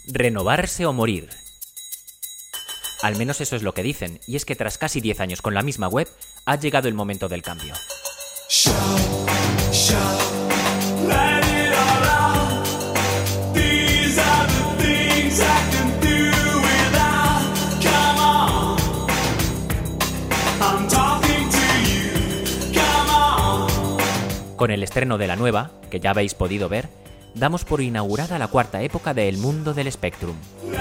Renovarse o morir. Al menos eso es lo que dicen, y es que tras casi 10 años con la misma web, ha llegado el momento del cambio. Con el estreno de la nueva, que ya habéis podido ver, damos por inaugurada la cuarta época del mundo del Spectrum.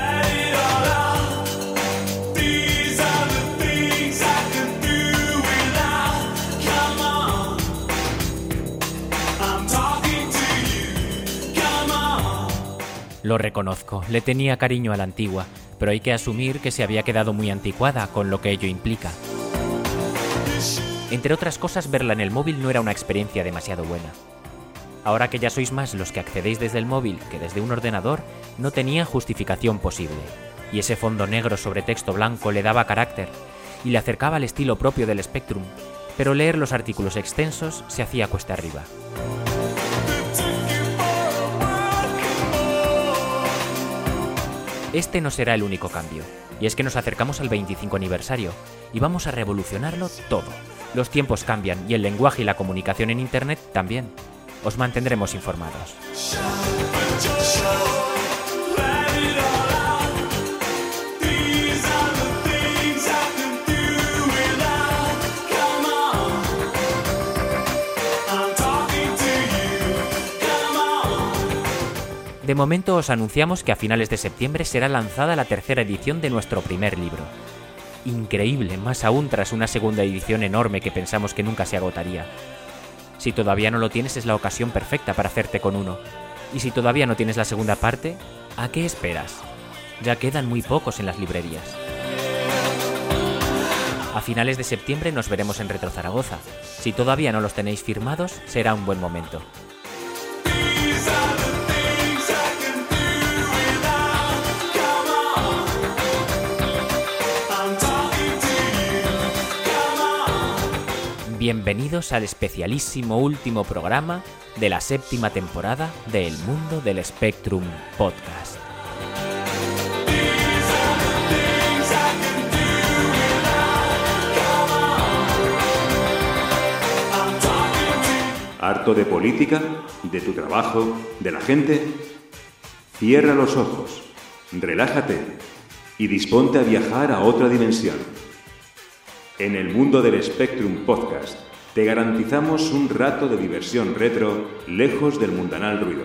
Lo reconozco, le tenía cariño a la antigua, pero hay que asumir que se había quedado muy anticuada, con lo que ello implica. Entre otras cosas, verla en el móvil no era una experiencia demasiado buena. Ahora que ya sois más los que accedéis desde el móvil que desde un ordenador, no tenía justificación posible. Y ese fondo negro sobre texto blanco le daba carácter y le acercaba al estilo propio del Spectrum, pero leer los artículos extensos se hacía cuesta arriba. Este no será el único cambio, y es que nos acercamos al 25 aniversario, y vamos a revolucionarlo todo. Los tiempos cambian, y el lenguaje y la comunicación en Internet también. Os mantendremos informados. De momento os anunciamos que a finales de septiembre será lanzada la tercera edición de nuestro primer libro. Increíble, más aún tras una segunda edición enorme que pensamos que nunca se agotaría. Si todavía no lo tienes, es la ocasión perfecta para hacerte con uno. Y si todavía no tienes la segunda parte, ¿a qué esperas? Ya quedan muy pocos en las librerías. A finales de septiembre nos veremos en Retro Zaragoza. Si todavía no los tenéis firmados, será un buen momento. Bienvenidos al especialísimo último programa de la 7ª temporada de El Mundo del Spectrum Podcast. ¿Harto de política? ¿De tu trabajo? ¿De la gente? Cierra los ojos, relájate y disponte a viajar a otra dimensión. En El Mundo del Spectrum Podcast te garantizamos un rato de diversión retro lejos del mundanal ruido.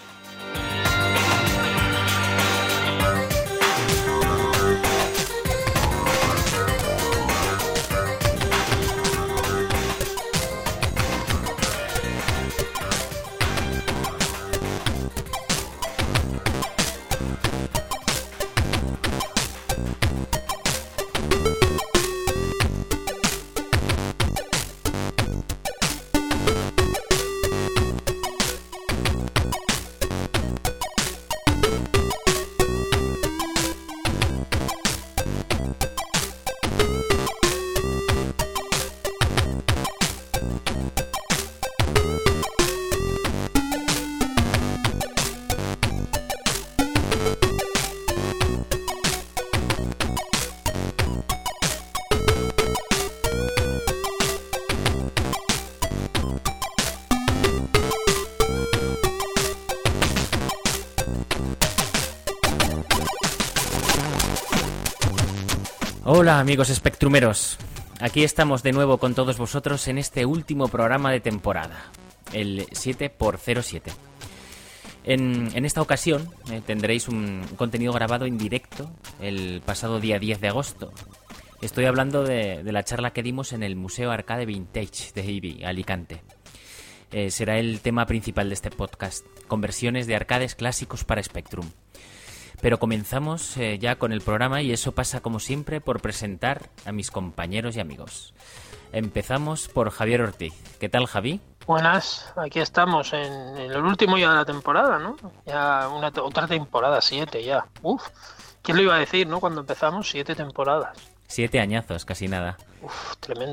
Hola amigos espectrumeros, aquí estamos de nuevo con todos vosotros en este último programa de temporada, el 7x07. En esta ocasión tendréis un contenido grabado en directo el pasado día 10 de agosto. Estoy hablando de la charla que dimos en el Museo Arcade Vintage de Ibi, Alicante. Será el tema principal de este podcast, conversiones de arcades clásicos para Spectrum. Pero comenzamos ya con el programa y eso pasa como siempre por presentar a mis compañeros y amigos. Empezamos por Javier Ortiz. ¿Qué tal, Javi? Buenas, aquí estamos en el último ya de la temporada, ¿no? Ya otra temporada, 7 ya. Uf, ¿quién lo iba a decir, no? Cuando empezamos, 7 temporadas. 7 añazos, casi nada. Uf, tremendo.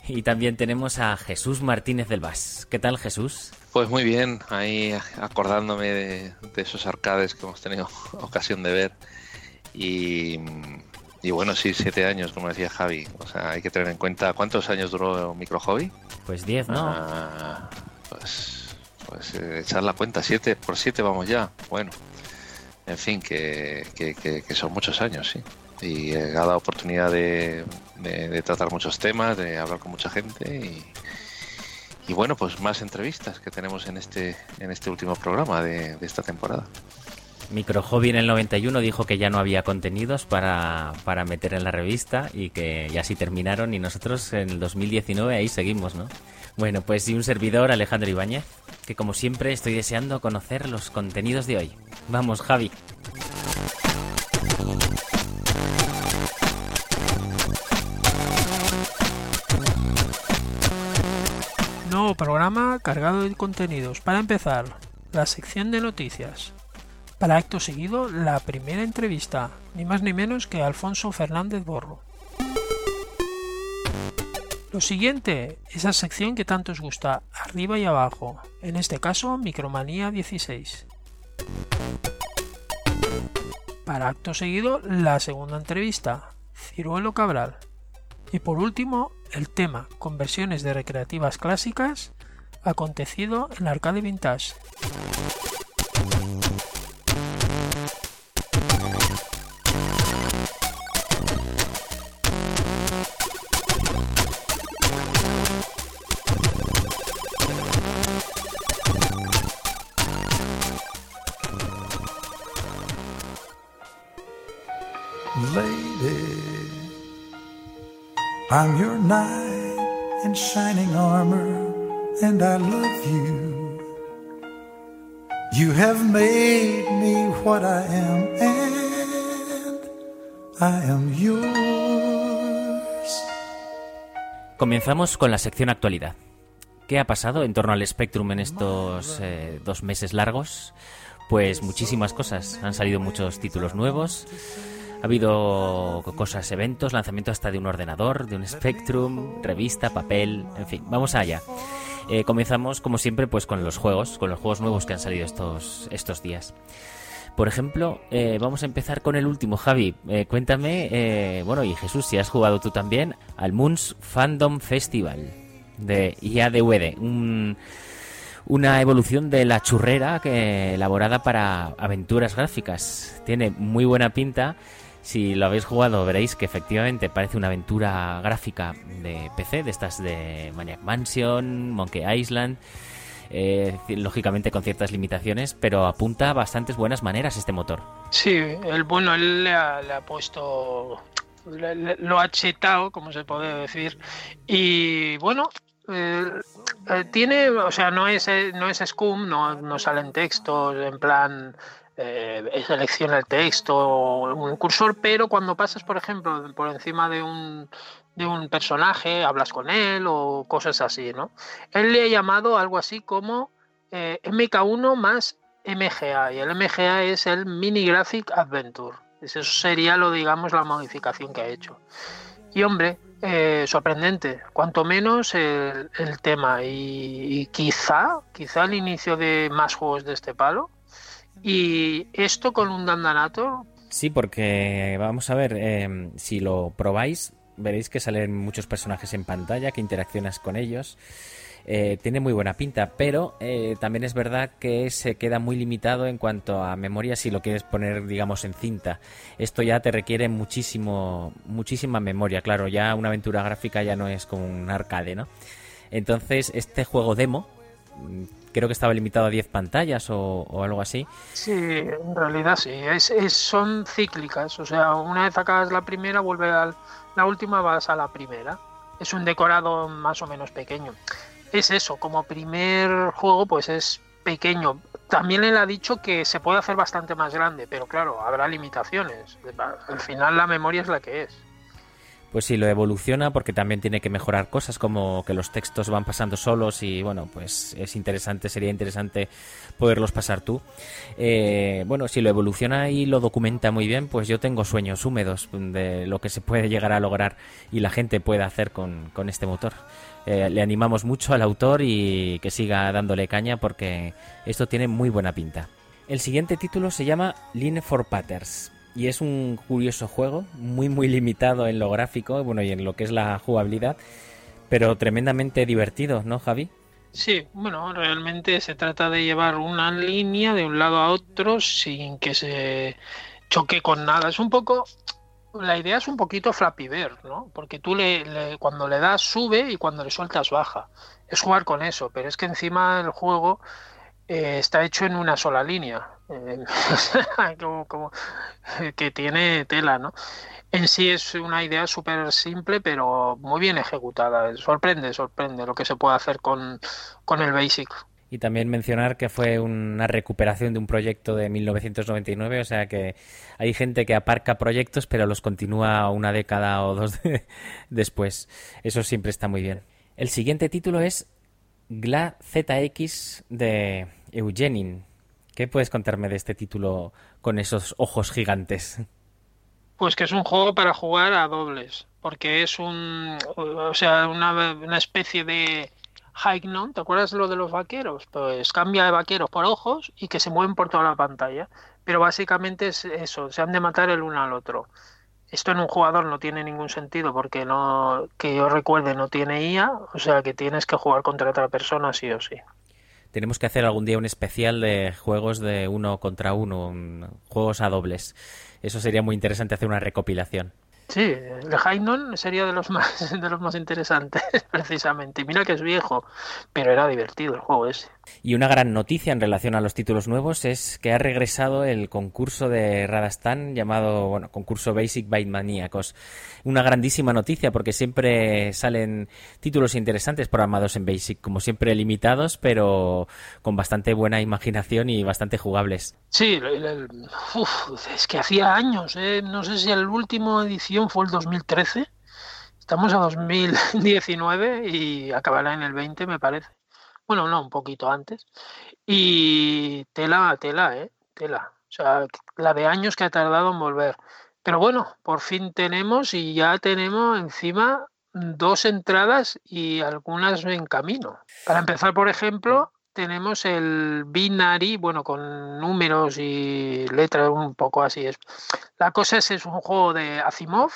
Y también tenemos a Jesús Martínez del Vas. ¿Qué tal, Jesús? Pues muy bien, ahí acordándome de esos arcades que hemos tenido ocasión de ver. Y bueno, sí, 7 años, como decía Javi. O sea, hay que tener en cuenta, ¿cuántos años duró Micro Hobby? Pues 10, ¿no? Pues echar la cuenta, 7 por 7 vamos ya. Bueno, en fin, que son muchos años, sí. Y ha dado oportunidad de tratar muchos temas, de hablar con mucha gente y bueno, pues más entrevistas que tenemos en este último programa de esta temporada. Micro Hobby en el 91 dijo que ya no había contenidos para meter en la revista y que ya sí terminaron, y nosotros en el 2019 ahí seguimos, ¿no? Bueno, pues y un servidor, Alejandro Ibáñez, que como siempre estoy deseando conocer los contenidos de hoy. Vamos, Javi. Nuevo programa cargado de contenidos. Para empezar, la sección de noticias. Para acto seguido, la primera entrevista, ni más ni menos que Alfonso Fernández Borro. Lo siguiente, esa sección que tanto os gusta, arriba y abajo, en este caso Micromanía 16. Para acto seguido, la segunda entrevista, Ciruelo Cabral. Y por último, el tema, conversiones de recreativas clásicas, acontecido en Arcade Vintage. Lady, I'm your knight in shining armor, and I love you. You have made me what I am, and I am yours. Comenzamos con la sección actualidad. ¿Qué ha pasado en torno al Spectrum en estos 2 meses largos? Pues muchísimas cosas. Han salido muchos títulos nuevos. Ha habido cosas, eventos, lanzamiento hasta de un ordenador, de un Spectrum, revista, papel, en fin, vamos allá. Comenzamos, como siempre, pues con los juegos nuevos que han salido estos días. Por ejemplo, vamos a empezar con el último. Javi, cuéntame, bueno, y Jesús, si has jugado tú también, al Moons Fandom Festival de IADVD, una evolución de la churrera elaborada para aventuras gráficas. Tiene muy buena pinta. Si lo habéis jugado veréis que efectivamente parece una aventura gráfica de PC, de estas de Maniac Mansion, Monkey Island, lógicamente con ciertas limitaciones, pero apunta a bastantes buenas maneras este motor. Sí, él le ha puesto, lo ha chetado, como se puede decir, y bueno, tiene, o sea, no es Scum, no salen textos en plan selecciona el texto o un cursor, pero cuando pasas, por ejemplo, por encima de un personaje, hablas con él o cosas así, ¿no? Él le ha llamado algo así como MK1 más MGA, y el MGA es el Mini Graphic Adventure. Eso sería digamos, la modificación que ha hecho. Y hombre, sorprendente, cuanto menos el tema, y quizá el inicio de más juegos de este palo, y esto con un Dandanator. Sí, porque vamos a ver, si lo probáis veréis que salen muchos personajes en pantalla, que interaccionas con ellos. Tiene muy buena pinta, pero también es verdad que se queda muy limitado en cuanto a memoria si lo quieres poner, digamos, en cinta. Esto ya te requiere muchísima memoria, claro, ya una aventura gráfica ya no es como un arcade, ¿no? Entonces, este juego demo, creo que estaba limitado a 10 pantallas o algo así. Sí, en realidad sí, son cíclicas, o sea, una vez acabas la primera, vuelve a la última, vas a la primera. Es un decorado más o menos pequeño. Es eso, como primer juego pues es pequeño. También él ha dicho que se puede hacer bastante más grande, pero claro, habrá limitaciones. Al final la memoria es la que es. Pues sí, lo evoluciona porque también tiene que mejorar cosas como que los textos van pasando solos y bueno, pues sería interesante poderlos pasar tú. Bueno, si lo evoluciona y lo documenta muy bien, pues yo tengo sueños húmedos de lo que se puede llegar a lograr y la gente puede hacer con este motor. Le animamos mucho al autor y que siga dándole caña porque esto tiene muy buena pinta. El siguiente título se llama Line for Patterns. Y es un curioso juego, muy limitado en lo gráfico, bueno, y en lo que es la jugabilidad, pero tremendamente divertido, ¿no, Javi? Sí, bueno, realmente se trata de llevar una línea de un lado a otro sin que se choque con nada. Es un poco, la idea es un poquito Flappy Bird, ¿no? Porque tú cuando le das sube y cuando le sueltas baja. Es jugar con eso, pero es que encima el juego está hecho en una sola línea, como que tiene tela, ¿no? En sí es una idea súper simple, pero muy bien ejecutada. Sorprende lo que se puede hacer con el Basic. Y también mencionar que fue una recuperación de un proyecto de 1999, o sea que hay gente que aparca proyectos pero los continúa una década o dos después. Eso siempre está muy bien. El siguiente título es GLA ZX de Eugenin. ¿Qué puedes contarme de este título con esos ojos gigantes? Pues que es un juego para jugar a dobles, porque es una especie de High-Non. ¿Te acuerdas lo de los vaqueros? Pues cambia de vaqueros por ojos y que se mueven por toda la pantalla. Pero básicamente es eso, se han de matar el uno al otro. Esto en un jugador no tiene ningún sentido porque no, que yo recuerde, no tiene IA, o sea que tienes que jugar contra otra persona sí o sí. Tenemos que hacer algún día un especial de juegos de uno contra uno, juegos a dobles. Eso sería muy interesante, hacer una recopilación. Sí, el High-Non sería de los más interesantes, precisamente. Y mira que es viejo, pero era divertido el juego ese. Y una gran noticia en relación a los títulos nuevos es que ha regresado el concurso de Radastan llamado, bueno, concurso Basic by Maníacos. Una grandísima noticia porque siempre salen títulos interesantes programados en Basic, como siempre limitados, pero con bastante buena imaginación y bastante jugables. Sí, es que hacía años, no sé si la última edición fue el 2013. Estamos a 2019 y acabará en el 20, me parece. Bueno, no, un poquito antes. Y tela. O sea, la de años que ha tardado en volver. Pero bueno, por fin tenemos y ya tenemos encima 2 entradas y algunas en camino. Para empezar, por ejemplo, tenemos el Binary, bueno, con números y letras un poco así. La cosa es un juego de Asimov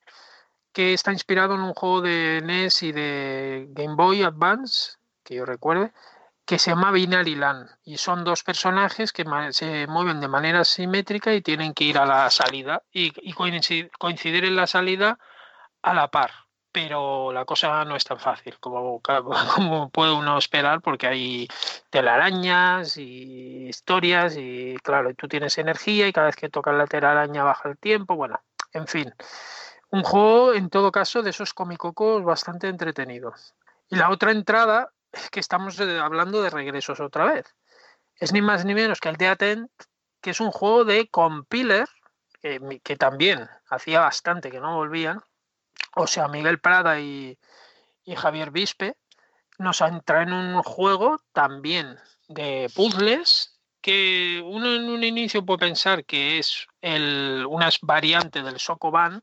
que está inspirado en un juego de NES y de Game Boy Advance, que yo recuerde, que se llama Binary Land. Y son 2 personajes que se mueven de manera simétrica y tienen que ir a la salida y coincidir en la salida a la par. Pero la cosa no es tan fácil como puede uno esperar, porque hay telarañas y historias y claro, tú tienes energía y cada vez que tocas la telaraña baja el tiempo. Bueno, en fin. Un juego, en todo caso, de esos comicocos bastante entretenido. Y la otra entrada, es que estamos hablando de regresos otra vez. Es ni más ni menos que el The Attempt, que es un juego de compiler, que también hacía bastante que no volvían. O sea, Miguel Prada y Javier Bispe nos traen un juego también de puzzles que uno en un inicio puede pensar que es una variante del Sokoban,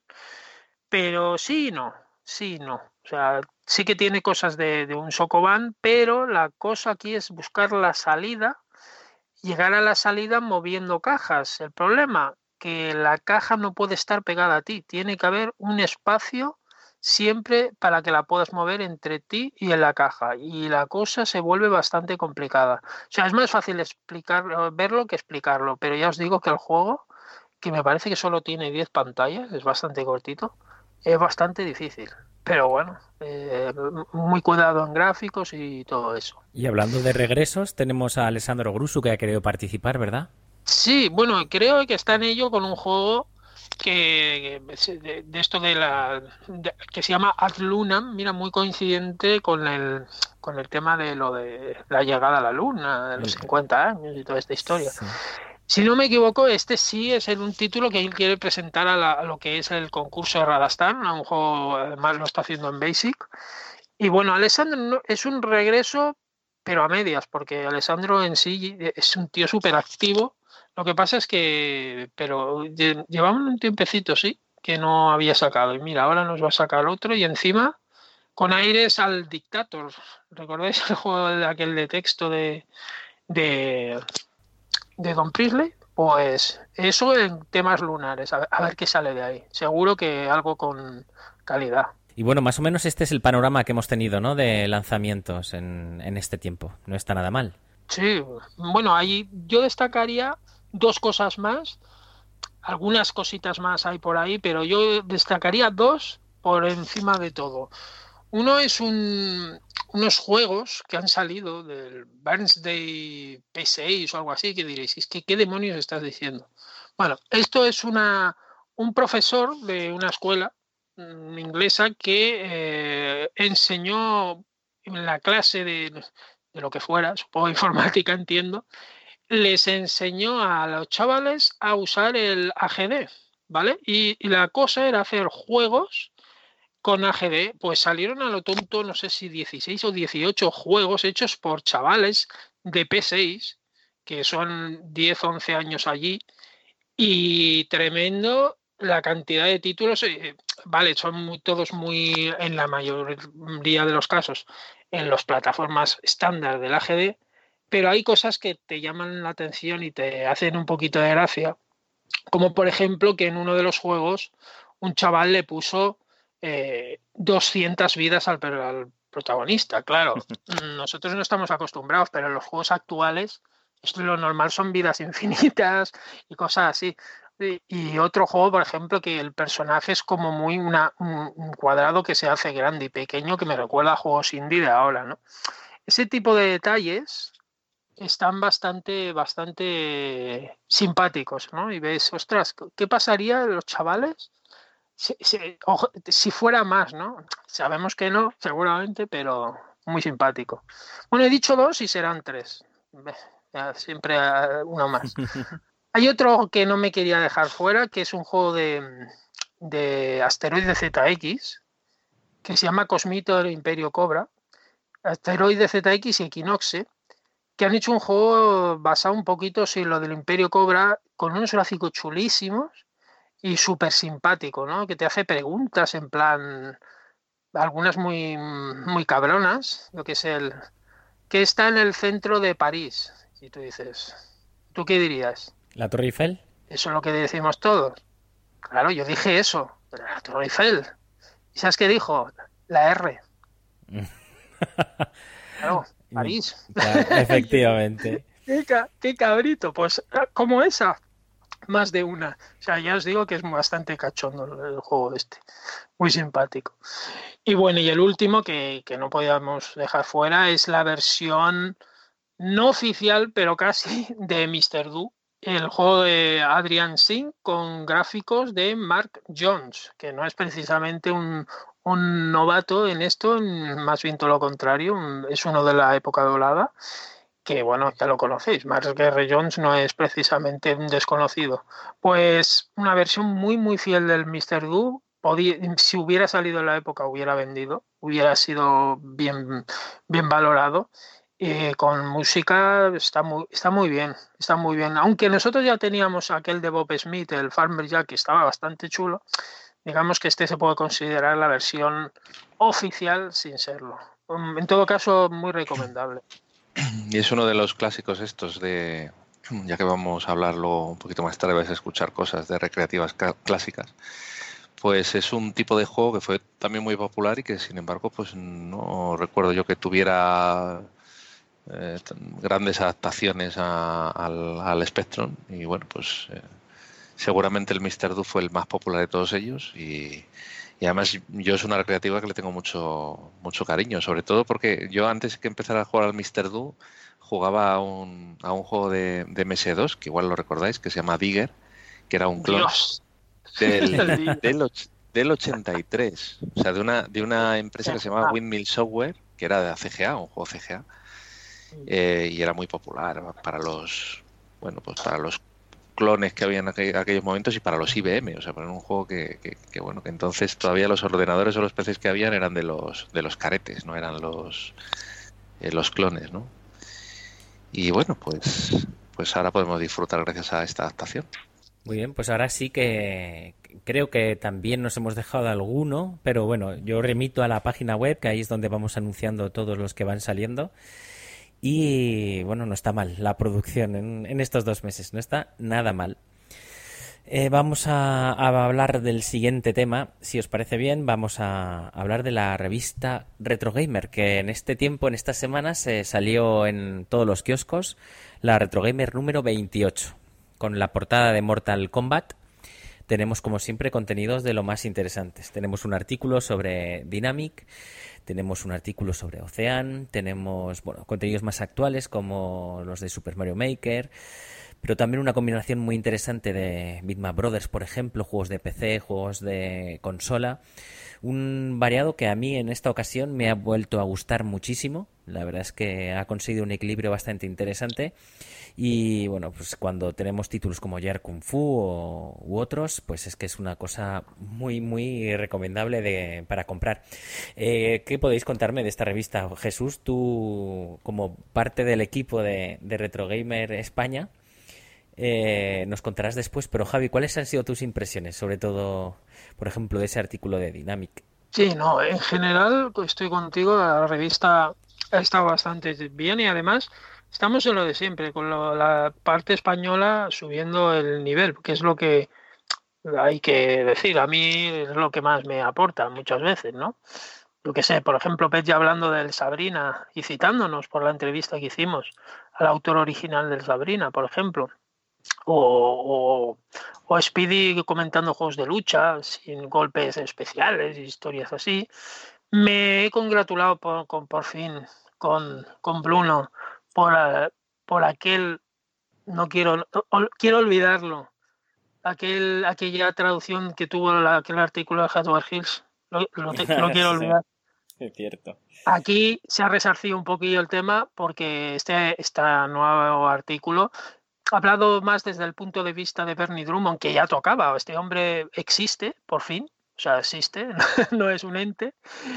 pero sí y no. O sea, sí que tiene cosas de un Sokoban, pero la cosa aquí es buscar la salida, llegar a la salida moviendo cajas. El problema, que la caja no puede estar pegada a ti, tiene que haber un espacio siempre para que la puedas mover entre ti y en la caja, y la cosa se vuelve bastante complicada. O sea, es más fácil verlo que explicarlo, pero ya os digo que el juego, que me parece que solo tiene 10 pantallas, es bastante cortito, es bastante difícil. Pero bueno, muy cuidado en gráficos y todo eso. Y hablando de regresos, tenemos a Alessandro Grusu, que ha querido participar, ¿verdad? Sí, bueno, creo que está en ello con un juego de esto que se llama Ad Lunam, mira, muy coincidente con el tema de lo de la llegada a la luna, de los 50 años y toda esta historia. Sí. Si no me equivoco, este sí es un título que él quiere presentar a lo que es el concurso de Radastan, a un juego, además lo está haciendo en Basic. Y bueno, Alessandro es un regreso, pero a medias, porque Alessandro en sí es un tío súper activo. Lo que pasa es que, pero llevamos un tiempecito, sí, que no había sacado. Y mira, ahora nos va a sacar otro y encima con aires al Dictator. ¿Recordáis el juego de aquel de texto de, de Don Priestley? Pues eso en temas lunares, a ver qué sale de ahí. Seguro que algo con calidad. Y bueno, más o menos este es el panorama que hemos tenido, ¿no? De lanzamientos en este tiempo. No está nada mal. Sí, bueno, ahí yo destacaría dos cosas más. Algunas cositas más hay por ahí, pero yo destacaría dos por encima de todo. Uno es unos juegos que han salido del Barnesday P6 o algo así, que diréis, es que ¿qué demonios estás diciendo? Bueno, esto es un profesor de una escuela inglesa que enseñó en la clase de lo que fuera, supongo informática, entiendo, les enseñó a los chavales a usar el AGD, ¿vale? Y la cosa era hacer juegos con AGD, pues salieron a lo tonto, no sé si 16 o 18 juegos hechos por chavales de P6, que son 10, 11 años allí, y tremendo la cantidad de títulos, vale, son todos muy, en la mayoría de los casos, en las plataformas estándar del AGD, pero hay cosas que te llaman la atención y te hacen un poquito de gracia, como por ejemplo que en uno de los juegos un chaval le puso 200 vidas al protagonista. Claro, nosotros no estamos acostumbrados, pero en los juegos actuales esto lo normal son vidas infinitas y cosas así. Y otro juego, por ejemplo, que el personaje es como muy un cuadrado que se hace grande y pequeño, que me recuerda a juegos indie de ahora, ¿no? Ese tipo de detalles están bastante simpáticos, ¿no? Y ves, ostras, ¿qué pasaría a los chavales si fuera más, ¿no? Sabemos que no, seguramente, pero muy simpático. Bueno, he dicho dos y serán tres. Siempre uno más. Hay otro que no me quería dejar fuera, que es un juego de Asteroide ZX, que se llama Cosmito Imperio Cobra. Asteroide ZX y Equinoxe, que han hecho un juego basado un poquito en lo del Imperio Cobra, con unos gráficos chulísimos y súper simpático, ¿no? Que te hace preguntas en plan, algunas muy, muy cabronas, lo que es que está en el centro de París. Y tú dices, ¿tú qué dirías? ¿La Torre Eiffel? Eso es lo que decimos todos. Claro, yo dije eso, pero la Torre Eiffel. ¿Y sabes qué dijo? La R. Claro, París. Claro, efectivamente. ¿Qué cabrito? Pues como esa, más de una. O sea, ya os digo que es bastante cachondo el juego este. Muy simpático. Y bueno, y el último que no podíamos dejar fuera es la versión no oficial, pero casi, de Mr. Do, el juego de Adrian Singh con gráficos de Mark Jones, que no es precisamente un novato en esto, más bien todo lo contrario, es uno de la época dorada, que bueno, ya lo conocéis, Mark Jones no es precisamente un desconocido. Pues una versión muy muy fiel del Mr. Do, si hubiera salido en la época hubiera vendido, hubiera sido bien valorado. Con música está muy bien, aunque nosotros ya teníamos aquel de Bob Smith, el Farmer Jack, que estaba bastante chulo. Digamos que este se puede considerar la versión oficial sin serlo. En todo caso, muy recomendable. Y es uno de los clásicos estos de, ya que vamos a hablarlo un poquito más tarde, vais a escuchar cosas de recreativas clásicas. Pues es un tipo de juego que fue también muy popular y que sin embargo pues no recuerdo yo que tuviera grandes adaptaciones al Spectrum, y bueno, pues seguramente el Mr. Do fue el más popular de todos ellos, y además yo es una recreativa que le tengo mucho cariño, sobre todo porque yo antes que empezar a jugar al Mr. Do jugaba a un juego de MS2, que igual lo recordáis, que se llama Digger, que era un clon del 83, o sea, de una empresa que se llamaba Windmill Software, que era de CGA, un juego CGA. Y era muy popular para los clones que había en aquellos momentos y para los IBM, o sea, para un juego que bueno, que entonces todavía los ordenadores o los PCs que habían eran de los caretes, no eran los clones, ¿no? Y bueno, pues ahora podemos disfrutar gracias a esta adaptación. Muy bien, pues ahora sí que creo que también nos hemos dejado alguno, pero bueno, yo remito a la página web, que ahí es donde vamos anunciando todos los que van saliendo. Y bueno, no está mal la producción en estos 2 meses, no está nada mal. Vamos a hablar del siguiente tema, si os parece bien. Vamos a hablar de la revista Retro Gamer, que en este tiempo, en estas semanas, salió en todos los kioscos, la Retro Gamer número 28, con la portada de Mortal Kombat. Tenemos, como siempre, contenidos de lo más interesantes. Tenemos un artículo sobre Dynamic, tenemos un artículo sobre Ocean, tenemos contenidos más actuales como los de Super Mario Maker, pero también una combinación muy interesante de Bitmap Brothers, por ejemplo, juegos de PC, juegos de consola. Un variado que a mí en esta ocasión me ha vuelto a gustar muchísimo. La verdad es que ha conseguido un equilibrio bastante interesante. Y bueno, pues cuando tenemos títulos como Yer Kung Fu u otros, pues es que es una cosa muy, muy recomendable para comprar. ¿Qué podéis contarme de esta revista? Jesús, tú como parte del equipo de Retro Gamer España, nos contarás después, pero Javi, ¿cuáles han sido tus impresiones? Sobre todo, por ejemplo, de ese artículo de Dynamic. Sí, no, en general pues, estoy contigo, la revista ha estado bastante bien y además estamos en lo de siempre, con la parte española subiendo el nivel, que es lo que hay que decir, a mí es lo que más me aporta muchas veces, ¿no? Yo que sé, por ejemplo, Pet ya hablando del Sabrina y citándonos por la entrevista que hicimos al autor original del Sabrina, por ejemplo. O Speedy comentando juegos de lucha sin golpes especiales, historias así. Me he congratulado por fin con Bruno por aquel, no quiero olvidarlo, aquella traducción que tuvo aquel artículo de Hardware Hills. Lo quiero olvidar. Sí, es cierto. Aquí se ha resarcido un poquillo el tema porque este nuevo artículo ha hablado más desde el punto de vista de Bernie Drummond, que ya tocaba. Este hombre existe, por fin. O sea, existe, no es un ente.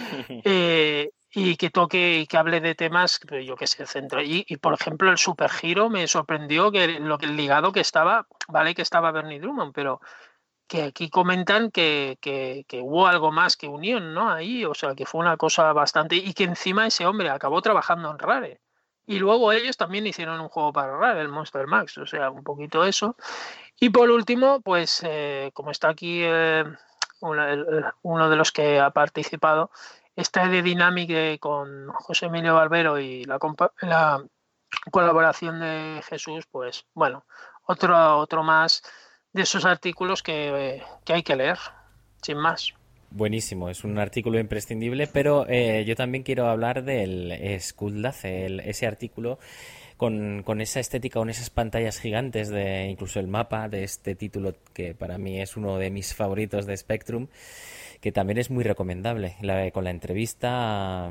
Y que toque y que hable de temas, yo que sé, centro. Y por ejemplo, el Super Hero me sorprendió que el ligado que estaba, vale que estaba Bernie Drummond, pero que aquí comentan que hubo algo más que unión, ¿no? Ahí, o sea, que fue una cosa bastante... Y que encima ese hombre acabó trabajando en Rare. Y luego ellos también hicieron un juego para Rare, el Monster Max, o sea, un poquito eso. Y por último, pues, como está aquí uno de los que ha participado, está de Dynamic con José Emilio Barbero y la colaboración de Jesús, pues, bueno, otro más de esos artículos que hay que leer, sin más. Buenísimo, es un artículo imprescindible, pero yo también quiero hablar del Skuldaz, ese artículo con esa estética, con esas pantallas gigantes, de incluso el mapa de este título que para mí es uno de mis favoritos de Spectrum, que también es muy recomendable, con la entrevista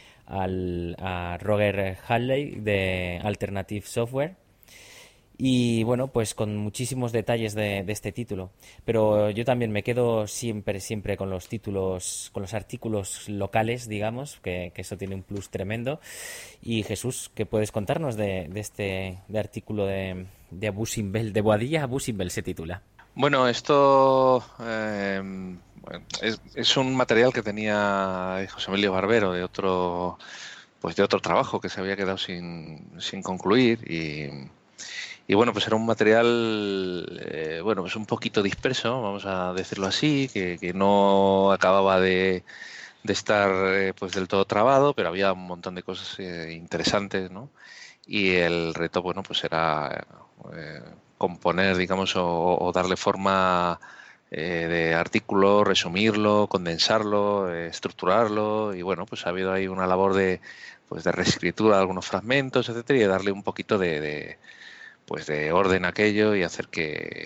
a Roger Halley de Alternative Software. Y bueno, pues con muchísimos detalles de este título. Pero yo también me quedo siempre con los títulos, con los artículos locales, digamos, que eso tiene un plus tremendo. Y Jesús, ¿qué puedes contarnos de este artículo de Abu Simbel, de Boadilla Abu Simbel se titula? Bueno, esto es un material que tenía José Emilio Barbero de otro trabajo que se había quedado sin concluir y bueno, pues era un material, pues un poquito disperso, vamos a decirlo así, que no acababa de estar pues del todo trabado, pero había un montón de cosas interesantes, ¿no? Y el reto, bueno, pues era componer, digamos, o darle forma de artículo, resumirlo, condensarlo, estructurarlo, y bueno, pues ha habido ahí una labor de reescritura de algunos fragmentos, etcétera, y de darle un poquito de orden a aquello y hacer que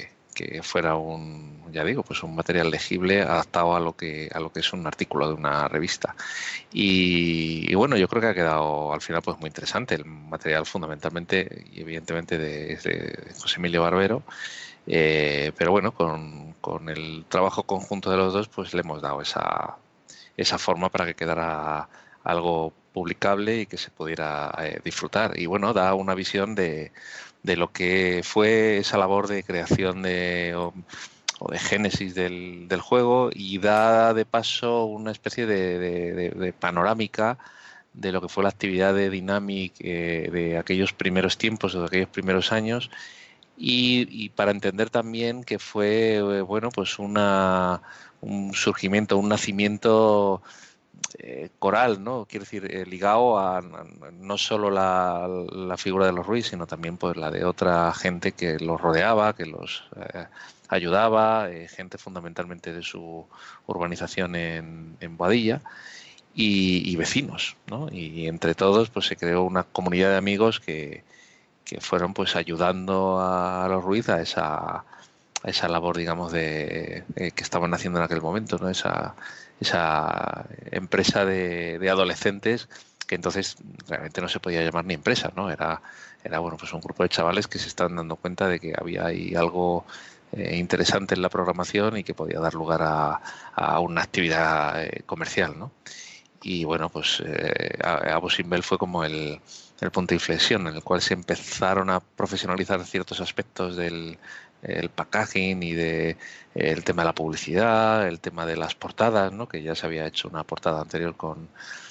que fuera ya digo, pues un material legible adaptado a lo que es un artículo de una revista. Y bueno, yo creo que ha quedado al final pues muy interesante. El material fundamentalmente y evidentemente de José Emilio Barbero, pero bueno, con el trabajo conjunto de los dos, pues le hemos dado esa forma para que quedara algo publicable y que se pudiera disfrutar. Y bueno, da una visión de lo que fue esa labor de creación o de génesis del juego, y da de paso una especie de panorámica de lo que fue la actividad de Dynamic de aquellos primeros tiempos o de aquellos primeros años, y para entender también que fue bueno, pues un surgimiento, un nacimiento coral, ¿no? Quiero decir, ligado a no solo la figura de los Ruiz, sino también pues la de otra gente que los rodeaba, que los ayudaba, gente fundamentalmente de su urbanización en Boadilla, y vecinos, ¿no? Y entre todos pues se creó una comunidad de amigos que fueron pues ayudando a los Ruiz a esa labor, digamos, que estaban haciendo en aquel momento, ¿no? Esa empresa de adolescentes, que entonces realmente no se podía llamar ni empresa, ¿no? Era bueno, pues un grupo de chavales que se estaban dando cuenta de que había ahí algo interesante en la programación y que podía dar lugar a una actividad comercial, ¿no? Y bueno, pues Abus Simbel fue como el punto de inflexión en el cual se empezaron a profesionalizar ciertos aspectos del packaging y el tema de la publicidad, el tema de las portadas, ¿no? Que ya se había hecho una portada anterior con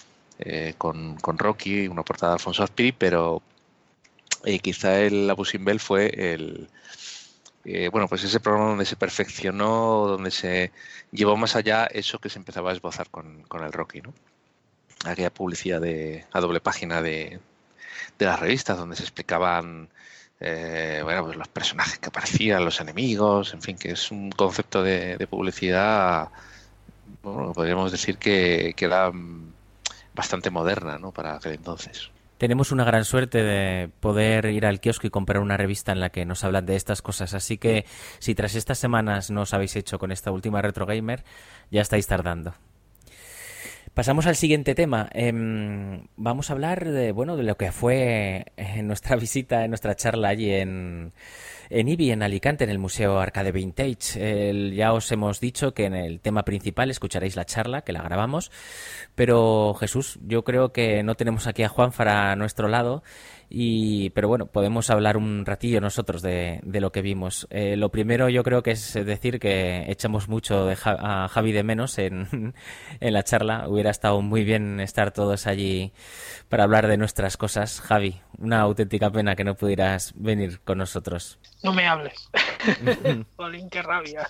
Rocky, una portada de Alfonso Azpiri, pero quizá el Abus Simbel fue bueno, pues ese programa donde se perfeccionó, donde se llevó más allá eso que se empezaba a esbozar con el Rocky, ¿no? Aquella publicidad a doble página de las revistas, donde se explicaban bueno, pues los personajes que aparecían, los enemigos, en fin, que es un concepto de publicidad, bueno, podríamos decir que era bastante moderna, ¿no? Para aquel entonces. Tenemos una gran suerte de poder ir al kiosco y comprar una revista en la que nos hablan de estas cosas, así que si tras estas semanas no os habéis hecho con esta última Retro Gamer, ya estáis tardando. Pasamos al siguiente tema. Vamos a hablar de lo que fue nuestra visita, nuestra charla allí en IBI, en Alicante, en el Museo Arcade Vintage. Ya os hemos dicho que en el tema principal escucharéis la charla, que la grabamos, pero Jesús, yo creo que no tenemos aquí a Juanfra a nuestro lado, pero bueno, podemos hablar un ratillo nosotros de lo que vimos. Lo primero yo creo que es decir que echamos mucho a Javi de menos en la charla. Hubiera estado muy bien estar todos allí para hablar de nuestras cosas. Javi, una auténtica pena que no pudieras venir con nosotros. No me hables. Jolín, qué rabia.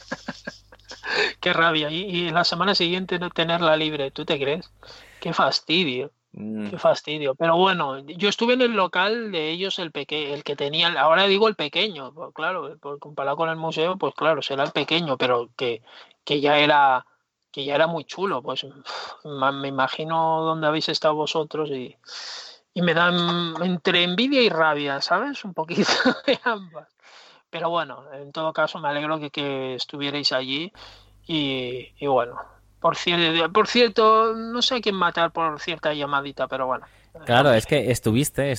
Qué rabia. Y la semana siguiente no tenerla libre, ¿tú te crees? Qué fastidio. Qué fastidio. Pero bueno, yo estuve en el local de ellos, el que tenía, ahora digo el pequeño, pues claro, comparado con el museo, pues claro, será el pequeño, pero que ya era muy chulo. Pues me imagino dónde habéis estado vosotros y me dan entre envidia y rabia, ¿sabes? Un poquito de ambas. Pero bueno, en todo caso me alegro que estuvierais allí y bueno. Por cierto, no sé a quién matar por cierta llamadita, pero bueno. Claro, es que estuviste,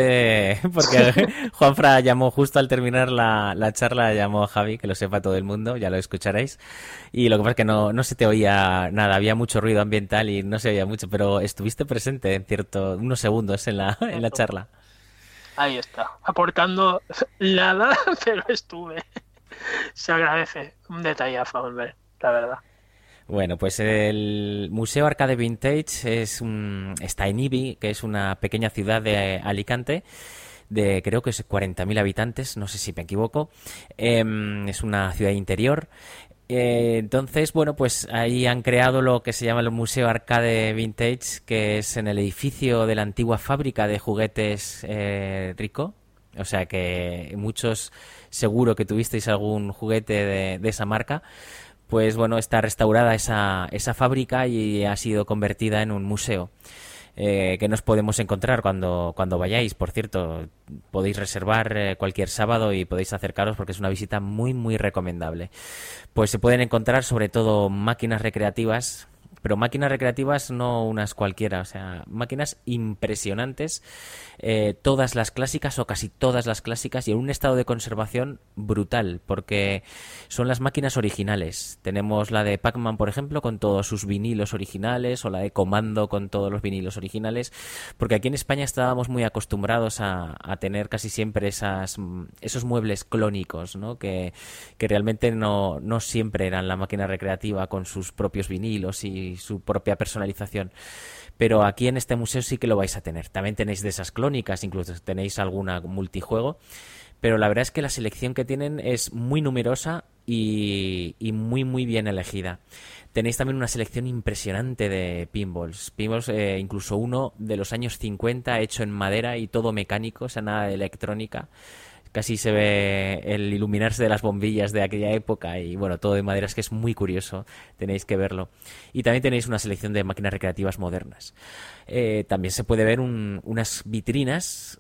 porque Juanfra llamó justo al terminar la charla, llamó a Javi, que lo sepa todo el mundo, ya lo escucharéis, y lo que pasa es que no se te oía nada, había mucho ruido ambiental y no se oía mucho, pero estuviste presente en unos segundos en la charla. Ahí está, aportando nada, pero estuve. Se agradece, un detallazo, hombre, la verdad. Bueno, pues el Museo Arcade Vintage está en Ibi, que es una pequeña ciudad de Alicante, de creo que es 40.000 habitantes, no sé si me equivoco. Es una ciudad interior. Entonces, bueno, pues ahí han creado lo que se llama el Museo Arcade Vintage, que es en el edificio de la antigua fábrica de juguetes Rico. O sea que muchos seguro que tuvisteis algún juguete de esa marca. Pues bueno, está restaurada esa fábrica y ha sido convertida en un museo. que nos podemos encontrar cuando vayáis. Por cierto, podéis reservar cualquier sábado y podéis acercaros porque es una visita muy, muy recomendable. Pues se pueden encontrar sobre todo máquinas recreativas, pero máquinas recreativas no unas cualquiera, o sea, máquinas impresionantes, todas las clásicas o casi todas las clásicas y en un estado de conservación brutal, porque son las máquinas originales. Tenemos la de Pac-Man, por ejemplo, con todos sus vinilos originales, o la de Comando con todos los vinilos originales, porque aquí en España estábamos muy acostumbrados a tener casi siempre esos muebles clónicos, ¿no? Que realmente no siempre eran la máquina recreativa con sus propios vinilos y su propia personalización, pero aquí en este museo sí que lo vais a tener. También tenéis de esas clónicas, incluso tenéis alguna multijuego, pero la verdad es que la selección que tienen es muy numerosa y muy muy bien elegida. Tenéis también una selección impresionante de pinballs, incluso uno de los años 50 hecho en madera y todo mecánico, o sea, nada de electrónica. Casi se ve el iluminarse de las bombillas de aquella época y bueno, todo de madera, es que es muy curioso, tenéis que verlo. Y también tenéis una selección de máquinas recreativas modernas. También se puede ver unas vitrinas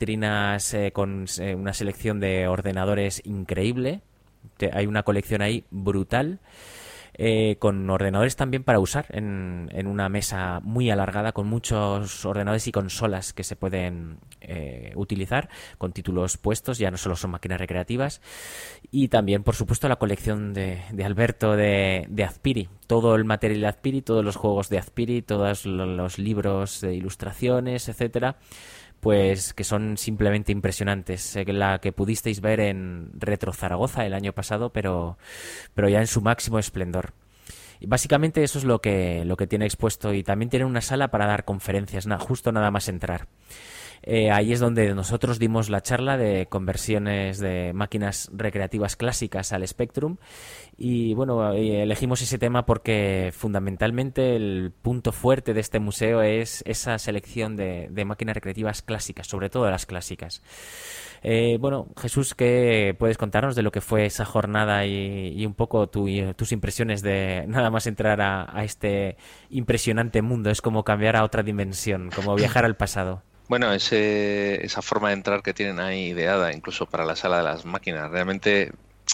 con una selección de ordenadores increíble. Hay una colección ahí brutal. Con ordenadores también para usar en una mesa muy alargada, con muchos ordenadores y consolas que se pueden utilizar con títulos puestos, ya no solo son máquinas recreativas. Y también, por supuesto, la colección de Alberto de Azpiri, todo el material de Azpiri, todos los juegos de Azpiri, todos los libros de ilustraciones, etcétera, pues que son simplemente impresionantes. La que pudisteis ver en Retro Zaragoza el año pasado, pero ya en su máximo esplendor. Y básicamente eso es lo que tiene expuesto, y también tiene una sala para dar conferencias, justo nada más entrar. Ahí es donde nosotros dimos la charla de conversiones de máquinas recreativas clásicas al Spectrum. Y bueno, elegimos ese tema porque fundamentalmente el punto fuerte de este museo es esa selección de máquinas recreativas clásicas, sobre todo las clásicas. Bueno, Jesús, ¿qué puedes contarnos de lo que fue esa jornada y un poco tus impresiones de nada más entrar a este impresionante mundo? Es como cambiar a otra dimensión, como viajar al pasado. Bueno, esa forma de entrar que tienen ahí ideada, incluso para la sala de las máquinas, realmente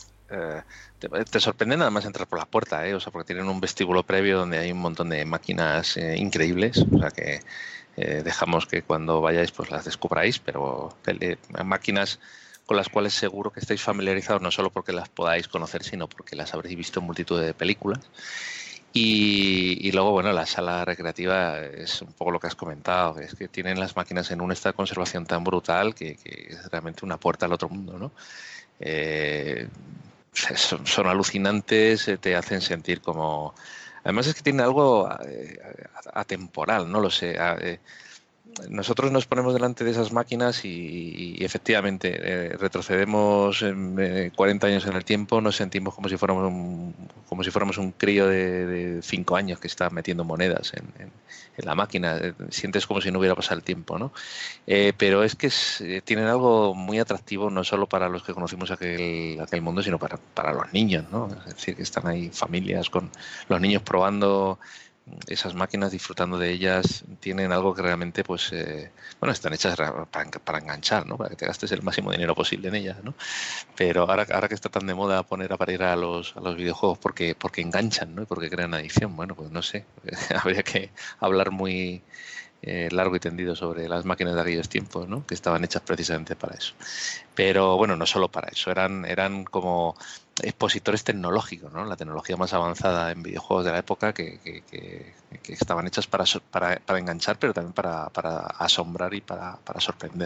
te sorprende nada más entrar por la puerta, o sea, porque tienen un vestíbulo previo donde hay un montón de máquinas increíbles, o sea que dejamos que cuando vayáis pues las descubráis, pero máquinas con las cuales seguro que estáis familiarizados, no solo porque las podáis conocer, sino porque las habréis visto en multitud de películas. Y luego, bueno, la sala recreativa es un poco lo que has comentado, es que tienen las máquinas en un estado de conservación tan brutal que es realmente una puerta al otro mundo, ¿no? Son alucinantes, te hacen sentir como... Además es que tienen algo atemporal, no lo sé. Nosotros nos ponemos delante de esas máquinas y efectivamente retrocedemos 40 años en el tiempo, nos sentimos como si fuéramos un crío de 5 años que está metiendo monedas en la máquina. Sientes como si no hubiera pasado el tiempo, ¿no? Pero es que tienen algo muy atractivo, no solo para los que conocimos aquel mundo, sino para los niños, ¿no? Es decir, que están ahí familias con los niños probando esas máquinas, disfrutando de ellas. Tienen algo que realmente pues bueno, están hechas para enganchar, ¿no? Para que te gastes el máximo dinero posible en ellas, ¿no? Pero ahora que está tan de moda poner a parir a los videojuegos porque enganchan, ¿no? Y porque crean adicción, bueno, pues no sé, habría que hablar muy largo y tendido sobre las máquinas de aquellos tiempos, ¿no? Que estaban hechas precisamente para eso. Pero bueno, no solo para eso, eran como expositores tecnológicos, ¿no? La tecnología más avanzada en videojuegos de la época que estaban hechas para enganchar, pero también para asombrar y para sorprender.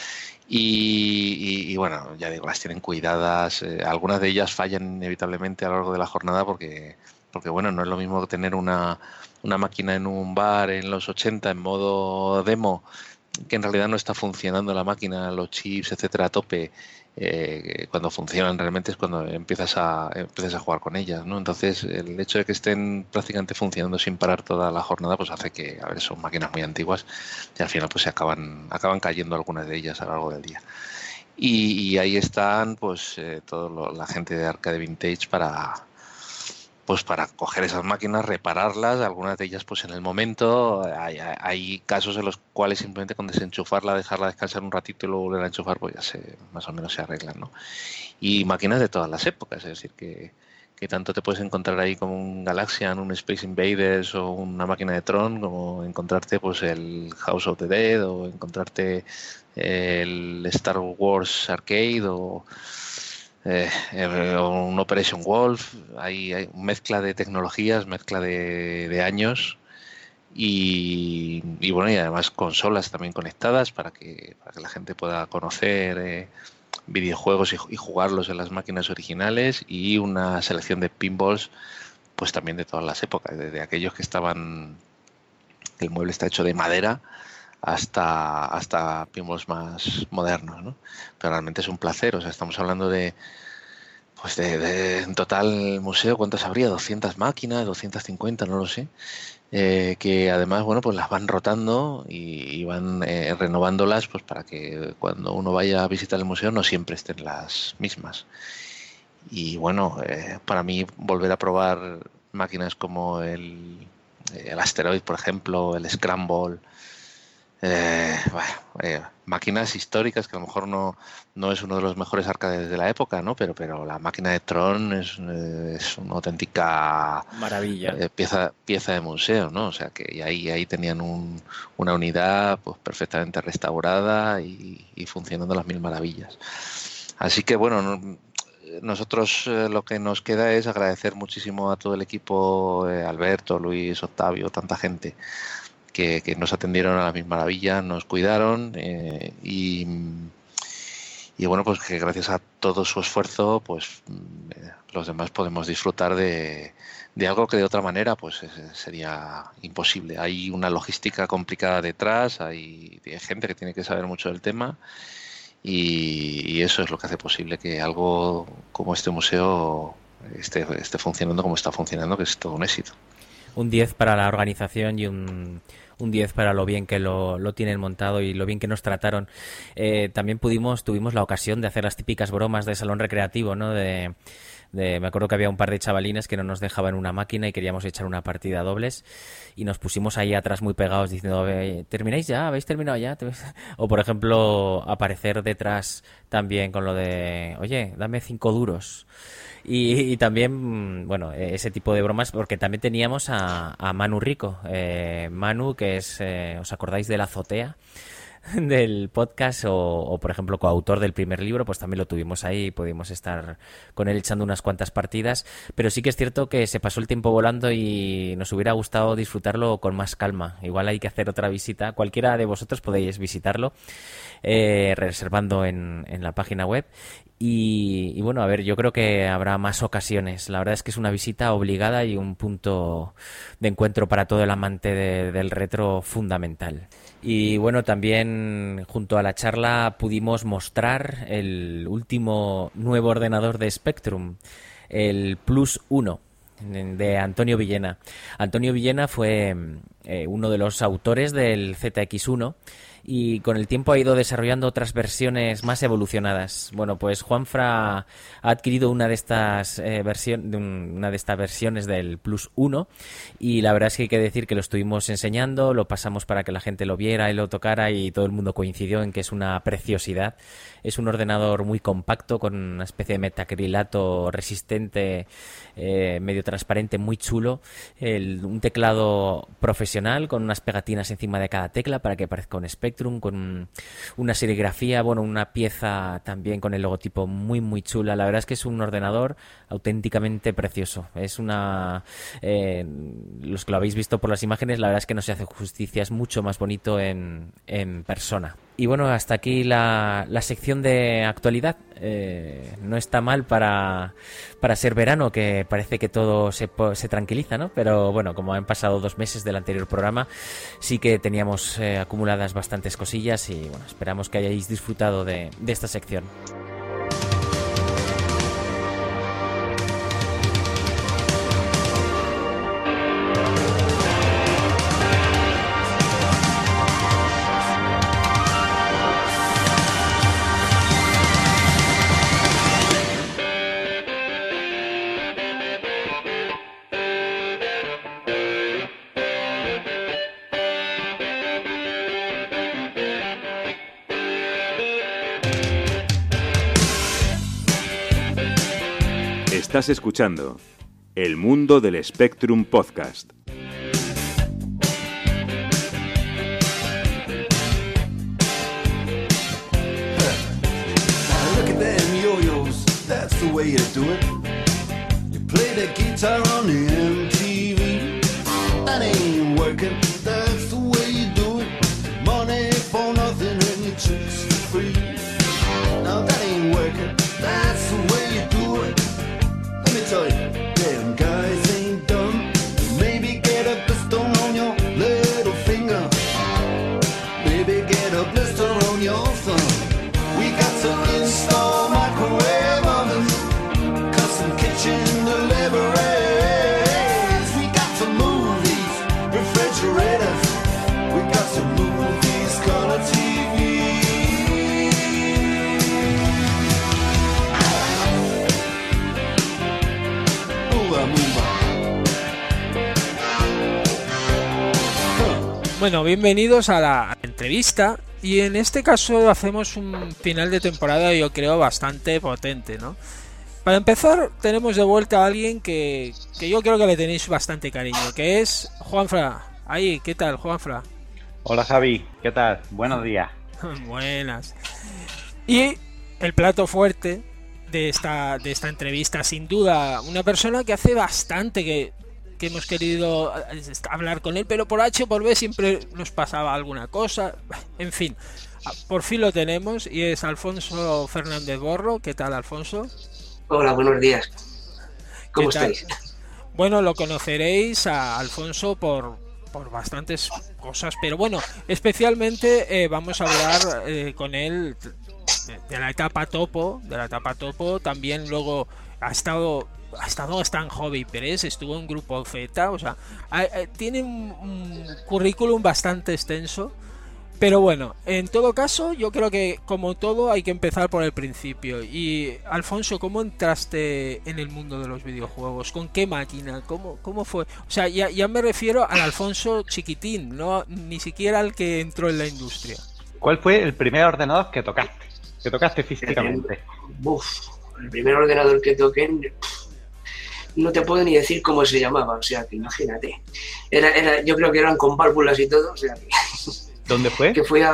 Y bueno, ya digo, las tienen cuidadas. Algunas de ellas fallan inevitablemente a lo largo de la jornada porque bueno, no es lo mismo tener una máquina en un bar en los 80 en modo demo, que en realidad no está funcionando la máquina, los chips, etcétera, a tope. Cuando funcionan realmente es cuando empiezas a jugar con ellas, ¿no? Entonces el hecho de que estén prácticamente funcionando sin parar toda la jornada pues hace que, a ver, son máquinas muy antiguas y al final pues se acaban cayendo algunas de ellas a lo largo del día. Y ahí están pues toda la gente de Arcade Vintage pues para coger esas máquinas, repararlas, algunas de ellas pues en el momento, hay casos en los cuales simplemente con desenchufarla, dejarla descansar un ratito y luego volver a enchufar, pues ya más o menos se arreglan, ¿no? Y máquinas de todas las épocas, es decir, que tanto te puedes encontrar ahí como un Galaxian, un Space Invaders o una máquina de Tron, como encontrarte pues el House of the Dead o encontrarte el Star Wars Arcade o un Operation Wolf. Hay mezcla de tecnologías, mezcla de años y bueno, y además consolas también conectadas para que la gente pueda conocer videojuegos y jugarlos en las máquinas originales, y una selección de pinballs pues también de todas las épocas, desde aquellos que el mueble está hecho de madera hasta pinballs más modernos, ¿no? Pero realmente es un placer, o sea, estamos hablando de en total el museo, ¿cuántas habría? 200 máquinas, 250, no lo sé. Que además, bueno, pues las van rotando y van renovándolas, pues para que cuando uno vaya a visitar el museo no siempre estén las mismas. Y bueno, para mí volver a probar máquinas como el Asteroid, por ejemplo, el Scramble, máquinas históricas que a lo mejor no es uno de los mejores arcades de la época, ¿no? Pero la máquina de Tron es una auténtica maravilla, pieza de museo, ¿no? O sea que y ahí tenían una unidad pues perfectamente restaurada y funcionando a las mil maravillas. Así que bueno, nosotros lo que nos queda es agradecer muchísimo a todo el equipo, Alberto, Luis, Octavio, tanta gente que nos atendieron a la misma maravilla, nos cuidaron y bueno, pues que gracias a todo su esfuerzo pues los demás podemos disfrutar de algo que de otra manera pues sería imposible. Hay una logística complicada detrás, hay gente que tiene que saber mucho del tema y eso es lo que hace posible que algo como este museo esté funcionando como está funcionando, que es todo un éxito. Un 10 para la organización y un 10 para lo bien que lo tienen montado y lo bien que nos trataron. También tuvimos la ocasión de hacer las típicas bromas de salón recreativo, ¿no? Me acuerdo que había un par de chavalines que no nos dejaban una máquina y queríamos echar una partida a dobles y nos pusimos ahí atrás muy pegados diciendo, ¿termináis ya? ¿Habéis terminado ya? O por ejemplo, aparecer detrás también con lo de, oye, dame 5 duros. Y también, bueno, ese tipo de bromas, porque también teníamos a Manu Rico. Manu, que es, ¿os acordáis de La Azotea? Del podcast o por ejemplo coautor del primer libro, pues también lo tuvimos ahí y pudimos estar con él echando unas cuantas partidas, pero sí que es cierto que se pasó el tiempo volando y nos hubiera gustado disfrutarlo con más calma. Igual hay que hacer otra visita, cualquiera de vosotros podéis visitarlo reservando en la página web y bueno, a ver, yo creo que habrá más ocasiones. La verdad es que es una visita obligada y un punto de encuentro para todo el amante del retro fundamental. Y bueno, también junto a la charla pudimos mostrar el último nuevo ordenador de Spectrum, el Plus 1 de Antonio Villena. Antonio Villena fue uno de los autores del ZX1 y con el tiempo ha ido desarrollando otras versiones más evolucionadas. Bueno, pues Juanfra ha adquirido una de estas versiones del Plus 1 y la verdad es que hay que decir que lo estuvimos enseñando, lo pasamos para que la gente lo viera y lo tocara y todo el mundo coincidió en que es una preciosidad. Es un ordenador muy compacto con una especie de metacrilato resistente, medio transparente, muy chulo. Un teclado profesional con unas pegatinas encima de cada tecla para que parezca un Spectrum, con una serigrafía, bueno, una pieza también con el logotipo muy muy chula. La verdad es que es un ordenador auténticamente precioso. Es los que lo habéis visto por las imágenes, la verdad es que no se hace justicia, es mucho más bonito en persona. Y bueno, hasta aquí la sección de actualidad. No está mal para ser verano, que parece que todo se tranquiliza, ¿no? Pero bueno, como han pasado 2 meses del anterior programa, sí que teníamos acumuladas bastantes cosillas y bueno, esperamos que hayáis disfrutado de esta sección. Estás escuchando El Mundo del Spectrum Podcast. Look at them yo-yos, that's the way you do it. You play the guitar on the MTV. That ain't working, that's the way you do it. Money for nothing and your chicks for free. Now that ain't working, that's the way you do it. Let me tell you, damn guys ain't dumb. Maybe get a blister on your little finger. Maybe get a blister on your thumb. We got to install microwave ovens, custom kitchen deliveries. We got to move these refrigerators. We got to move these color TVs. Move on. Bueno, bienvenidos a la entrevista. Y en este caso hacemos un final de temporada, yo creo, bastante potente, ¿no? Para empezar, tenemos de vuelta a alguien que yo creo que le tenéis bastante cariño, que es Juanfra. Ahí, ¿qué tal, Juanfra? Hola Javi, ¿qué tal? Buenos días. Buenas. Y el plato fuerte de esta entrevista, sin duda, una persona que hace bastante que hemos querido hablar con él, pero por H o por B siempre nos pasaba alguna cosa. En fin, por fin lo tenemos y es Alfonso Fernández Borro. ¿Qué tal, Alfonso? Hola, buenos días. ¿Cómo estáis? Bueno, lo conoceréis a Alfonso por bastantes cosas, pero bueno, especialmente vamos a hablar con él de la etapa topo, también luego ha estado hasta en Hobby Press, estuvo en Grupo Z, o sea, tiene un currículum bastante extenso, pero bueno, en todo caso, yo creo que como todo hay que empezar por el principio. Y Alfonso, ¿cómo entraste en el mundo de los videojuegos? ¿Con qué máquina? ¿Cómo fue? O sea, ya me refiero al Alfonso chiquitín, no ni siquiera al que entró en la industria. ¿Cuál fue el primer ordenador que tocaste? Que tocaste físicamente. El primer ordenador que toqué, no te puedo ni decir cómo se llamaba, o sea, que imagínate. Yo creo que eran con válvulas y todo, o sea que... ¿Dónde fue? Que fue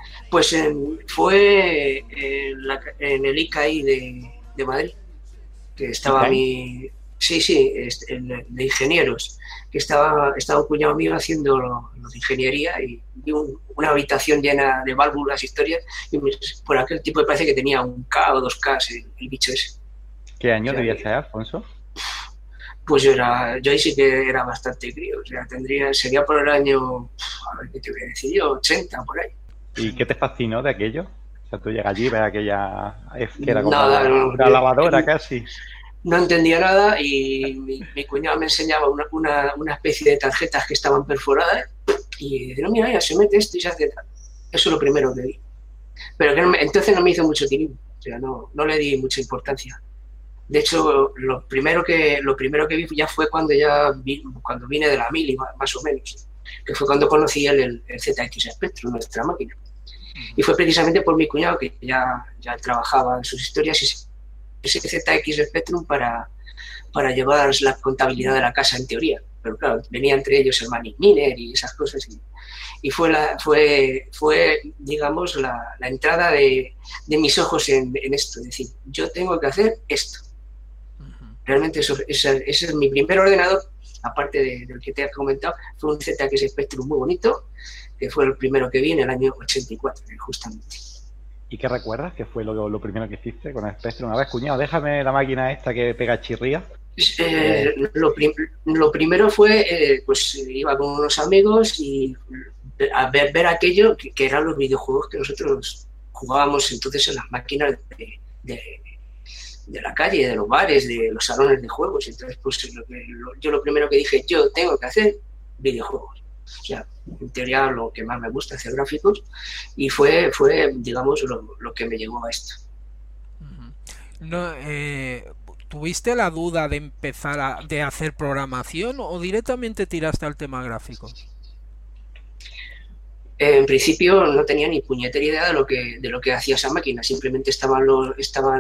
fue en el ICAI de Madrid, que estaba ¿ICAI? el de ingenieros, que estaba un cuñado mío haciendo lo de ingeniería y una habitación llena de válvulas, historias, y por aquel tipo me parece que tenía 1K o 2K el bicho ese. ¿Qué año debía ser, Alfonso? Pues yo ahí sí que era bastante crío, o sea, sería por el año, a ver qué te voy a decir yo, 80, por ahí. ¿Y qué te fascinó de aquello? O sea, tú llegas allí y ves aquella... que era como Nada, una lavadora casi. No entendía nada y mi cuñado me enseñaba una especie de tarjetas que estaban perforadas y decía, no, mira, se mete esto y se hace tal. Eso es lo primero que vi. Pero que entonces no me hizo mucho tirismo, o sea, no le di mucha importancia. De hecho, lo primero que vi ya fue cuando vine de la Mili, más o menos, que fue cuando conocí el ZX Spectrum, nuestra máquina. Y fue precisamente por mi cuñado que ya trabajaba en sus historias y ese ZX Spectrum para llevar la contabilidad de la casa en teoría. Pero claro, venía entre ellos el Manic Miner y esas cosas. Y fue digamos, la entrada de mis ojos en esto. Es decir, yo tengo que hacer esto. Realmente ese es mi primer ordenador, aparte del que te he comentado, fue un ZX Spectrum muy bonito, que fue el primero que vi en el año 84, justamente. ¿Y qué recuerdas? ¿Qué fue lo primero que hiciste con el Spectrum? A ver, cuñado, déjame la máquina esta que pega chirría. Lo primero fue, pues iba con unos amigos y a ver aquello que eran los videojuegos que nosotros jugábamos entonces en las máquinas de la calle, de los bares, de los salones de juegos. Entonces, pues yo lo primero que dije, yo tengo que hacer videojuegos. O sea, en teoría lo que más me gusta, hacer gráficos, y fue digamos, lo que me llevó a esto. No, ¿tuviste la duda de empezar de hacer programación o directamente tiraste al tema gráfico? En principio no tenía ni puñetera idea de lo que hacía esa máquina, simplemente estaban lo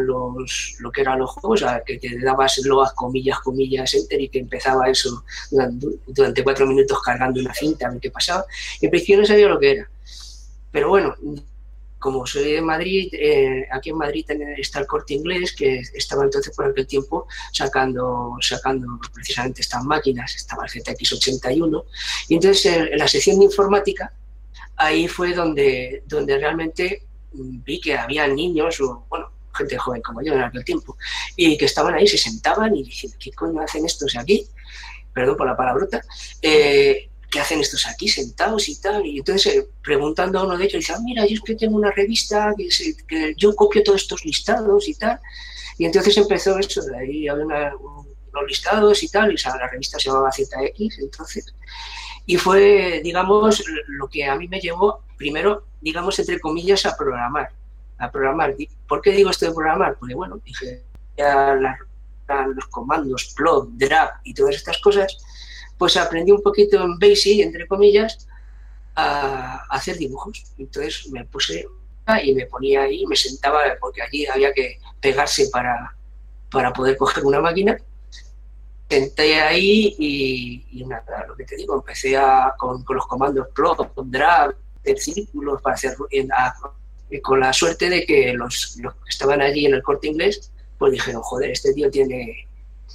que eran los juegos, a que te dabas loas, comillas, enter, y que empezaba eso durante 4 minutos cargando una cinta, a ver qué pasaba. En principio no sabía lo que era, pero bueno, como soy de Madrid, aquí en Madrid está el Corte Inglés, que estaba entonces por aquel tiempo sacando precisamente estas máquinas, estaba el ZX81, y entonces en la sección de informática, ahí fue donde realmente vi que había niños, o bueno, gente joven como yo en aquel tiempo, y que estaban ahí, se sentaban y decían, ¿qué coño hacen estos aquí? Perdón por la palabrota. ¿Qué hacen estos aquí sentados y tal? Y entonces preguntando a uno de ellos, dice, mira, yo es que tengo una revista que yo copio todos estos listados y tal. Y entonces empezó eso, de ahí había unos listados y tal, y la revista se llamaba ZX, entonces. Y fue, digamos, lo que a mí me llevó, primero, digamos, entre comillas, a programar. ¿Por qué digo esto de programar? Porque, bueno, dije, ya los comandos, plot, drag y todas estas cosas, pues aprendí un poquito en Basic, entre comillas, a hacer dibujos. Entonces me puse y me ponía ahí, me sentaba, porque allí había que pegarse para poder coger una máquina. Senté ahí y nada, lo que te digo, empecé con los comandos plot, drag, hacer círculos para hacer con la suerte de que los que estaban allí en el Corte Inglés, pues dijeron, joder, este tío tiene,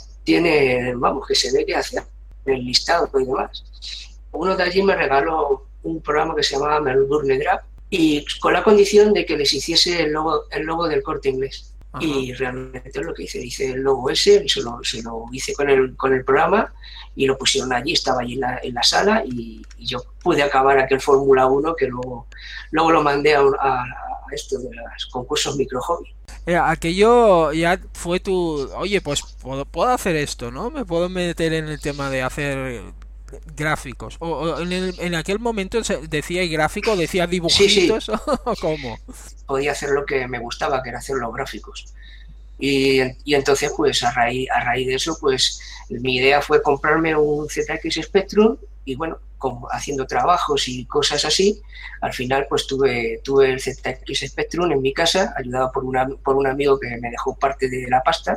vamos, que se ve que hace el listado y demás. Uno de allí me regaló un programa que se llamaba Melbourne Drag, y con la condición de que les hiciese el logo del Corte Inglés. Ajá. Y realmente es lo que hice el logo ese, se lo hice con el programa y lo pusieron allí, estaba allí en la sala, y yo pude acabar aquel Fórmula 1 que luego lo mandé a esto de los concursos micro hobby. Aquello ya fue oye, pues puedo hacer esto, ¿no? Me puedo meter en el tema de hacer gráficos. O en aquel momento decía gráfico, decía dibujitos, sí. ¿O cómo? Podía hacer lo que me gustaba, que era hacer los gráficos. Y entonces, pues a raíz de eso, pues mi idea fue comprarme un ZX Spectrum, y bueno, como haciendo trabajos y cosas así, al final pues tuve el ZX Spectrum en mi casa, ayudado por un amigo que me dejó parte de la pasta.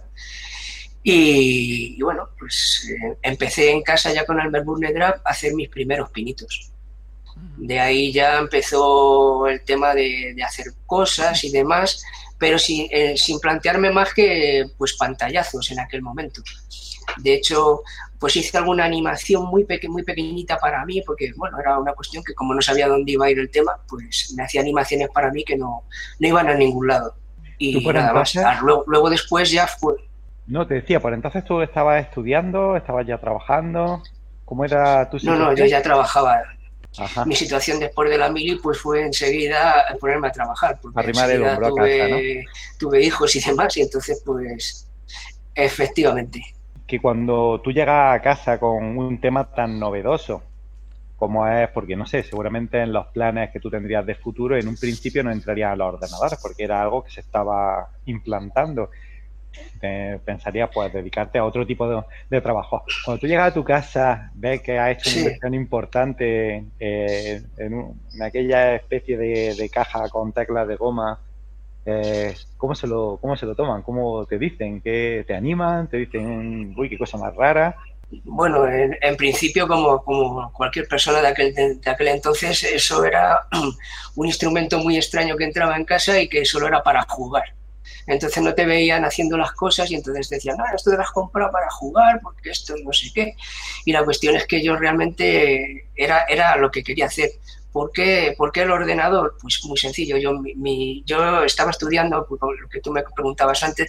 Y bueno, pues empecé en casa ya con el Melbourne Drag a hacer mis primeros pinitos. De ahí ya empezó el tema de hacer cosas y demás, pero sin plantearme más que pues pantallazos en aquel momento. De hecho, pues hice alguna animación muy pequeñita para mí, porque bueno, era una cuestión que como no sabía dónde iba a ir el tema, pues me hacía animaciones para mí que no iban a ningún lado. Y nada más. Luego después ya fue... No, te decía, por entonces tú estabas estudiando, estabas ya trabajando. ¿Cómo era tu situación? No, yo ya trabajaba. Ajá. Mi situación después de la mili pues fue enseguida ponerme a trabajar, porque arrimar el hombro a casa, ¿no? Tuve hijos y demás, y entonces pues efectivamente. Que cuando tú llegas a casa con un tema tan novedoso como es, porque no sé, seguramente en los planes que tú tendrías de futuro en un principio no entrarían a los ordenadores porque era algo que se estaba implantando. Pensaría pues dedicarte a otro tipo de trabajo. Cuando tú llegas a tu casa, ves que has hecho una inversión importante en aquella especie de caja con teclas de goma, ¿cómo se lo toman? ¿Cómo te dicen? ¿Qué te animan? ¿Te dicen, uy, qué cosa más rara? Bueno, en principio, como cualquier persona de aquel entonces, eso era un instrumento muy extraño que entraba en casa y que solo era para jugar. Entonces no te veían haciendo las cosas y entonces decían, esto te lo has comprado para jugar porque esto no sé qué. Y la cuestión es que yo realmente era lo que quería hacer. ¿Por qué el ordenador? Pues muy sencillo. Yo estaba estudiando, lo que tú me preguntabas antes,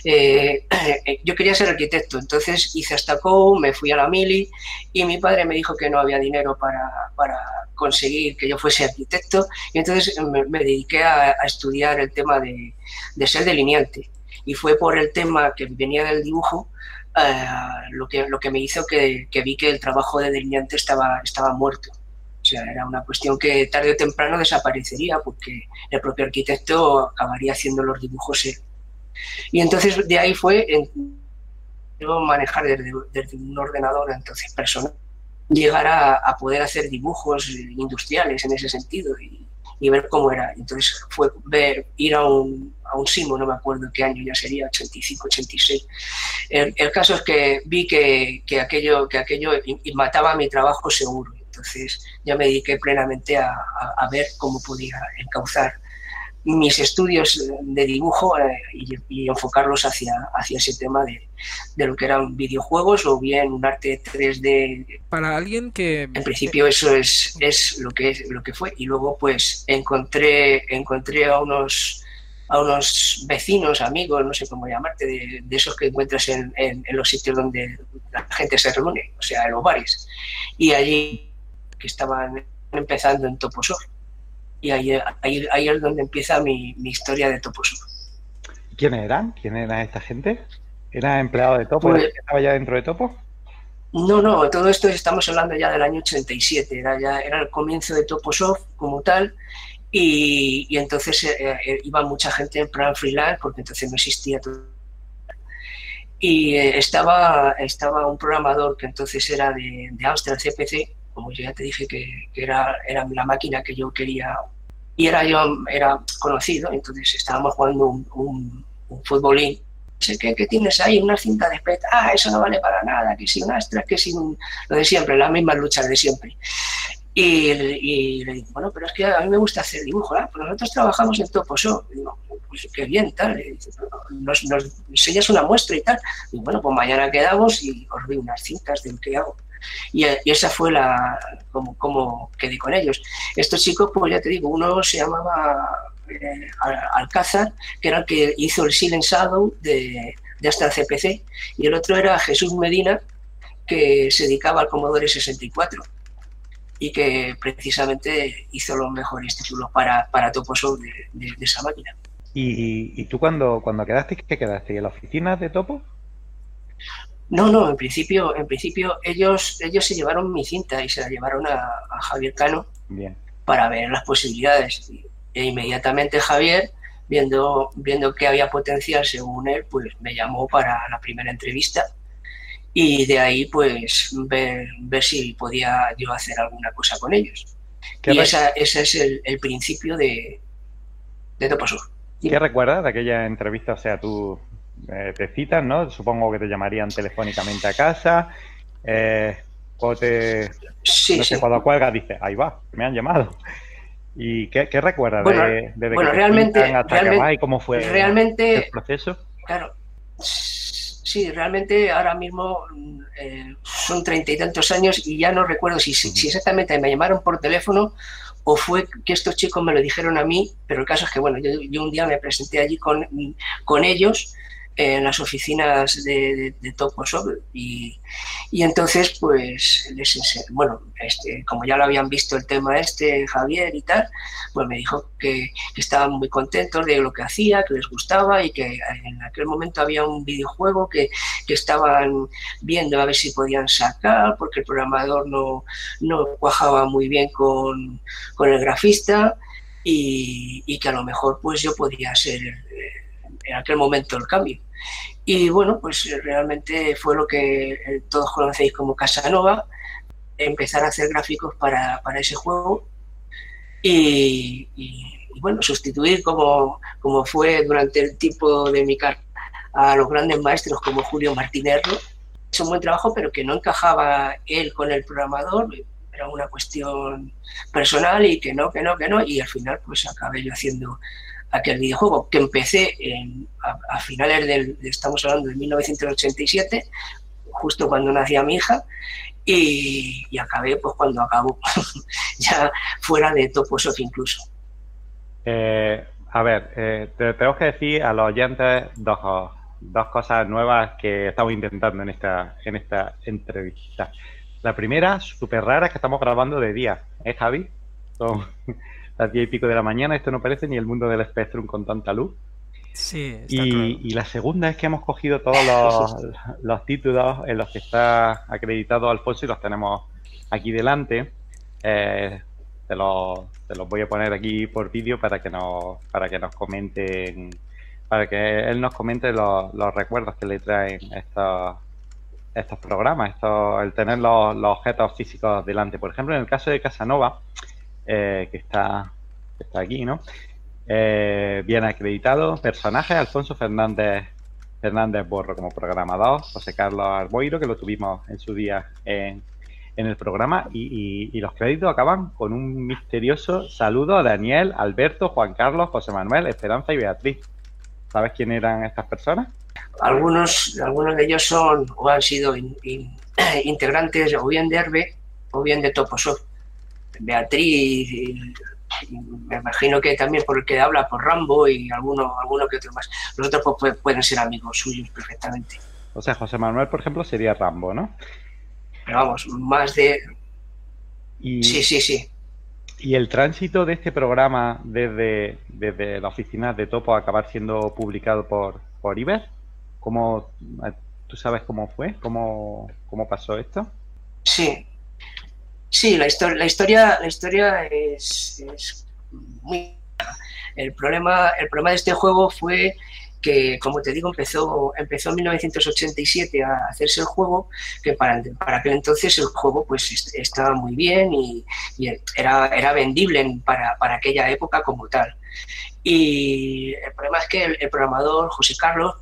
yo quería ser arquitecto. Entonces hice hasta COU, me fui a la mili y mi padre me dijo que no había dinero para conseguir que yo fuese arquitecto. Y entonces me dediqué a estudiar el tema de ser delineante. Y fue por el tema que venía del dibujo lo que me hizo que vi que el trabajo de delineante estaba muerto. O sea, era una cuestión que tarde o temprano desaparecería porque el propio arquitecto acabaría haciendo los dibujos él. Y entonces de ahí fue manejar desde un ordenador entonces personal llegar a poder hacer dibujos industriales en ese sentido y ver cómo era. Entonces fue ir a un Simo, no me acuerdo qué año ya sería, 85, 86. El caso es que vi que aquello mataba mi trabajo seguro. Entonces ya me dediqué plenamente a ver cómo podía encauzar mis estudios de dibujo y enfocarlos hacia ese tema de lo que eran videojuegos o bien un arte 3D. Para alguien que... En principio eso es lo que fue. Y luego pues encontré a unos vecinos, amigos, no sé cómo llamarte, de esos que encuentras en los sitios donde la gente se reúne, o sea, en los bares. Y allí que estaban empezando en Toposoft. Y ahí es donde empieza mi historia de Toposoft. ¿Quiénes eran? ¿Quién era esta gente? ¿Era empleado de Topo? Pues, ¿Estaba ya dentro de Topo? No, todo esto estamos hablando ya del año 87, era el comienzo de Toposoft como tal, y entonces iba mucha gente en plan freelance, porque entonces no existía todo. Y estaba un programador que entonces era de Amstrad CPC, como yo ya te dije que era la máquina que yo quería, y era conocido, entonces estábamos jugando un futbolín. ¿Qué tienes ahí? Una cinta de espeta. Eso no vale para nada, que si un Astra, que si lo de siempre, las mismas luchas de siempre. Y le digo, bueno, pero es que a mí me gusta hacer dibujo, pues nosotros trabajamos en Toposoft. Digo, pues qué bien, tal. Nos enseñas una muestra y tal. Y bueno, pues mañana quedamos y os doy unas cintas de lo que hago. Y esa fue como quedé con ellos. Estos chicos, pues ya te digo, uno se llamaba Alcázar, que era el que hizo el Silent Shadow de Astra CPC, y el otro era Jesús Medina, que se dedicaba al Commodore 64 y que precisamente hizo los mejores títulos para Toposoft de esa máquina. ¿Y tú cuando quedaste, qué quedaste? ¿En la oficina de Topo? No, en principio ellos se llevaron mi cinta y se la llevaron a Javier Cano. Bien. Para ver las posibilidades. E inmediatamente Javier, viendo que había potencial según él, pues me llamó para la primera entrevista y de ahí pues ver si podía yo hacer alguna cosa con ellos. Y ese es el principio de Toposoft. ¿Qué recuerdas de aquella entrevista? O sea, tú te citas, ¿no? Supongo que te llamarían telefónicamente a casa. Cuando cuelgas dices, ahí va, me han llamado. ¿Y qué recuerdas desde que realmente, hasta que vas y cómo fue el proceso? Claro, sí, realmente ahora mismo son 30 y tantos años y ya no recuerdo si exactamente me llamaron por teléfono o fue que estos chicos me lo dijeron a mí, pero el caso es que bueno, yo un día me presenté allí con ellos en las oficinas de Toposoft y entonces pues como ya lo habían visto el tema Javier y tal, pues me dijo que estaban muy contentos de lo que hacía, que les gustaba y que en aquel momento había un videojuego que estaban viendo a ver si podían sacar porque el programador no cuajaba muy bien con el grafista y que a lo mejor pues yo podía ser en aquel momento el cambio. Y bueno, pues realmente fue lo que todos conocéis como Casanova, empezar a hacer gráficos para ese juego y bueno, sustituir como fue durante el tiempo de mi carrera a los grandes maestros como Julio Martínez. Es un buen trabajo, pero que no encajaba él con el programador, era una cuestión personal y que no, y al final pues acabé yo haciendo aquel videojuego que empecé a finales estamos hablando de 1987, justo cuando nacía mi hija, y acabé pues cuando acabó, ya fuera de Toposoft incluso. A ver, te tengo que decir a los oyentes dos cosas nuevas que estamos intentando en esta entrevista. La primera, súper rara, es que estamos grabando de día, Javi? Son las 10 y pico de la mañana, esto no parece ni el mundo del Spectrum con tanta luz. Sí, está y la segunda es que hemos cogido todos los títulos en los que está acreditado Alfonso y los tenemos aquí delante. Te los voy a poner aquí por vídeo para que nos comenten, para que él nos comente los recuerdos que le traen estos programas, el tener los objetos físicos delante. Por ejemplo, en el caso de Casanova, que está aquí, ¿no? Bien acreditado, personajes, Alfonso Fernández Borro como programador, José Carlos Arboiro, que lo tuvimos en su día en el programa, y los créditos acaban con un misterioso saludo a Daniel, Alberto, Juan Carlos, José Manuel, Esperanza y Beatriz. ¿Sabes quién eran estas personas? Algunos de ellos son o han sido integrantes o bien de Herbe o bien de Toposoft. Beatriz, me imagino que también por el que habla, por Rambo y alguno que otro más. Los otros pues, pueden ser amigos suyos perfectamente. O sea, José Manuel, por ejemplo, sería Rambo, ¿no? Pero vamos, más de... Sí. ¿Y el tránsito de este programa desde la oficina de Topo a acabar siendo publicado por Iber? ¿Tú sabes cómo fue? ¿Cómo pasó esto? Sí, la historia es muy... El problema de este juego fue que, como te digo, empezó en 1987 a hacerse el juego, que para aquel entonces el juego pues estaba muy bien y era vendible para aquella época como tal. Y el problema es que el programador José Carlos,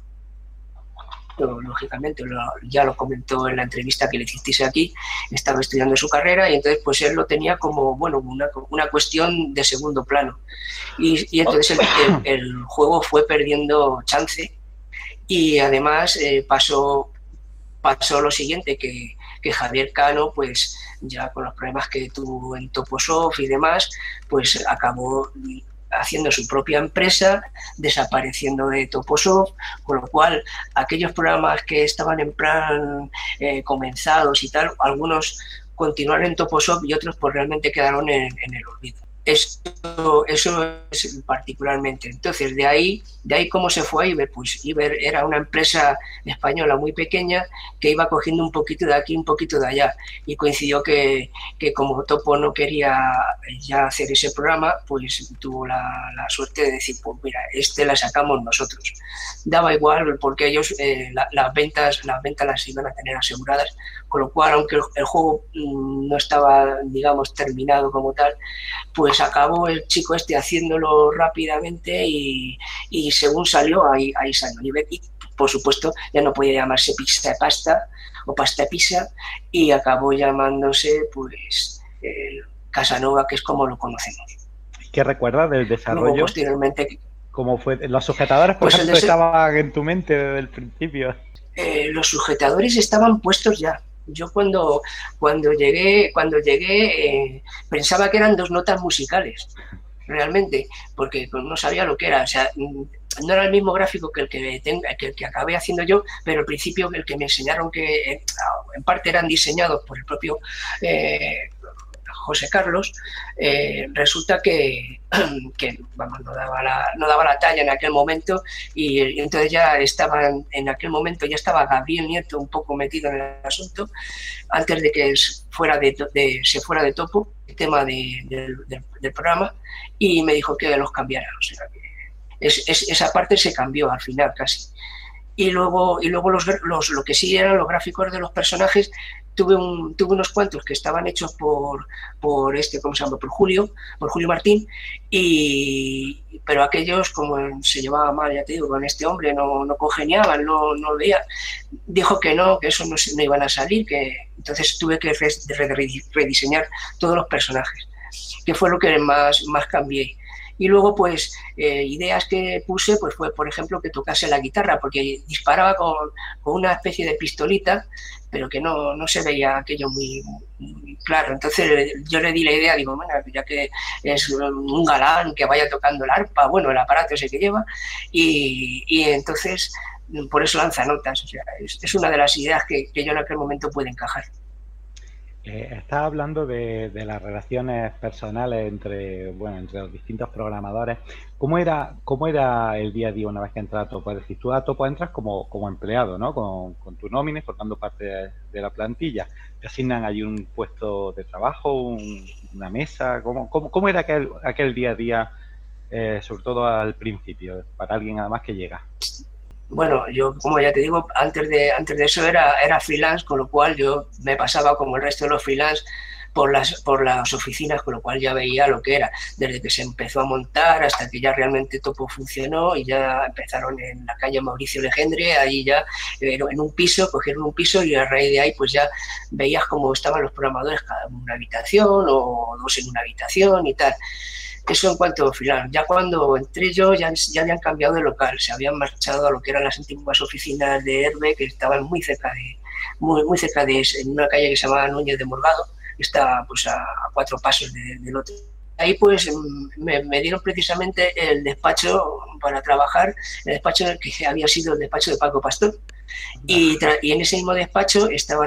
lógicamente ya lo comentó en la entrevista que le hicisteis aquí, estaba estudiando su carrera y entonces pues él lo tenía como una cuestión de segundo plano y entonces el juego fue perdiendo chance y además pasó lo siguiente, que Javier Cano pues ya con los problemas que tuvo en Toposoft y demás pues acabó haciendo su propia empresa, desapareciendo de Toposoft, con lo cual aquellos programas que estaban en plan comenzados y tal, algunos continuaron en Toposoft y otros pues realmente quedaron en el olvido. Eso es particularmente. Entonces, de ahí cómo se fue a Iber. Pues Iber era una empresa española muy pequeña que iba cogiendo un poquito de aquí, un poquito de allá. Y coincidió que como Topo no quería ya hacer ese programa, pues tuvo la suerte de decir, pues mira, la sacamos nosotros. Daba igual porque ellos las ventas las iban a tener aseguradas, con lo cual, aunque el juego no estaba, digamos, terminado como tal, pues acabó el chico haciéndolo rápidamente y según salió, ahí salió. Y por supuesto ya no podía llamarse Pizza de Pasta o Pasta de Pizza y acabó llamándose pues Casanova, que es como lo conocemos. ¿Qué recuerdas del desarrollo? Luego, posteriormente, ¿cómo fue? ¿Los sujetadores, por ejemplo, estaban en tu mente desde el principio? Los sujetadores estaban puestos ya. Yo cuando llegué pensaba que eran 2 notas musicales, realmente, porque no sabía lo que era. O sea, no era el mismo gráfico que el que acabé haciendo yo, pero al principio el que me enseñaron, que en parte eran diseñados por el propio José Carlos, resulta que vamos, no daba la talla en aquel momento y entonces ya en aquel momento estaba Gabriel Nieto un poco metido en el asunto antes de que se fuera de Topo el tema del programa y me dijo que los cambiara. O sea, esa parte se cambió al final casi. Y luego lo que sí eran los gráficos de los personajes, tuve unos cuantos que estaban hechos por ¿cómo se llama? Por Julio Martín, pero aquellos, como se llevaba mal, ya te digo, con este hombre, no congeniaban, no veía, dijo que eso no iban a salir, que entonces tuve que rediseñar todos los personajes, que fue lo que más cambié. Y luego, pues, ideas que puse, pues fue, por ejemplo, que tocase la guitarra, porque disparaba con una especie de pistolita, pero que no se veía aquello muy claro. Entonces yo le di la idea, digo, bueno, ya que es un galán que vaya tocando el arpa, bueno, el aparato ese que lleva, y entonces por eso lanza notas. O sea, es una de las ideas que yo en aquel momento pude encajar. Estás hablando de las relaciones personales entre los distintos programadores. ¿Cómo era el día a día una vez que entras a Topo? Es decir, tú a Topo entras como empleado, ¿no? Con tu nómina, formando parte de la plantilla. ¿Te asignan allí un puesto de trabajo, una mesa? ¿Cómo era aquel día a día, sobre todo al principio, para alguien además que llega? Bueno, yo, como ya te digo, antes de eso era freelance, con lo cual yo me pasaba como el resto de los freelance por las oficinas, con lo cual ya veía lo que era, desde que se empezó a montar hasta que ya realmente Topo funcionó y ya empezaron en la calle Mauricio Legendre, ahí ya en un piso, cogieron un piso y a raíz de ahí pues ya veías cómo estaban los programadores cada uno en una habitación o dos en una habitación y tal. Eso en cuanto a freelance. Ya cuando entré yo ya habían cambiado de local, se habían marchado a lo que eran las antiguas oficinas de Herbe, que estaban muy cerca en una calle que se llamaba Núñez de Morgado, que está pues a 4 pasos del otro. Ahí pues me dieron precisamente el despacho para trabajar, el despacho en el que había sido el despacho de Paco Pastor. Y en ese mismo despacho estaba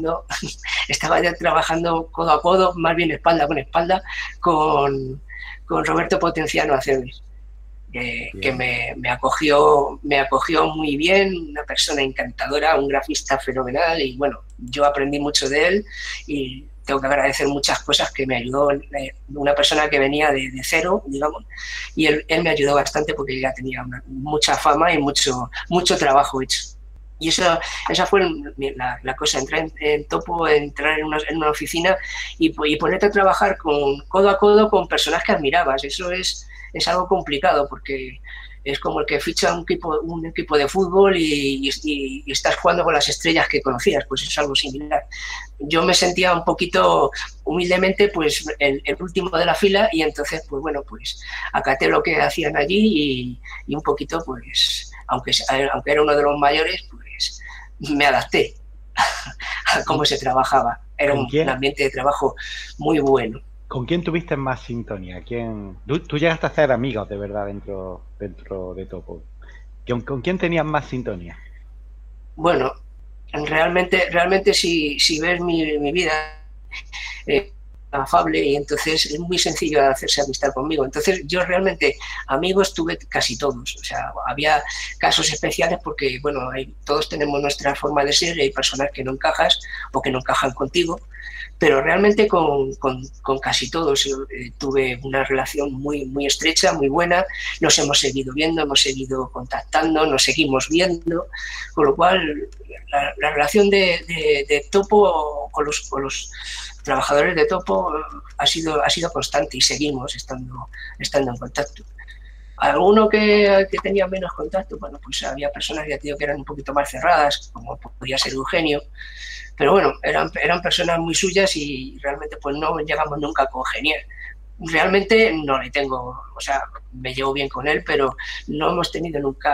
ya trabajando codo a codo, más bien espalda con espalda, con Roberto Potenciano Aceves, que me acogió muy bien, una persona encantadora, un grafista fenomenal, y bueno, yo aprendí mucho de él y tengo que agradecer muchas cosas que me ayudó, una persona que venía de cero, digamos, y él me ayudó bastante porque ya tenía mucha fama y mucho trabajo hecho. Y esa fue la cosa, entrar en Topo, entrar en una oficina y ponerte a trabajar codo a codo con personas que admirabas. Eso es algo complicado porque es como el que ficha un equipo de fútbol y estás jugando con las estrellas que conocías, pues es algo similar. Yo me sentía un poquito humildemente pues el último de la fila y entonces pues bueno, pues acaté lo que hacían allí y un poquito pues aunque era uno de los mayores, pues me adapté a cómo se trabajaba. Era un ambiente de trabajo muy bueno. ¿Con quién tuviste más sintonía? Tú llegaste a ser amigos de verdad dentro de Topo. ¿Con quién tenías más sintonía? Bueno, realmente si ves mi vida afable y entonces es muy sencillo hacerse amistad conmigo. Entonces yo realmente amigos tuve casi todos. O sea, había casos especiales porque, bueno, todos tenemos nuestra forma de ser y hay personas que no encajas o que no encajan contigo. Pero realmente con casi todos tuve una relación muy, muy estrecha, muy buena. Nos hemos seguido viendo, hemos seguido contactando, nos seguimos viendo. Con lo cual, la relación de Topo con los trabajadores de Topo ha sido constante y seguimos estando en contacto. Alguno que tenía menos contacto, bueno, pues había personas ya te digo, que eran un poquito más cerradas, como podía ser Eugenio. Pero bueno, eran personas muy suyas y realmente pues no llegamos nunca a congeniar. Realmente no le tengo, o sea, me llevo bien con él, pero no hemos tenido nunca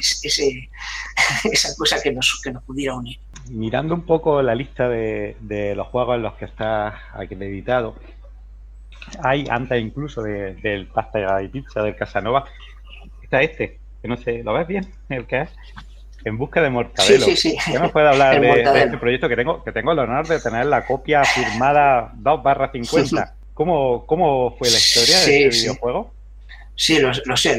esa cosa que nos pudiera unir. Mirando un poco la lista de los juegos en los que estás acreditado, hay antes incluso del Pasta y Pizza del Casanova, está que no sé, ¿lo ves bien? ¿El que es? En busca de Mortadelo. Sí. ¿Qué me puede hablar de este proyecto que tengo el honor de tener la copia firmada 2/50? ¿Cómo fue la historia de este videojuego? Sí, lo sé.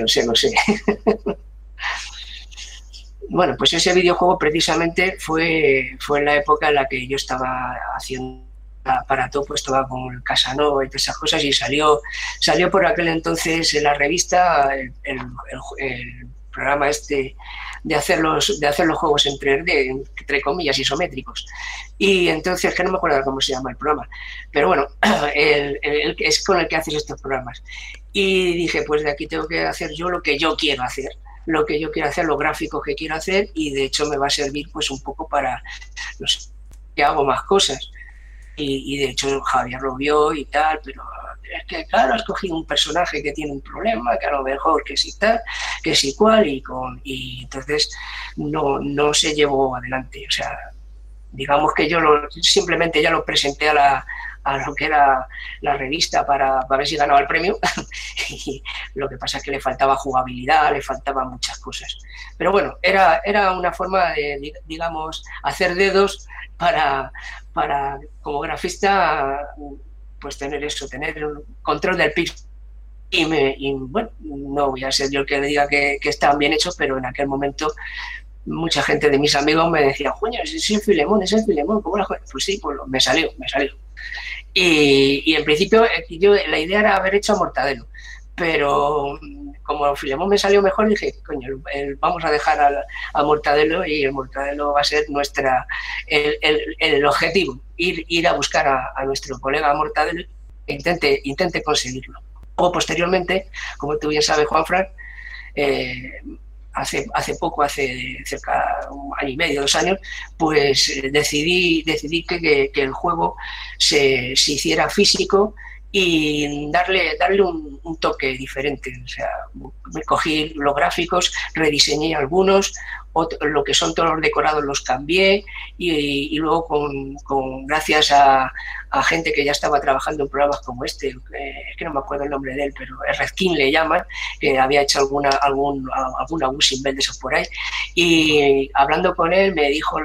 Bueno, pues ese videojuego precisamente fue en la época en la que yo estaba haciendo para Topo, estaba con el Casanova y todas esas cosas y salió por aquel entonces en la revista el programa de hacer los juegos en 3D, entre comillas, isométricos. Y entonces, que no me acuerdo cómo se llama el programa, pero bueno, es con el que haces estos programas. Y dije, pues de aquí tengo que hacer yo lo que yo quiero hacer, los gráficos que quiero hacer, y de hecho me va a servir pues un poco para, no sé, que hago más cosas. Y de hecho Javier lo vio y tal, pero es que claro, has cogido un personaje que tiene un problema, que a lo mejor que sí tal, que sí cual, y entonces no se llevó adelante. O sea, digamos que yo simplemente ya lo presenté a lo que era la revista para ver si ganaba el premio y lo que pasa es que le faltaba jugabilidad, le faltaban muchas cosas. Pero bueno, era una forma de, digamos, hacer dedos para como grafista pues tener el control del pixel y bueno, no voy a ser yo el que le diga que estaban bien hechos, pero en aquel momento mucha gente de mis amigos me decía, coño, ese es el Filemón, ¿cómo la juegas? Pues sí, pues me salió. Y en principio la idea era haber hecho a Mortadelo, pero como Filemón me salió mejor, dije, coño, vamos a dejar a Mortadelo, y el Mortadelo va a ser el objetivo, ir a buscar a nuestro colega Mortadelo e intente conseguirlo. O posteriormente, como tú bien sabes, Juanfran, hace poco, hace cerca de 1 año y medio, 2 años, pues decidí que el juego se hiciera físico y darle un toque diferente. O sea, me cogí los gráficos, rediseñé algunos, lo que son todos los decorados los cambié, y luego gracias a gente que ya estaba trabajando en programas como este, es que no me acuerdo el nombre de él, pero Redkin le llaman, que había hecho alguna Busimbel de esos por ahí, y hablando con él me dijo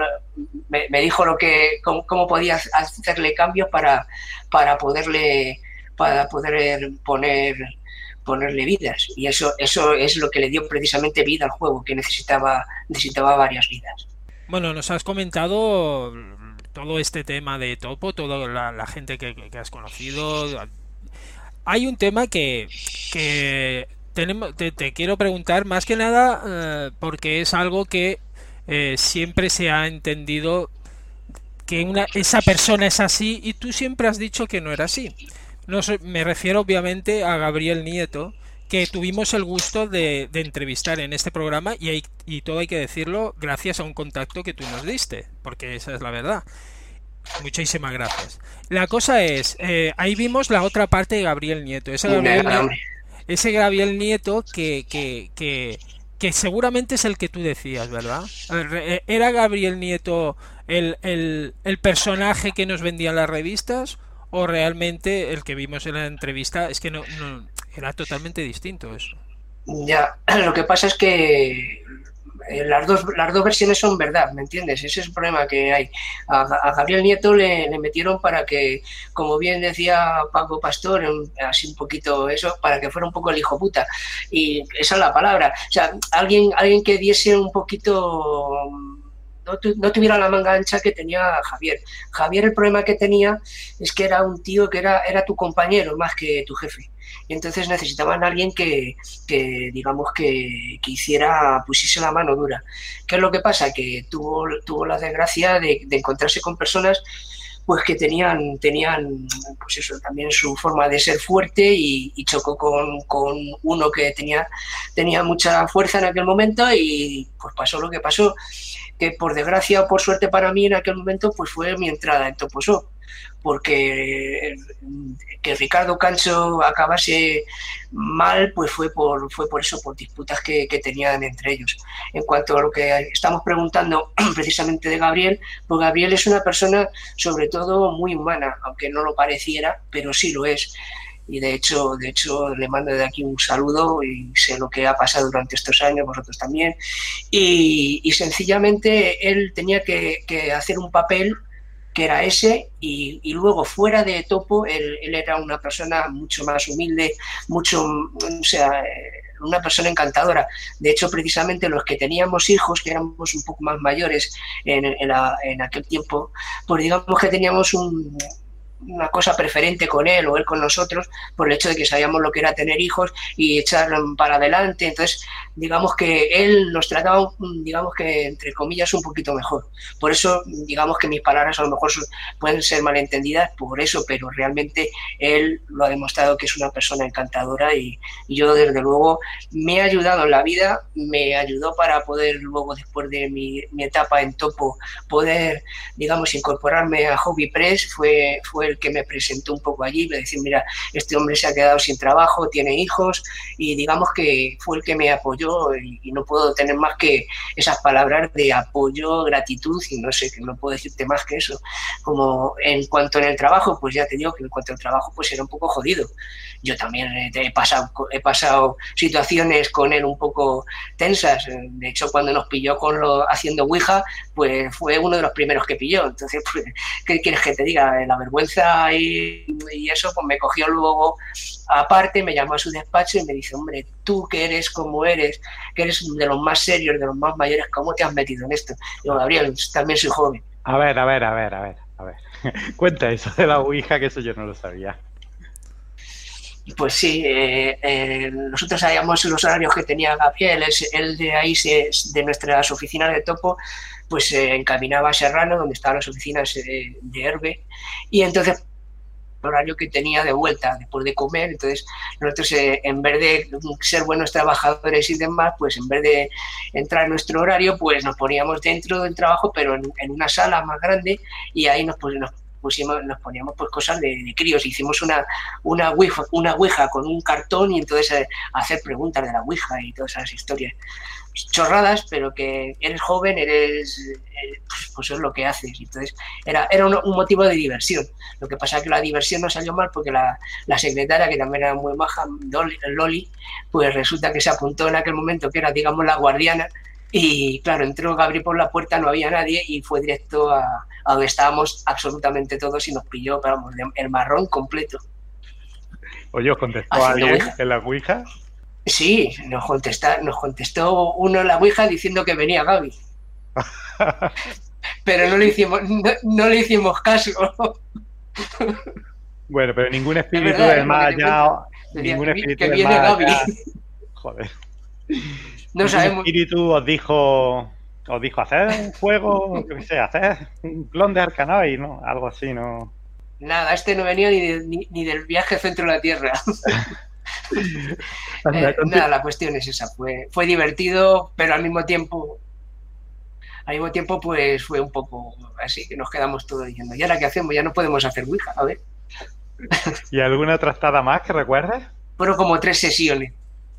cómo podía hacerle cambios para poder ponerle vidas, y eso es lo que le dio precisamente vida al juego, que necesitaba varias vidas. Bueno, nos has comentado todo este tema de Topo, toda la gente que has conocido. Hay un tema que te quiero preguntar, más que nada porque es algo que siempre se ha entendido, que esa persona es así, y tú siempre has dicho que no era así. Me refiero obviamente a Gabriel Nieto, que tuvimos el gusto de entrevistar en este programa, y todo hay que decirlo gracias a un contacto que tú nos diste, porque esa es la verdad. Muchísimas gracias. La cosa es, ahí vimos la otra parte de Gabriel Nieto, ese Gabriel Nieto que seguramente es el que tú decías, ¿verdad? ¿Era Gabriel Nieto el personaje que nos vendían las revistas, o realmente el que vimos en la entrevista es que no era totalmente distinto eso? Ya, lo que pasa es que las dos versiones son verdad, ¿me entiendes? Ese es el problema que hay. A Gabriel Nieto le metieron para que, como bien decía Paco Pastor, así un poquito eso, para que fuera un poco el hijo puta, y esa es la palabra. O sea, alguien que diese un poquito, no tuviera la manga ancha que tenía Javier. Javier, el problema que tenía es que era un tío que era tu compañero más que tu jefe. Y entonces necesitaban a alguien que digamos que pusiese la mano dura. ¿Qué es lo que pasa? Que tuvo la desgracia de encontrarse con personas pues que tenían pues eso, también su forma de ser fuerte, y chocó con uno que tenía mucha fuerza en aquel momento, y pues pasó lo que pasó, que por desgracia o por suerte para mí en aquel momento pues fue mi entrada en Toposó, porque que Ricardo Cancho acabase mal pues fue por eso, por disputas que tenían entre ellos. En cuanto a lo que estamos preguntando precisamente de Gabriel, pues Gabriel es una persona sobre todo muy humana, aunque no lo pareciera, pero sí lo es. Y de hecho le mando de aquí un saludo, y sé lo que ha pasado durante estos años, vosotros también, y sencillamente él tenía que hacer un papel que era ese, y luego fuera de Topo él era una persona mucho más humilde, una persona encantadora. De hecho, precisamente los que teníamos hijos, que éramos un poco más mayores en aquel tiempo, pues digamos que teníamos una cosa preferente con él o él con nosotros, por el hecho de que sabíamos lo que era tener hijos y echar para adelante. Entonces, digamos que él nos trataba, digamos que entre comillas, un poquito mejor. Por eso, digamos que mis palabras a lo mejor pueden ser malentendidas por eso, pero realmente él lo ha demostrado que es una persona encantadora, y yo desde luego me ha ayudado en la vida, me ayudó para poder luego, después de mi etapa en Topo, poder, digamos, incorporarme a Hobby Press. Fue el que me presentó un poco allí, me decía, mira, este hombre se ha quedado sin trabajo, tiene hijos, y digamos que fue el que me apoyó, y no puedo tener más que esas palabras de apoyo, gratitud, y no sé, que no puedo decirte más que eso. Como en cuanto en el trabajo, pues ya te digo que en cuanto al trabajo pues era un poco jodido. Yo también he pasado situaciones con él un poco tensas. De hecho, cuando nos pilló haciendo Ouija, pues fue uno de los primeros que pilló. Entonces, pues, ¿qué quieres que te diga? La vergüenza y eso, pues me cogió luego aparte, me llamó a su despacho y me dice, hombre, tú que eres como eres, que eres de los más serios, de los más mayores, ¿cómo te has metido en esto? Digo, Gabriel, también soy joven. A ver. Cuenta eso de la Ouija, que eso yo no lo sabía. Pues sí, nosotros sabíamos los horarios que tenía Gabriel, él de ahí, de nuestras oficinas de Topo, pues se encaminaba a Serrano, donde estaban las oficinas de Herbe, y entonces el horario que tenía de vuelta después de comer, entonces nosotros en vez de ser buenos trabajadores y demás, pues en vez de entrar en nuestro horario, pues nos poníamos dentro del trabajo, pero en una sala más grande, y ahí nos poníamos pues cosas de críos. Hicimos una ouija con un cartón, y entonces hacer preguntas de la ouija y todas esas historias chorradas, pero que eres joven, pues es lo que haces. Entonces era un motivo de diversión. Lo que pasa es que la diversión no salió mal, porque la secretaria, que también era muy maja, Loli, pues resulta que se apuntó en aquel momento, que era, digamos, la guardiana. Y claro, entró Gabriel por la puerta, no había nadie, y fue directo a donde estábamos absolutamente todos, y nos pilló, pero vamos, el marrón completo. Oye, ¿os contestó alguien en la ouija? Sí, nos contestó uno en la ouija diciendo que venía Gaby. Pero no le hicimos caso. Bueno, pero ningún espíritu del más allá, ningún espíritu del más allá. Joder. No sabemos. ¿El espíritu os dijo hacer un juego, yo qué sé, hacer un clon de Arkanoid, ¿no? Algo así, ¿no? Nada, no venía ni del viaje centro de la Tierra. Nada, la cuestión es esa. Fue divertido, pero al mismo tiempo pues fue un poco así, que nos quedamos todos diciendo, ¿y ahora qué hacemos? Ya no podemos hacer Ouija, a ver. ¿Y alguna trastada más que recuerdes? Fueron como 3 sesiones.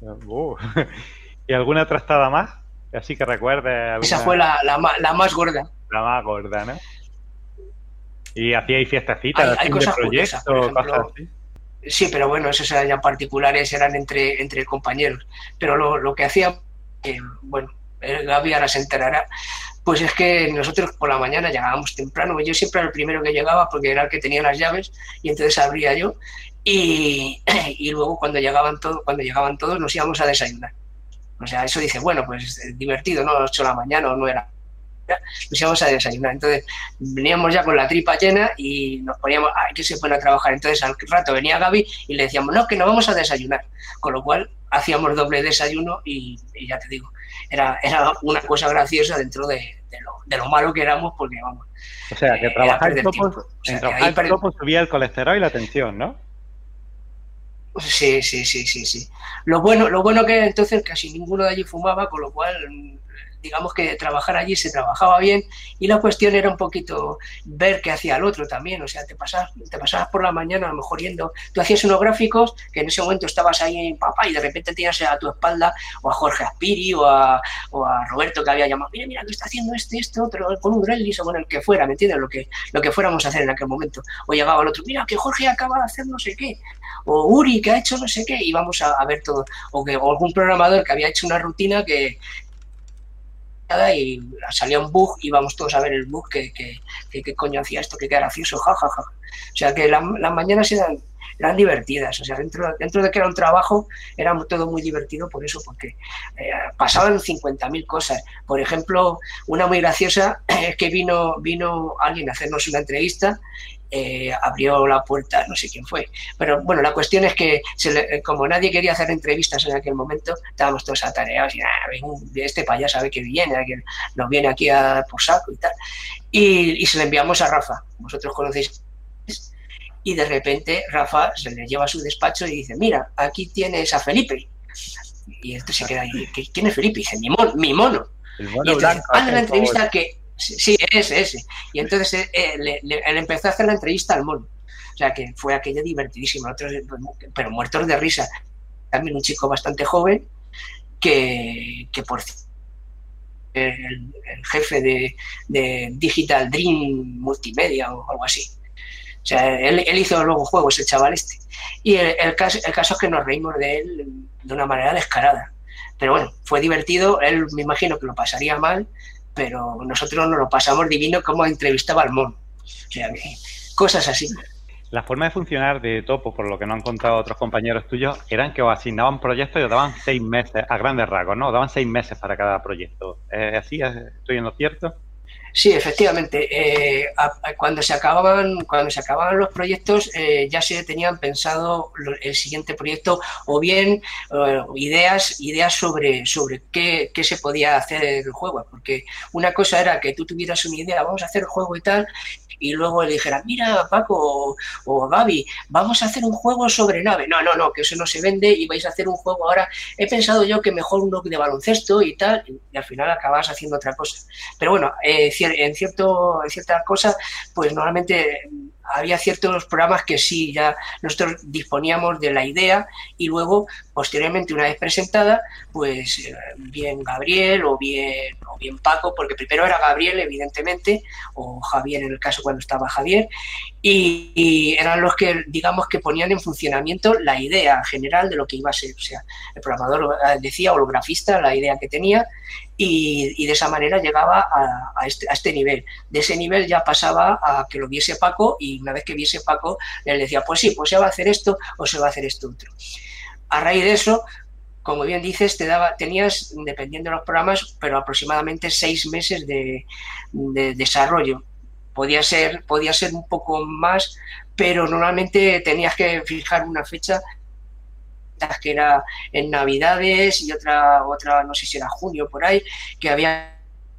¿Y alguna trastada más? Así que recuerdes. ¿Alguna? Esa fue la más gorda. La más gorda, ¿no? ¿Y hacíais fiestecitas? Hay cosas curiosas, por ejemplo, cosas así. Sí, pero bueno, esos eran ya particulares, eran entre compañeros. Pero lo que hacían, bueno, Gaby ahora se enterará, pues es que nosotros por la mañana llegábamos temprano. Yo siempre era el primero que llegaba, porque era el que tenía las llaves, y entonces abría yo. Y luego cuando llegaban todos nos íbamos a desayunar. O sea, eso dice, bueno, pues divertido, ¿no? 8 de la mañana o 9 de la mañana, nos íbamos a desayunar. Entonces veníamos ya con la tripa llena y nos poníamos, que se pone a trabajar. Entonces al rato venía Gaby y le decíamos, no, que no vamos a desayunar. Con lo cual hacíamos doble desayuno y ya te digo, era una cosa graciosa dentro de lo malo que éramos, porque vamos. O sea, que trabajar en Topo subía el colesterol y la tensión, ¿no? Sí. Lo bueno que entonces casi ninguno de allí fumaba, con lo cual digamos que trabajar allí se trabajaba bien, y la cuestión era un poquito ver qué hacía el otro también. O sea, te pasabas por la mañana a lo mejor tú hacías unos gráficos que en ese momento estabas ahí en papá, y de repente tenías a tu espalda o a Jorge Aspiri o a Roberto, que había llamado, mira que está haciendo este otro, con un Grellis, o con el que fuera, ¿me entiendes? Lo que fuéramos a hacer en aquel momento. O llegaba el otro, mira que Jorge acaba de hacer no sé qué, o Uri que ha hecho no sé qué, y vamos a ver todo. O algún programador que había hecho una rutina que y salía un bug, y íbamos todos a ver el bug, que coño hacía esto, que gracioso, jajaja. O sea que las mañanas eran divertidas. O sea, dentro de que era un trabajo, era todo muy divertido por eso, porque pasaban 50.000 cosas. Por ejemplo, una muy graciosa es que vino alguien a hacernos una entrevista. Abrió la puerta, no sé quién fue, pero bueno, la cuestión es que como nadie quería hacer entrevistas en aquel momento, estábamos todos atareados, y este payaso sabe que viene, que nos viene aquí a dar por saco y tal, y se le enviamos a Rafa. Vosotros conocéis, y de repente Rafa se le lleva a su despacho y dice, mira, aquí tienes a Felipe, y esto se queda ahí, ¿quién es Felipe? Y dice, mi mono. El mono y entonces, blanco, hazle la entrevista que sí, ese. Y entonces él empezó a hacer la entrevista al mono. O sea, que fue aquello divertidísimo. Nosotros, pero muertos de risa. También un chico bastante joven que por el jefe de Digital Dream Multimedia o algo así. O sea, él hizo luego juegos, el chaval este. Y el caso es que nos reímos de él de una manera descarada. Pero bueno, fue divertido. Él me imagino que lo pasaría mal, pero nosotros nos lo pasamos divino como entrevistaba al mono. O sea, cosas así. La forma de funcionar de Topo, por lo que nos han contado otros compañeros tuyos, eran que os asignaban proyectos y os daban 6 meses, a grandes rasgos, ¿no? Os daban 6 meses para cada proyecto. ¿Es así? ¿Estoy en lo cierto? Sí, efectivamente. Cuando se acababan los proyectos, ya se tenían pensado el siguiente proyecto, o bien ideas sobre qué se podía hacer el juego, porque una cosa era que tú tuvieras una idea, vamos a hacer el juego y tal, y luego le dijeran, mira, Paco o Gaby, vamos a hacer un juego sobre nave. No, que eso no se vende y vais a hacer un juego ahora. He pensado yo que mejor uno de baloncesto y tal, y al final acabas haciendo otra cosa. Pero bueno, en ciertas cosas, pues normalmente había ciertos programas que sí, ya nosotros disponíamos de la idea y luego, posteriormente, una vez presentada, pues bien Gabriel o bien Paco, porque primero era Gabriel, evidentemente, o Javier en el caso cuando estaba Javier, y eran los que, digamos, que ponían en funcionamiento la idea general de lo que iba a ser. O sea, el programador decía, o el grafista, la idea que tenía, y de esa manera llegaba a este nivel. De ese nivel ya pasaba a que lo viese Paco, y una vez que viese Paco, le decía, pues sí, pues se va a hacer esto o se va a hacer esto otro. A raíz de eso, como bien dices, tenías, dependiendo de los programas, pero aproximadamente 6 meses de desarrollo. Podía ser un poco más, pero normalmente tenías que fijar una fecha que era en Navidades y otra no sé si era junio por ahí, que había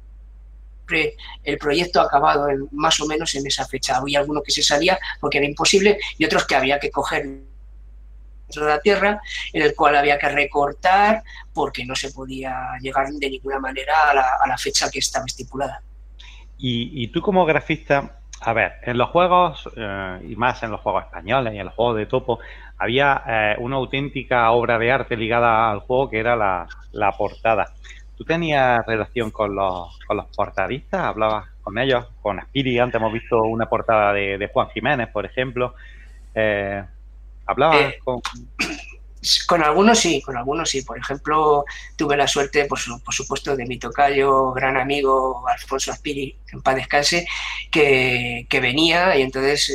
el proyecto acabado más o menos en esa fecha. Había alguno que se salía porque era imposible y otros que había que coger de la tierra, en el cual había que recortar porque no se podía llegar de ninguna manera a la fecha que estaba estipulada. Y tú como grafista, a ver, en los juegos, y más en los juegos españoles y en los juegos de topo, había una auténtica obra de arte ligada al juego que era la portada. ¿Tú tenías relación con los portadistas? ¿Hablabas con ellos? Con Aspiri, antes hemos visto una portada de Juan Jiménez, por ejemplo. ¿Hablabas con...? Con algunos sí. Por ejemplo, tuve la suerte, por supuesto, de mi tocayo, gran amigo Alfonso Aspiri, en paz descanse, que venía y entonces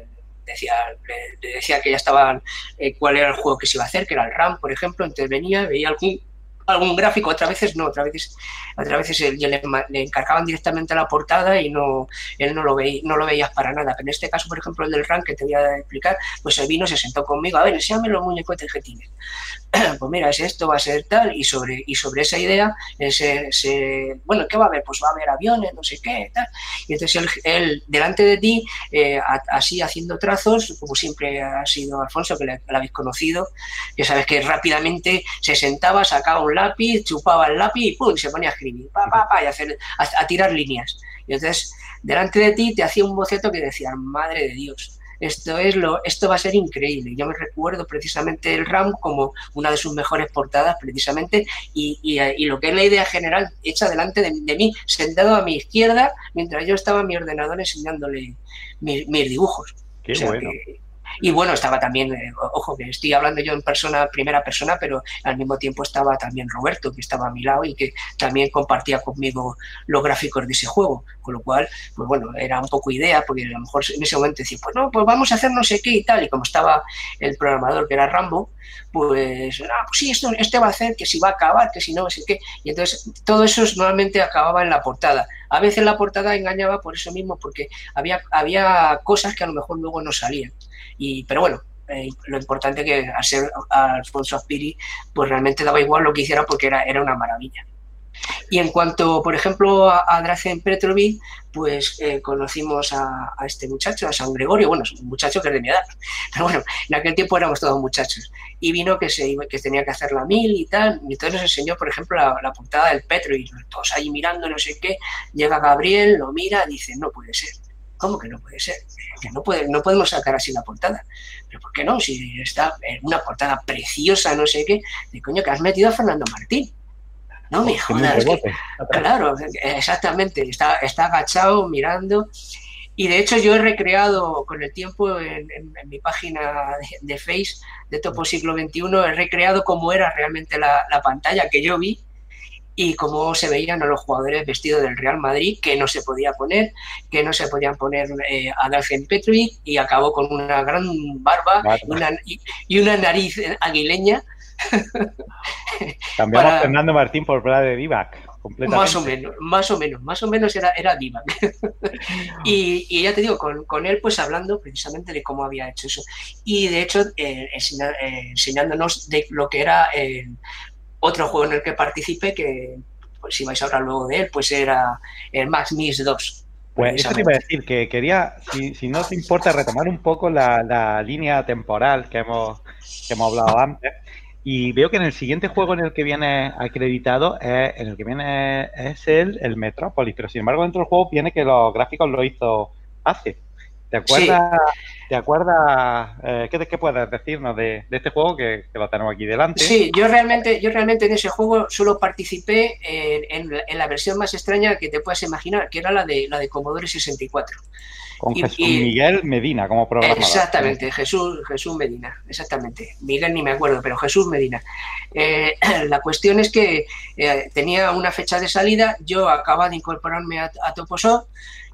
le decía que ya estaban, cuál era el juego que se iba a hacer, que era el RAM, por ejemplo. Entonces venía, veía algún gráfico, otras veces le encargaban directamente la portada y él no lo veías para nada. Pero en este caso, por ejemplo, el del RAM que te voy a explicar, pues él vino, se sentó conmigo, a ver, enséñame los muñecotes que tienes. Pues mira, es esto, va a ser tal, y sobre esa idea, bueno, ¿qué va a haber? Pues va a haber aviones, no sé qué, tal. Y entonces él delante de ti, así haciendo trazos, como siempre ha sido Alfonso, que le habéis conocido, ya sabes que rápidamente se sentaba, sacaba un lápiz, chupaba el lápiz y ¡pum! Y se ponía a escribir, y a tirar líneas. Y entonces, delante de ti te hacía un boceto que decía, madre de Dios, esto va a ser increíble. Yo me recuerdo precisamente el RAM como una de sus mejores portadas, precisamente, y lo que es la idea general hecha delante de mí, sentado a mi izquierda, mientras yo estaba en mi ordenador enseñándole mis dibujos. Qué bueno. Y bueno, estaba también, ojo, que estoy hablando yo en primera persona, pero al mismo tiempo estaba también Roberto, que estaba a mi lado y que también compartía conmigo los gráficos de ese juego, con lo cual, pues bueno, era un poco idea, porque a lo mejor en ese momento decía, pues no, pues vamos a hacer no sé qué y tal, y como estaba el programador que era Rambo, pues sí, este va a hacer, que si va a acabar, que si no sé qué, y entonces todo eso normalmente acababa en la portada. A veces la portada engañaba por eso mismo, porque había cosas que a lo mejor luego no salían. Pero bueno, lo importante que al ser Alfonso Aspiri, pues realmente daba igual lo que hiciera porque era una maravilla. Y en cuanto, por ejemplo, a Drazen Petrovic, pues conocimos a este muchacho, a San Gregorio, bueno, es un muchacho que es de mi edad, pero bueno, en aquel tiempo éramos todos muchachos, y vino que tenía que hacer la 1000 y tal, y entonces nos enseñó, por ejemplo, la portada del Petrovic, todos ahí mirando, no sé qué, llega Gabriel, lo mira, dice, no puede ser. ¿Cómo que no puede ser? Que no podemos sacar así la portada. ¿Pero por qué no? Si está en una portada preciosa, no sé qué, de coño, que has metido a Fernando Martín. No me jodas. Claro, exactamente. Está agachado, mirando. Y de hecho yo he recreado con el tiempo en mi página de Face de Topo Siglo XXI, he recreado cómo era realmente la pantalla que yo vi y cómo se veían a los jugadores vestidos del Real Madrid, que no se podían poner a Drazen Petrovic, y acabó con una gran barba y una nariz aguileña. Cambiamos Fernando Martín por Vlade Divac. completamente. Más o menos era Viva. y ya te digo, con él pues hablando precisamente de cómo había hecho eso. Y de hecho enseñándonos de lo que era otro juego en el que participé, que pues, si vais a hablar luego de él, pues era el Max Mix 2. Pues eso te iba a decir, que quería, si no te importa, retomar un poco la línea temporal que hemos hablado antes. Y veo que en el siguiente juego en el que viene acreditado es el Metrópolis, pero sin embargo dentro del juego viene que los gráficos lo hizo hace. ¿Te acuerdas? Sí. ¿Te acuerdas? ¿Qué puedes decirnos de este juego que lo tenemos aquí delante? Sí, yo realmente en ese juego solo participé en la versión más extraña que te puedas imaginar, que era la de Commodore 64. Con Jesús Miguel Medina como programador. Exactamente, Jesús Medina, exactamente. Miguel ni me acuerdo, pero Jesús Medina. La cuestión es que tenía una fecha de salida, yo acababa de incorporarme a Toposoft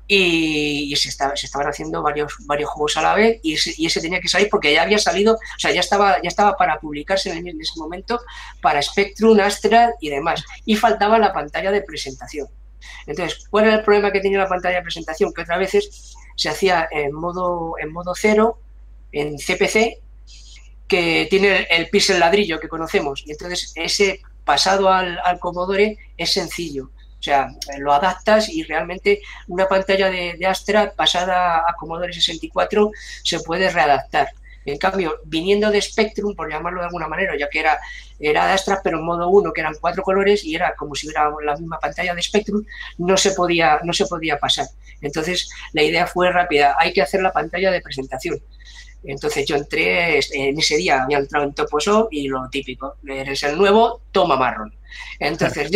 y se estaban haciendo varios juegos a la vez y ese tenía que salir porque ya había salido, o sea, ya estaba para publicarse en ese momento para Spectrum, Astra y demás. Y faltaba la pantalla de presentación. Entonces, ¿cuál era el problema que tenía la pantalla de presentación? Que otras veces se hacía en modo 0, en CPC, que tiene el píxel ladrillo que conocemos. Y entonces ese pasado al Commodore es sencillo. O sea, lo adaptas y realmente una pantalla de Astra pasada a Commodore 64 se puede readaptar. En cambio, viniendo de Spectrum, por llamarlo de alguna manera, ya que era de Astra, pero en modo 1, que eran 4 colores, y era como si hubiera la misma pantalla de Spectrum, no se podía pasar. Entonces, la idea fue rápida, hay que hacer la pantalla de presentación. Entonces yo entré, en ese día había entrado en Toposoft y lo típico, eres el nuevo, toma marrón. Entonces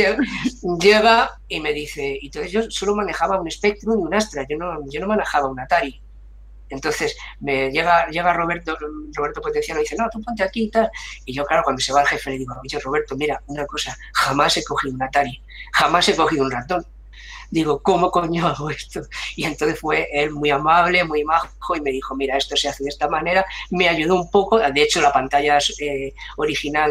llega y me dice, y entonces yo solo manejaba un Spectrum y un Astra, yo no manejaba un Atari. Entonces me llega Roberto Potenciano y dice, no, tú ponte aquí y tal. Y yo, claro, cuando se va el jefe le digo, oye, Roberto, mira, una cosa, jamás he cogido un Atari, jamás he cogido un ratón. Digo, ¿cómo coño hago esto? Y entonces fue él muy amable, muy majo y me dijo, mira, esto se hace de esta manera. Me ayudó un poco, de hecho la pantalla original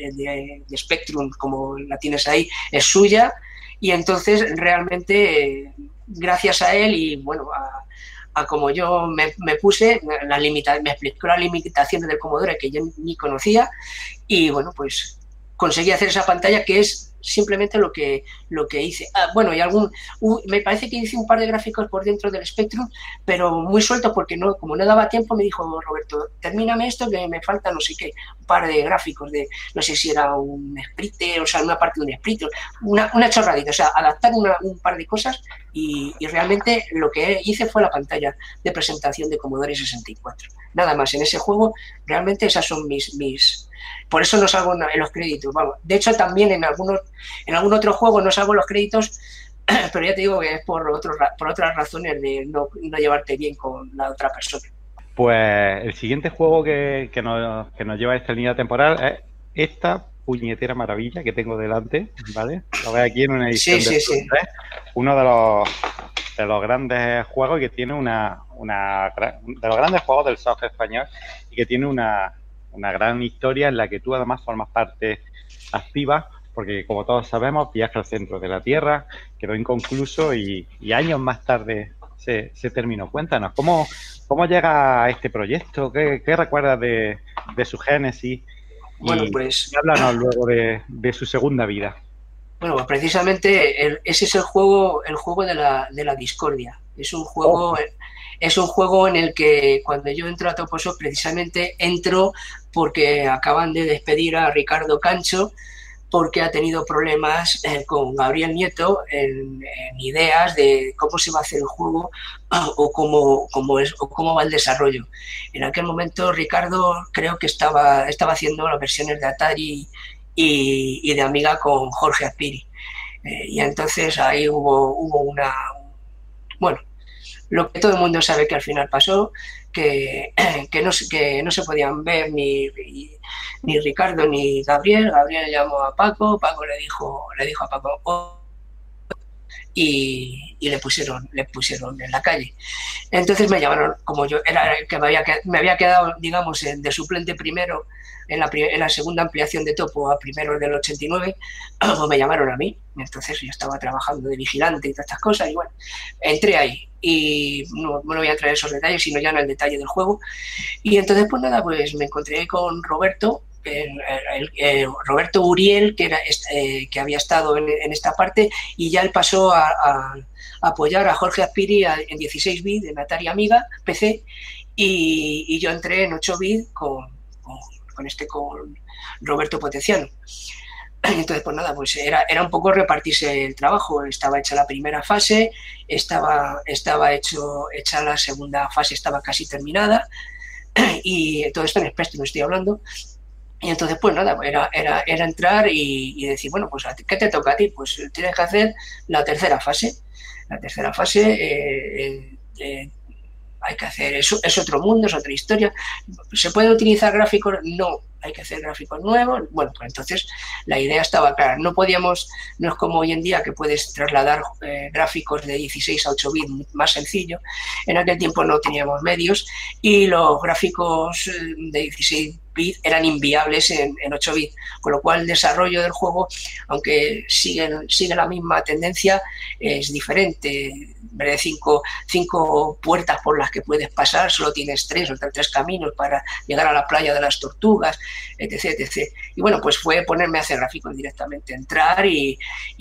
de Spectrum, como la tienes ahí, es suya. Y entonces realmente, gracias a él y bueno, a como yo me puse, me explicó las limitaciones del Commodore que yo ni conocía y bueno, pues conseguí hacer esa pantalla que es simplemente lo que hice. Bueno, y me parece que hice un par de gráficos por dentro del Spectrum, pero muy sueltos porque como no daba tiempo, me dijo Roberto, termíname esto que me falta no sé qué, un par de gráficos de, no sé si era un sprite, o sea, una parte de un sprite, una chorradita, o sea, adaptar un par de cosas y realmente lo que hice fue la pantalla de presentación de Commodore 64. Nada más, en ese juego realmente esas son mis por eso no salgo en los créditos. Vamos. De hecho, también en algún otro juego no salgo en los créditos, pero ya te digo que es por otras razones de no llevarte bien con la otra persona. Pues el siguiente juego que nos lleva a esta línea temporal es esta puñetera maravilla que tengo delante, ¿vale? Lo ves aquí en una edición sí. Uno de los grandes juegos que tiene de los grandes juegos del software español y que tiene una gran historia en la que tú además formas parte activa, porque como todos sabemos, Viaje al centro de la Tierra quedó inconcluso y años más tarde se terminó. Cuéntanos, ¿cómo llega a este proyecto? ¿Qué recuerdas de su génesis? Bueno, pues háblanos luego de su segunda vida. Bueno, pues precisamente ese es el juego de la discordia. Es un juego en el que cuando yo entro a Toposoft precisamente entro porque acaban de despedir a Ricardo Cancho porque ha tenido problemas con Gabriel Nieto en ideas de cómo se va a hacer el juego o cómo va el desarrollo. En aquel momento Ricardo creo que estaba haciendo las versiones de Atari y de Amiga con Jorge Azpiri. Y entonces ahí hubo bueno, lo que todo el mundo sabe que al final pasó, que no se podían ver ni Ricardo ni Gabriel. Gabriel llamó a Paco le dijo a Paco, y le pusieron en la calle. Entonces me llamaron, como yo era el que me había quedado, digamos, de suplente primero en la segunda ampliación de Topo a primero del 89, pues me llamaron a mí. Entonces yo estaba trabajando de vigilante y todas estas cosas, y bueno, entré ahí. Y no voy a entrar en esos detalles, sino ya en el detalle del juego. Y entonces, pues nada, pues me encontré con Roberto, Roberto Uriel, que había estado en esta parte, y ya él pasó a apoyar a Jorge Aspiri en 16 bits en Atari Amiga PC, y yo entré en 8 bits con Roberto Potenciano. Entonces, pues nada, pues era un poco repartirse el trabajo. Estaba hecha la primera fase, estaba hecha la segunda fase, estaba casi terminada, y todo esto en Spectrum estoy hablando. Y entonces, pues nada, era entrar y decir, bueno, pues ¿qué te toca a ti? Pues tienes que hacer la tercera fase. La tercera fase hay que hacer, es otro mundo, es otra historia. ¿Se pueden utilizar gráficos? No, hay que hacer gráficos nuevos. Bueno, pues entonces la idea estaba clara. No es como hoy en día que puedes trasladar gráficos de 16 a 8 bits más sencillo. En aquel tiempo no teníamos medios y los gráficos de 16 bits eran inviables en 8 bits, con lo cual el desarrollo del juego, aunque sigue la misma tendencia, es diferente. En vez de 5 puertas por las que puedes pasar, solo tienes 3 caminos para llegar a la playa de las Tortugas, etc, etc. Y bueno, pues fue ponerme a hacer gráficos directamente, entrar y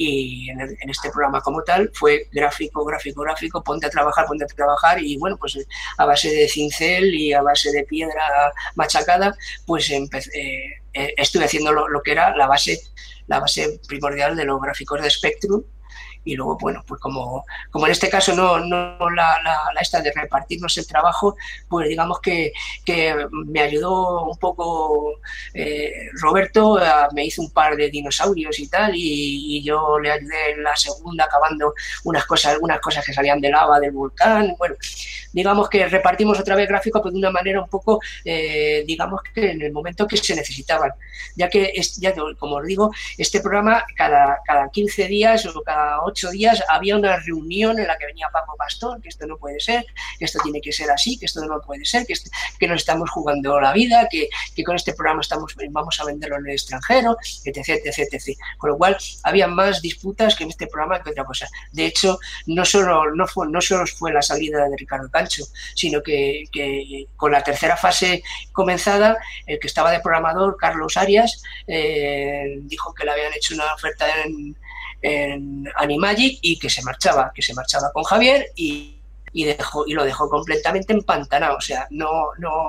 en este programa como tal fue gráfico, ponte a trabajar, y bueno, pues a base de cincel y a base de piedra machacada, pues estuve haciendo lo que era la base primordial de los gráficos de Spectrum. Y luego, bueno, pues como en este caso no la esta de repartirnos el trabajo, pues digamos que me ayudó un poco Roberto, me hizo un par de dinosaurios y tal, y yo le ayudé en la segunda acabando algunas cosas que salían de lava del volcán. Bueno, digamos que repartimos otra vez gráficos, pero de una manera un poco, digamos que en el momento que se necesitaban, ya que, como os digo, este programa cada 15 días o cada 8 días había una reunión en la que venía Paco Pastor, que esto no puede ser, que esto tiene que ser así, que esto no puede ser, que nos estamos jugando la vida, que con este programa vamos a venderlo en el extranjero, etc, etc, etc. Con lo cual había más disputas que en este programa que otra cosa. De hecho, no solo fue la salida de Ricardo Cancho, sino que con la tercera fase comenzada, el que estaba de programador, Carlos Arias, dijo que le habían hecho una oferta en Animagic y que se marchaba con Javier y lo dejó completamente empantanado. O sea, no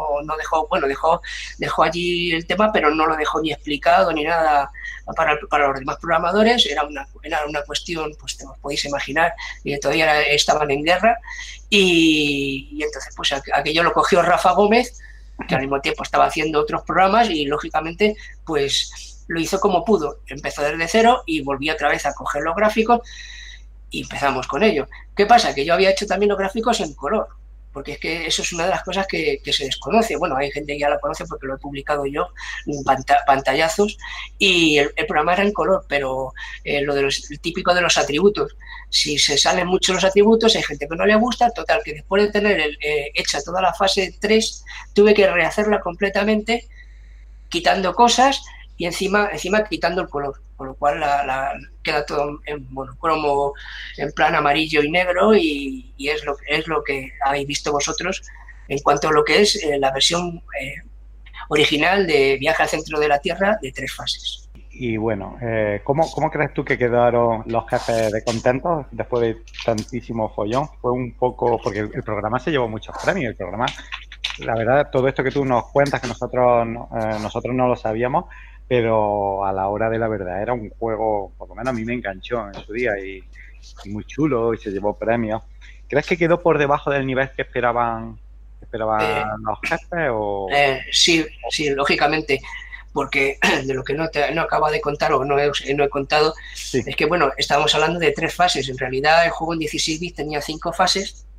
dejó allí el tema, pero no lo dejó ni explicado ni nada para los demás programadores. Era una cuestión, pues os podéis imaginar, que todavía estaban en guerra, y entonces pues aquello lo cogió Rafa Gómez, que al mismo tiempo estaba haciendo otros programas, y lógicamente pues lo hizo como pudo. Empezó desde cero y volví otra vez a coger los gráficos y empezamos con ello. ¿Qué pasa? Que yo había hecho también los gráficos en color, porque es que eso es una de las cosas que se desconoce. Bueno, hay gente que ya la conoce porque lo he publicado yo en pantallazos, y el programa era en color, pero el típico de los atributos. Si se salen mucho los atributos, hay gente que no le gusta. Total, que después de tener hecha toda la fase 3, tuve que rehacerla completamente, quitando cosas y encima quitando el color, con lo cual queda todo en monocromo, en plan amarillo y negro, y es lo que habéis visto vosotros en cuanto a lo que es la versión original de Viaje al Centro de la Tierra de 3 fases. Y bueno, ¿cómo crees tú que quedaron los jefes de contentos después de tantísimo follón? Fue un poco, porque el programa se llevó muchos premios, el programa, la verdad, todo esto que tú nos cuentas, que nosotros no lo sabíamos, pero a la hora de la verdad era un juego, por lo menos a mí me enganchó en su día, y muy chulo, y se llevó premios. ¿Crees que quedó por debajo del nivel que esperaban los jefes? O... Sí, lógicamente, porque de lo que no acabo de contar o no he contado, sí, es que bueno, estábamos hablando de 3 fases. En realidad el juego en 16 bits tenía 5 fases,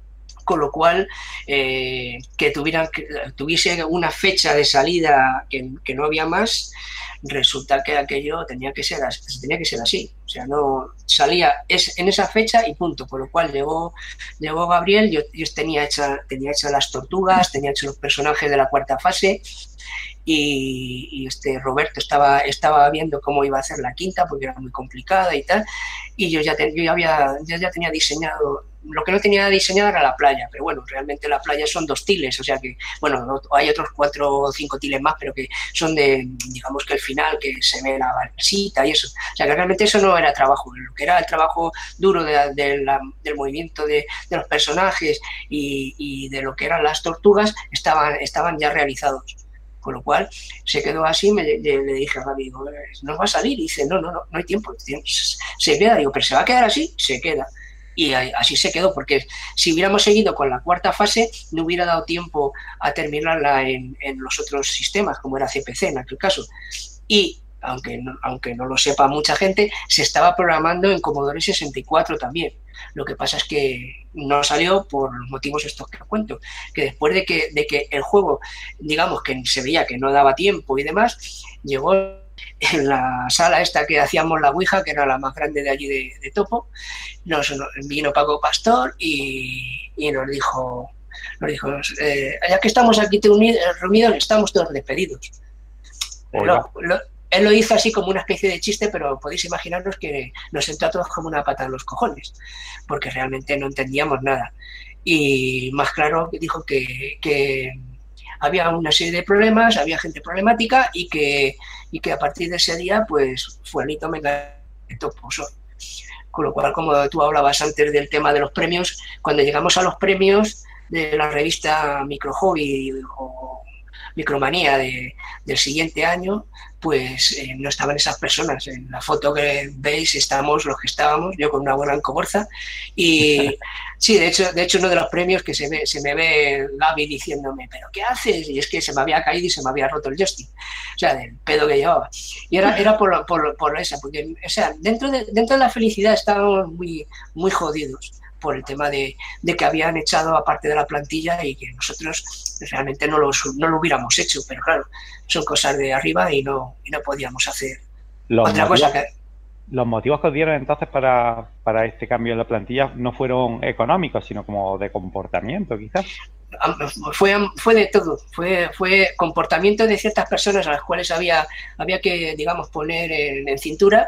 con lo cual que tuviese una fecha de salida que no había más, resulta que aquello tenía que ser así, o sea, no salía en esa fecha y punto, con lo cual llegó Gabriel, yo tenía hechas las tortugas, tenía hechos los personajes de la cuarta fase, y Roberto estaba viendo cómo iba a hacer la quinta porque era muy complicada y tal, y yo ya tenía diseñado. Lo que no tenía diseñado era la playa, pero bueno, realmente la playa son 2 tiles, o sea que, bueno, hay otros 4 o 5 tiles más, pero que son digamos que el final, que se ve la balsita y eso. O sea que realmente eso no era trabajo, lo que era el trabajo duro del movimiento de los personajes y de lo que eran las tortugas estaban ya realizados. Con lo cual se quedó así, le dije a Gaby, ¿no va a salir? Y dice, no hay tiempo, se queda, digo, pero se va a quedar así, se queda. Y así se quedó, porque si hubiéramos seguido con la cuarta fase, no hubiera dado tiempo a terminarla en los otros sistemas, como era CPC en aquel caso. Y, aunque no lo sepa mucha gente, se estaba programando en Commodore 64 también. Lo que pasa es que no salió por los motivos estos que os cuento, que después de que el juego, digamos que se veía que no daba tiempo y demás, llegó en la sala esta que hacíamos la Ouija, que era la más grande de allí de Topo, vino Paco Pastor y nos dijo, ya que estamos aquí reunidos, estamos todos despedidos. Él lo hizo así como una especie de chiste, pero podéis imaginaros que nos sentó a todos como una pata en los cojones, porque realmente no entendíamos nada. Y más claro, dijo que había una serie de problemas, había gente problemática y que a partir de ese día, pues, fulanito me puso. Con lo cual, como tú hablabas antes del tema de los premios, cuando llegamos a los premios de la revista Micro Hobby o Micromanía del siguiente año, pues no estaban esas personas. En la foto que veis estamos los que estábamos, yo con una buena encoborza, y sí, de hecho uno de los premios que se me ve Gaby diciéndome, ¿pero qué haces? Y es que se me había caído y se me había roto el joystick, o sea, del pedo que llevaba. Y era por esa, porque, o sea, dentro de la felicidad estábamos muy, muy jodidos por el tema de que habían echado a parte de la plantilla y que nosotros realmente no lo hubiéramos hecho, pero claro, son cosas de arriba y no podíamos hacer otra cosa que... Los motivos que os dieron entonces para este cambio en la plantilla no fueron económicos, sino como de comportamiento, quizás. Fue de todo, fue comportamiento de ciertas personas a las cuales había que, digamos, poner en cintura.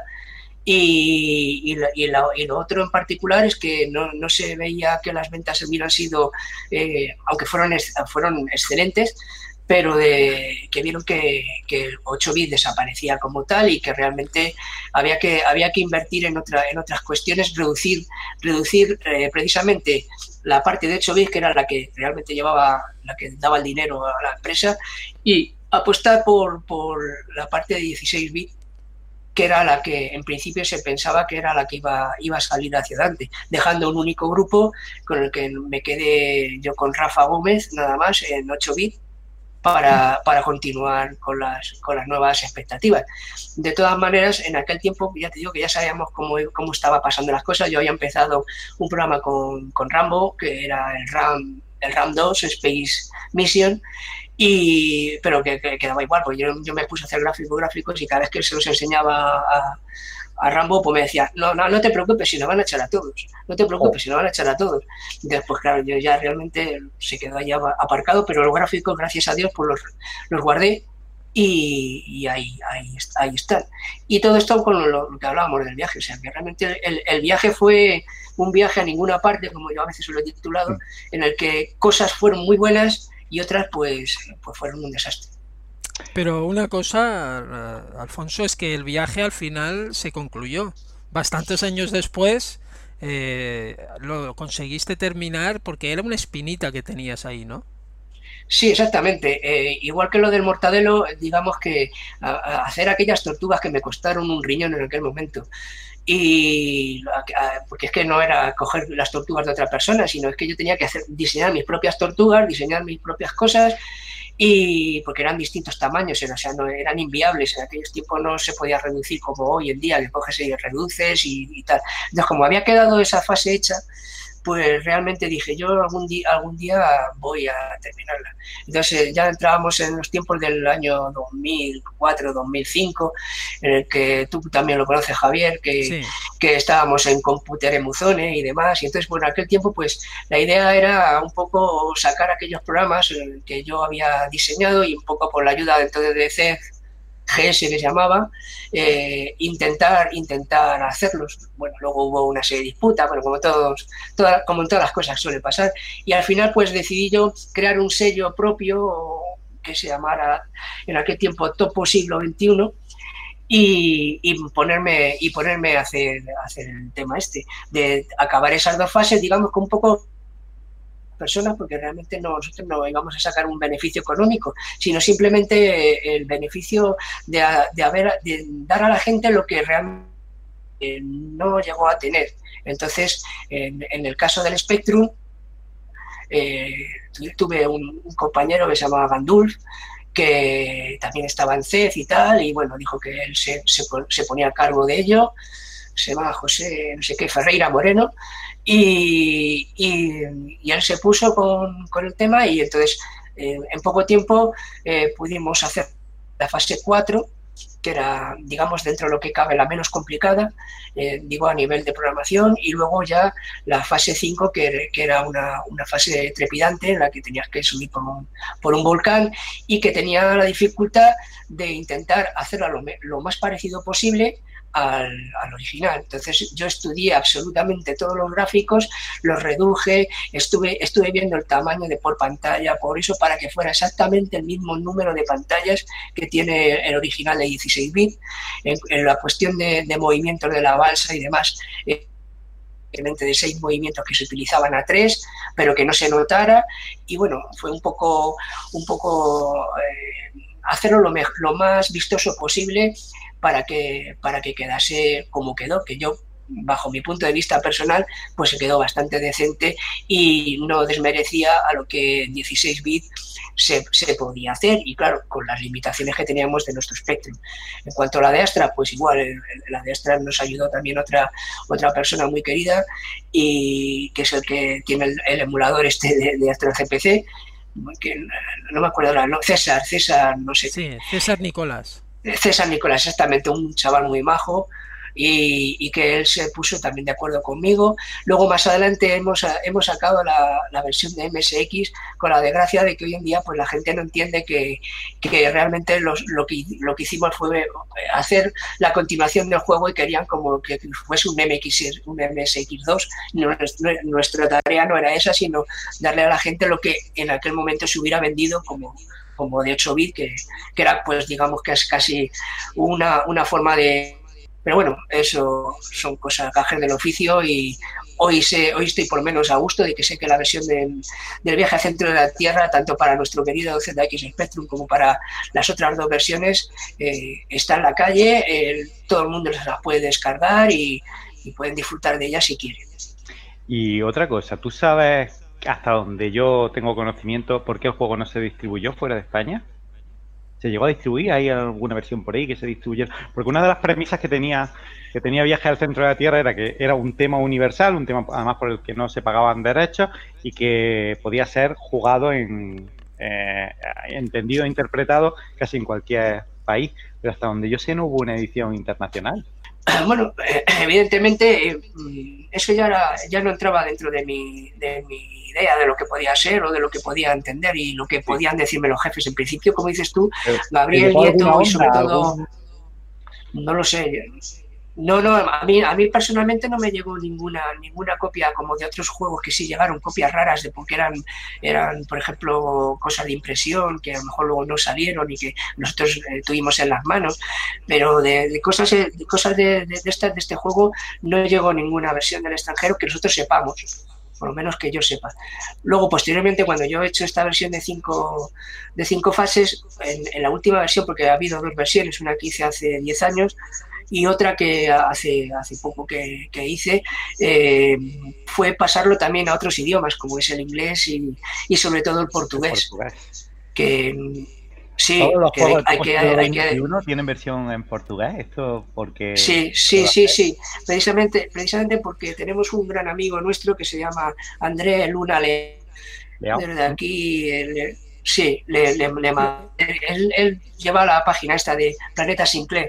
Y lo otro en particular es que no se veía que las ventas hubieran sido, aunque fueron excelentes, pero que vieron que 8-bit desaparecía como tal y que realmente había que invertir en otras cuestiones, reducir precisamente la parte de 8-bit, que era la que realmente la que daba el dinero a la empresa, y apostar por la parte de 16-bit, que era la que en principio se pensaba que era la que iba a salir hacia adelante, dejando un único grupo con el que me quedé yo con Rafa Gómez, nada más, en 8-bit, para continuar con las nuevas expectativas. De todas maneras, en aquel tiempo, ya te digo que ya sabíamos cómo estaba pasando las cosas. Yo había empezado un programa con Rambo, que era el RAM 2, Space Mission, pero que quedaba igual, porque yo me puse a hacer gráficos y cada vez que se los enseñaba a Rambo, pues me decía, no te preocupes si nos van a echar a todos, no te preocupes si nos van a echar a todos. Entonces, pues claro, yo ya realmente se quedó allá aparcado, pero los gráficos, gracias a Dios, pues los guardé y ahí están. Y todo esto con lo que hablábamos del viaje, o sea, que realmente el viaje fue un viaje a ninguna parte, como yo a veces lo he titulado, en el que cosas fueron muy buenas y otras pues fueron un desastre. Pero una cosa, Alfonso, es que el viaje al final se concluyó. Bastantes años después lo conseguiste terminar porque era una espinita que tenías ahí, ¿no? Sí, exactamente. Igual que lo del Mortadelo, digamos que hacer aquellas tortugas que me costaron un riñón en aquel momento. Porque es que no era coger las tortugas de otra persona, sino es que yo tenía que diseñar mis propias tortugas, diseñar mis propias cosas, y porque eran distintos tamaños, o sea, no eran inviables. En aquellos tiempos no se podía reducir como hoy en día, que coges y reduces y tal. Entonces, como había quedado esa fase hecha, pues realmente dije, yo algún día voy a terminarla. Entonces ya entrábamos en los tiempos del año 2004, 2005, en el que tú también lo conoces, Javier, que estábamos en Computer Emuzone y demás. Y entonces, bueno, en aquel tiempo, pues la idea era un poco sacar aquellos programas que yo había diseñado y un poco por la ayuda entonces de CEF, GS que se llamaba, intentar hacerlos. Bueno, luego hubo una serie de disputas, bueno, como en todas las cosas suele pasar, y al final pues decidí yo crear un sello propio que se llamara en aquel tiempo Topo Siglo XXI y ponerme a hacer el tema de acabar esas dos fases, digamos, con un poco personas, porque realmente nosotros no íbamos a sacar un beneficio económico, sino simplemente el beneficio de dar a la gente lo que realmente no llegó a tener. Entonces, en el caso del Spectrum, tuve un compañero que se llamaba Gandulf, que también estaba en CEF y tal, y bueno, dijo que él se ponía a cargo de ello. Se llama José, no sé qué, Ferreira Moreno, y él se puso con el tema, y entonces en poco tiempo pudimos hacer la fase 4, que era, digamos, dentro de lo que cabe la menos complicada, digo, a nivel de programación, y luego ya la fase 5, que era una fase trepidante en la que tenías que subir por un volcán y que tenía la dificultad de intentar hacerla lo más parecido posible al original. Entonces yo estudié absolutamente todos los gráficos, los reduje, estuve viendo el tamaño de por pantalla, por eso, para que fuera exactamente el mismo número de pantallas que tiene el original de 16 bits, en la cuestión de movimientos de la balsa y demás, de 6 movimientos que se utilizaban a 3, pero que no se notara, y bueno, fue un poco hacerlo lo más vistoso posible para que quedase como quedó, que yo, bajo mi punto de vista personal, pues se quedó bastante decente y no desmerecía a lo que 16 bits se podía hacer, y claro, con las limitaciones que teníamos de nuestro Spectrum. En cuanto a la de Astra, pues igual, la de Astra nos ayudó también otra persona muy querida, y que es el que tiene el emulador de Astra CPC, que no me acuerdo ahora, ¿no? César, no sé. Sí, César Nicolás, exactamente, un chaval muy majo, y que él se puso también de acuerdo conmigo. Luego más adelante hemos sacado la versión de MSX, con la desgracia de que hoy en día pues la gente no entiende que realmente lo que hicimos fue hacer la continuación del juego, y querían como que fuese un MSX2. Nuestra tarea no era esa, sino darle a la gente lo que en aquel momento se hubiera vendido como de 8 bits, que era, pues digamos, que es casi una forma de... Pero bueno, eso son cosas, gajes del oficio, y hoy estoy por lo menos a gusto de que sé que la versión del viaje al centro de la Tierra, tanto para nuestro querido ZX Spectrum como para las otras dos versiones, está en la calle, todo el mundo las puede descargar y pueden disfrutar de ellas si quieren. Y otra cosa, ¿tú sabes, hasta donde yo tengo conocimiento, por qué el juego no se distribuyó fuera de España? ¿Se llegó a distribuir? ¿Hay alguna versión por ahí que se distribuyera? Porque una de las premisas que tenía Viaje al Centro de la Tierra era que era un tema universal, un tema además por el que no se pagaban derechos, y que podía ser jugado entendido e interpretado casi en cualquier país. Pero hasta donde yo sé no hubo una edición internacional. Bueno, evidentemente eso ya no entraba dentro de mi idea de lo que podía ser o de lo que podía entender y lo que podían decirme los jefes. En principio, como dices tú, Gabriel Nieto, y sobre todo, no lo sé. No, a mí personalmente no me llegó ninguna copia, como de otros juegos que sí llegaron, copias raras, porque eran, por ejemplo, cosas de impresión que a lo mejor luego no salieron y que nosotros tuvimos en las manos, pero de cosas de este juego no llegó ninguna versión del extranjero que nosotros sepamos, por lo menos que yo sepa. Luego, posteriormente, cuando yo he hecho esta versión de 5 fases, en la última versión, porque ha habido dos versiones, una que hice hace 10 años y otra que hace poco que hice, fue pasarlo también a otros idiomas, como es el inglés y sobre todo el portugués. Que Sí, Todos los juegos hay del que, 21 tienen versión en portugués, esto porque... Sí. Precisamente porque tenemos un gran amigo nuestro que se llama André Luna León. Desde aquí, él lleva la página esta de Planeta Sinclair.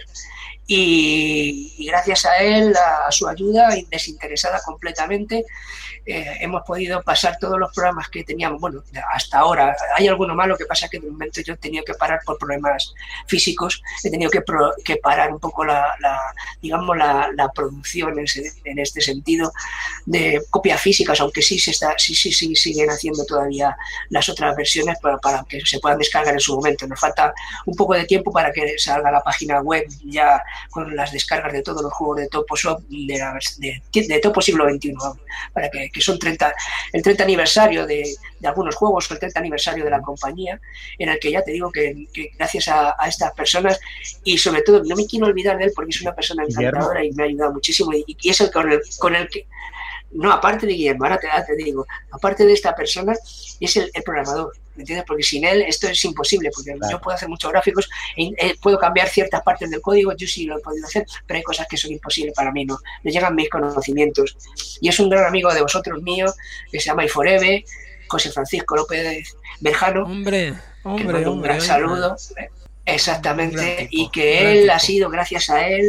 Y gracias a él, a su ayuda desinteresada completamente, hemos podido pasar todos los programas que teníamos. Bueno, hasta ahora hay alguno malo, que pasa que de momento yo he tenido que parar por problemas físicos, he tenido que parar un poco la producción en este sentido de copias físicas, aunque sí siguen haciendo todavía las otras versiones para que se puedan descargar en su momento. Nos falta un poco de tiempo para que salga la página web ya con las descargas de todos los juegos de Toposoft de Topo siglo XXI, para que son el 30 aniversario de algunos juegos, o el 30 aniversario de la compañía, en el que ya te digo que gracias a estas personas, y sobre todo no me quiero olvidar de él porque es una persona encantadora y me ha ayudado muchísimo, y es el con el que... No, aparte de Guillermo, ahora te digo, aparte de esta persona, es el programador, ¿me entiendes? Porque sin él esto es imposible, porque yo puedo hacer muchos gráficos, puedo cambiar ciertas partes del código, yo sí lo he podido hacer, pero hay cosas que son imposibles para mí, no le llegan mis conocimientos. Y es un gran amigo de vosotros mío, que se llama Iforebe, José Francisco López Berjano, hombre, un gran saludo, exactamente, y que él ha sido, gracias a él,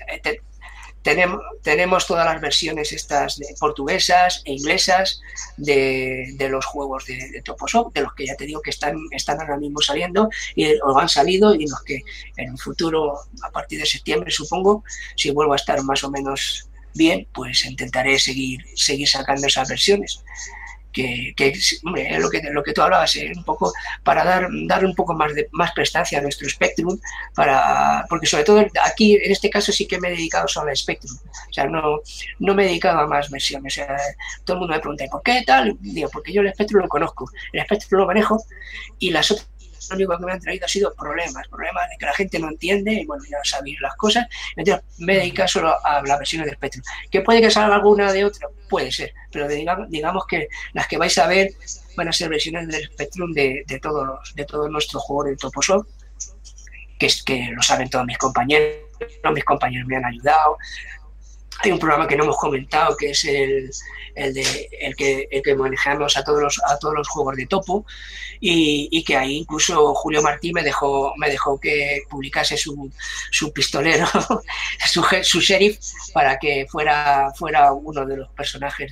tenemos todas las versiones estas portuguesas e inglesas de los juegos de Toposoft, de los que ya te digo que están ahora mismo saliendo o han salido, y los que en un futuro, a partir de septiembre supongo, si vuelvo a estar más o menos bien, pues intentaré seguir sacando esas versiones. Que hombre, es lo que tú hablabas, un poco para dar un poco más prestancia a nuestro Spectrum, porque sobre todo aquí en este caso sí que me he dedicado solo al Spectrum, o sea, no me he dedicado a más versiones. O sea, todo el mundo me pregunta ¿por qué tal? Digo, porque yo el Spectrum lo conozco, el Spectrum lo manejo, y las otras, lo único que me han traído ha sido problemas de que la gente no entiende, y bueno, ya sabéis las cosas. Entonces me he dedicado solo a las versiones de Spectrum. ¿Que puede que salga alguna de otra? Puede ser, pero digamos que las que vais a ver van a ser versiones del Spectrum de todos nuestros juegos de Toposoft, que lo saben todos mis compañeros me han ayudado. Hay un programa que no hemos comentado, que es el que manejamos a todos los juegos de Topo, y que ahí incluso Julio Martí me dejó que publicase su pistolero, su sheriff, para que fuera uno de los personajes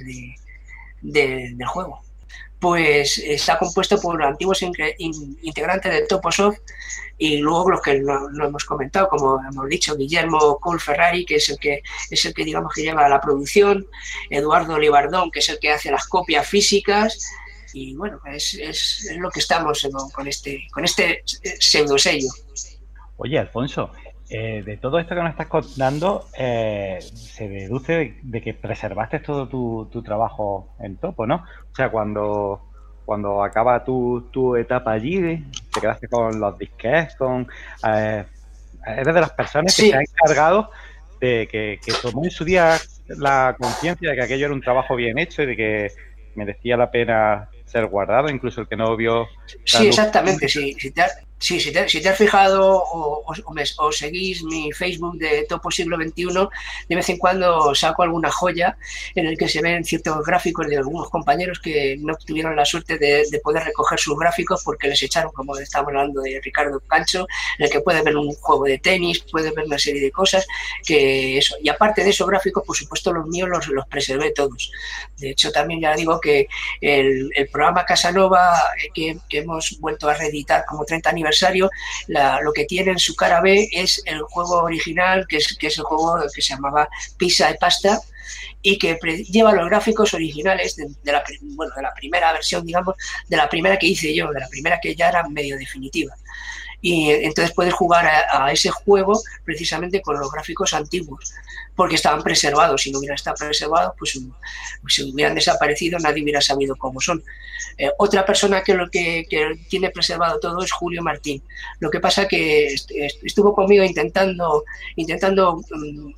del juego. Pues está compuesto por antiguos integrantes de Toposoft, y luego los que no hemos comentado, como hemos dicho, Guillermo Colferrari, que es el que digamos que lleva la producción, Eduardo Libardón, que es el que hace las copias físicas, y bueno, es lo que estamos con este pseudo sello. Oye, Alfonso, de todo esto que nos estás contando, se deduce de que preservaste todo tu trabajo en Topo, ¿no? O sea, cuando acaba tu etapa allí, te quedaste con los disquetes, eres de las personas que se ha encargado de que tomó en su día la conciencia de que aquello era un trabajo bien hecho y de que merecía la pena ser guardado, incluso el que no vio... Sí, exactamente, sí. Si te has fijado o seguís mi Facebook de Topo Siglo XXI, de vez en cuando saco alguna joya en el que se ven ciertos gráficos de algunos compañeros que no tuvieron la suerte de poder recoger sus gráficos porque les echaron, como estamos hablando de Ricardo Cancho, en el que puedes ver un juego de tenis, puedes ver una serie de cosas, que eso. Y aparte de esos gráficos, por supuesto, los míos los preservé todos. De hecho, también ya digo que el programa Casanova, que hemos vuelto a reeditar como 30 aniversario, lo que tiene en su cara B es el juego original, que es el juego que se llamaba Pizza e Pasta, y que lleva los gráficos originales de la primera versión, digamos, de la primera que hice yo, de la primera que ya era medio definitiva. Y entonces puedes jugar a ese juego precisamente con los gráficos antiguos, porque estaban preservados. Si no hubieran estado preservados, pues si hubieran desaparecido, nadie hubiera sabido cómo son. Otra persona que tiene preservado todo es Julio Martín. Lo que pasa que estuvo conmigo intentando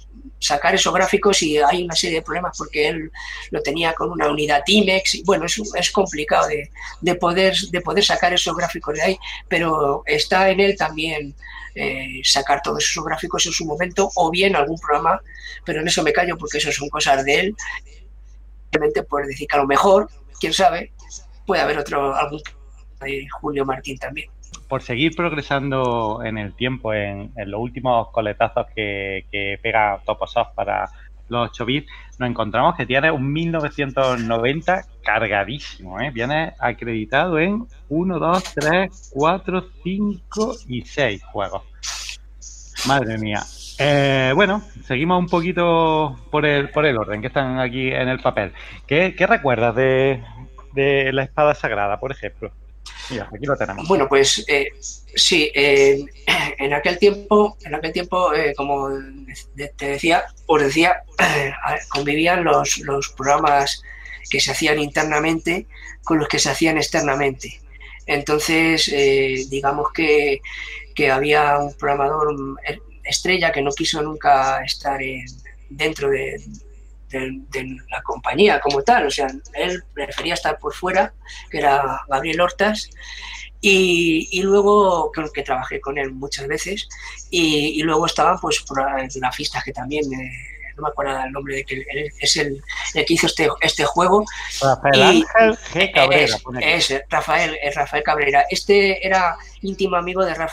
sacar esos gráficos y hay una serie de problemas porque él lo tenía con una unidad Timex. Y, bueno, es complicado de poder sacar esos gráficos de ahí, pero está en él también sacar todos esos gráficos en su momento, o bien algún programa, pero en eso me callo porque eso son cosas de él. Simplemente puedes decir que a lo mejor, quién sabe, puede haber algún de Julio Martín también. Por seguir progresando en el tiempo, en los últimos coletazos que pega Toposoft para los 8 bits, nos encontramos que tiene un 1990 cargadísimo, ¿eh? Viene acreditado en 1, 2, 3, 4, 5 y 6 juegos. Madre mía. Bueno, seguimos un poquito por el orden que están aquí en el papel. ¿Qué recuerdas de la espada sagrada, por ejemplo? Mira, aquí lo tenemos. Bueno, pues sí, en aquel tiempo, como te decía, convivían los programas que se hacían internamente con los que se hacían externamente. Entonces, digamos que había un programador estrella que no quiso nunca estar dentro de la compañía como tal, o sea, él prefería estar por fuera, que era Gabriel Hortas, y luego que trabajé con él muchas veces, y luego estaban pues grafistas que también no me acuerdo el nombre de que él es el que hizo este juego. Rafael Ángel G. Cabrera. Es Rafael Cabrera. Este era íntimo amigo de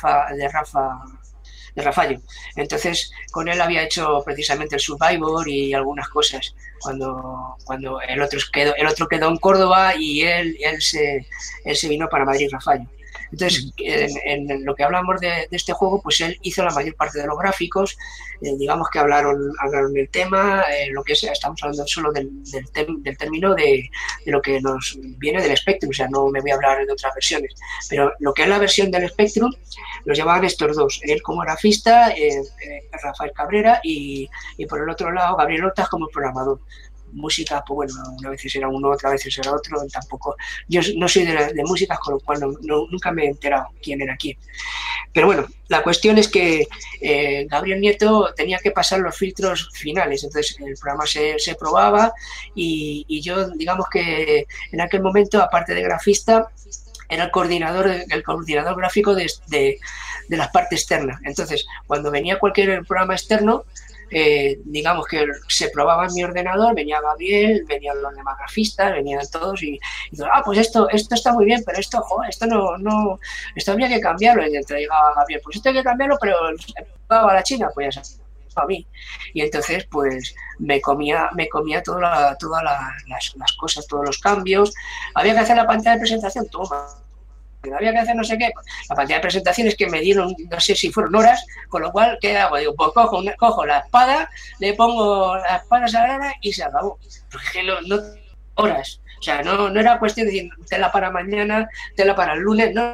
Rafael. Entonces con él había hecho precisamente el Survivor y algunas cosas cuando el otro quedó en Córdoba y él se vino para Madrid, Rafael. Entonces, en lo que hablamos de este juego, pues él hizo la mayor parte de los gráficos, digamos que hablaron del tema, lo que sea, estamos hablando solo del término de lo que nos viene del Spectrum, o sea, no me voy a hablar de otras versiones, pero lo que es la versión del Spectrum los llevaban estos dos, él como grafista, Rafael Cabrera y por el otro lado Gabriel Hortas como programador. Música, pues bueno, una vez era uno, otra vez era otro, tampoco, yo no soy de músicas, con lo cual nunca me he enterado quién era quién. Pero bueno, la cuestión es que Gabriel Nieto tenía que pasar los filtros finales, entonces el programa se probaba y yo, digamos que en aquel momento, aparte de grafista, era el coordinador gráfico de la parte externa. Entonces, cuando venía cualquier programa externo, digamos que se probaba en mi ordenador, venía Gabriel, venían los demás grafistas, venían todos y pues esto está muy bien, pero esto no, esto habría que cambiarlo. Y entonces llegaba Gabriel, pues esto hay que cambiarlo, pero va a la China, pues ya sabes, a mí. Y entonces pues me comía todas las cosas, todos los cambios. Había que hacer la pantalla de presentación, toma. Había que hacer no sé qué, la cantidad de presentaciones que me dieron, no sé si fueron horas, con lo cual, ¿qué hago? Digo, pues cojo la espada, le pongo la espada sagrada y se acabó. Porque no horas, o sea, no era cuestión de decir, tela para mañana, tela para el lunes, no,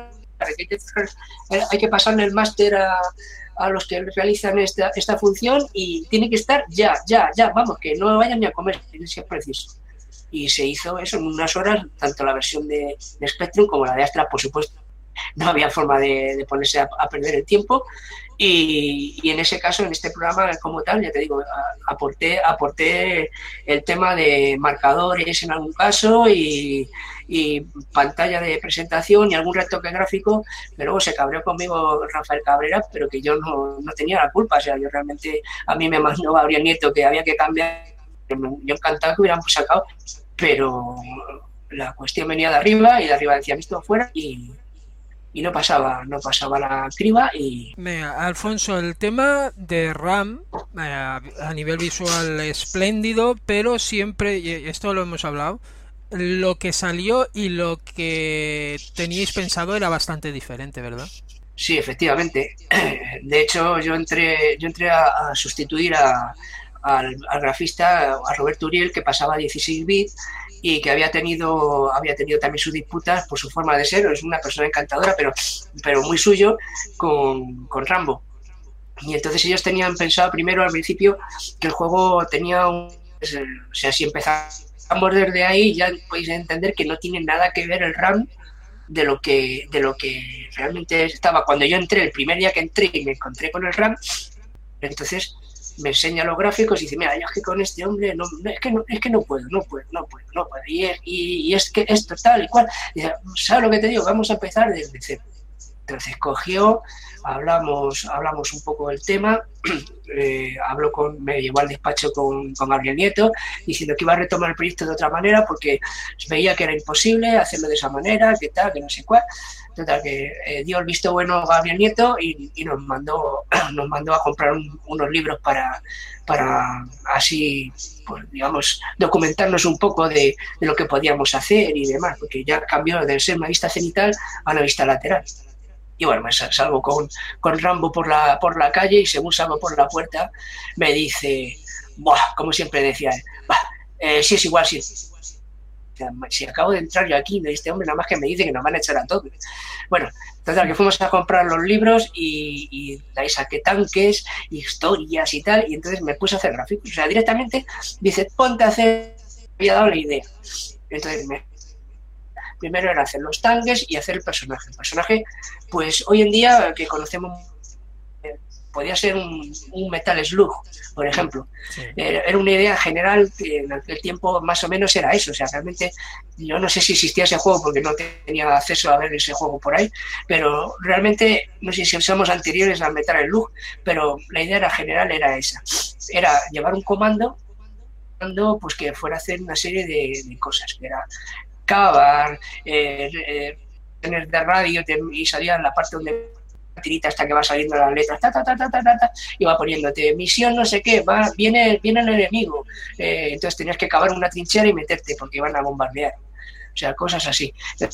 hay que pasarle el máster a los que realizan esta función y tiene que estar ya, vamos, que no vayan ni a comer, si es preciso. Y se hizo eso en unas horas, tanto la versión de Spectrum como la de Astra, por supuesto. No había forma de ponerse a perder el tiempo y en ese caso, en este programa como tal, ya te digo, aporté el tema de marcadores en algún caso y pantalla de presentación y algún retoque gráfico, pero luego se cabreó conmigo Rafael Cabrera, pero que yo no tenía la culpa, o sea, yo realmente, a mí me mandó Gabriel Nieto que había que cambiar. Yo encantado que hubiéramos sacado, pero la cuestión venía de arriba y de arriba decía esto fuera y no pasaba la criba y... Alfonso, el tema de RAM a nivel visual espléndido, pero siempre, y esto lo hemos hablado, lo que salió y lo que teníais pensado era bastante diferente, ¿verdad? Sí, efectivamente. De hecho, yo entré a sustituir al grafista, a Roberto Uriel, que pasaba a 16 bits y que había tenido también sus disputas por su forma de ser. Es una persona encantadora, pero muy suyo con Rambo. Y entonces ellos tenían pensado primero al principio que el juego tenía o sea, si empezamos desde ahí ya podéis entender que no tiene nada que ver el RAM de lo que realmente estaba. Cuando yo entré, el primer día que entré y me encontré con el RAM, entonces me enseña los gráficos y dice, mira, yo es que con este hombre es que no puedo. Y es que esto tal y cual. Y dice, ¿sabes lo que te digo? Vamos a empezar desde cero. Entonces cogió, hablamos un poco del tema, me llevó al despacho con Gabriel Nieto, diciendo que iba a retomar el proyecto de otra manera porque veía que era imposible hacerlo de esa manera, que tal, que no sé cuál. Total, que dio el visto bueno a Gabriel Nieto y nos mandó a comprar unos libros para así, pues, digamos, documentarnos un poco de lo que podíamos hacer y demás, porque ya cambió de ser una vista cenital a una vista lateral. Y bueno, me salgo con Rambo por la calle y según salgo por la puerta me dice, ¡buah! Como siempre decía, sí es igual, sí. Si acabo de entrar yo aquí, este hombre nada más que me dice que nos van a echar a todos. Bueno, total, que fuimos a comprar los libros y de ahí saqué tanques, historias y tal, y entonces me puse a hacer gráficos. O sea, directamente dice, ponte a hacer, me había dado la idea. Entonces primero era hacer los tanques y hacer el personaje. El personaje, pues hoy en día que conocemos, podía ser un Metal Slug, por ejemplo. Sí. Era una idea general que en aquel tiempo más o menos era eso. O sea, realmente yo no sé si existía ese juego porque no tenía acceso a ver ese juego por ahí, pero realmente no sé si somos anteriores al Metal Slug, pero la idea general era esa. Era llevar un comando pues que fuera a hacer una serie de cosas, que era cavar, tener de radio y salía en la parte donde tirita hasta que va saliendo las letras, y va poniéndote misión no sé qué, viene el enemigo, entonces tenías que cavar una trinchera y meterte porque iban a bombardear, o sea, cosas así.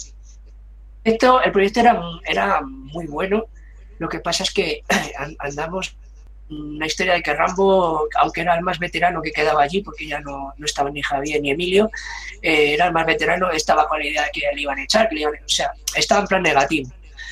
El proyecto era muy bueno, lo que pasa es que andamos una historia de que Rambo, aunque era el más veterano que quedaba allí, porque ya no estaba ni Javier ni Emilio, era el más veterano, estaba con la idea de que le iban a echar, o sea, estaba en plan negativo.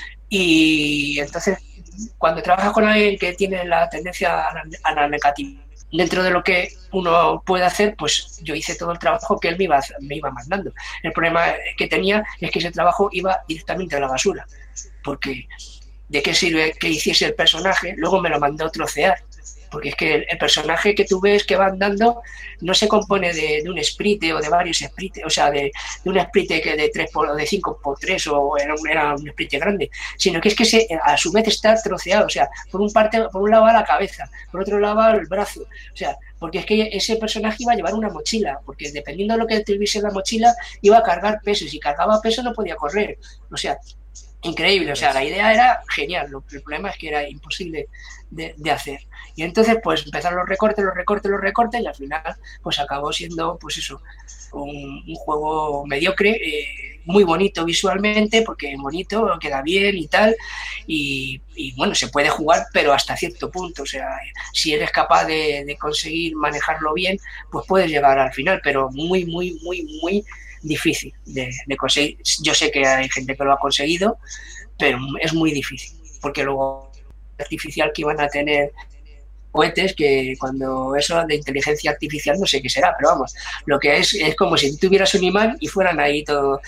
Y entonces, cuando trabajas con alguien que tiene la tendencia a la negatividad, dentro de lo que uno puede hacer, pues yo hice todo el trabajo que él me iba mandando. El problema que tenía es que ese trabajo iba directamente a la basura, porque ¿de qué sirve que hiciese el personaje? Luego me lo mandó trocear, porque es que el personaje que tú ves que va andando no se compone de un sprite o de varios sprites, o sea, de un sprite que de 5x3 o era un sprite grande, sino que es que a su vez está troceado, o sea, por un lado va la cabeza, por otro lado va el brazo, o sea, porque es que ese personaje iba a llevar una mochila, porque dependiendo de lo que tuviese en la mochila iba a cargar peso, y si cargaba peso no podía correr, o sea, increíble, o sea, la idea era genial, el problema es que era imposible de hacer. Y entonces pues empezaron los recortes y al final pues acabó siendo pues eso, un juego mediocre, muy bonito visualmente porque bonito, queda bien y tal, y bueno, se puede jugar pero hasta cierto punto, o sea, si eres capaz de conseguir manejarlo bien pues puedes llegar al final, pero muy difícil de conseguir. Yo sé que hay gente que lo ha conseguido, pero es muy difícil, porque luego artificial que iban a tener cohetes que cuando eso de inteligencia artificial no sé qué será, pero vamos, lo que es como si tuvieras un imán y fueran ahí todos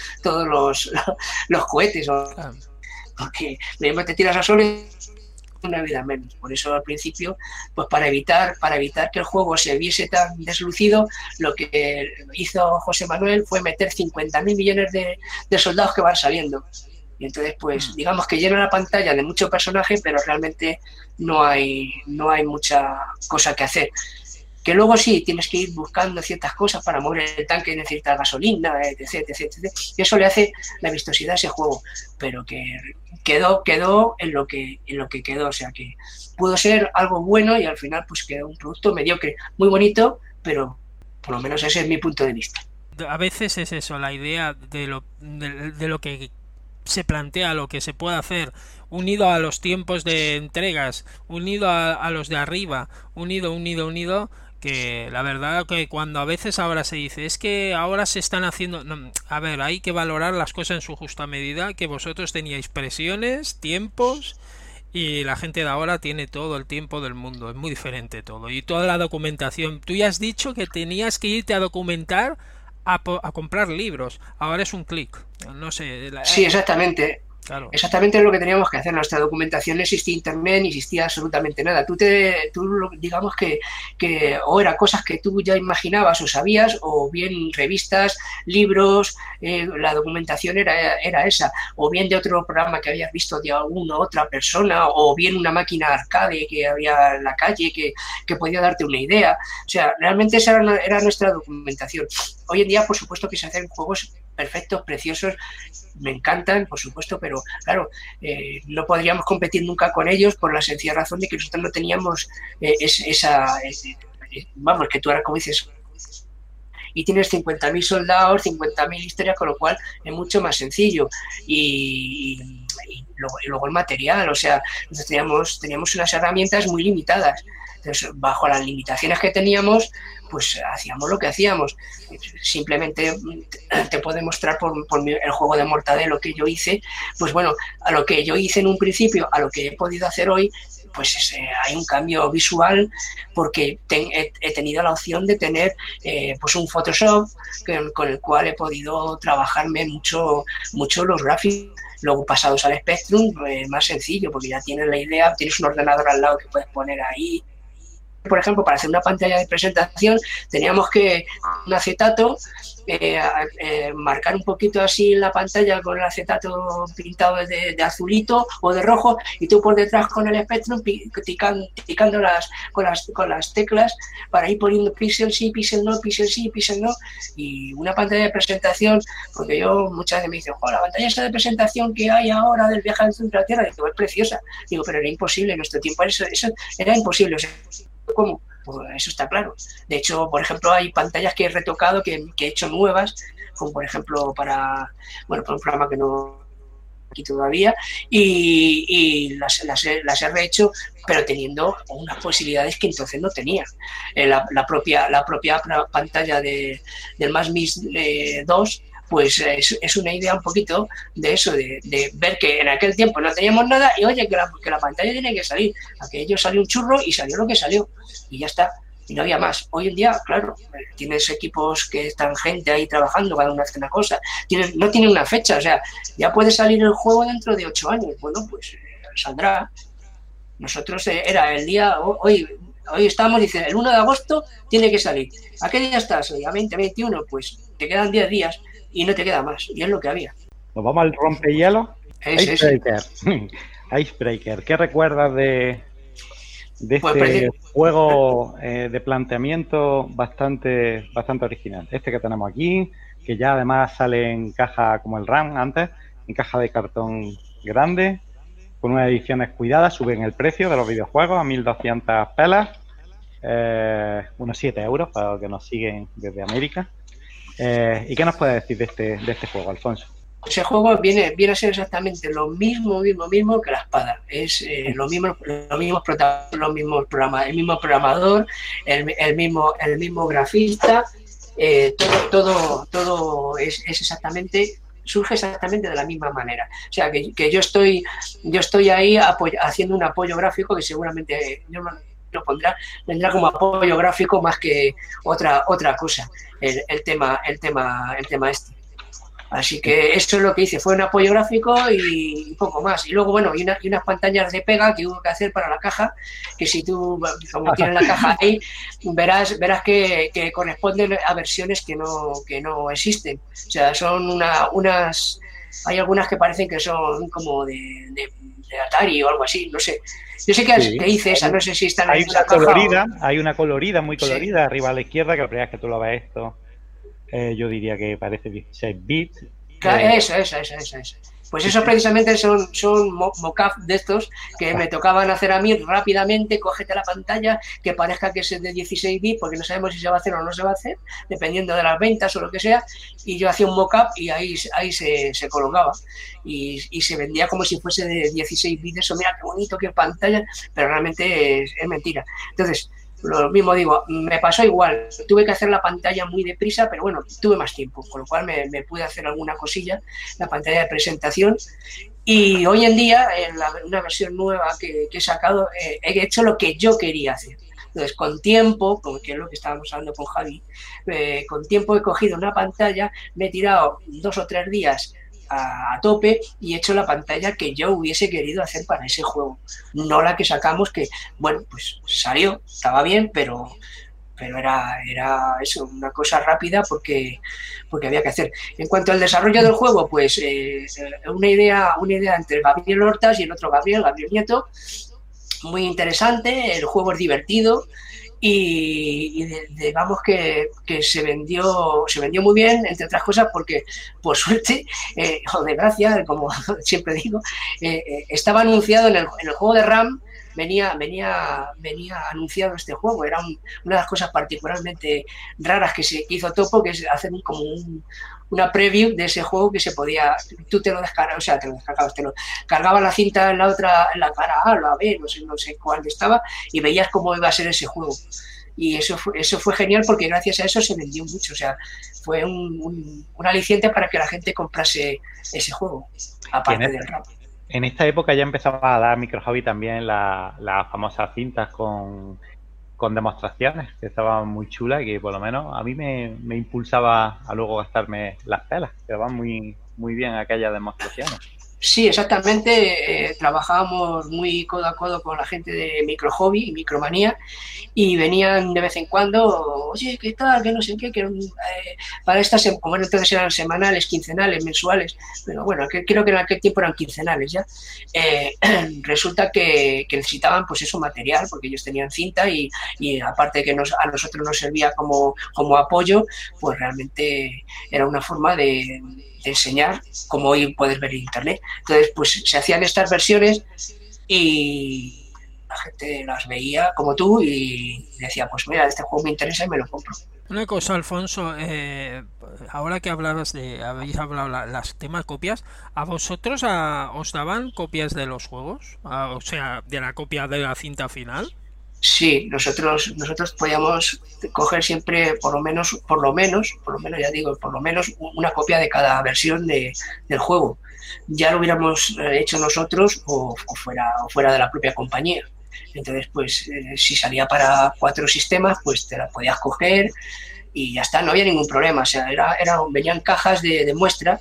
los cohetes, porque te tiras a sol una vida menos. Por eso al principio, pues para evitar que el juego se viese tan deslucido, lo que hizo José Manuel fue meter 50.000 millones de soldados que van saliendo. Y entonces, pues, digamos que llena la pantalla de mucho personaje, pero realmente no hay mucha cosa que hacer. Que luego sí, tienes que ir buscando ciertas cosas para mover el tanque, necesitas gasolina, etc. Y eso le hace la vistosidad a ese juego. Pero que quedó en lo que quedó. O sea, que pudo ser algo bueno y al final pues quedó un producto mediocre. Muy bonito, pero por lo menos ese es mi punto de vista. A veces es eso, la idea de lo que se plantea, lo que se puede hacer, unido a los tiempos de entregas, unido a los de arriba, unido, que la verdad que cuando a veces ahora se dice, es que ahora se están haciendo... No, a ver, hay que valorar las cosas en su justa medida, que vosotros teníais presiones, tiempos, y la gente de ahora tiene todo el tiempo del mundo, es muy diferente todo, y toda la documentación. Tú ya has dicho que tenías que irte a documentar a comprar libros, ahora es un clic, no sé. Sí, exactamente. Claro. Exactamente lo que teníamos que hacer. Nuestra documentación no existía internet, ni existía absolutamente nada. Digamos que o eran cosas que tú ya imaginabas o sabías, o bien revistas, libros, la documentación era esa, o bien de otro programa que habías visto de alguna otra persona, o bien una máquina arcade que había en la calle que podía darte una idea. O sea, realmente esa era nuestra documentación. Hoy en día, por supuesto, que se hacen juegos perfectos, preciosos, me encantan, por supuesto, pero claro, no podríamos competir nunca con ellos por la sencilla razón de que nosotros no teníamos vamos, que tú ahora, como dices, y tienes 50.000 soldados, 50.000 historias, con lo cual es mucho más sencillo. Y luego el material, o sea, nosotros teníamos unas herramientas muy limitadas. Entonces, bajo las limitaciones que teníamos, pues hacíamos lo que hacíamos. Simplemente te puedo demostrar por el juego de Mortadelo lo que yo hice. Pues bueno, a lo que yo hice en un principio, a lo que he podido hacer hoy, pues hay un cambio visual, porque he tenido la opción de tener pues un Photoshop con el cual he podido trabajarme mucho los gráficos. Luego, pasados al Spectrum, más sencillo, porque ya tienes la idea, tienes un ordenador al lado que puedes poner ahí. Por ejemplo, para hacer una pantalla de presentación teníamos que un acetato, marcar un poquito así la pantalla con el acetato pintado de azulito o de rojo, y tú por detrás con el Spectrum picando con las teclas para ir poniendo píxel sí, píxel no, píxel sí, píxel no. Y una pantalla de presentación, porque yo muchas veces me dicen, la pantalla esa de presentación que hay ahora del viaje al centro de la Tierra, digo, es preciosa. Digo, pero era imposible en nuestro tiempo, eso era imposible. O sea, ¿cómo? Pues eso está claro. De hecho, por ejemplo, hay pantallas que he retocado, que he hecho nuevas, como por ejemplo para un programa que no aquí todavía, y las he rehecho, pero teniendo unas posibilidades que entonces no tenía. La propia pantalla del Más Mix 2, pues es una idea un poquito de eso, de ver que en aquel tiempo no teníamos nada y oye, que la pantalla tiene que salir. Aquello salió un churro y salió lo que salió y ya está. Y no había más. Hoy en día, claro, tienes equipos que están gente ahí trabajando, cada uno hace una cosa. No tiene una fecha, o sea, ya puede salir el juego dentro de 8 años. Bueno, pues saldrá. Nosotros era el día, hoy estamos, dice, el 1 de agosto tiene que salir. ¿A qué día estás hoy? A 20, 21, pues te quedan 10 días. Y no te queda más, y es lo que había. Nos vamos al rompehielo. Icebreaker. Icebreaker. ¿Qué recuerdas de este juego de planteamiento bastante original? Este que tenemos aquí, que ya además sale en caja como el RAM antes, en caja de cartón grande, con unas ediciones cuidadas, suben el precio de los videojuegos a 1.200 pelas, unos 7 euros para los que nos siguen desde América. ¿Y qué nos puedes decir de este juego, Alfonso? Ese juego viene a ser exactamente lo mismo que la espada. Es los mismos programas, el mismo programador, el mismo grafista, todo es exactamente, surge exactamente de la misma manera. O sea, que yo estoy ahí haciendo un apoyo gráfico que seguramente yo lo vendrá como apoyo gráfico más que otra cosa, el tema este. Así que eso es lo que hice, fue un apoyo gráfico y poco más. Y luego, bueno, y unas pantallas de pega que hubo que hacer para la caja, que si tú, como tienes la caja ahí, verás que corresponden a versiones que no existen. O sea, son hay algunas que parecen que son como de Atari o algo así, no sé. Yo sé que hice esa, no sé si están en esa caja. Hay una colorida, muy colorida, sí, arriba a la izquierda, que la primera vez que tú lo ves esto, yo diría que parece 16 bits. Claro, esa. Pues eso precisamente son mock-up de estos que me tocaban hacer a mí rápidamente. Cógete la pantalla que parezca que es de 16 bits, porque no sabemos si se va a hacer o no se va a hacer, dependiendo de las ventas o lo que sea, y yo hacía un mock-up y ahí se colocaba y se vendía como si fuese de 16 bits. Eso, mira qué bonito, qué pantalla, pero realmente es mentira. Entonces, lo mismo digo, me pasó igual, tuve que hacer la pantalla muy deprisa, pero bueno, tuve más tiempo, con lo cual me pude hacer alguna cosilla, la pantalla de presentación, y hoy en día, en una versión nueva que he sacado, he hecho lo que yo quería hacer. Entonces, con tiempo, que es lo que estábamos hablando con Javi, con tiempo he cogido una pantalla, me he tirado 2 o 3 días a tope y he hecho la pantalla que yo hubiese querido hacer para ese juego, no la que sacamos, que bueno, pues salió, estaba bien, pero era eso, una cosa rápida porque había que hacer. En cuanto al desarrollo del juego, pues una idea entre Gabriel Hortas y el otro Gabriel Nieto, muy interesante, el juego es divertido y digamos que se vendió muy bien, entre otras cosas porque por suerte o de gracia, como siempre digo, estaba anunciado en el juego de RAM. Venía anunciado este juego. Era una de las cosas particularmente raras que hizo Topo, que es hacer como una preview de ese juego que se podía, tú te lo descargabas, o sea, te lo cargabas la cinta en la cara A, la B, no sé cuál estaba, y veías cómo iba a ser ese juego. Y eso fue genial porque gracias a eso se vendió mucho. O sea, fue un aliciente para que la gente comprase ese juego, aparte del rap. En esta época ya empezaba a dar Micro Hobby también las famosas cintas con demostraciones, que estaban muy chulas y que por lo menos a mí me impulsaba a luego gastarme las pelas, que van muy, muy bien aquellas demostraciones. Sí, exactamente. Trabajábamos muy codo a codo con la gente de Micro Hobby y Micromanía y venían de vez en cuando, oye, ¿qué tal? Que no sé qué, para estas, como entonces eran semanales, quincenales, mensuales, pero bueno, creo que en aquel tiempo eran quincenales ya. Resulta que necesitaban pues eso, material, porque ellos tenían cinta y aparte de que a nosotros nos servía como apoyo, pues realmente era una forma de enseñar, como hoy puedes ver en internet. Entonces pues se hacían estas versiones y la gente las veía como tú y decía, pues mira, este juego me interesa y me lo compro. Una cosa, Alfonso, ahora que habéis hablado las temas copias, ¿a vosotros os daban copias de los juegos? O sea, de la copia de la cinta final. Sí, nosotros podíamos coger siempre por lo menos, ya digo, por lo menos una copia de cada versión del juego. Ya lo hubiéramos hecho nosotros o fuera de la propia compañía. Entonces, pues, si salía para 4 sistemas, pues te la podías coger y ya está, no había ningún problema. O sea, venían cajas de muestra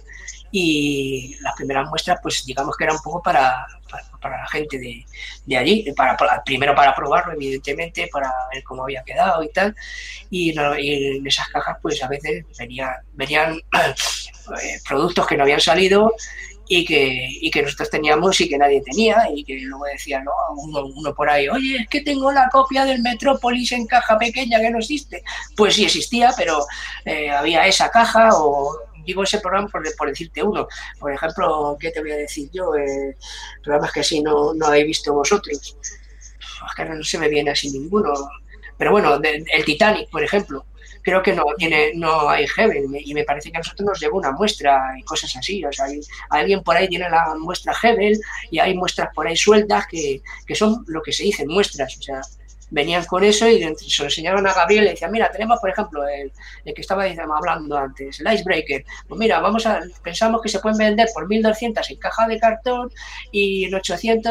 y las primeras muestras, pues, digamos que era un poco para la gente de allí, primero para probarlo, evidentemente, para ver cómo había quedado y tal. Y en esas cajas, pues, a veces venían productos que no habían salido y que nosotros teníamos y que nadie tenía, y que luego decía, no, uno por ahí, oye, es que tengo la copia del Metrópolis en caja pequeña que no existe. Pues sí existía, pero había esa caja, o digo ese programa por decirte uno. Por ejemplo, ¿qué te voy a decir yo? Programas que así no habéis visto vosotros. Es que no se me viene así ninguno. Pero bueno, el Titanic, por ejemplo, creo que no hay Hebel, y me parece que a nosotros nos llegó una muestra y cosas así. O sea, alguien por ahí tiene la muestra Hebel y hay muestras por ahí sueltas que son lo que se dicen muestras. O sea, venían con eso y se lo enseñaron a Gabriel y le decían, mira, tenemos por ejemplo el que estaba hablando antes, el Icebreaker. Pues mira, pensamos que se pueden vender por 1.200 en caja de cartón y en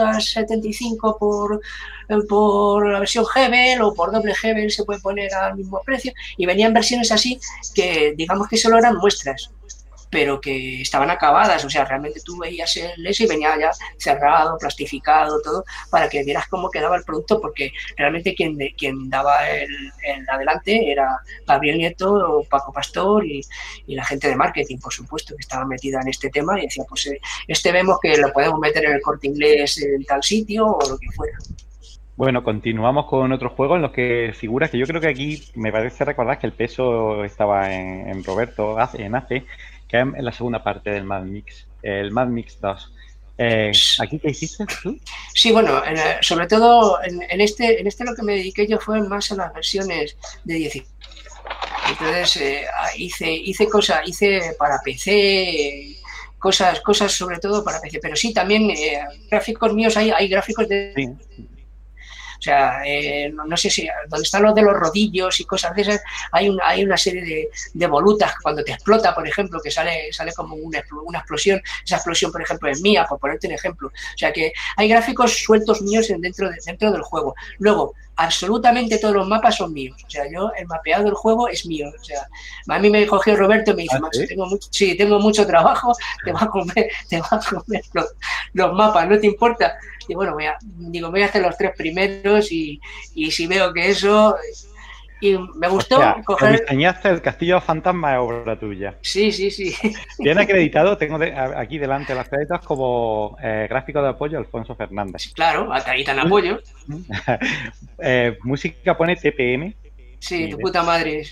875 por la versión Hebel, o por doble Hebel se puede poner al mismo precio. Y venían versiones así que digamos que solo eran muestras, pero que estaban acabadas. O sea, realmente tú veías el ese y venía ya cerrado, plastificado, todo, para que vieras cómo quedaba el producto, porque realmente quien daba el adelante era Gabriel Nieto, o Paco Pastor y la gente de marketing, por supuesto, que estaba metida en este tema y decía, pues vemos que lo podemos meter en el Corte Inglés en tal sitio o lo que fuera. Bueno, continuamos con otros juegos en los que figuras, que yo creo que aquí me parece recordar que el peso estaba en Roberto, en ACE, que es en la segunda parte del Mad Mix, el Mad Mix 2. ¿Aquí qué hiciste tú? Sí, bueno, sobre todo en este lo que me dediqué yo fue más a las versiones de 16. Entonces hice para PC, cosas sobre todo para PC, pero sí también gráficos míos, hay gráficos de... Sí. O sea, no sé si donde están los de los rodillos y cosas de esas, hay una serie de volutas cuando te explota, por ejemplo, que sale como una explosión. Esa explosión, por ejemplo, es mía, por ponerte un ejemplo. O sea, que hay gráficos sueltos míos dentro del juego. Luego, absolutamente todos los mapas son míos. O sea, yo, el mapeado del juego es mío. O sea, a mí me cogió Roberto y me dice, macho, ¿sí? tengo mucho trabajo, te va a comer los mapas, ¿no te importa? Y bueno, voy a hacer los 3 primeros y si veo que eso... Y me gustó coger... Diseñaste el Castillo Fantasma, es obra tuya. Sí. Bien acreditado, tengo aquí delante las créditos como gráfico de apoyo Alfonso Fernández. Claro, ahí está en apoyo. Música pone TPM. Sí, tu puta madre.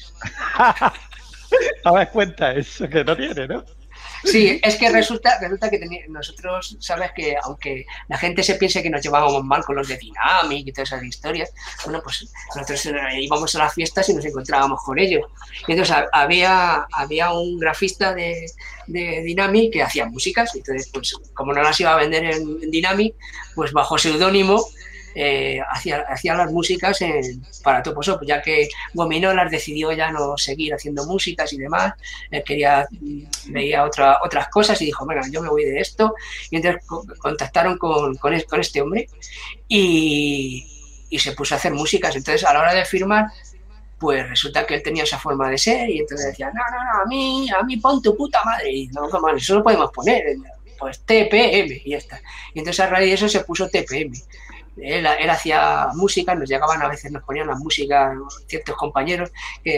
A ver, cuenta eso, que no tiene, ¿no? Sí, es que resulta que nosotros, sabes que aunque la gente se piense que nos llevábamos mal con los de Dynamic y todas esas historias, bueno, pues nosotros íbamos a las fiestas y nos encontrábamos con ellos. Y entonces había un grafista de Dynamic que hacía músicas, y entonces, pues como no las iba a vender en Dynamic, pues bajo seudónimo hacía las músicas para Toposop, ya que Gominolas decidió ya no seguir haciendo músicas y demás. Él veía otras cosas y dijo, bueno, yo me voy de esto. Y entonces contactaron con este hombre y se puso a hacer músicas. Entonces, a la hora de firmar, pues resulta que él tenía esa forma de ser y entonces decía, no, a mí pon tu puta madre. Y no, eso lo podemos poner, pues TPM y ya está. Y entonces a raíz de eso se puso TPM. Él hacía música, a veces nos ponían las músicas ciertos compañeros,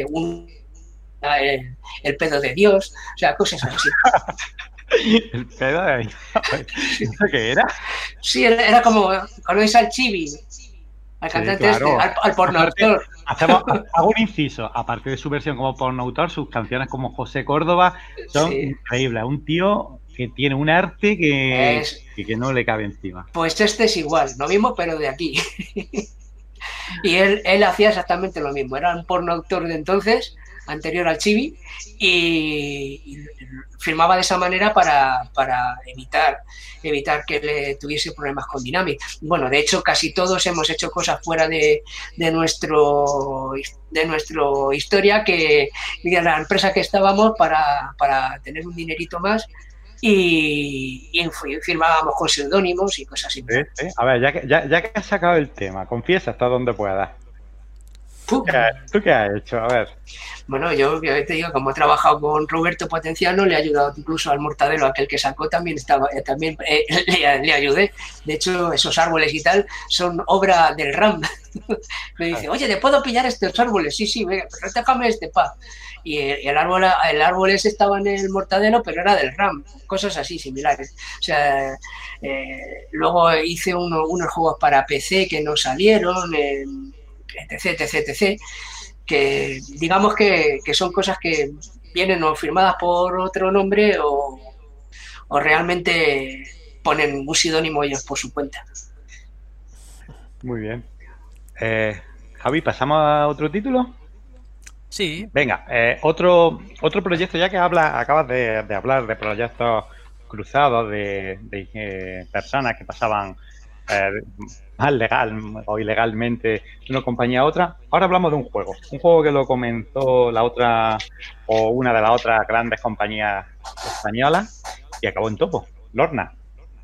el pedo de Dios, o sea, cosas así. ¿El pedo de Dios? ¿Eso qué era? Sí, era como, ¿conoces al Chibi? Al cantante, sí, claro. Al pornoautor. Hago un inciso, aparte de su versión como pornoautor, sus canciones como José Córdoba son increíbles. Un tío que tiene un arte que no le cabe encima. Pues este es igual, lo mismo, pero de aquí. Y él hacía exactamente lo mismo. Era un pornoautor de entonces, anterior al Chibi, y firmaba de esa manera para evitar que le tuviese problemas con Dynamic. Bueno, de hecho, casi todos hemos hecho cosas fuera de nuestro historia, que de la empresa que estábamos para tener un dinerito más. Y firmábamos con seudónimos y cosas así. Sí. A ver, ya que has sacado el tema, confiesa hasta donde puedas. ¿Tú qué has hecho? A ver. Bueno, yo te digo, como he trabajado con Roberto Potenciano, le he ayudado incluso al Mortadelo, aquel que sacó, también le ayudé. De hecho, esos árboles y tal son obra del RAM. Me dice, oye, ¿te puedo pillar estos árboles? Sí, venga, pero déjame y el árbol ese estaba en el Mortadelo, pero era del RAM, cosas así similares. O sea, luego hice unos juegos para PC que no salieron, etc. Que digamos que son cosas que vienen o firmadas por otro nombre o realmente ponen un seudónimo ellos por su cuenta. Muy bien. Javi, ¿pasamos a otro título? Sí. Venga, otro proyecto, ya que acabas de hablar de proyectos cruzados de personas que pasaban más legal o ilegalmente de una compañía a otra. Ahora hablamos de un juego que lo comenzó una de las otras grandes compañías españolas y acabó en topo, Lorna.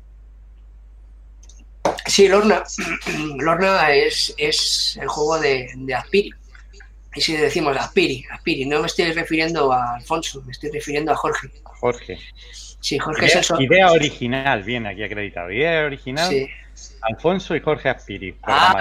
Sí, Lorna es el juego de Aspiri. Y si decimos Aspiri, no me estoy refiriendo a Alfonso, me estoy refiriendo a Jorge. Sí, Jorge es el idea original, viene aquí acreditado. Idea original, sí. Alfonso y Jorge Aspiri.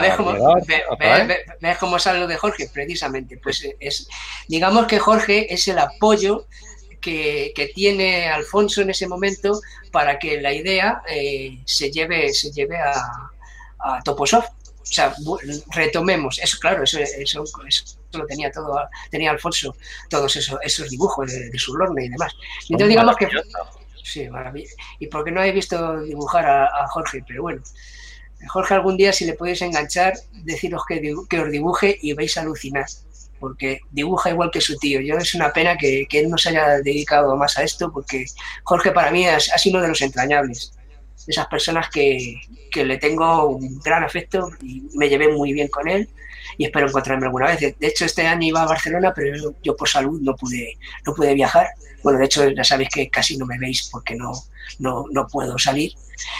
¿Ves cómo sale lo de Jorge? Precisamente. Pues digamos que Jorge es el apoyo que tiene Alfonso en ese momento para que la idea se lleve a Toposoft. O sea, retomemos. Eso, claro, eso lo tenía Alfonso, todos esos dibujos de su Lorna y demás. Entonces digamos que... Sí, maravilla. Y porque no he visto dibujar a Jorge, pero bueno. Jorge, algún día, si le podéis enganchar, deciros que os dibuje y vais a alucinar, porque dibuja igual que su tío. Es una pena que él no se haya dedicado más a esto, porque Jorge para mí ha sido uno de los entrañables. Esas personas que le tengo un gran afecto y me llevé muy bien con él y espero encontrarme alguna vez. De hecho, este año iba a Barcelona, pero yo por salud no pude viajar. Bueno, de hecho, ya sabéis que casi no me veis porque no puedo salir.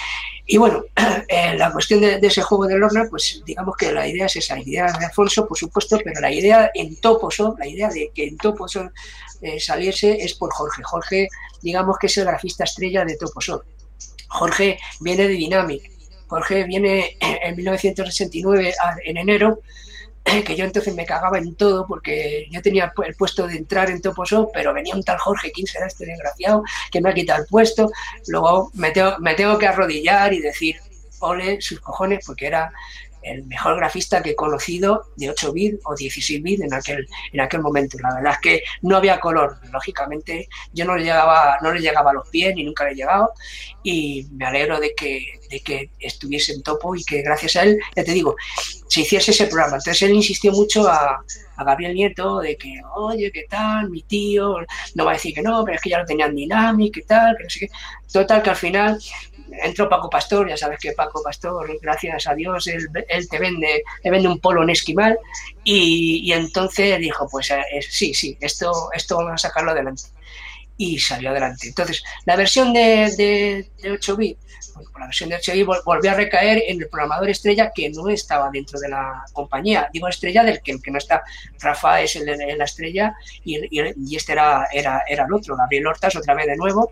Y bueno, la cuestión de ese juego de Lorna, pues digamos que la idea es esa, la idea de Alfonso, por supuesto, pero la idea en Toposo, la idea de que en Toposo saliese es por Jorge. Jorge, digamos que es el grafista estrella de Toposo. Jorge viene de Dynamic. Jorge viene en 1969, en enero, que yo entonces me cagaba en todo porque yo tenía el puesto de entrar en Toposo, pero venía un tal Jorge, ¿quién será este desgraciado que me ha quitado el puesto? Luego me tengo que arrodillar y decir, ole sus cojones, porque era el mejor grafista que he conocido de 8 bits o 16 bits en aquel momento. La verdad es que no había color, lógicamente yo no le llegaba a los pies ni nunca le he llegado, y me alegro de que estuviese en Topo y que gracias a él, ya te digo, se hiciese ese programa. Entonces él insistió mucho a Gabriel Nieto de que, oye, ¿qué tal? Mi tío no va a decir que no, pero es que ya lo tenían Dynamic, ¿qué tal? Que no sé qué. Total, que al final entró Paco Pastor. Ya sabes que Paco Pastor, gracias a Dios, él te vende un polo en esquimal, y entonces dijo, pues sí, esto vamos a sacarlo adelante. Y salió adelante. Entonces, la versión de 8 bits, bueno, la versión de 8 bits volvió a recaer en el programador estrella que no estaba dentro de la compañía. Digo estrella del que no está. Rafa es la estrella y este era el otro, Gabriel Hortas, otra vez de nuevo.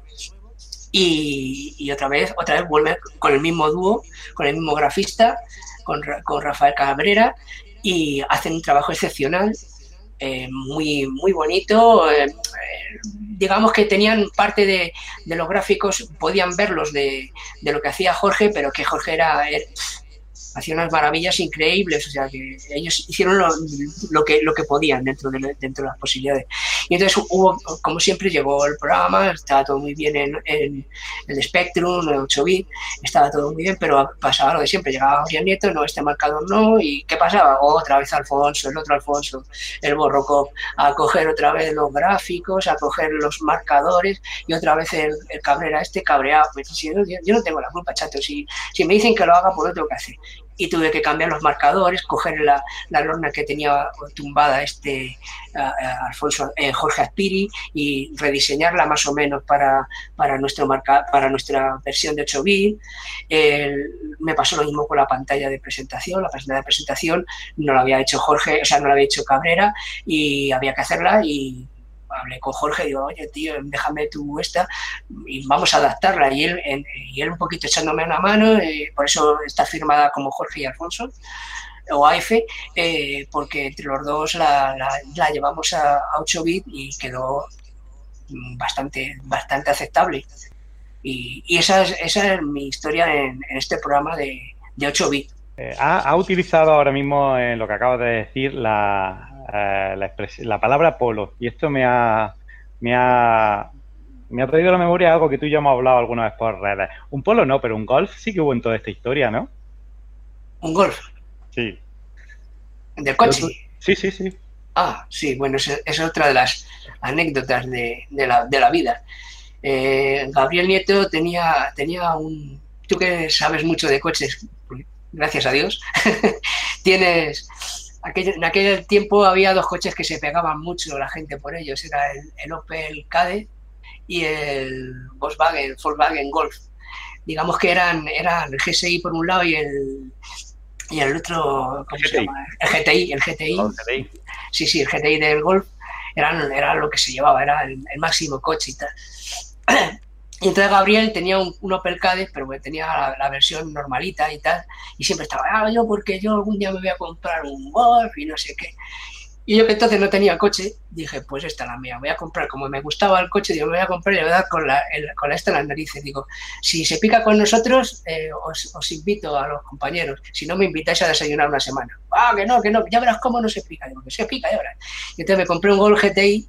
Y otra vez vuelve con el mismo dúo, con el mismo grafista, con Rafael Cabrera, y hacen un trabajo excepcional, muy, muy bonito. Digamos que tenían parte de los gráficos, podían verlos de lo que hacía Jorge, pero que Jorge hacía unas maravillas increíbles. O sea, que ellos hicieron lo que podían dentro de las posibilidades. Y entonces hubo, como siempre, llegó el programa, estaba todo muy bien en el Spectrum, en 8 bit, estaba todo muy bien, pero pasaba lo de siempre. Llegaba Gabriel Nieto, no, este marcador no, ¿y qué pasaba? Otra vez Alfonso, el otro Alfonso, el Borrocop, a coger otra vez los gráficos, a coger los marcadores, y otra vez el Cabrera cabreado. Pues, yo no tengo la culpa, chato, si me dicen que lo haga, pues lo tengo que hacer. Y tuve que cambiar los marcadores, coger la lorna que tenía tumbada Jorge Aspiri, y rediseñarla más o menos para nuestra versión de 8 bits. Me pasó lo mismo con la pantalla de presentación. La pantalla de presentación no la había hecho Jorge, o sea, no la había hecho Cabrera, y había que hacerla, y hablé con Jorge y digo, oye, tío, déjame tú esta y vamos a adaptarla. Y él un poquito echándome una mano, por eso está firmada como Jorge y Alfonso, o AF, porque entre los dos la llevamos a 8 bits y quedó bastante aceptable. Y esa es mi historia en este programa de 8 bits. Ha utilizado ahora mismo, en lo que acabas de decir, la palabra polo, y esto me ha traído a la memoria algo que tú y yo hemos hablado alguna vez por redes. Un polo no, pero un golf sí que hubo en toda esta historia, ¿no? ¿Un golf? Sí. ¿Del coche? Sí. Ah, sí, bueno, es otra de las anécdotas de la vida. Gabriel Nieto tenía un... Tú que sabes mucho de coches, gracias a Dios, tienes... En aquel tiempo había dos coches que se pegaban mucho la gente por ellos. Era el Opel Kadett y el Volkswagen Golf. Digamos que eran el GSI por un lado y el otro, ¿cómo se llama? El GTI. Sí, el GTI del Golf era lo que se llevaba, era el máximo coche y tal. Y entonces Gabriel tenía un Opel Kadett, pero tenía la versión normalita y tal, y siempre estaba, porque yo algún día me voy a comprar un Golf y no sé qué. Y yo, que entonces no tenía coche, dije, pues esta es la mía, voy a comprar, como me gustaba el coche, digo, me voy a comprar y le voy a dar con esta en las narices. Digo, si se pica con nosotros, os invito a los compañeros, si no me invitáis a desayunar una semana. Que no, ya verás cómo no se pica. Digo, que se pica, ya verás. Y entonces me compré un Golf GTI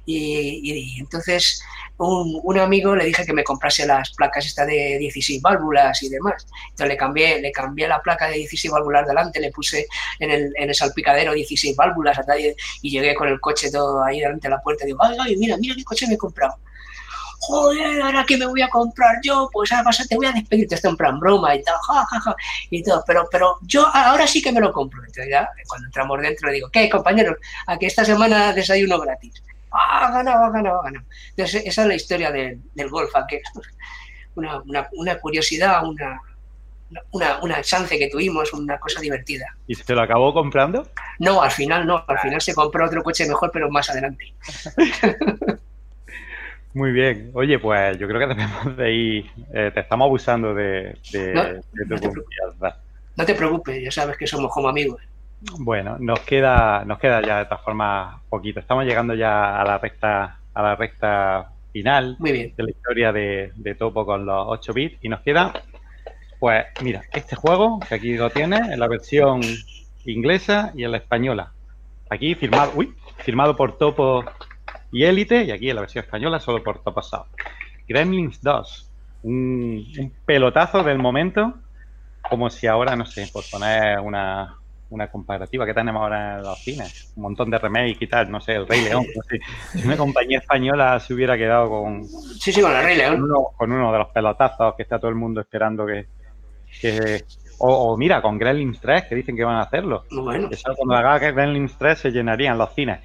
y entonces un amigo le dije que me comprase las placas estas de 16 válvulas y demás. Entonces le cambié la placa de 16 válvulas delante, le puse en el salpicadero 16 válvulas y llegué con el coche todo ahí delante de la puerta y digo, ay, mira qué coche me he comprado. Joder, ahora que me voy a comprar yo, pues ahora te voy a despedir, te estoy en plan broma y tal, jajaja, y todo, pero yo ahora sí que me lo compro. Entonces ya, cuando entramos dentro le digo, ¿qué, compañeros? A que esta semana desayuno gratis. Ha ganado. Entonces esa es la historia del Golf, que es una curiosidad, una chance que tuvimos, una cosa divertida. ¿Y se lo acabó comprando? No, al final no, al final se compró otro coche mejor, pero más adelante. Muy bien. Oye, pues yo creo que debemos de ir. Te estamos abusando de tu confianza. No te preocupes, ya sabes que somos como amigos. Bueno, nos queda ya de todas formas poquito. Estamos llegando ya a la recta final Muy bien. de la historia de Topo con los 8 bits y nos queda, pues mira, este juego que aquí lo tienes en la versión inglesa y en la española. Aquí firmado por Topo y Elite, y aquí en la versión española solo por Topo Soft. Gremlins 2, un pelotazo del momento, como si ahora, no sé, por poner una comparativa que tenemos ahora en los cines, un montón de remake y tal, no sé, El Rey León, no sé, si una compañía española se hubiera quedado con con El Rey León, con uno de los pelotazos que está todo el mundo esperando o mira, con Gremlins 3, que dicen que van a hacerlo. Bueno. Eso, cuando haga Gremlins 3 se llenarían los cines.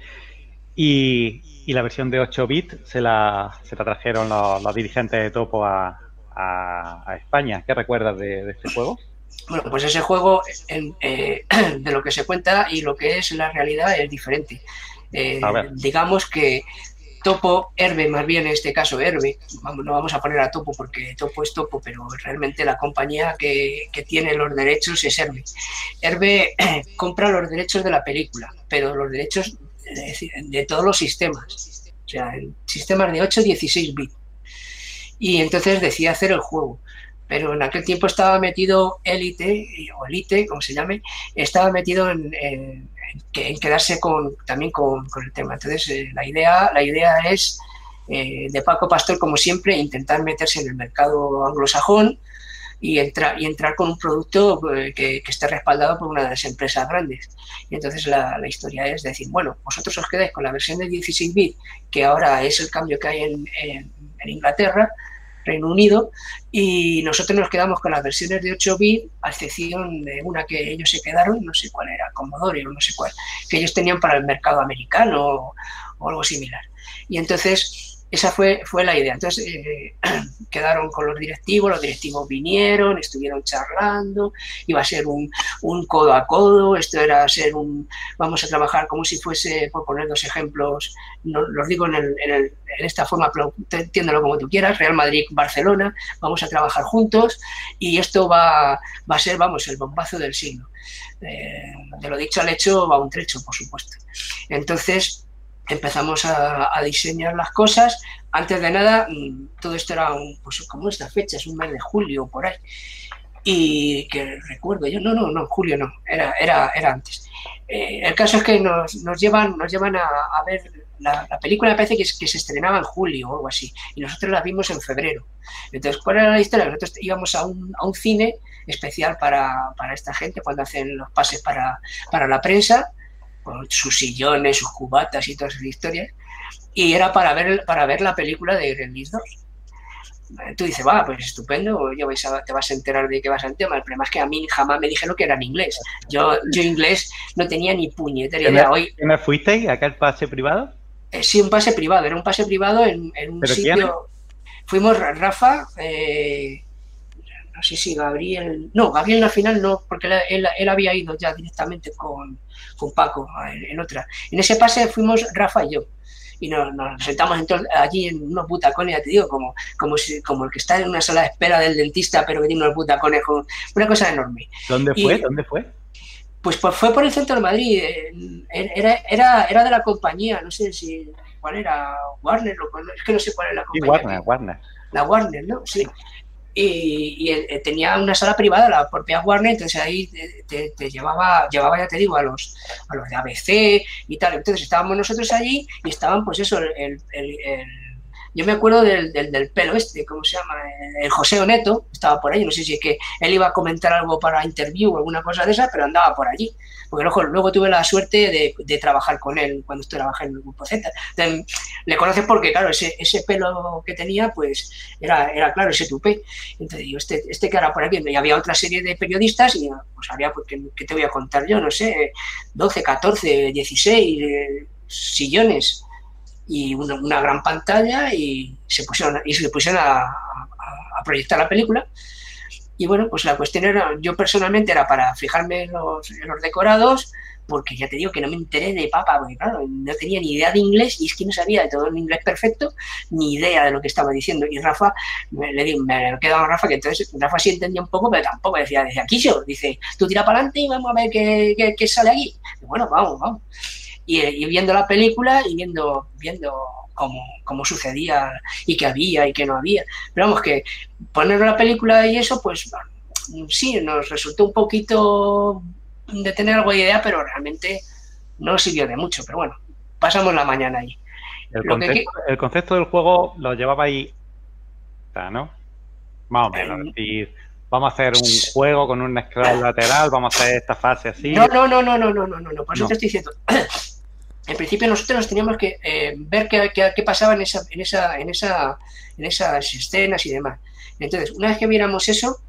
Y la versión de 8 bits se la trajeron los dirigentes de Topo a España. ¿Qué recuerdas de este juego? Bueno, pues ese juego, de lo que se cuenta y lo que es la realidad, es diferente. Digamos que Topo, Herbe, más bien en este caso Herbe, no vamos a poner a Topo porque Topo es Topo, pero realmente la compañía que tiene los derechos es Herbe. Herbe compra los derechos de la película, pero los derechos de todos los sistemas, o sea, sistemas de 8 16 bits. Y entonces decide hacer el juego. Pero en aquel tiempo estaba metido Elite, como se llame, estaba metido en quedarse también con el tema. Entonces, la idea es, de Paco Pastor, como siempre, intentar meterse en el mercado anglosajón y entrar con un producto que esté respaldado por una de las empresas grandes. Y entonces la historia es decir, bueno, vosotros os quedáis con la versión de 16 bits, que ahora es el cambio que hay en Inglaterra, Reino Unido, y nosotros nos quedamos con las versiones de 8 bits, a excepción de una que ellos se quedaron, no sé cuál era, Commodore o no sé cuál, que ellos tenían para el mercado americano o algo similar. Y entonces esa fue la idea. Entonces quedaron con los directivos vinieron, estuvieron charlando, iba a ser un codo a codo, esto era vamos a trabajar como si fuese, por poner dos ejemplos, no, los digo en esta forma, pero entiéndelo como tú quieras, Real Madrid-Barcelona, vamos a trabajar juntos y esto va a ser, vamos, el bombazo del siglo. De lo dicho al hecho va un trecho, por supuesto. Entonces empezamos a diseñar las cosas. Antes de nada, todo esto era pues como esta fecha, es un mes de julio por ahí. Y que recuerdo yo, no, julio no, era antes. El caso es que nos llevan a ver la película, me parece que se estrenaba en julio o algo así, y nosotros la vimos en febrero. Entonces, ¿cuál era la historia? Nosotros íbamos a un cine especial para esta gente cuando hacen los pases para la prensa, con sus sillones, sus cubatas y todas esas historias, y era para ver la película de Gremlins 2. Tú dices, va, pues estupendo, te vas a enterar de qué vas a enterar. El problema es que a mí jamás me dijeron que era en inglés. Yo inglés no tenía ni puñetera idea. ¿Qué me fuisteis acá al pase privado? Sí, un pase privado, era un pase privado en un sitio. ¿Quién? Fuimos Rafa, no sé si Gabriel al final no, porque él había ido ya directamente con Paco en otra. En ese pase fuimos Rafa y yo. Y nos sentamos allí en unos butacones, ya te digo, como el que está en una sala de espera del dentista, pero que tiene unos butacones con una cosa enorme. ¿Dónde fue? Pues fue por el centro de Madrid. Era de la compañía, no sé si cuál era, Warner, es que no sé cuál era la compañía. Sí, Warner. La Warner, ¿no? Sí. Y tenía una sala privada, la propia Warner, entonces ahí te llevaba, ya te digo, a los de ABC y tal. Entonces estábamos nosotros allí y estaban, pues eso, yo me acuerdo del pelo ¿cómo se llama? El José Oneto estaba por ahí, no sé si es que él iba a comentar algo para interview o alguna cosa de esa, pero andaba por allí. Porque luego tuve la suerte de trabajar con él cuando trabajé en el Grupo Z. Entonces, le conoces porque, claro, ese pelo que tenía, pues era claro, ese tupé. Entonces digo, este que era por aquí. Y había otra serie de periodistas y pues había, ¿qué te voy a contar yo? No sé, 12, 14, 16 sillones y una gran pantalla y se pusieron a proyectar la película. Y bueno, pues la cuestión era, yo personalmente era para fijarme en los decorados, porque ya te digo que no me enteré de papa, porque claro, no tenía ni idea de inglés y es que no sabía de todo el inglés perfecto, ni idea de lo que estaba diciendo. Y Rafa, le digo, me quedaba Rafa, que entonces Rafa sí entendía un poco, pero tampoco decía aquí yo, dice, tú tira para adelante y vamos a ver qué sale aquí. Y bueno, vamos. Y viendo la película y viendo cómo sucedía y qué había y qué no había. Pero vamos, que poner la película y eso, pues sí, nos resultó un poquito de tener algo de idea, pero realmente no sirvió de mucho. Pero bueno, pasamos la mañana ahí. El concepto del juego lo llevaba ahí, ¿no? Más o menos. Es decir, vamos a hacer un juego con un scroll lateral, vamos a hacer esta fase así. No. Por eso te estoy diciendo. En principio nosotros teníamos que ver qué pasaba en esas escenas y demás. Entonces, una vez que viéramos eso,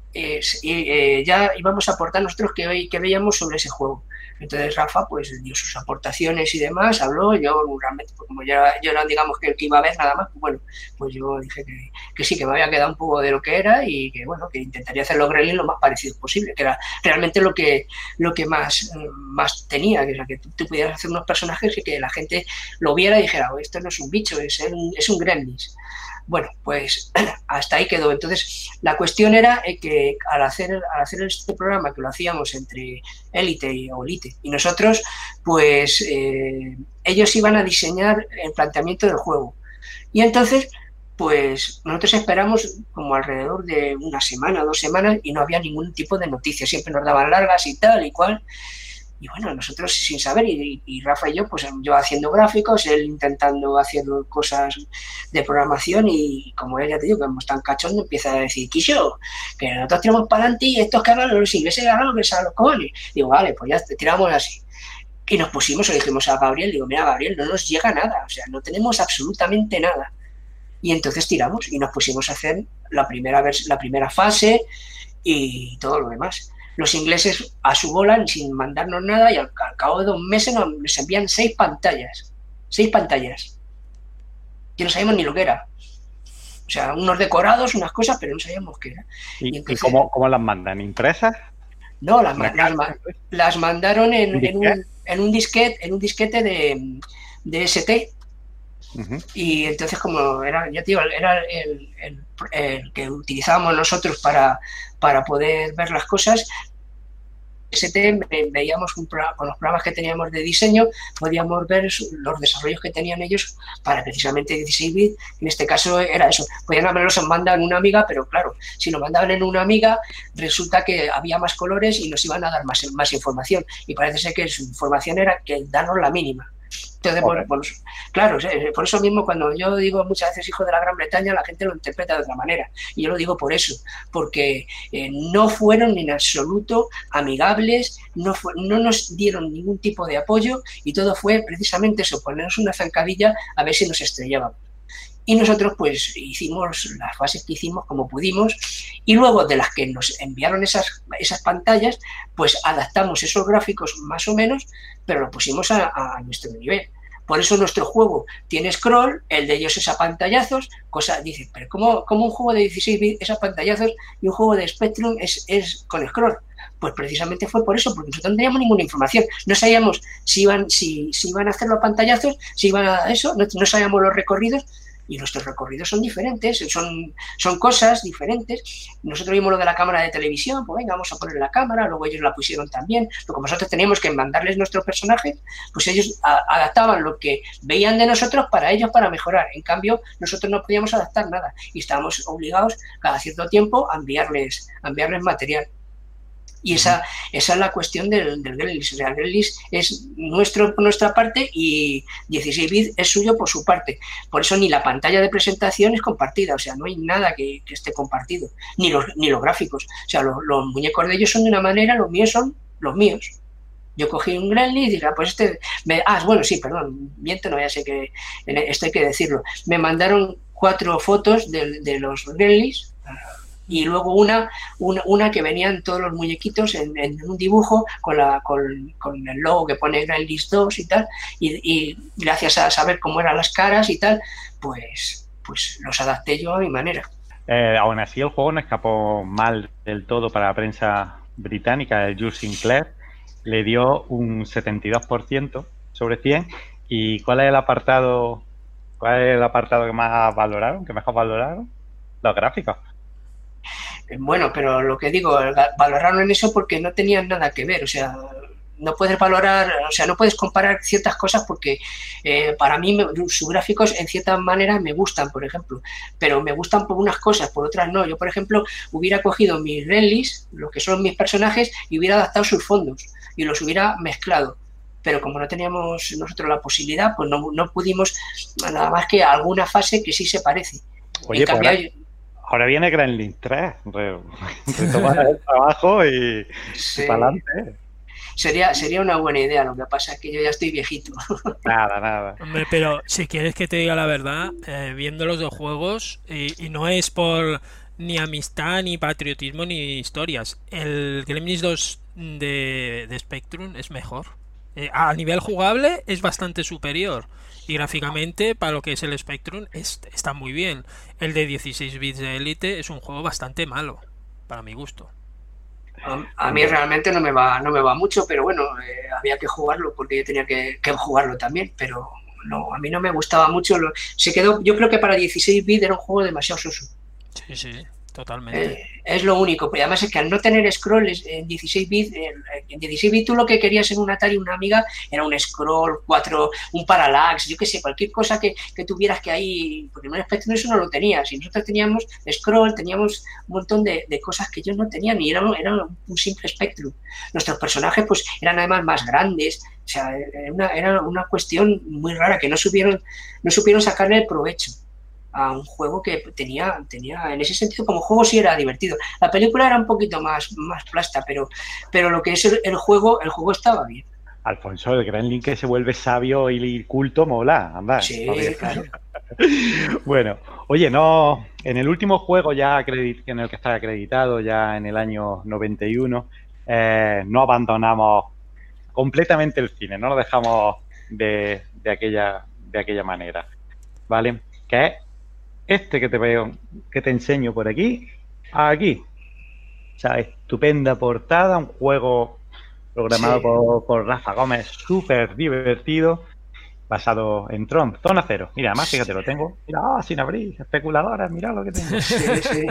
ya íbamos a aportar nosotros qué veíamos sobre ese juego. Entonces Rafa pues dio sus aportaciones y demás, habló, yo realmente, pues, como yo era digamos que el que iba a ver nada más, pues bueno, pues yo dije que sí, que me había quedado un poco de lo que era y que bueno, que intentaría hacer los Gremlins lo más parecido posible, que era realmente lo que más tenía, que era que tú pudieras hacer unos personajes y que la gente lo viera y dijera, esto no es un bicho, es un Gremlins. Bueno, pues hasta ahí quedó. Entonces, la cuestión era que al hacer este programa, que lo hacíamos entre Élite y nosotros, pues ellos iban a diseñar el planteamiento del juego. Y entonces, pues nosotros esperamos como alrededor de una semana, 2 semanas, y no había ningún tipo de noticias. Siempre nos daban largas y tal y cual. Y bueno, nosotros sin saber, y Rafa y yo, pues yo haciendo gráficos, él intentando hacer cosas de programación, y como él ya te digo, que como es tan cachondo, empieza a decir, Quisho, que nosotros tiramos para adelante y estos que hablan los ingleses hagan lo que les hagan los cojones. Digo, vale, pues ya tiramos así. Y nos pusimos, le dijimos a Gabriel, digo, mira Gabriel, no nos llega nada, o sea, no tenemos absolutamente nada. Y entonces tiramos y nos pusimos a hacer la primera fase y todo lo demás. Los ingleses a su bola, sin mandarnos nada, y al cabo de 2 meses nos envían 6 pantallas. 6 pantallas. Que no sabíamos ni lo que era. O sea, unos decorados, unas cosas, pero no sabíamos qué era. ¿Y entonces, cómo las mandan? ¿Impresas? No, las mandaron en un disquete de ST. Uh-huh. Y entonces, como era, ya te digo, era el que utilizábamos nosotros para poder ver las cosas, veíamos con los programas que teníamos de diseño, podíamos ver los desarrollos que tenían ellos para precisamente 16 bits. En este caso era eso, podían haberlos mandado en una Amiga, pero claro, si lo mandaban en una Amiga resulta que había más colores y nos iban a dar más información, y parece ser que su información era que darnos la mínima. Entonces, claro, por eso mismo cuando yo digo muchas veces hijo de la Gran Bretaña, la gente lo interpreta de otra manera, y yo lo digo por eso, porque no fueron en absoluto amigables, no nos dieron ningún tipo de apoyo, y todo fue precisamente eso, ponernos una zancadilla a ver si nos estrellaban. Y nosotros pues hicimos las fases que hicimos como pudimos, y luego de las que nos enviaron esas pantallas, pues adaptamos esos gráficos más o menos, pero lo pusimos a nuestro nivel. Por eso nuestro juego tiene scroll, el de ellos es a pantallazos, dice, pero ¿cómo un juego de 16 bits es a pantallazos y un juego de Spectrum es con scroll? Pues precisamente fue por eso, porque nosotros no teníamos ninguna información, no sabíamos si iban a hacerlo a pantallazos, si iban a eso, no sabíamos los recorridos. Y nuestros recorridos son diferentes, son cosas diferentes. Nosotros vimos lo de la cámara de televisión, pues venga, vamos a poner la cámara, luego ellos la pusieron también. Pero como nosotros teníamos que mandarles nuestros personajes, pues ellos adaptaban lo que veían de nosotros para ellos, para mejorar. En cambio, nosotros no podíamos adaptar nada y estábamos obligados cada cierto tiempo a enviarles material. Y esa es la cuestión del Gremlins. O sea, el Gremlins es nuestro por nuestra parte y 16 bits es suyo por su parte. Por eso ni la pantalla de presentación es compartida. O sea, no hay nada que esté compartido. Ni los gráficos. O sea, los muñecos de ellos son de una manera, los míos son los míos. Yo cogí un Gremlin y dije, pues bueno, sí, perdón, miento, no, ya sé que esto hay que decirlo. Me mandaron 4 fotos de los Gremlins, y luego una que venían todos los muñequitos en un dibujo con el logo que pone Gremlins 2 y tal, y gracias a saber cómo eran las caras y tal, pues los adapté yo a mi manera. Aún así, el juego no escapó mal del todo para la prensa británica. El Jules Sinclair le dio un 72% sobre 100. ¿Y cuál es el apartado que más valoraron, que mejor valoraron? Los gráficos. Bueno, pero lo que digo, valoraron eso porque no tenían nada que ver, o sea, no puedes valorar, o sea, no puedes comparar ciertas cosas porque para mí sus gráficos en cierta manera me gustan, por ejemplo, pero me gustan por unas cosas, por otras no. Yo, por ejemplo, hubiera cogido mis Renlis, lo que son mis personajes, y hubiera adaptado sus fondos y los hubiera mezclado. Pero como no teníamos nosotros la posibilidad, pues no pudimos nada más que alguna fase que sí se parece. Oye, en cambio, ahora viene Gremlins 3, retomar el trabajo y para adelante. Sería una buena idea, lo que pasa es que yo ya estoy viejito. Nada. Hombre, pero si quieres que te diga la verdad, viendo los dos juegos, y no es por ni amistad, ni patriotismo, ni historias, el Gremlins 2 de Spectrum es mejor. A nivel jugable es bastante superior. Y gráficamente, para lo que es el Spectrum, está muy bien. El de 16 bits de Elite es un juego bastante malo, para mi gusto. A mí realmente no me va mucho, pero bueno, había que jugarlo porque yo tenía que jugarlo también, pero no, a mí no me gustaba mucho. Yo creo que para 16 bits era un juego demasiado soso. Sí, totalmente. Es lo único, pero además es que al no tener scrolls en 16 bits, tú lo que querías en un Atari, una Amiga, era un scroll, 4, un parallax, yo qué sé, cualquier cosa que tuvieras que ahí, porque en un Spectrum eso no lo tenías, y nosotros teníamos scroll, teníamos un montón de cosas que ellos no tenían, y era un simple Spectrum. Nuestros personajes pues eran además más grandes, o sea, era una cuestión muy rara, que no supieron sacarle el provecho a un juego que tenía en ese sentido, como juego sí era divertido. La película era un poquito más plasta, pero lo que es el juego estaba bien. Alfonso, el Gremlin que se vuelve sabio y culto mola, anda. Sí, claro. Bueno, oye, no, en el último juego ya en el que está acreditado, ya en el año 91, no abandonamos completamente el cine, no lo dejamos de aquella manera, ¿vale? Que es este que te enseño por aquí. O sea, estupenda portada, un juego programado por Rafa Gómez, súper divertido, basado en Tron, Zona Cero. Mira, además, fíjate, lo tengo. Mira, sin abrir, especuladoras, mira lo que tengo. Sí.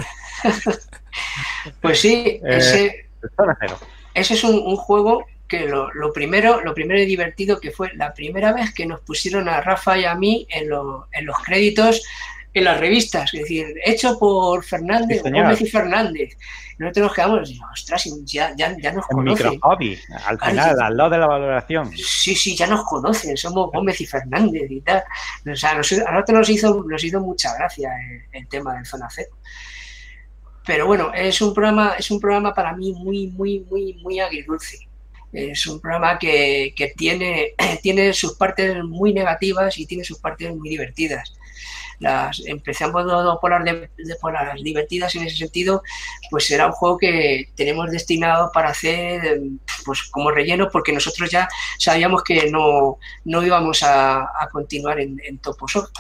Pues sí, Zona Cero. Ese es un juego que lo primero divertido que fue la primera vez que nos pusieron a Rafa y a mí en los créditos en las revistas, es decir, hecho por Fernández, sí, Gómez y Fernández. Nosotros nos quedamos y decimos, ostras, ya nos conocen. Microhobby, al final, al lado de la valoración. Sí, ya nos conocen, somos Gómez y Fernández y tal. O sea, a nosotros nos hizo mucha gracia el tema del Zona Cero. Pero bueno, es un programa para mí muy agridulce. Es un programa que tiene sus partes muy negativas y tiene sus partes muy divertidas. Empezamos por las divertidas en ese sentido, pues será un juego que tenemos destinado para hacer pues como relleno, porque nosotros ya sabíamos que no íbamos a continuar en Toposoft.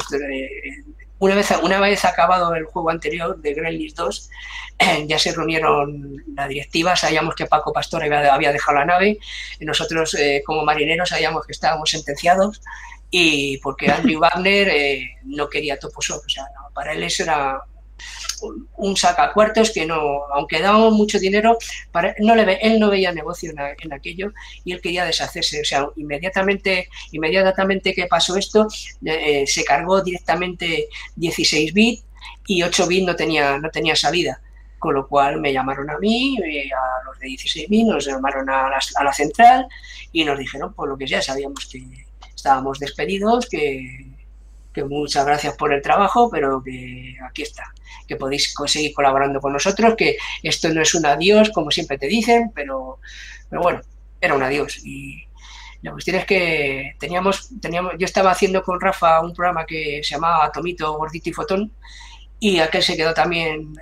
Una vez acabado el juego anterior de Gremlins 2, ya se reunieron la directiva, sabíamos que Paco Pastor había dejado la nave, y nosotros como marineros sabíamos que estábamos sentenciados, y porque Andrew Wagner no quería Toposoft, o sea, no, para él eso era un sacacuartos que no, aunque dábamos mucho dinero, él no veía negocio en aquello y él quería deshacerse, o sea, inmediatamente que pasó esto, se cargó directamente 16 bits y 8 bits no tenía salida, con lo cual me llamaron a mí, a los de 16 bits, nos llamaron a la central y nos dijeron, por lo que ya sabíamos que estábamos despedidos, que muchas gracias por el trabajo, pero que aquí está, que podéis seguir colaborando con nosotros, que esto no es un adiós, como siempre te dicen, pero bueno, era un adiós. Y la cuestión es que yo estaba haciendo con Rafa un programa que se llamaba Atomito, Gordito y Fotón, y aquel se quedó también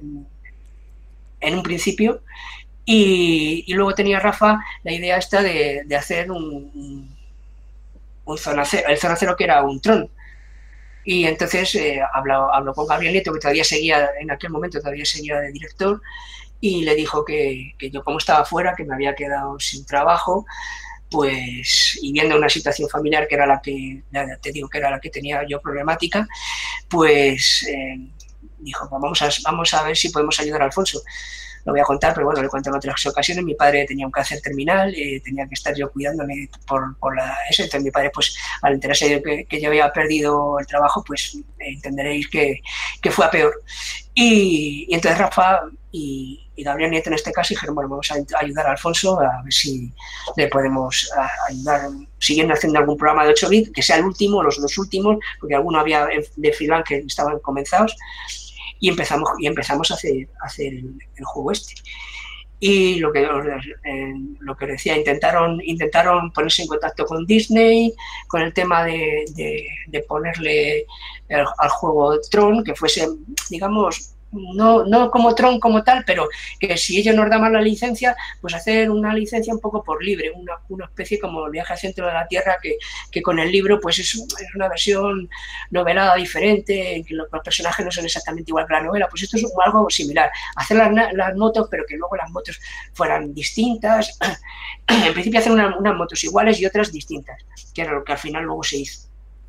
en un principio, y luego tenía Rafa la idea esta de hacer un Zona Cero, el Zona Cero que era un Tron. Y entonces habló con Gabriel Nieto, que todavía seguía, en aquel momento todavía seguía de director, y le dijo que yo, como estaba fuera, que me había quedado sin trabajo, pues, y viendo una situación familiar que era la que, te digo que era la que tenía yo problemática, pues dijo, pues vamos a ver si podemos ayudar a Alfonso. Lo voy a contar, pero bueno, le cuento en otras ocasiones. Mi padre tenía un cáncer terminal, tenía que estar yo cuidándome por eso. Entonces mi padre, pues al enterarse de que yo había perdido el trabajo, pues entenderéis que fue a peor. Y entonces Rafa y Gabriel Nieto en este caso dijeron, bueno, vamos a ayudar a Alfonso a ver si le podemos ayudar, siguiendo haciendo algún programa de 8 bits, que sea el último, los 2 últimos, porque alguno había de freelance que estaban comenzados. Y empezamos a hacer el juego este. Y lo que os decía, intentaron ponerse en contacto con Disney, con el tema de ponerle al juego Tron, que fuese, digamos, no como Tron como tal, pero que si ellos nos daban la licencia, pues hacer una licencia un poco por libre, una especie como el viaje al centro de la Tierra, que con el libro pues es una versión novelada diferente, en que los personajes no son exactamente igual que la novela. Pues esto es algo similar, hacer las motos, pero que luego las motos fueran distintas. En principio hacer unas motos iguales y otras distintas, que era lo que al final luego se hizo.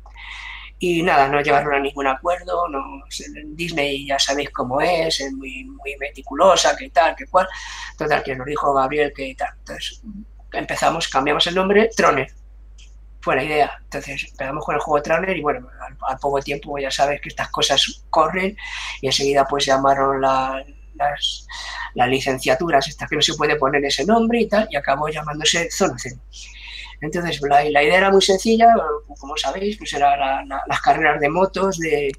Y nada, no llegaron a ningún acuerdo. Disney ya sabéis cómo es muy, muy meticulosa, que tal, que cual. Total, que nos dijo Gabriel que tal. Entonces cambiamos el nombre, Troner. Fue la idea. Entonces empezamos con el juego Troner y bueno, al poco tiempo ya sabes que estas cosas corren y enseguida pues llamaron las licenciaturas, estas que no se puede poner ese nombre y tal, y acabó llamándose Zona Cero. Entonces la idea era muy sencilla, como sabéis, pues era las carreras de motos de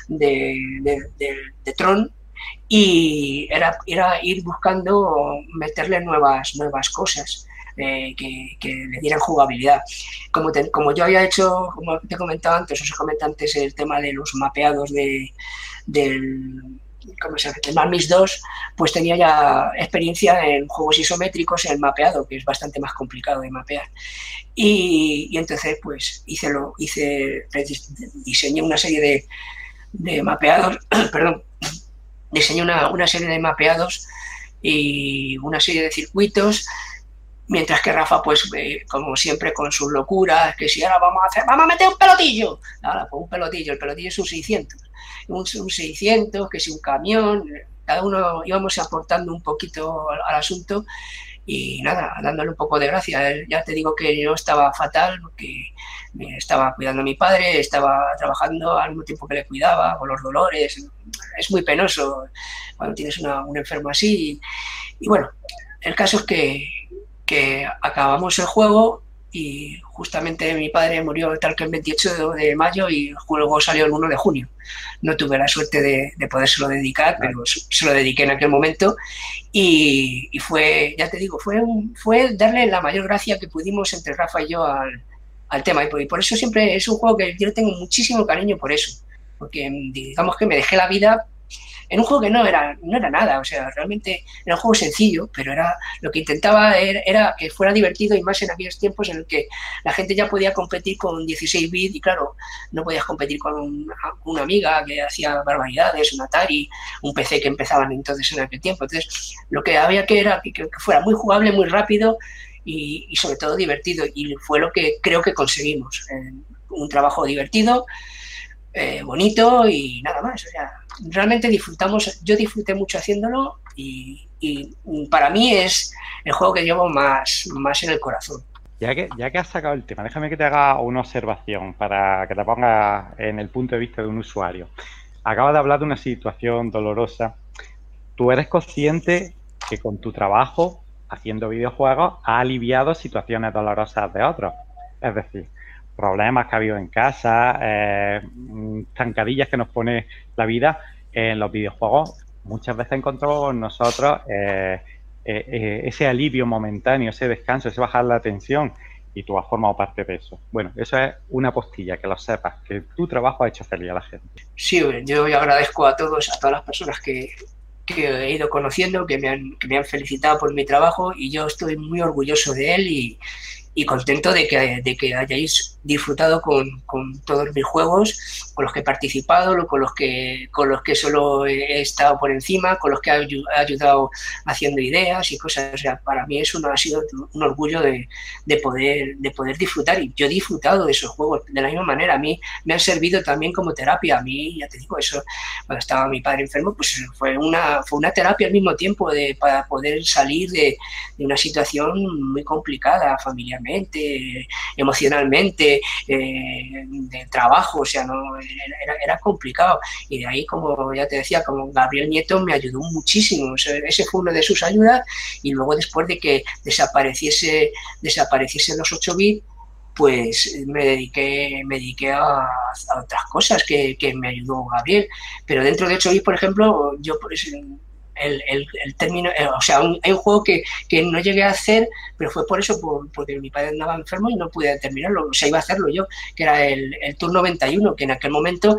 Tron, y era ir buscando meterle nuevas cosas que le dieran jugabilidad. Como yo había hecho, como te comentaba antes, os comenté antes el tema de los mapeados del Marmis 2, pues tenía ya experiencia en juegos isométricos, en mapeado, que es bastante más complicado de mapear. Y entonces pues diseñé una serie de mapeados, perdón, diseñé una serie de mapeados y una serie de circuitos, mientras que Rafa, pues como siempre con sus locuras, que si ahora vamos a meter un pelotillo, ahora pues un pelotillo, el pelotillo es un 600, un 600, que si un camión, cada uno íbamos aportando un poquito al asunto y nada, dándole un poco de gracia. Ya te digo que yo estaba fatal porque me estaba cuidando a mi padre, estaba trabajando al mismo tiempo que le cuidaba, con los dolores. Es muy penoso cuando tienes un enfermo así. Y bueno, el caso es que acabamos el juego y justamente mi padre murió tal que el 28 de mayo y el juego salió el 1 de junio. No tuve la suerte de podérselo dedicar, pero se lo dediqué en aquel momento y fue, ya te digo, fue darle la mayor gracia que pudimos entre Rafa y yo al tema, y por eso siempre es un juego que yo tengo muchísimo cariño por eso, porque digamos que me dejé la vida en un juego que no era nada, o sea, realmente era un juego sencillo, pero lo que intentaba era que fuera divertido, y más en aquellos tiempos en el que la gente ya podía competir con 16 bits y claro, no podías competir con una amiga que hacía barbaridades, un Atari, un PC que empezaban entonces en aquel tiempo. Entonces, lo que había era que fuera muy jugable, muy rápido y sobre todo divertido, y fue lo que creo que conseguimos. Un trabajo divertido, bonito y nada más. O sea, realmente yo disfruté mucho haciéndolo y para mí es el juego que llevo más en el corazón. Ya que has sacado el tema, déjame que te haga una observación para que te pongas en el punto de vista de un usuario. Acabas de hablar de una situación dolorosa. ¿Tú eres consciente que con tu trabajo haciendo videojuegos has aliviado situaciones dolorosas de otros? Es decir, problemas que ha habido en casa, zancadillas que nos pone la vida en los videojuegos. Muchas veces encontramos nosotros ese alivio momentáneo, ese descanso, ese bajar la tensión, y tú has formado parte de eso. Bueno, eso es una postilla, que lo sepas, que tu trabajo ha hecho feliz a la gente. Sí, yo agradezco a todas las personas que he ido conociendo, que me han felicitado por mi trabajo, y yo estoy muy orgulloso de él y y contento de que hayáis disfrutado con todos mis juegos, con los que he participado, con los que solo he estado por encima, con los que he ayudado haciendo ideas y cosas. O sea, para mí eso ha sido un orgullo de poder disfrutar, y yo he disfrutado de esos juegos de la misma manera. A mí me han servido también como terapia. A mí, ya te digo, eso, cuando estaba mi padre enfermo, pues fue una terapia al mismo tiempo para poder salir de una situación muy complicada familiarmente, emocionalmente, de trabajo. O sea, no era complicado, y de ahí, como ya te decía, como Gabriel Nieto me ayudó muchísimo. O sea, ese fue una de sus ayudas, y luego, después de que desapareciesen los 8 bits, pues me dediqué a otras cosas que me ayudó Gabriel. Pero dentro de 8 bits, por ejemplo, yo pues, el término, o sea, hay un juego que no llegué a hacer, pero fue por eso, porque mi padre andaba enfermo y no pude terminarlo. O sea, iba a hacerlo yo, que era el Tour 91, que en aquel momento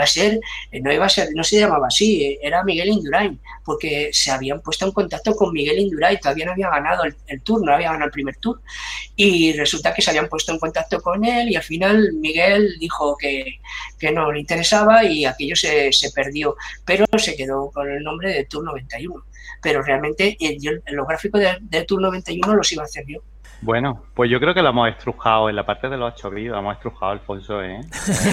no se llamaba así, era Miguel Indurain, porque se habían puesto en contacto con Miguel Indurain, todavía no había ganado el Tour, no había ganado el primer Tour, y resulta que se habían puesto en contacto con él, y al final Miguel dijo que no le interesaba, y aquello se perdió, pero se quedó con el nombre de Tour 91. Pero realmente los gráficos de Tour 91 los iba a hacer yo. Bueno, pues yo creo que lo hemos estrujado en la parte de los 8 bits, lo hemos estrujado, Alfonso, ¿eh?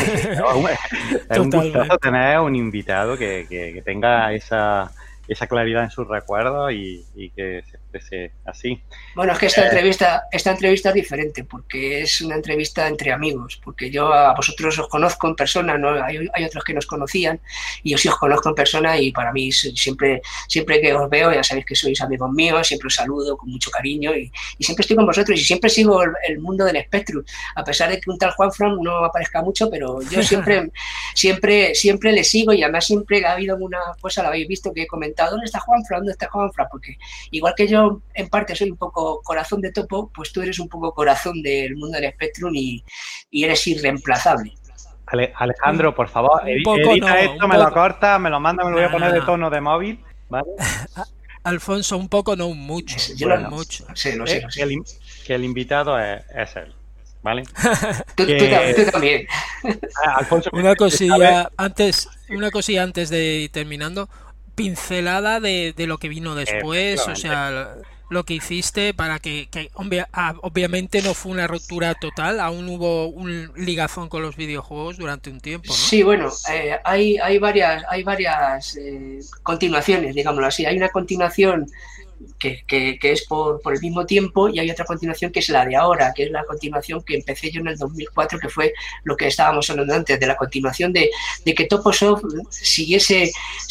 Es un gustazo tener un invitado que tenga esa claridad en sus recuerdos y que se exprese así. Bueno, es que esta entrevista es diferente, porque es una entrevista entre amigos, porque yo a vosotros os conozco en persona, ¿no? Hay otros que nos conocían, y yo sí os conozco en persona, y para mí siempre que os veo, ya sabéis que sois amigos míos, siempre os saludo con mucho cariño, y siempre estoy con vosotros, y siempre sigo el mundo del Spectrum, a pesar de que un tal Juanfran no aparezca mucho, pero yo siempre le sigo, y además siempre ha habido una cosa, la habéis visto, que he comentado: ¿dónde está Juanfran? ¿Dónde está Juanfran? Porque igual que yo en parte soy un poco corazón de topo, pues tú eres un poco corazón del mundo del Spectrum, y eres irreemplazable. Alejandro, por favor, edita esto, me lo corta, me lo manda, me lo voy a poner de tono de móvil, ¿vale? Alfonso, un poco, no mucho. Yo no mucho. Sí, lo sé. Que el invitado es él, ¿vale? Tú también. Alfonso, una cosilla antes de ir terminando. Pincelada de lo que vino después, o sea, lo que hiciste para que obviamente no fue una ruptura total, aún hubo un ligazón con los videojuegos durante un tiempo, ¿no? Sí, bueno, hay varias continuaciones, digámoslo así. Hay una continuación que es por el mismo tiempo, y hay otra continuación que es la de ahora, que es la continuación que empecé yo en el 2004, que fue lo que estábamos hablando antes, de la continuación de que Toposoft siguiese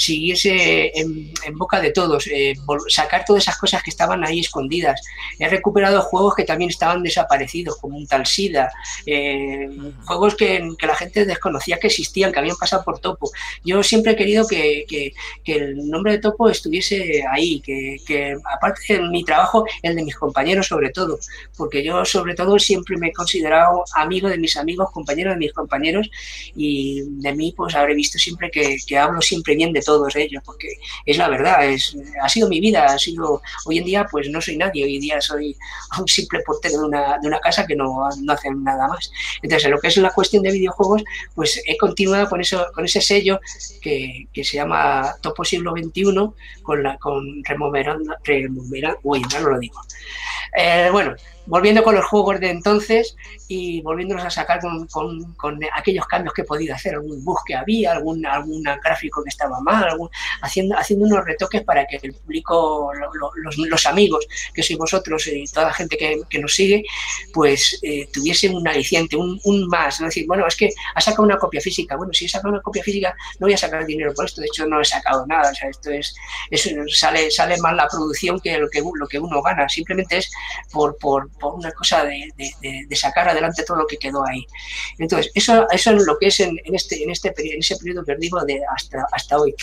en boca de todos, sacar todas esas cosas que estaban ahí escondidas. He recuperado juegos que también estaban desaparecidos, como un tal Sida, juegos que la gente desconocía que existían, que habían pasado por Topo. Yo siempre he querido que el nombre de Topo estuviese ahí, que aparte de mi trabajo, el de mis compañeros sobre todo, porque yo sobre todo siempre me he considerado amigo de mis amigos, compañero de mis compañeros, y de mí pues habré visto siempre que hablo siempre bien de todos ellos, porque es la verdad, ha sido mi vida, hoy en día pues no soy nadie, hoy en día soy un simple portero de una casa que no hacen nada más. Entonces, en lo que es la cuestión de videojuegos, pues he continuado con ese sello que se llama Topo Siglo XXI, con uy, no lo digo. Bueno, volviendo con los juegos de entonces y volviéndolos a sacar con aquellos cambios que he podido hacer, algún bug que había, algún gráfico que estaba mal, haciendo unos retoques para que el público, los amigos que sois vosotros y toda la gente que nos sigue, pues tuviese un aliciente, un más, no decir, bueno, es que ha sacado una copia física. Bueno, si he sacado una copia física no voy a sacar dinero por esto, de hecho no he sacado nada, o sea, sale mal la producción que lo que uno gana, simplemente es por una cosa de sacar adelante todo lo que quedó ahí. Entonces, eso es lo que es en ese periodo que os digo de hasta hoy.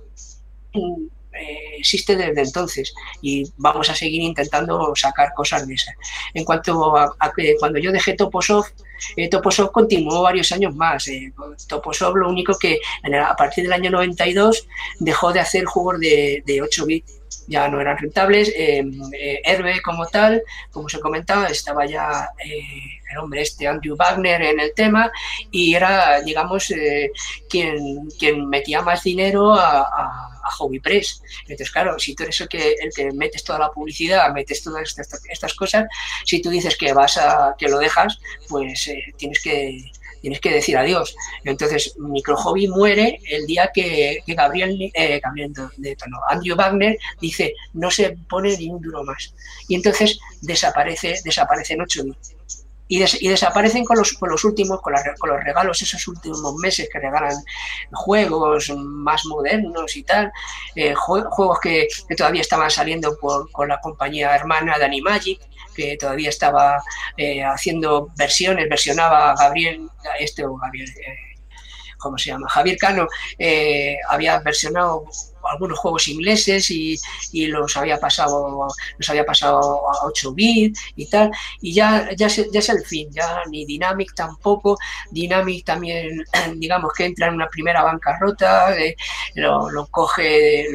Existe desde entonces y vamos a seguir intentando sacar cosas de esas. En cuanto a que cuando yo dejé Toposoft, Toposoft continuó varios años más. Toposoft lo único que a partir del año 92 dejó de hacer juegos de 8 bits. Ya no eran rentables. Herbe como tal, como os he comentado, estaba ya el hombre Andrew Wagner en el tema, y era, digamos, quien metía más dinero a Hobby Press. Entonces, claro, si tú eres el que metes toda la publicidad, metes todas estas cosas, si tú dices que que lo dejas, pues tienes que decir adiós. Entonces, Micro Hobby muere el día que Andrew Wagner dice, no se pone ni un duro más. Y entonces desaparecen 8 bits. Y desaparecen con los últimos, con los regalos, esos últimos meses que regalan juegos más modernos y tal, juegos que todavía estaban saliendo con la compañía hermana de Animagic, que todavía estaba haciendo versionaba a ¿cómo se llama? Javier Cano, había versionado algunos juegos ingleses y los había pasado a 8 bits y tal, y ya es el fin. Ya ni Dynamic tampoco. Dynamic también, digamos que entra en una primera bancarrota, lo coge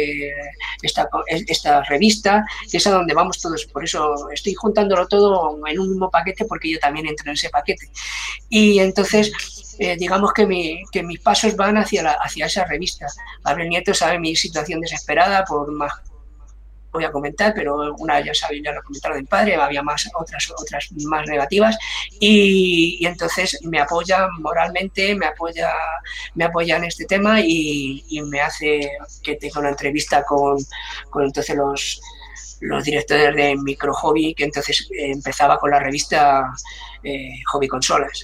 esta revista, que es a donde vamos todos. Por eso estoy juntándolo todo en un mismo paquete, porque yo también entro en ese paquete. Y entonces digamos que mis pasos van hacia esa revista. Gabriel Nieto sabe mi situación desesperada, por más voy a comentar, pero una ya lo comentaron del padre, había otras más negativas, y entonces me apoya moralmente, me apoya en este tema, y me hace que tenga una entrevista con entonces los directores de Micro Hobby, que entonces empezaba con la revista Hobby Consolas.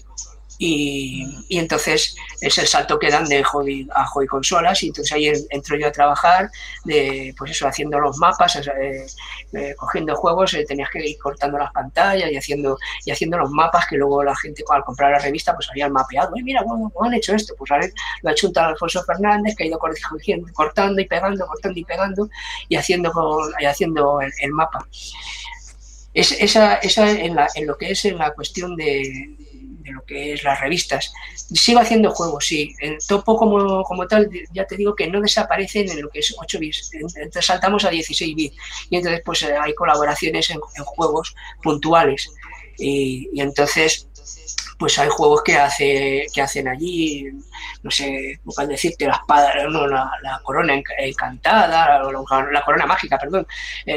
Y entonces es el salto que dan de hobby a hobby consolas, y entonces ahí entro yo a trabajar pues eso, haciendo los mapas, cogiendo juegos, tenías que ir cortando las pantallas y haciendo los mapas, que luego la gente al comprar la revista pues había mapeado. Mira, ¿cómo han hecho esto? Pues lo ha hecho un tal Alfonso Fernández, que ha ido cortando y pegando y haciendo el mapa. Esa en lo que es en la cuestión de lo que es las revistas. Sigo haciendo juegos, sí. El Topo como tal, ya te digo que no desaparecen en lo que es 8 bits. Entonces saltamos a 16 bits. Y entonces pues hay colaboraciones en juegos puntuales. Y entonces pues hay juegos que hacen allí, no sé, ¿cuál decirte? La espada, no, la corona encantada, la corona mágica, perdón,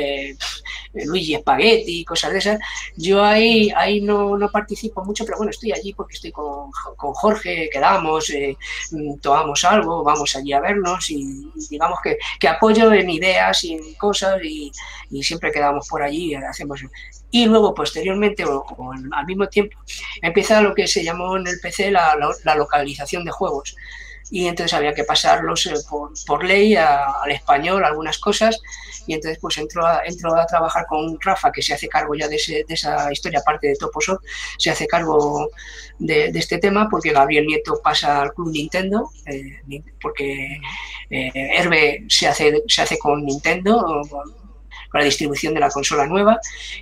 Luigi Spaghetti, cosas de esas. Yo ahí no participo mucho, pero bueno, estoy allí porque estoy con Jorge, quedamos, tomamos algo, vamos allí a vernos, y digamos que apoyo en ideas y en cosas, y siempre quedamos por allí y hacemos. Y luego, posteriormente, o al mismo tiempo, empieza lo que se llamó en el PC la localización de juegos. Y entonces había que pasarlos por ley al español, algunas cosas. Y entonces pues entro a trabajar con Rafa, que se hace cargo ya de esa historia, aparte de Toposoft, se hace cargo de este tema, porque Gabriel Nieto pasa al Club Nintendo, porque Herbe se hace con Nintendo, con la distribución de la consola nueva,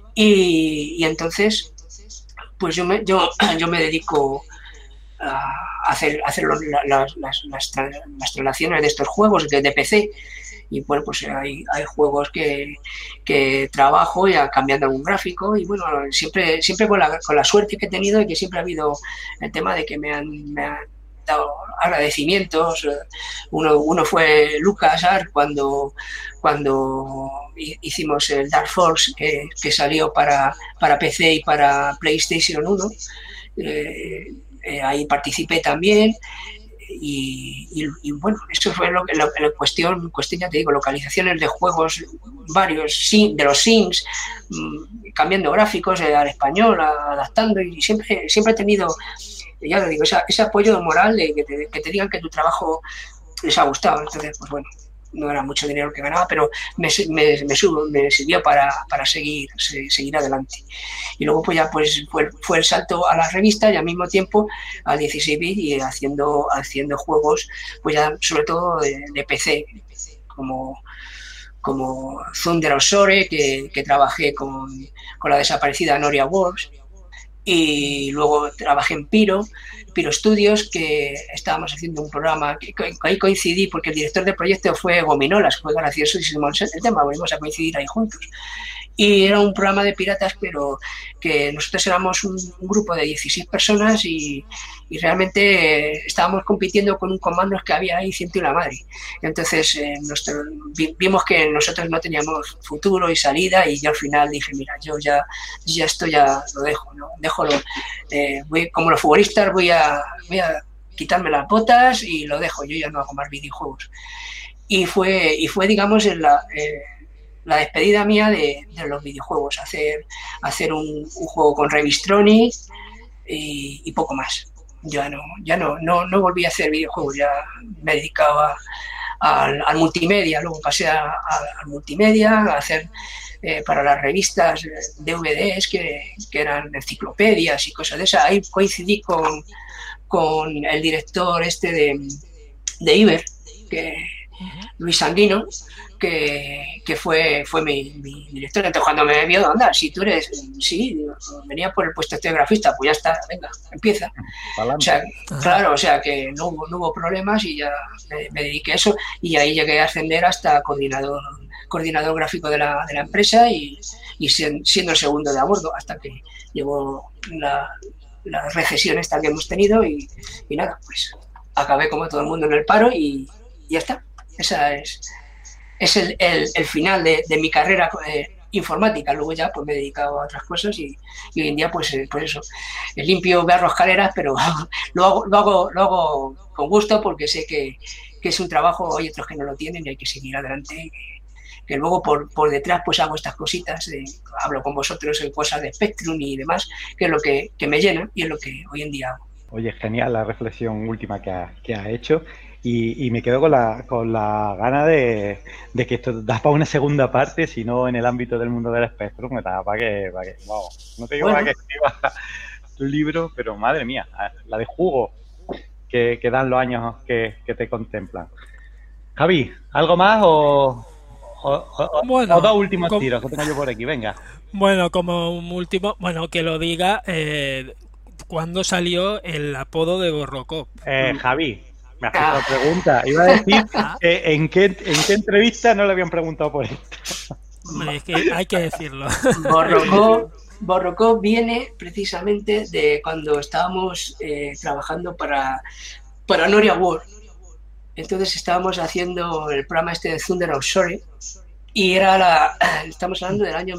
y entonces pues yo me dedico a hacer las traslaciones de estos juegos de PC. Y bueno, pues hay juegos que trabajo ya cambiando algún gráfico, y bueno, siempre con la suerte que he tenido, y que siempre ha habido el tema de que me han dado agradecimientos. Uno fue Lucas Art cuando hicimos el Dark Force, que salió para PC y para PlayStation 1. Ahí participé también. Y bueno, eso fue la cuestión, ya te digo, localizaciones de juegos varios, de los Sims, cambiando gráficos al español, adaptando, y siempre he tenido, ya lo digo, ese apoyo moral de que te digan que tu trabajo les ha gustado. Entonces, pues bueno, no era mucho dinero que ganaba, pero me sirvió para seguir adelante. Y luego pues ya fue el salto a la revista, y al mismo tiempo al 16 bits, y haciendo juegos, pues ya sobre todo de PC, como Thunder Osore, que trabajé con la desaparecida Noria Works, y luego trabajé en Piro Studios, que estábamos haciendo un programa, que ahí coincidí porque el director del proyecto fue Gominolas, fue graciosísimo el tema, volvimos a coincidir ahí juntos. Y era un programa de piratas, pero que nosotros éramos un grupo de 16 personas y realmente estábamos compitiendo con un comando que había ahí, ciento y la madre. Entonces vimos que nosotros no teníamos futuro y salida, y yo al final dije, mira, yo ya esto ya lo dejo, ¿no? Como los futbolistas voy a quitarme las botas y lo dejo, yo ya no hago más videojuegos. Y fue digamos, la despedida mía de los videojuegos, hacer un juego con Revistronic y poco más. Ya no volví a hacer videojuegos, ya me dedicaba al multimedia, luego pasé al multimedia, a hacer para las revistas DVDs que eran enciclopedias y cosas de esas. Ahí coincidí con el director de Iber, Luis Sanguino, que fue mi director. Entonces cuando me vio, anda, si tú eres, sí, venía por el puesto de grafista, pues ya está, venga, empieza. O sea, claro, o sea que no hubo problemas y ya me dediqué a eso, y ahí llegué a ascender hasta coordinador gráfico de la empresa y siendo el segundo de a bordo, hasta que llegó la recesión esta que hemos tenido y nada, pues acabé como todo el mundo en el paro y ya está. Esa es el final de mi carrera informática. Luego ya pues me he dedicado a otras cosas y hoy en día pues eso, limpio, barro escaleras, pero lo hago con gusto, porque sé que es un trabajo, hay otros que no lo tienen y hay que seguir adelante, que luego por detrás pues hago estas cositas, hablo con vosotros en cosas de Spectrum y demás, que es lo que me llena y es lo que hoy en día hago. Oye, genial la reflexión última que has hecho. Y me quedo con la gana de que esto da para una segunda parte, si no en el ámbito del mundo del Spectrum, para que vamos, no te digo para que escribas tu libro, pero madre mía, la de jugo que dan los años que te contemplan. Javi, ¿algo más o dos últimos tiros que tengo yo por aquí? Venga. Bueno, como un último, que lo diga, ¿cuándo salió el apodo de Borrocop? Javi, me haces otra pregunta. Iba a decir ¿en qué entrevista no le habían preguntado por esto? Hombre, es que hay que decirlo. Borrocop viene precisamente de cuando estábamos trabajando para Noria World. Entonces estábamos haciendo el programa de Thunder Offshore y estamos hablando del año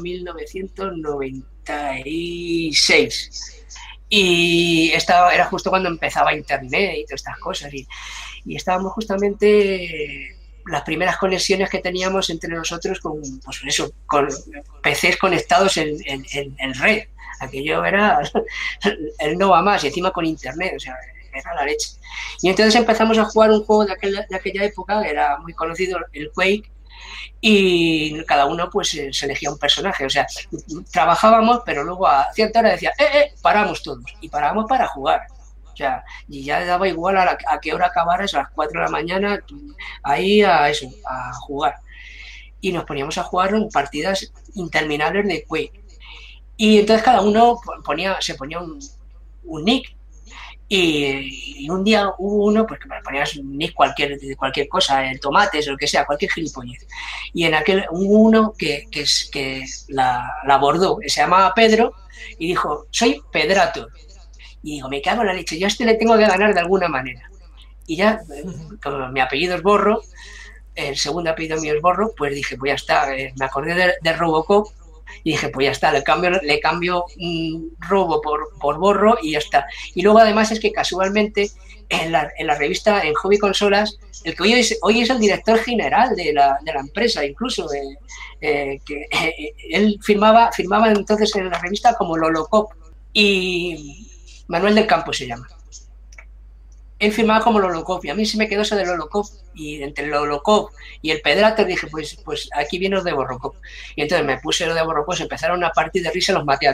1996. Y era justo cuando empezaba Internet y todas estas cosas, y estábamos justamente las primeras conexiones que teníamos entre nosotros con PCs conectados en red. Aquello era el no va más, y encima con Internet, o sea, era la leche. Y entonces empezamos a jugar un juego de aquella época que era muy conocido, el Quake, y cada uno pues se elegía un personaje, o sea, trabajábamos, pero luego a cierta hora decía, paramos todos, y parábamos para jugar, o sea, y ya daba igual a qué hora acabaras, a las 4 de la mañana, ahí a jugar, y nos poníamos a jugar en partidas interminables de Quake, y entonces cada uno se ponía un nick. Y un día hubo uno, pues que me ponías un nick de cualquier cosa, el tomates o lo que sea, cualquier gilipollez. Y en aquel hubo uno que la abordó, se llamaba Pedro, y dijo, soy Pedrato. Y digo, me cago en la leche, yo a este le tengo que ganar de alguna manera. Y ya, como mi apellido es Borro, el segundo apellido mío es Borro, pues dije, pues ya está, me acordé de Robocop. Y dije, pues ya está, le cambio Robo por Borro y ya está. Y luego además es que casualmente en la revista, en Hobby Consolas, el que hoy es el director general de la empresa, incluso, que él firmaba entonces en la revista como Lolocop, y Manuel del Campo se llama. Él firmaba como Lolocop y a mí se me quedó eso de Lolocop, y entre el Lolocop y el Pedrato dije, pues aquí viene lo de Borrocop. Y entonces me puse lo de Borrocop, se empezaron a partir de risa, los maté a todos.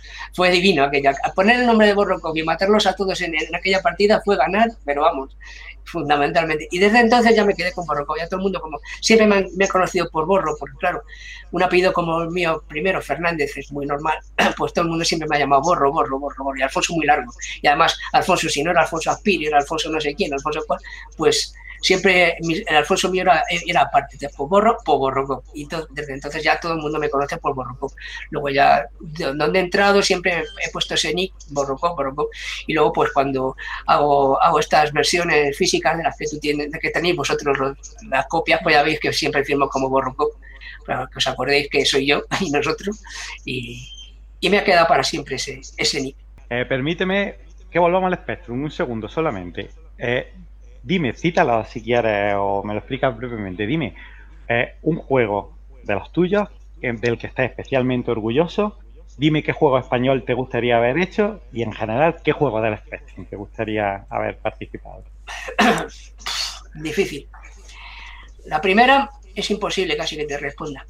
fue divino aquella. Poner el nombre de Borrokov y matarlos a todos en aquella partida fue ganar, pero vamos, fundamentalmente. Y desde entonces ya me quedé con Borrokov. Ya todo el mundo, como siempre me ha conocido por Borro, porque claro, un apellido como el mío primero, Fernández, es muy normal, pues todo el mundo siempre me ha llamado Borro, y Alfonso muy largo. Y además, Alfonso, si no era Alfonso Aspirio, era Alfonso no sé quién, Alfonso cuál, pues siempre el Alfonso mío era aparte, por Borrokov. Y desde entonces ya todo el mundo me conoce por Borrokov. Luego ya, donde he entrado, siempre he puesto ese nick, Borrokov. Y luego, pues cuando hago estas versiones físicas de las que que tenéis vosotros las copias, pues ya veis que siempre firmo como Borrokov, para que os acordéis que soy yo y nosotros. Y me ha quedado para siempre ese nick. Permíteme que volvamos al Spectrum, un segundo solamente. Dime, cítalo si quieres o me lo explicas brevemente. Dime, un juego de los tuyos del que estás especialmente orgulloso. Dime qué juego español te gustaría haber hecho y en general qué juego del Spectrum te gustaría haber participado. Difícil. La primera es imposible casi que te responda.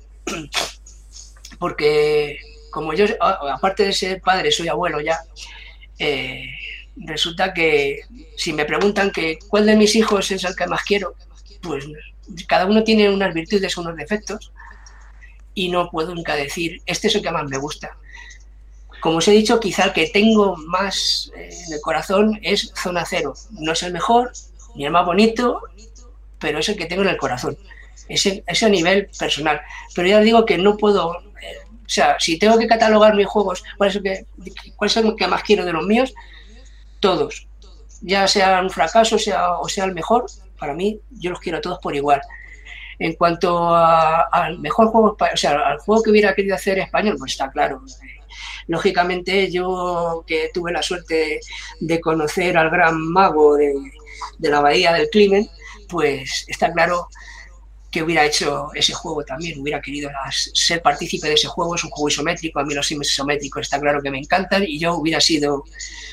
Porque como yo, aparte de ser padre, soy abuelo ya. Resulta que si me preguntan que cuál de mis hijos es el que más quiero, pues cada uno tiene unas virtudes, unos defectos, y no puedo nunca decir, este es el que más me gusta. Como os he dicho, quizá el que tengo más en el corazón es Zona Cero. No es el mejor, ni el más bonito, pero es el que tengo en el corazón. Ese a nivel personal. Pero ya digo que no puedo... o sea, si tengo que catalogar mis juegos, ¿cuál es el que más quiero de los míos? Todos, ya sea un fracaso o sea el mejor, para mí yo los quiero a todos por igual. En cuanto al mejor juego, o sea, al juego que hubiera querido hacer español, pues está claro. Lógicamente yo que tuve la suerte de conocer al gran mago de la Bahía del Climen, pues está claro que hubiera hecho ese juego también, hubiera querido ser partícipe de ese juego. Es un juego isométrico, a mí los sims isométricos está claro que me encantan y yo hubiera sido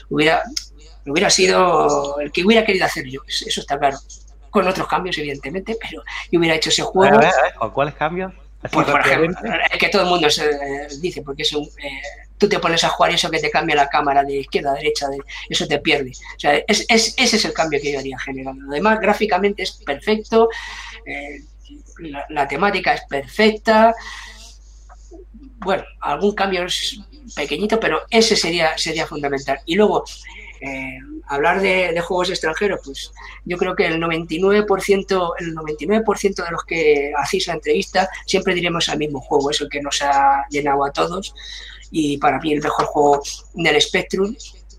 el que hubiera querido hacer yo, eso está claro, con otros cambios evidentemente, pero yo hubiera hecho ese juego. A ver, ¿con cuáles cambios? Pues, por ejemplo, el que todo el mundo dice, porque tú te pones a jugar y eso que te cambia la cámara de izquierda a derecha, eso te pierde. O sea, ese es el cambio que yo haría general. Además, gráficamente es perfecto, la temática es perfecta. Bueno, algún cambio es pequeñito, pero ese sería fundamental. Y luego, hablar de juegos extranjeros, pues yo creo que el 99% de los que hacéis la entrevista siempre diremos al mismo juego, es el que nos ha llenado a todos y para mí el mejor juego del Spectrum,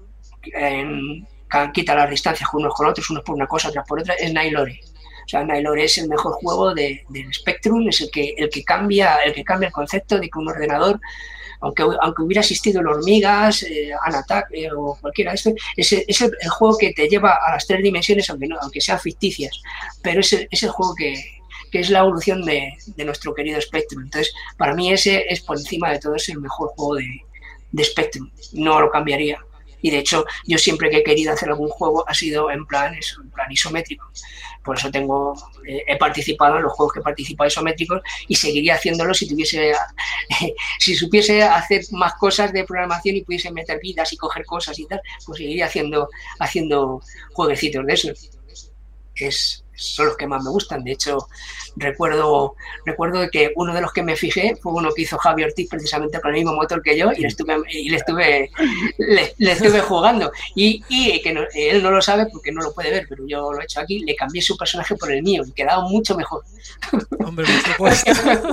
quita las distancias unos con otros, unos por una cosa, otras por otra, es Nailore. O sea, Nailore es el mejor juego del Spectrum, es el que cambia el concepto de que un ordenador, aunque hubiera existido en Hormigas, Anattack o cualquiera de estos, es el juego que te lleva a las 3 dimensiones, aunque sean ficticias, pero es el juego que es la evolución de nuestro querido Spectrum. Entonces, para mí ese es por encima de todo, es el mejor juego de Spectrum, no lo cambiaría. Y de hecho, yo siempre que he querido hacer algún juego ha sido en plan isométrico. Por eso he participado en los juegos que he participado isométricos y seguiría haciéndolo si supiese hacer más cosas de programación y pudiese meter vidas y coger cosas y tal, pues seguiría haciendo jueguecitos de esos. Son los que más me gustan. De hecho, recuerdo que uno de los que me fijé fue uno que hizo Javi Ortiz precisamente con el mismo motor que yo y le estuve jugando y que él no lo sabe porque no lo puede ver, pero yo lo he hecho aquí, le cambié su personaje por el mío y quedaba mucho mejor. Hombre, por supuesto.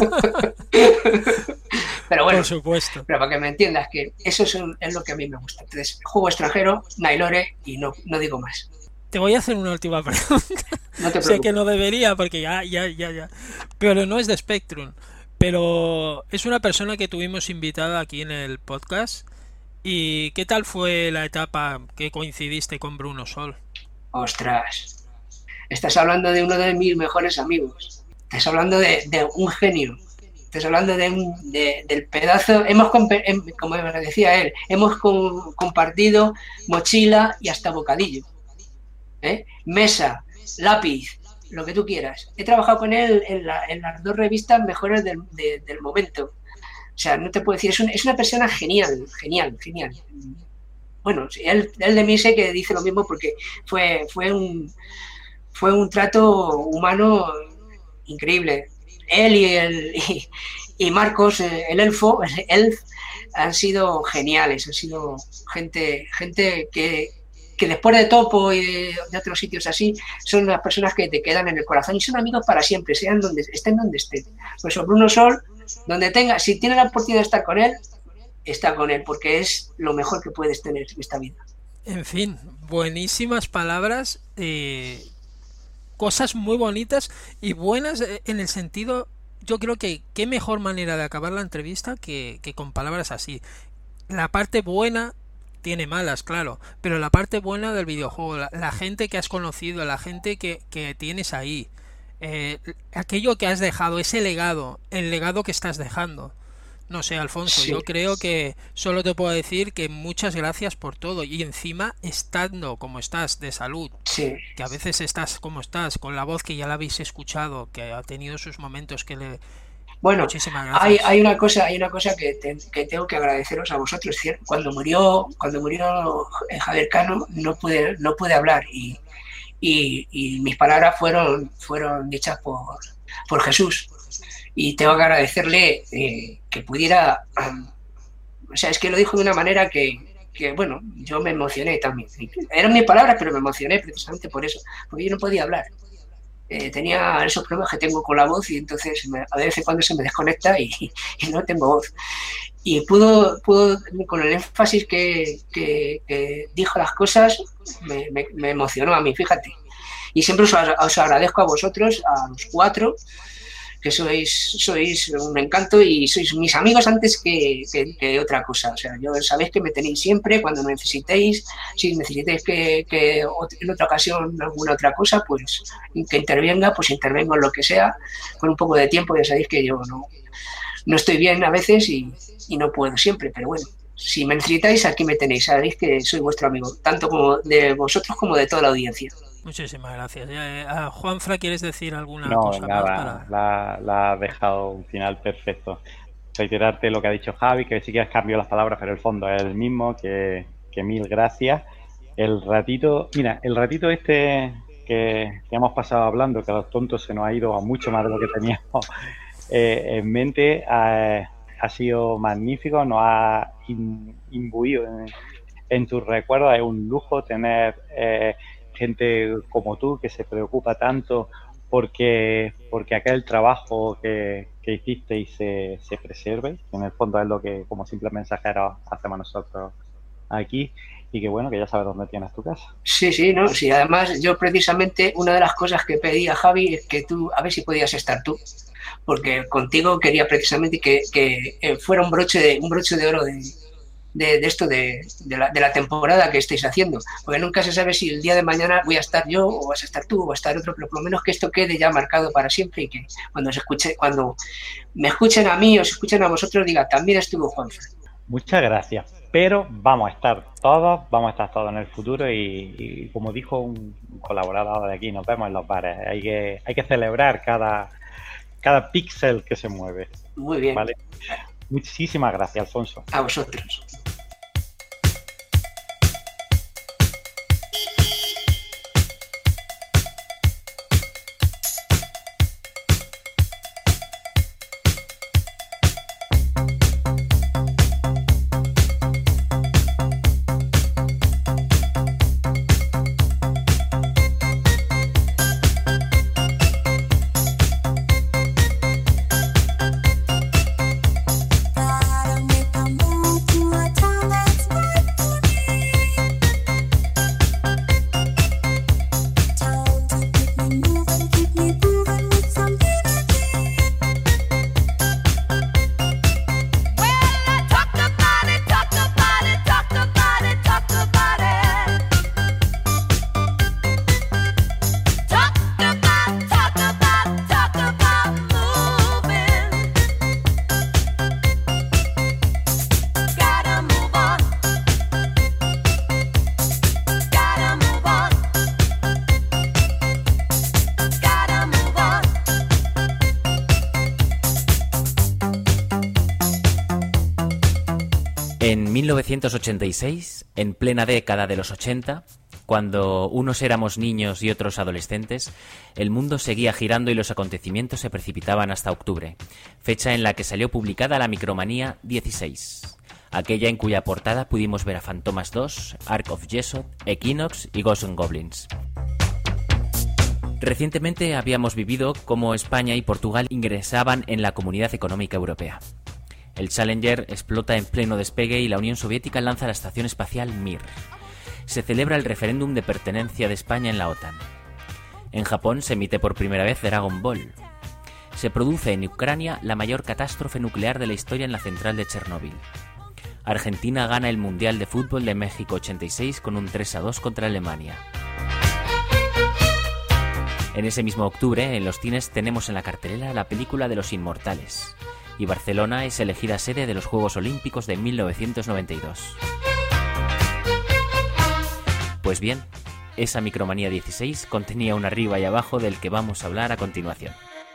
Pero bueno, por supuesto. Pero para que me entiendas que eso es lo que a mí me gusta. Entonces, juego extranjero, Nailore y no digo más. Te voy a hacer una última pregunta. No te sé que no debería porque ya. Pero no es de Spectrum. Pero es una persona que tuvimos invitada aquí en el podcast. ¿Y qué tal fue la etapa que coincidiste con Bruno Sol? Ostras. Estás hablando de uno de mis mejores amigos. Estás hablando de un genio. Estás hablando del pedazo. Como decía él, hemos compartido mochila y hasta bocadillo. Mesa, lápiz, lo que tú quieras. He trabajado con él en las 2 revistas mejores del momento. sea, no te puedo decir, es una persona genial. Bueno, él de mí sé que dice lo mismo porque fue un trato humano increíble. Él y Marcos, el elfo, han sido geniales, han sido gente que después de Topo y de otros sitios así, son las personas que te quedan en el corazón y son amigos para siempre, estén donde estén. Por eso Bruno Sol, si tiene la oportunidad de estar con él, está con él, porque es lo mejor que puedes tener en esta vida. En fin, buenísimas palabras, cosas muy bonitas y buenas en el sentido, yo creo que qué mejor manera de acabar la entrevista que con palabras así. La parte buena tiene malas, claro, pero la parte buena del videojuego, la gente que has conocido, la gente que tienes ahí, aquello que has dejado, ese legado, el legado que estás dejando. No sé, Alfonso, Sí. yo creo que solo te puedo decir que muchas gracias por todo y encima estando como estás de salud, Sí. que a veces estás como estás, con la voz que ya la habéis escuchado, que ha tenido sus momentos que le... Bueno, Muchísimas gracias. hay una cosa que tengo que agradeceros a vosotros. Cuando murió Javier Cano, no pude hablar y mis palabras fueron dichas por Jesús. Y tengo que agradecerle que pudiera... o sea, es que lo dijo de una manera que bueno, yo me emocioné también. Eran mis palabras, pero me emocioné precisamente por eso, porque yo no podía hablar. Tenía esos problemas que tengo con la voz y entonces a veces cuando se me desconecta y no tengo voz. Y pudo con el énfasis que dijo las cosas, me emocionó a mí, fíjate. Y siempre os agradezco a vosotros, a los cuatro, que sois un encanto y sois mis amigos antes que otra cosa. O sea, yo sabéis que me tenéis siempre cuando me necesitéis. Si necesitáis que en otra ocasión alguna otra cosa, pues que intervenga, pues intervengo en lo que sea, con un poco de tiempo. Ya sabéis que yo no estoy bien a veces y no puedo siempre, pero bueno, si me necesitáis, aquí me tenéis. Sabéis que soy vuestro amigo, tanto como de vosotros como de toda la audiencia. Muchísimas gracias. Juanfra, ¿quieres decir alguna No, cosa más nada, para...? la has dejado un final perfecto. Reiterarte lo que ha dicho Javi, que sí que has cambiado las palabras, pero el fondo es el mismo, que mil gracias. El ratito este que hemos pasado hablando, que a los tontos se nos ha ido a mucho más de lo que teníamos en mente, ha sido magnífico, nos ha imbuido en tus recuerdos. Es un lujo tener gente como tú que se preocupa tanto porque aquel trabajo que hicisteis se preserve, que en el fondo es lo que como simples mensajeros hacemos nosotros aquí, y que bueno, que ya sabes dónde tienes tu casa. Sí, no, sí, además yo precisamente una de las cosas que pedí a Javi es que tú, a ver si podías estar tú, porque contigo quería precisamente que fuera un broche de oro de esto de la temporada que estáis haciendo, porque nunca se sabe si el día de mañana voy a estar yo o vas a estar tú o va a estar otro, pero por lo menos que esto quede ya marcado para siempre y que cuando me escuchen a mí o se escuchen a vosotros diga, también estuvo Juanfra. Muchas gracias, pero vamos a estar todos en el futuro y como dijo un colaborador de aquí, nos vemos en los bares. Hay que celebrar cada píxel que se mueve. Muy bien. ¿Vale? Muchísimas gracias, Alfonso. A vosotros. Gotta make a move to En 1986, en plena década de los 80, cuando unos éramos niños y otros adolescentes, el mundo seguía girando y los acontecimientos se precipitaban hasta octubre, fecha en la que salió publicada la Micromanía 16, aquella en cuya portada pudimos ver a Fantomas 2, Ark of Jesod, Equinox y Ghosts and Goblins. Recientemente habíamos vivido cómo España y Portugal ingresaban en la Comunidad Económica Europea. El Challenger explota en pleno despegue y la Unión Soviética lanza la estación espacial Mir. Se celebra el referéndum de pertenencia de España en la OTAN. En Japón se emite por primera vez Dragon Ball. Se produce en Ucrania la mayor catástrofe nuclear de la historia en la central de Chernóbil. Argentina gana el Mundial de Fútbol de México 86 con un 3-2 contra Alemania. En ese mismo octubre, en los cines tenemos en la cartelera la película de Los Inmortales. Y Barcelona es elegida sede de los Juegos Olímpicos de 1992. Pues bien, esa Micromanía 16 contenía un arriba y abajo del que vamos a hablar a continuación.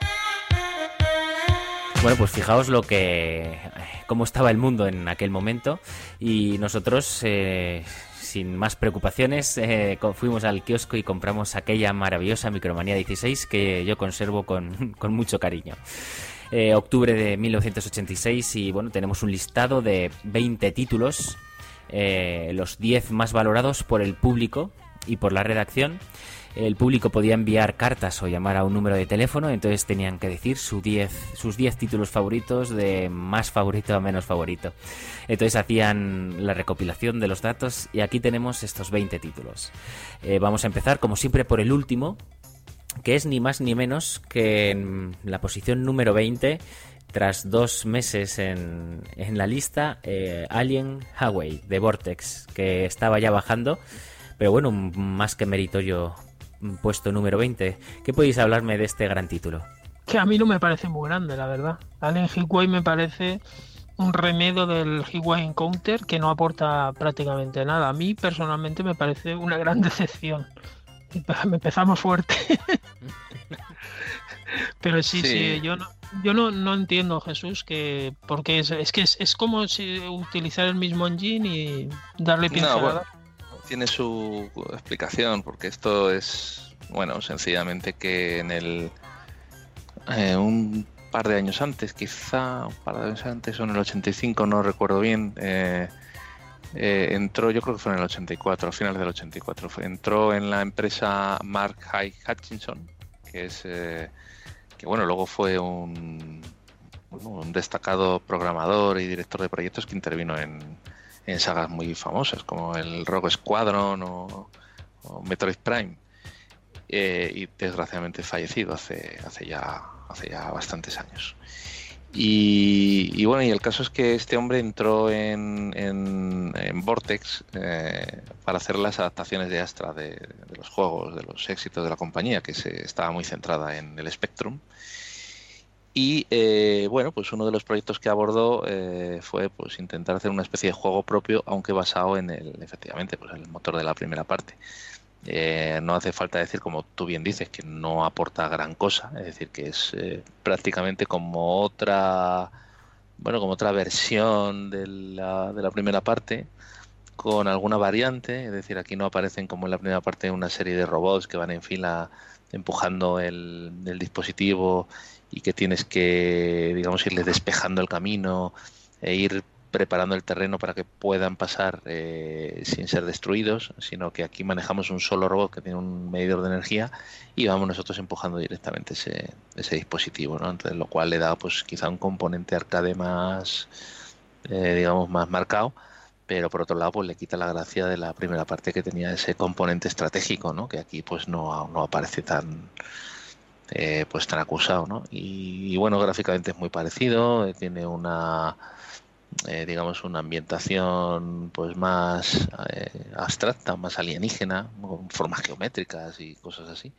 Bueno, pues fijaos cómo estaba el mundo en aquel momento y nosotros, sin más preocupaciones, fuimos al kiosco y compramos aquella maravillosa Micromanía 16 que yo conservo con mucho cariño. Octubre de 1986 y bueno, tenemos un listado de 20 títulos, los 10 más valorados por el público y por la redacción. El público podía enviar cartas o llamar a un número de teléfono, entonces tenían que decir sus 10 títulos favoritos, de más favorito a menos favorito. Entonces hacían la recopilación de los datos y aquí tenemos estos 20 títulos. Vamos a empezar como siempre por el último, que es ni más ni menos que en la posición número 20, tras 2 meses en la lista, Alien Hawaii de Vortex, que estaba ya bajando, pero bueno, más que meritorio puesto número 20. ¿Qué podéis hablarme de este gran título? Que a mí no me parece muy grande, la verdad. Alien Hawaii me parece un remedio del Hawaii Encounter que no aporta prácticamente nada. A mí personalmente me parece una gran decepción. Empezamos fuerte. Pero sí, yo no entiendo, Jesús, que porque es como si utilizar el mismo engine y darle pinceladas. Tiene su explicación, porque esto es, bueno, sencillamente que en un par de años antes, quizá un par de años antes o en el 85, no recuerdo bien, entró, yo creo que fue en el 84, a finales del 84, entró en la empresa Mark Hay Hutchinson, que es que bueno, luego fue un destacado programador y director de proyectos que intervino en sagas muy famosas como el Rogue Squadron o Metroid Prime, y desgraciadamente fallecido hace ya bastantes años. Y bueno, y el caso es que este hombre entró en Vortex para hacer las adaptaciones de Astra de los juegos, de los éxitos de la compañía, que estaba muy centrada en el Spectrum. Y bueno, pues uno de los proyectos que abordó fue pues intentar hacer una especie de juego propio, aunque basado en efectivamente, pues en el motor de la primera parte. No hace falta decir, como tú bien dices, que no aporta gran cosa, es decir, que es prácticamente como otra versión de la primera parte, con alguna variante, es decir, aquí no aparecen como en la primera parte una serie de robots que van en fila empujando el dispositivo y que tienes que, digamos, irles despejando el camino e ir preparando el terreno para que puedan pasar sin ser destruidos, sino que aquí manejamos un solo robot que tiene un medidor de energía y vamos nosotros empujando directamente ese dispositivo, ¿no? Entonces, lo cual le da pues quizá un componente arcade más, digamos, más marcado, pero por otro lado pues le quita la gracia de la primera parte, que tenía ese componente estratégico, ¿no? Que aquí pues no aparece tan acusado, ¿no? Y bueno, gráficamente es muy parecido, tiene una digamos una ambientación pues más abstracta, más alienígena, con formas geométricas y cosas así.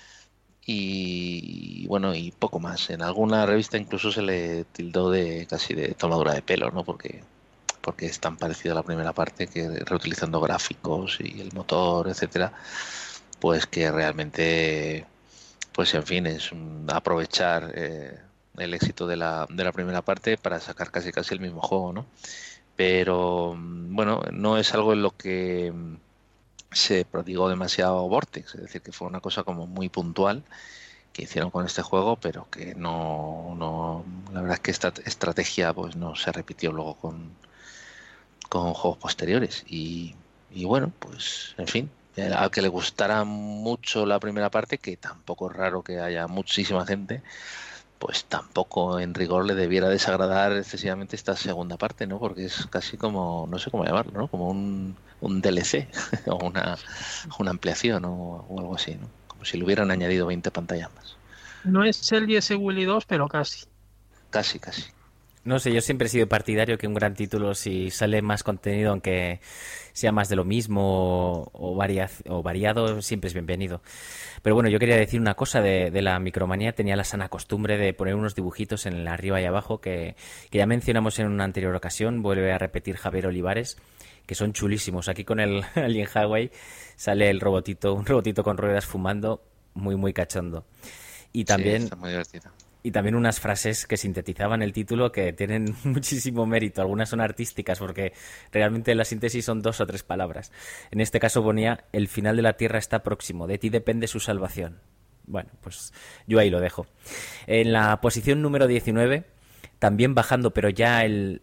Y bueno, y poco más. En alguna revista incluso se le tildó de casi de tomadura de pelo, ¿no? Porque es tan parecido a la primera parte, que reutilizando gráficos y el motor, etcétera, pues que realmente, pues en fin, es aprovechar el éxito de la primera parte para sacar casi el mismo juego, ¿no? pero bueno, no es algo en lo que se prodigó demasiado Vortex, es decir, que fue una cosa como muy puntual que hicieron con este juego, pero que no la verdad es que esta estrategia pues no se repitió luego con juegos posteriores y bueno, pues en fin, al que le gustara mucho la primera parte, que tampoco es raro que haya muchísima gente, pues tampoco en rigor le debiera desagradar excesivamente esta segunda parte, ¿no? Porque es casi como, no sé cómo llamarlo, ¿no? Como un DLC o una ampliación o algo así, ¿no? Como si le hubieran añadido 20 pantallas más. No es el DS Willy 2, pero casi. Casi. No sé, yo siempre he sido partidario que un gran título, si sale más contenido, aunque sea más de lo mismo o variado, siempre es bienvenido. Pero bueno, yo quería decir una cosa de la Micromanía. Tenía la sana costumbre de poner unos dibujitos en el arriba y abajo que ya mencionamos en una anterior ocasión. Vuelve a repetir Javier Olivares, que son chulísimos. Aquí con el Alien Highway sale un robotito con ruedas fumando, muy muy cachondo. Y también... Sí, está muy divertido. Y también unas frases que sintetizaban el título que tienen muchísimo mérito. Algunas son artísticas porque realmente la síntesis son 2 o 3 palabras. En este caso ponía: el final de la Tierra está próximo, de ti depende su salvación. Bueno, pues yo ahí lo dejo. En la posición número 19, también bajando, pero ya el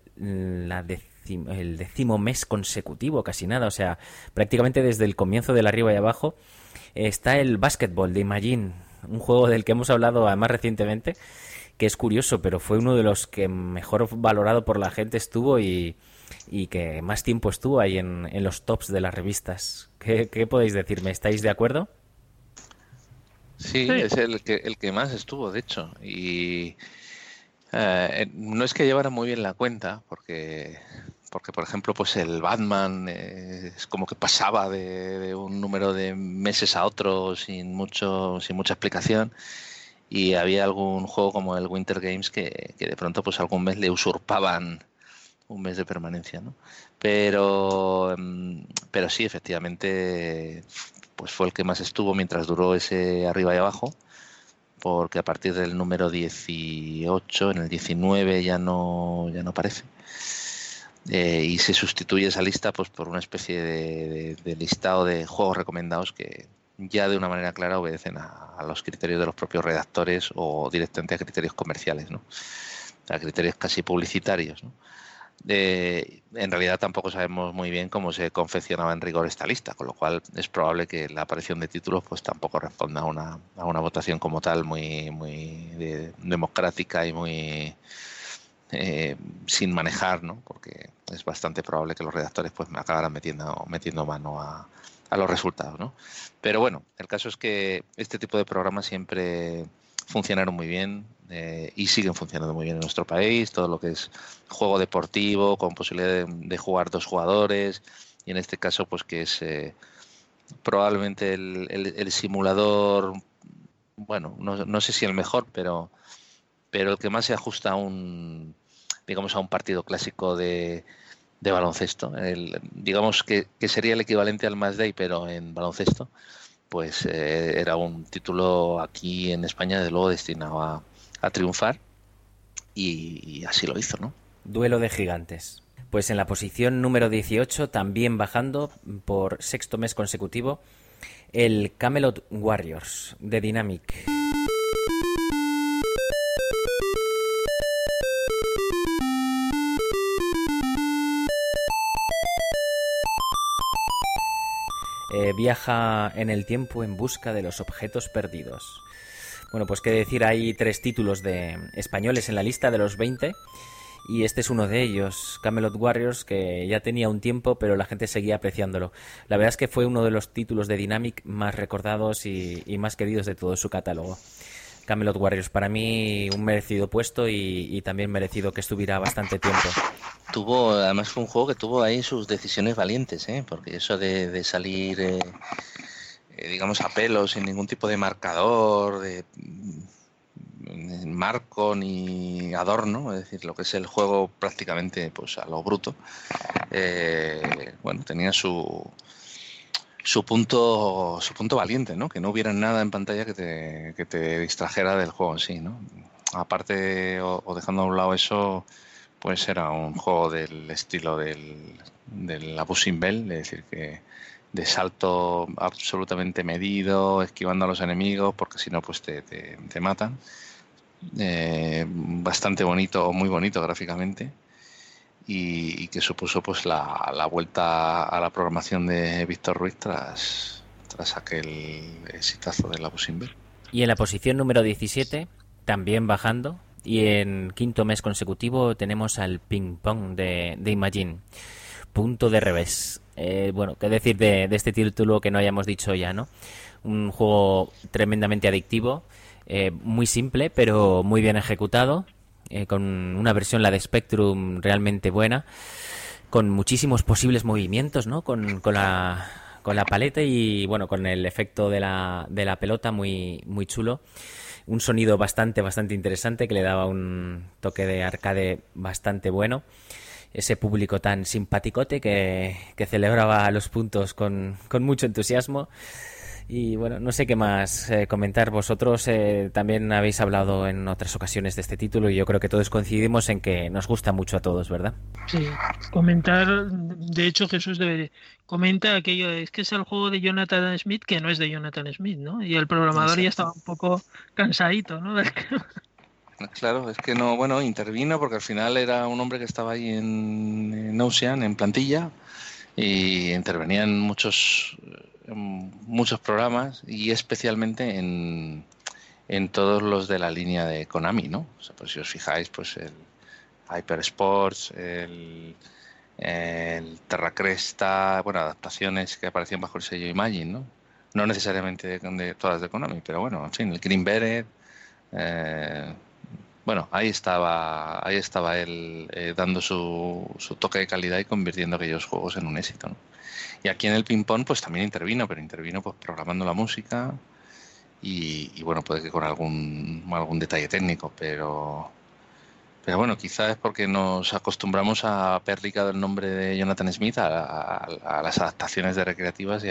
10º mes consecutivo, casi nada, o sea, prácticamente desde el comienzo del arriba y abajo, está el Basketball de Imagine. Un juego del que hemos hablado además recientemente, que es curioso, pero fue uno de los que mejor valorado por la gente estuvo y que más tiempo estuvo ahí en los tops de las revistas. ¿Qué podéis decirme? ¿Estáis de acuerdo? Sí, es el que más estuvo, de hecho. Y no es que llevara muy bien la cuenta, porque por ejemplo, pues el Batman es como que pasaba de un número de meses a otro sin mucha explicación, y había algún juego como el Winter Games que de pronto pues algún mes le usurpaban un mes de permanencia, ¿no? Pero sí, efectivamente, pues fue el que más estuvo mientras duró ese arriba y abajo, porque a partir del número 18, en el 19 ya no aparece. Y se sustituye esa lista pues por una especie de listado de juegos recomendados que ya de una manera clara obedecen a los criterios de los propios redactores o directamente a criterios comerciales, ¿no? A criterios casi publicitarios, ¿no? En realidad tampoco sabemos muy bien cómo se confeccionaba en rigor esta lista, con lo cual es probable que la aparición de títulos pues tampoco responda a una votación como tal muy democrática y muy sin manejar, ¿no? Porque es bastante probable que los redactores pues me acabaran metiendo mano a los resultados, ¿no? Pero bueno, el caso es que este tipo de programas siempre funcionaron muy bien y siguen funcionando muy bien en nuestro país. Todo lo que es juego deportivo con posibilidad de jugar 2 jugadores, y en este caso pues que es probablemente el simulador, bueno, no sé si el mejor, pero el que más se ajusta a un partido clásico de baloncesto. Digamos que sería el equivalente al Match Day, pero en baloncesto, pues era un título aquí en España, desde luego, destinado a triunfar, y así lo hizo, ¿no? Duelo de gigantes. Pues en la posición número 18, también bajando por 6º mes consecutivo, el Camelot Warriors de Dynamic. Viaja en el tiempo en busca de los objetos perdidos. Bueno, pues qué decir, hay 3 títulos de españoles en la lista de los 20 y este es uno de ellos, Camelot Warriors, que ya tenía un tiempo pero la gente seguía apreciándolo. La verdad es que fue uno de los títulos de Dynamic más recordados y más queridos de todo su catálogo. Camelot Warriors, para mí un merecido puesto y también merecido que estuviera bastante tiempo. Además fue un juego que tuvo ahí sus decisiones valientes, porque eso de salir digamos a pelo, sin ningún tipo de marcador, de marco ni adorno, es decir, lo que es el juego prácticamente pues a lo bruto, bueno, tenía su punto valiente, ¿no? Que no hubiera nada en pantalla que te distrajera del juego en sí, ¿no? Aparte, o dejando a un lado eso, pues era un juego del estilo del Abusing Bell, es decir, que de salto absolutamente medido, esquivando a los enemigos, porque si no, pues te matan. Bastante bonito, muy bonito gráficamente, y que supuso pues la vuelta a la programación de Víctor Ruiz tras aquel exitazo del Abusing Bell. Y en la posición número 17, también bajando, y en quinto mes consecutivo tenemos al Ping Pong de Imagine, punto de revés. Bueno, qué decir de este título que no hayamos dicho ya, ¿no? Un juego tremendamente adictivo, muy simple pero muy bien ejecutado, con una versión, la de Spectrum, realmente buena, con muchísimos posibles movimientos, ¿no? Con la paleta y bueno, con el efecto de la pelota muy, muy chulo. Un sonido bastante interesante que le daba un toque de arcade bastante bueno. Ese público tan simpaticote que celebraba los puntos con mucho entusiasmo. Y bueno, no sé qué más comentar. Vosotros también habéis hablado en otras ocasiones de este título y yo creo que todos coincidimos en que nos gusta mucho a todos, ¿verdad? Sí, comentar, de hecho Jesús comenta aquello, es que es el juego de Jonathan Smith, que no es de Jonathan Smith, ¿no? Y el programador ya estaba un poco cansadito, ¿no? Claro, es que no, bueno, intervino porque al final era un hombre que estaba ahí en Ocean, en plantilla, y intervenía en muchos programas y especialmente en todos los de la línea de Konami, ¿no? O sea, pues si os fijáis, pues el Hyper Sports, el Terra Cresta, bueno, adaptaciones que aparecían bajo el sello Imagine, ¿no? No necesariamente de todas de Konami, pero bueno, en fin, el Green Beret, bueno, ahí estaba él dando su toque de calidad y convirtiendo aquellos juegos en un éxito, ¿no? Y aquí en el Ping Pong pues también intervino pues programando la música y bueno, puede que con algún detalle técnico, pero bueno, quizás es porque nos acostumbramos a haber ligado el nombre de Jonathan Smith a las adaptaciones de recreativas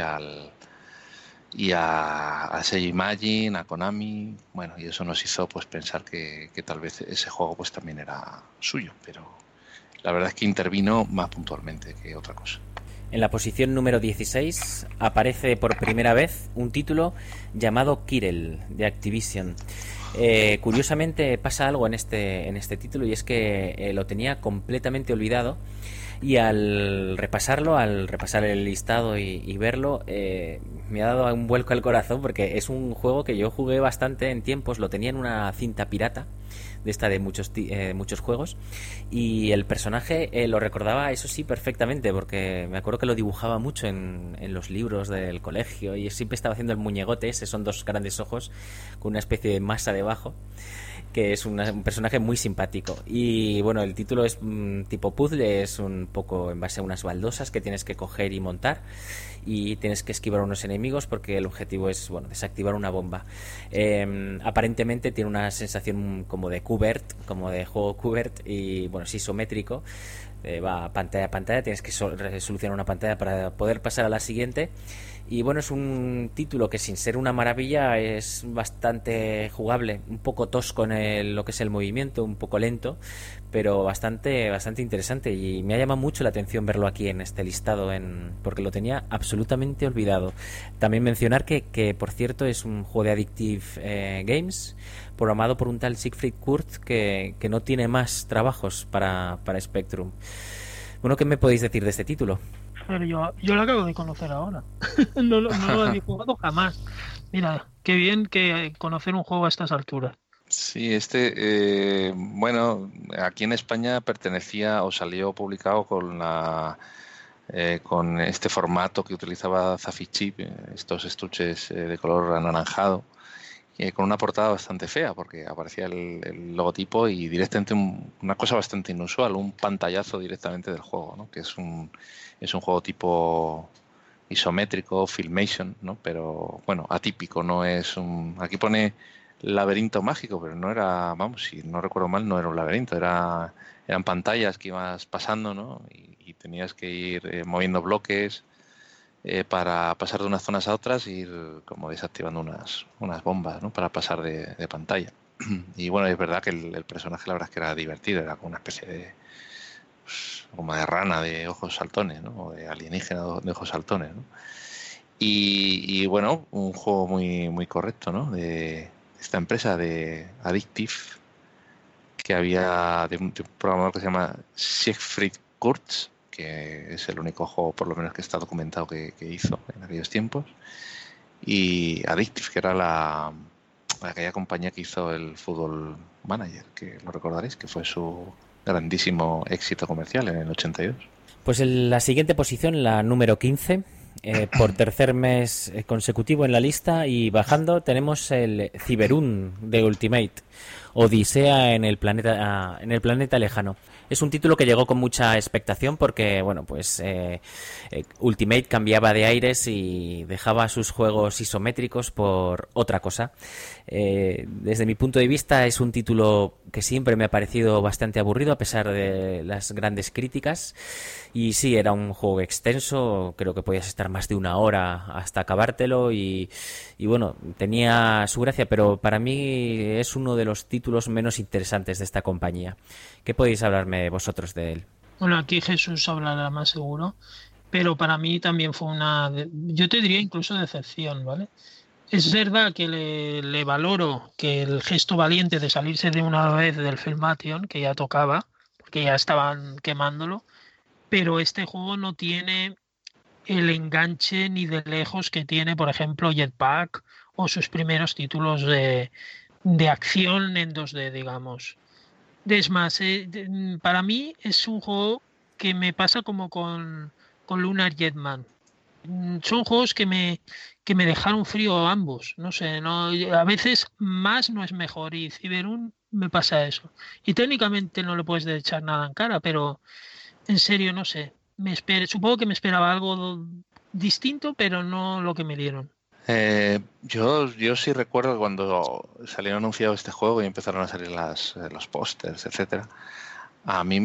y a sello Imagine, a Konami, bueno, y eso nos hizo pues pensar que tal vez ese juego pues también era suyo, pero la verdad es que intervino más puntualmente que otra cosa. En la posición número 16 aparece por primera vez un título llamado Kirel, de Activision. Curiosamente pasa algo en este título, y es que lo tenía completamente olvidado, y al repasar el listado y verlo, me ha dado un vuelco al corazón, porque es un juego que yo jugué bastante en tiempos, lo tenía en una cinta pirata de esta de muchos juegos, y el personaje lo recordaba, eso sí, perfectamente, porque me acuerdo que lo dibujaba mucho en los libros del colegio, y siempre estaba haciendo el muñegote ese, son dos grandes ojos con una especie de masa debajo, que es un personaje muy simpático. Y bueno, el título es tipo puzzle, es un poco en base a unas baldosas que tienes que coger y montar, y tienes que esquivar a unos enemigos porque el objetivo es, bueno, desactivar una bomba. Aparentemente tiene una sensación como de Qbert, como de juego Qbert, y bueno, es isométrico, va pantalla a pantalla, tienes que solucionar una pantalla para poder pasar a la siguiente. Y bueno, es un título que sin ser una maravilla es bastante jugable, un poco tosco en lo que es el movimiento, un poco lento, pero bastante interesante, y me ha llamado mucho la atención verlo aquí en este listado, porque lo tenía absolutamente olvidado. También mencionar que por cierto es un juego de Addictive Games, programado por un tal Siegfried Kurz, que no tiene más trabajos para Spectrum. Bueno, ¿qué me podéis decir de este título? Pero yo lo acabo de conocer ahora. No lo había jugado jamás. Mira, qué bien que conocer un juego a estas alturas. Sí, bueno, aquí en España pertenecía o salió publicado con este formato que utilizaba Zafichip, estos estuches de color anaranjado, con una portada bastante fea, porque aparecía el logotipo y directamente una cosa bastante inusual, un pantallazo directamente del juego, ¿no? Que es un juego tipo isométrico, Filmation, ¿no? Pero bueno, atípico, no es aquí pone laberinto mágico, pero no era, vamos, si no recuerdo mal, no era un laberinto, eran pantallas que ibas pasando, ¿no? Y tenías que ir moviendo bloques para pasar de unas zonas a otras e ir como desactivando unas bombas, ¿no? Para pasar de pantalla. Y bueno, es verdad que el personaje la verdad es que era divertido, era como una especie de pues, como de rana de ojos saltones, ¿no? O de alienígena de ojos saltones, ¿no? Y bueno, un juego muy correcto, ¿no? De esta empresa de Addictive, que había de un programador que se llama Siegfried Kurz, que es el único juego, por lo menos que está documentado, que hizo en aquellos tiempos. Y Addictive, que era aquella compañía que hizo el Football Manager, que lo recordaréis, que fue su grandísimo éxito comercial en el 82. Pues en la siguiente posición, la número 15, por tercer mes consecutivo en la lista, y bajando tenemos el Cyberun de Ultimate, Odisea en el planeta lejano. Es un título que llegó con mucha expectación porque, bueno, pues Ultimate cambiaba de aires y dejaba sus juegos isométricos por otra cosa. Desde mi punto de vista es un título que siempre me ha parecido bastante aburrido a pesar de las grandes críticas. Y sí, era un juego extenso, creo que podías estar más de una hora hasta acabártelo y bueno, tenía su gracia, pero para mí es uno de los títulos menos interesantes de esta compañía. ¿Qué podéis hablarme vosotros de él? Bueno, aquí Jesús hablará más seguro, pero para mí también fue yo te diría incluso decepción, ¿vale? Es verdad que le valoro que el gesto valiente de salirse de una vez del Filmation, que ya tocaba, porque ya estaban quemándolo, pero este juego no tiene el enganche ni de lejos que tiene, por ejemplo, Jetpack o sus primeros títulos de acción en 2D, digamos. Es más, para mí es un juego que me pasa como con Lunar Jetman. Son juegos que me dejaron frío ambos. No sé, a veces más no es mejor y Cyberun me pasa eso. Y técnicamente no le puedes echar nada en cara, pero en serio no sé. Supongo que me esperaba algo distinto, pero no lo que me dieron. Yo sí recuerdo que cuando salió anunciado este juego y empezaron a salir los pósters, etcétera, a mí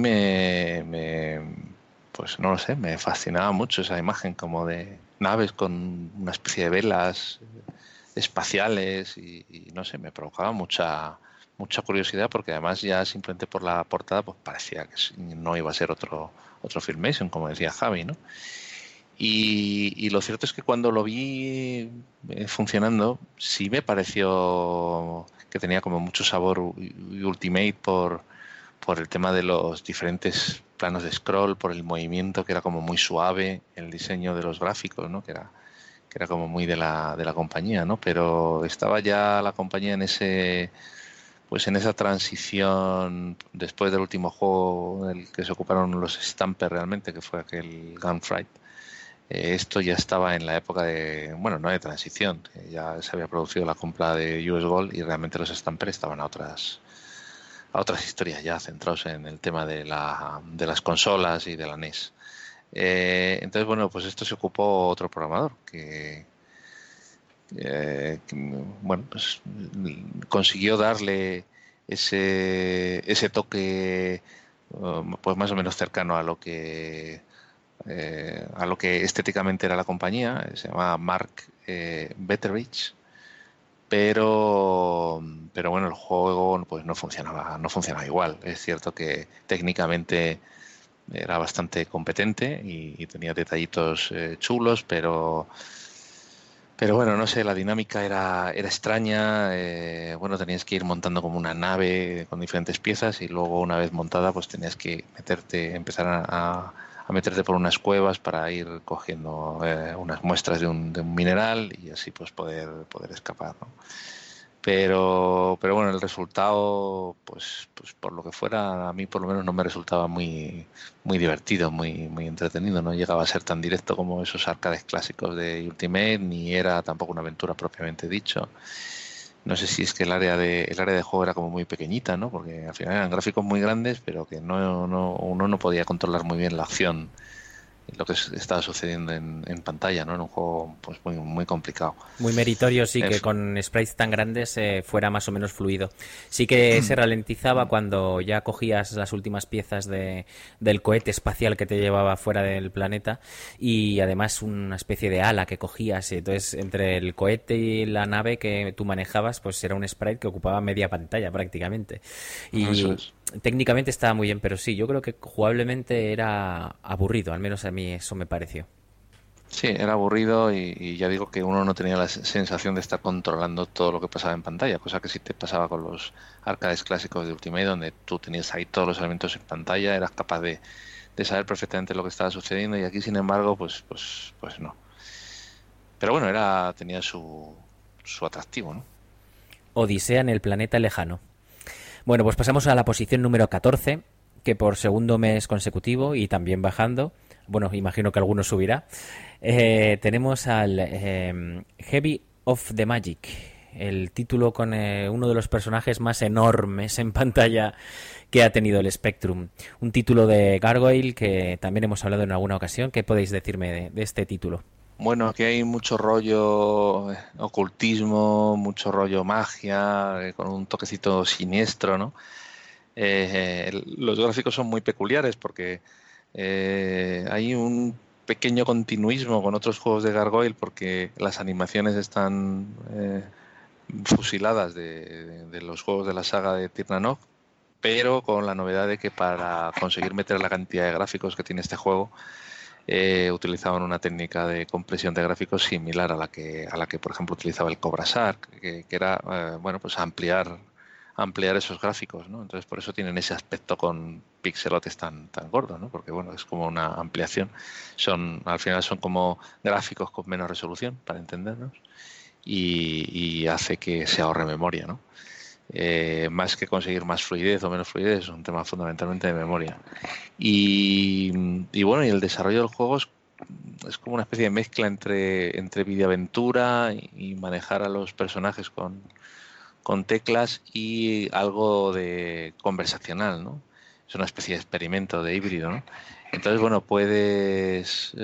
pues no lo sé, me fascinaba mucho esa imagen como de naves con una especie de velas espaciales y no sé, me provocaba mucha curiosidad porque además ya simplemente por la portada pues parecía que no iba a ser otro Filmation, como decía Javi, ¿no? Y lo cierto es que cuando lo vi funcionando, sí me pareció que tenía como mucho sabor Ultimate por el tema de los diferentes planos de scroll, por el movimiento que era como muy suave, el diseño de los gráficos, ¿no? que era como muy de la compañía, ¿no? Pero estaba ya la compañía en esa transición después del último juego en el que se ocuparon los Stamper realmente, que fue aquel Gunfight. Esto ya estaba en la época no de transición, ya se había producido la compra de US Gold y realmente los Stamper estaban a otras historias ya centrados en el tema de las consolas y de la NES. Entonces, bueno, pues esto se ocupó otro programador que pues consiguió darle ese toque pues más o menos cercano a lo que estéticamente era la compañía. Se llamaba Mark Betteridge, pero bueno, el juego pues no funcionaba igual. Es cierto que técnicamente era bastante competente y tenía detallitos chulos, pero bueno, no sé, la dinámica era extraña. Tenías que ir montando como una nave con diferentes piezas y luego una vez montada pues tenías que empezar a meterte por unas cuevas para ir cogiendo unas muestras de un mineral y así pues poder escapar, ¿no? Pero bueno, el resultado pues por lo que fuera, a mí por lo menos no me resultaba muy divertido, muy entretenido. No llegaba a ser tan directo como esos arcades clásicos de Ultimate, ni era tampoco una aventura propiamente dicho. No sé si es que el área de juego era como muy pequeñita, ¿no? Porque al final eran gráficos muy grandes, pero que uno no podía controlar muy bien la acción lo que estaba sucediendo en pantalla, ¿no? En un juego pues muy, muy complicado. Muy meritorio, sí, que con sprites tan grandes fuera más o menos fluido. Sí que se ralentizaba cuando ya cogías las últimas piezas del cohete espacial que te llevaba fuera del planeta, y además una especie de ala que cogías. Entonces, entre el cohete y la nave que tú manejabas, pues era un sprite que ocupaba media pantalla prácticamente. Y técnicamente estaba muy bien, pero sí, yo creo que jugablemente era aburrido, al menos a mí eso me pareció. Sí, era aburrido y ya digo que uno no tenía la sensación de estar controlando todo lo que pasaba en pantalla, cosa que sí te pasaba con los arcades clásicos de Ultimate, donde tú tenías ahí todos los elementos en pantalla, eras capaz de saber perfectamente lo que estaba sucediendo, y aquí sin embargo pues no. Pero bueno, tenía su atractivo, ¿no? Odisea en el planeta lejano. Bueno, pues pasamos a la posición número 14, que por segundo mes consecutivo y también bajando, bueno, imagino que alguno subirá, tenemos al Heavy of the Magic, el título con uno de los personajes más enormes en pantalla que ha tenido el Spectrum. Un título de Gargoyle que también hemos hablado en alguna ocasión. ¿Qué podéis decirme de este título? Bueno, aquí hay mucho rollo ocultismo, mucho rollo magia, con un toquecito siniestro, ¿no? Los gráficos son muy peculiares porque hay un pequeño continuismo con otros juegos de Gargoyle, porque las animaciones están fusiladas de los juegos de la saga de Tirnanov, pero con la novedad de que para conseguir meter la cantidad de gráficos que tiene este juego, utilizaban una técnica de compresión de gráficos similar a la que por ejemplo utilizaba el Cobra Shark, que era bueno, pues ampliar esos gráficos, ¿no? Entonces por eso tienen ese aspecto con pixelotes tan gordos, ¿no? Porque bueno, es como una ampliación, al final son como gráficos con menos resolución, para entendernos, y hace que se ahorre memoria, ¿no? Más que conseguir más fluidez o menos fluidez, es un tema fundamentalmente de memoria. Y bueno, y el desarrollo del juego es como una especie de mezcla entre videoaventura y manejar a los personajes con teclas y algo de conversacional, ¿no? Es una especie de experimento de híbrido, ¿no? Entonces, bueno, puedes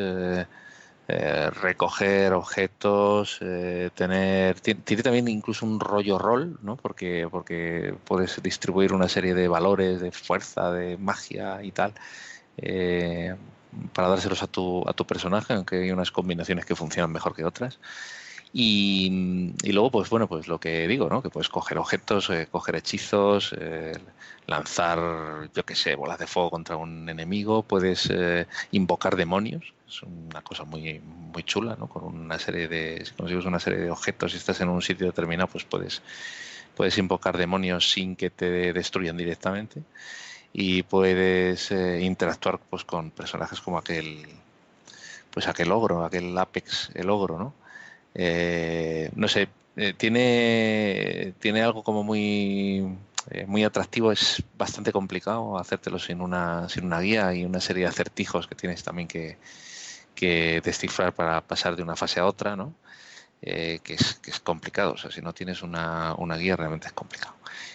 recoger objetos, tiene también incluso un rollo rol, ¿no? Porque puedes distribuir una serie de valores de fuerza, de magia y tal, para dárselos a tu personaje, aunque hay unas combinaciones que funcionan mejor que otras. Y luego, pues bueno, pues lo que digo, ¿no? Que puedes coger objetos, coger hechizos, lanzar, yo qué sé, bolas de fuego contra un enemigo, puedes invocar demonios. Es una cosa muy, muy chula, ¿no? Con una serie si consigues una serie de objetos y estás en un sitio determinado, pues puedes invocar demonios sin que te destruyan directamente, y puedes interactuar pues con personajes como aquel ogro, aquel Apex, el ogro, ¿no? No sé, tiene algo como muy atractivo. Es bastante complicado hacértelo sin una guía, y una serie de acertijos que tienes también que descifrar para pasar de una fase a otra, ¿no? Que es complicado. O sea, si no tienes una guía, realmente es complicado.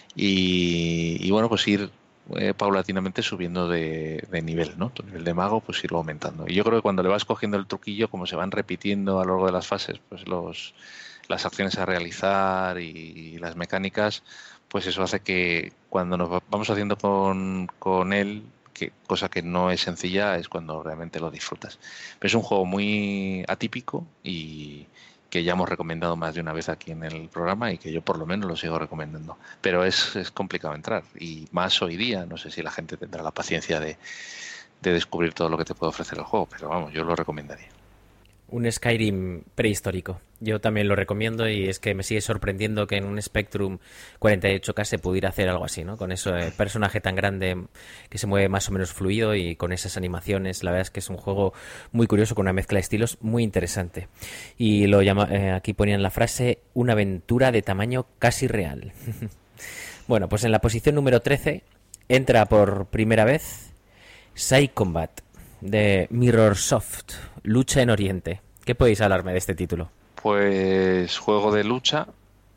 Y bueno, pues ir paulatinamente subiendo de nivel, ¿no? Tu nivel de mago, pues irlo aumentando. Y yo creo que cuando le vas cogiendo el truquillo, como se van repitiendo a lo largo de las fases, pues las acciones a realizar y las mecánicas, pues eso hace que cuando nos vamos haciendo con él, cosa que no es sencilla, es cuando realmente lo disfrutas. Pero es un juego muy atípico y que ya hemos recomendado más de una vez aquí en el programa, y que yo por lo menos lo sigo recomendando. Pero es complicado entrar, y más hoy día. No sé si la gente tendrá la paciencia de descubrir todo lo que te puede ofrecer el juego, pero vamos, yo lo recomendaría. Un Skyrim prehistórico. Yo también lo recomiendo, y es que me sigue sorprendiendo que en un Spectrum 48K se pudiera hacer algo así, ¿no? Con ese personaje tan grande que se mueve más o menos fluido y con esas animaciones. La verdad es que es un juego muy curioso, con una mezcla de estilos muy interesante. Y lo aquí ponían la frase: una aventura de tamaño casi real. Bueno, pues en la posición número 13 entra por primera vez Psycombat de Mirrorsoft, Lucha en Oriente. ¿Qué podéis hablarme de este título? Pues juego de lucha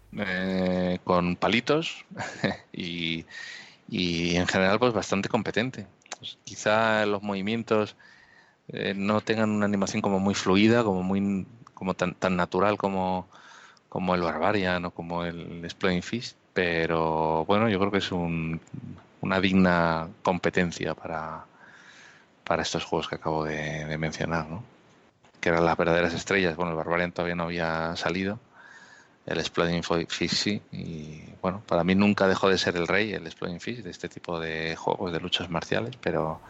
con palitos y en general pues bastante competente. Pues quizá los movimientos no tengan una animación como muy fluida, como tan natural como el Barbarian o como el Exploding Fish, pero bueno, yo creo que es una digna competencia para estos juegos que acabo de mencionar, ¿no? Que eran las verdaderas estrellas. Bueno, el Barbarian todavía no había salido, el Exploding Fish sí, y bueno, para mí nunca dejó de ser el rey, el Exploding Fish, de este tipo de juegos de luchas marciales, pero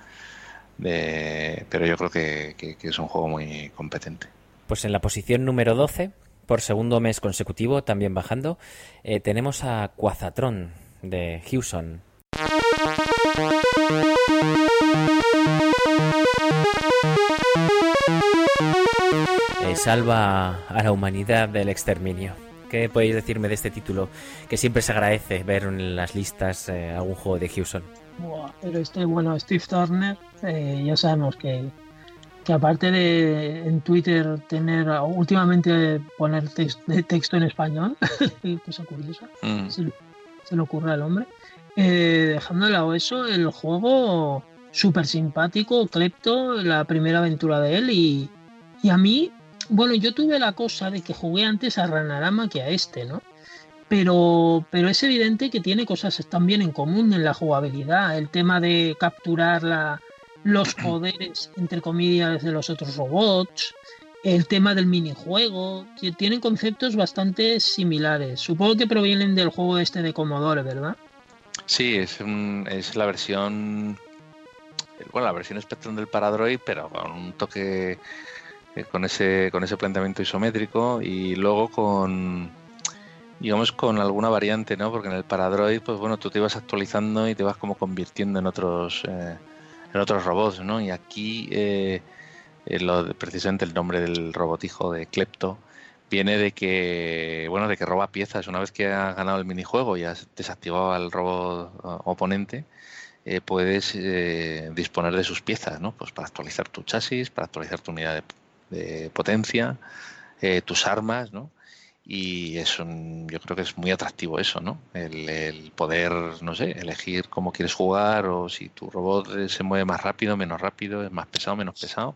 yo creo que es un juego muy competente. Pues en la posición número 12, por segundo mes consecutivo, también bajando, tenemos a Quazatron de Hewson. Salva a la humanidad del exterminio. ¿Qué podéis decirme de este título? Que siempre se agradece ver en las listas algún juego de Hewson. Pero Steve Turner, ya sabemos que aparte de en Twitter tener últimamente poner texto en español, cosa curiosa, se le ocurre al hombre, dejando de lado eso, el juego súper simpático, Klepto, la primera aventura de él, y a mí, bueno, yo tuve la cosa de que jugué antes a Ranarama que a este, ¿no? Pero es evidente que tiene cosas también en común en la jugabilidad, el tema de capturar los poderes, entre comillas, de los otros robots, el tema del minijuego, tienen conceptos bastante similares. Supongo que provienen del juego este de Commodore, ¿verdad? Sí, es la versión, bueno, la versión Spectrum del Paradroid, pero con un toque, con ese planteamiento isométrico, y luego con alguna variante, ¿no? Porque en el Paradroid, pues bueno, tú te ibas actualizando y te vas como convirtiendo en otros robots, ¿no? Y aquí precisamente el nombre del robotijo de Klepto viene de que roba piezas. Una vez que has ganado el minijuego y has desactivado al robot oponente, puedes disponer de sus piezas, ¿no? Pues para actualizar tu chasis, para actualizar tu unidad de potencia, tus armas, ¿no? Y yo creo que es muy atractivo eso, ¿no? El poder, no sé, elegir cómo quieres jugar, o si tu robot se mueve más rápido, menos rápido, es más pesado, menos pesado.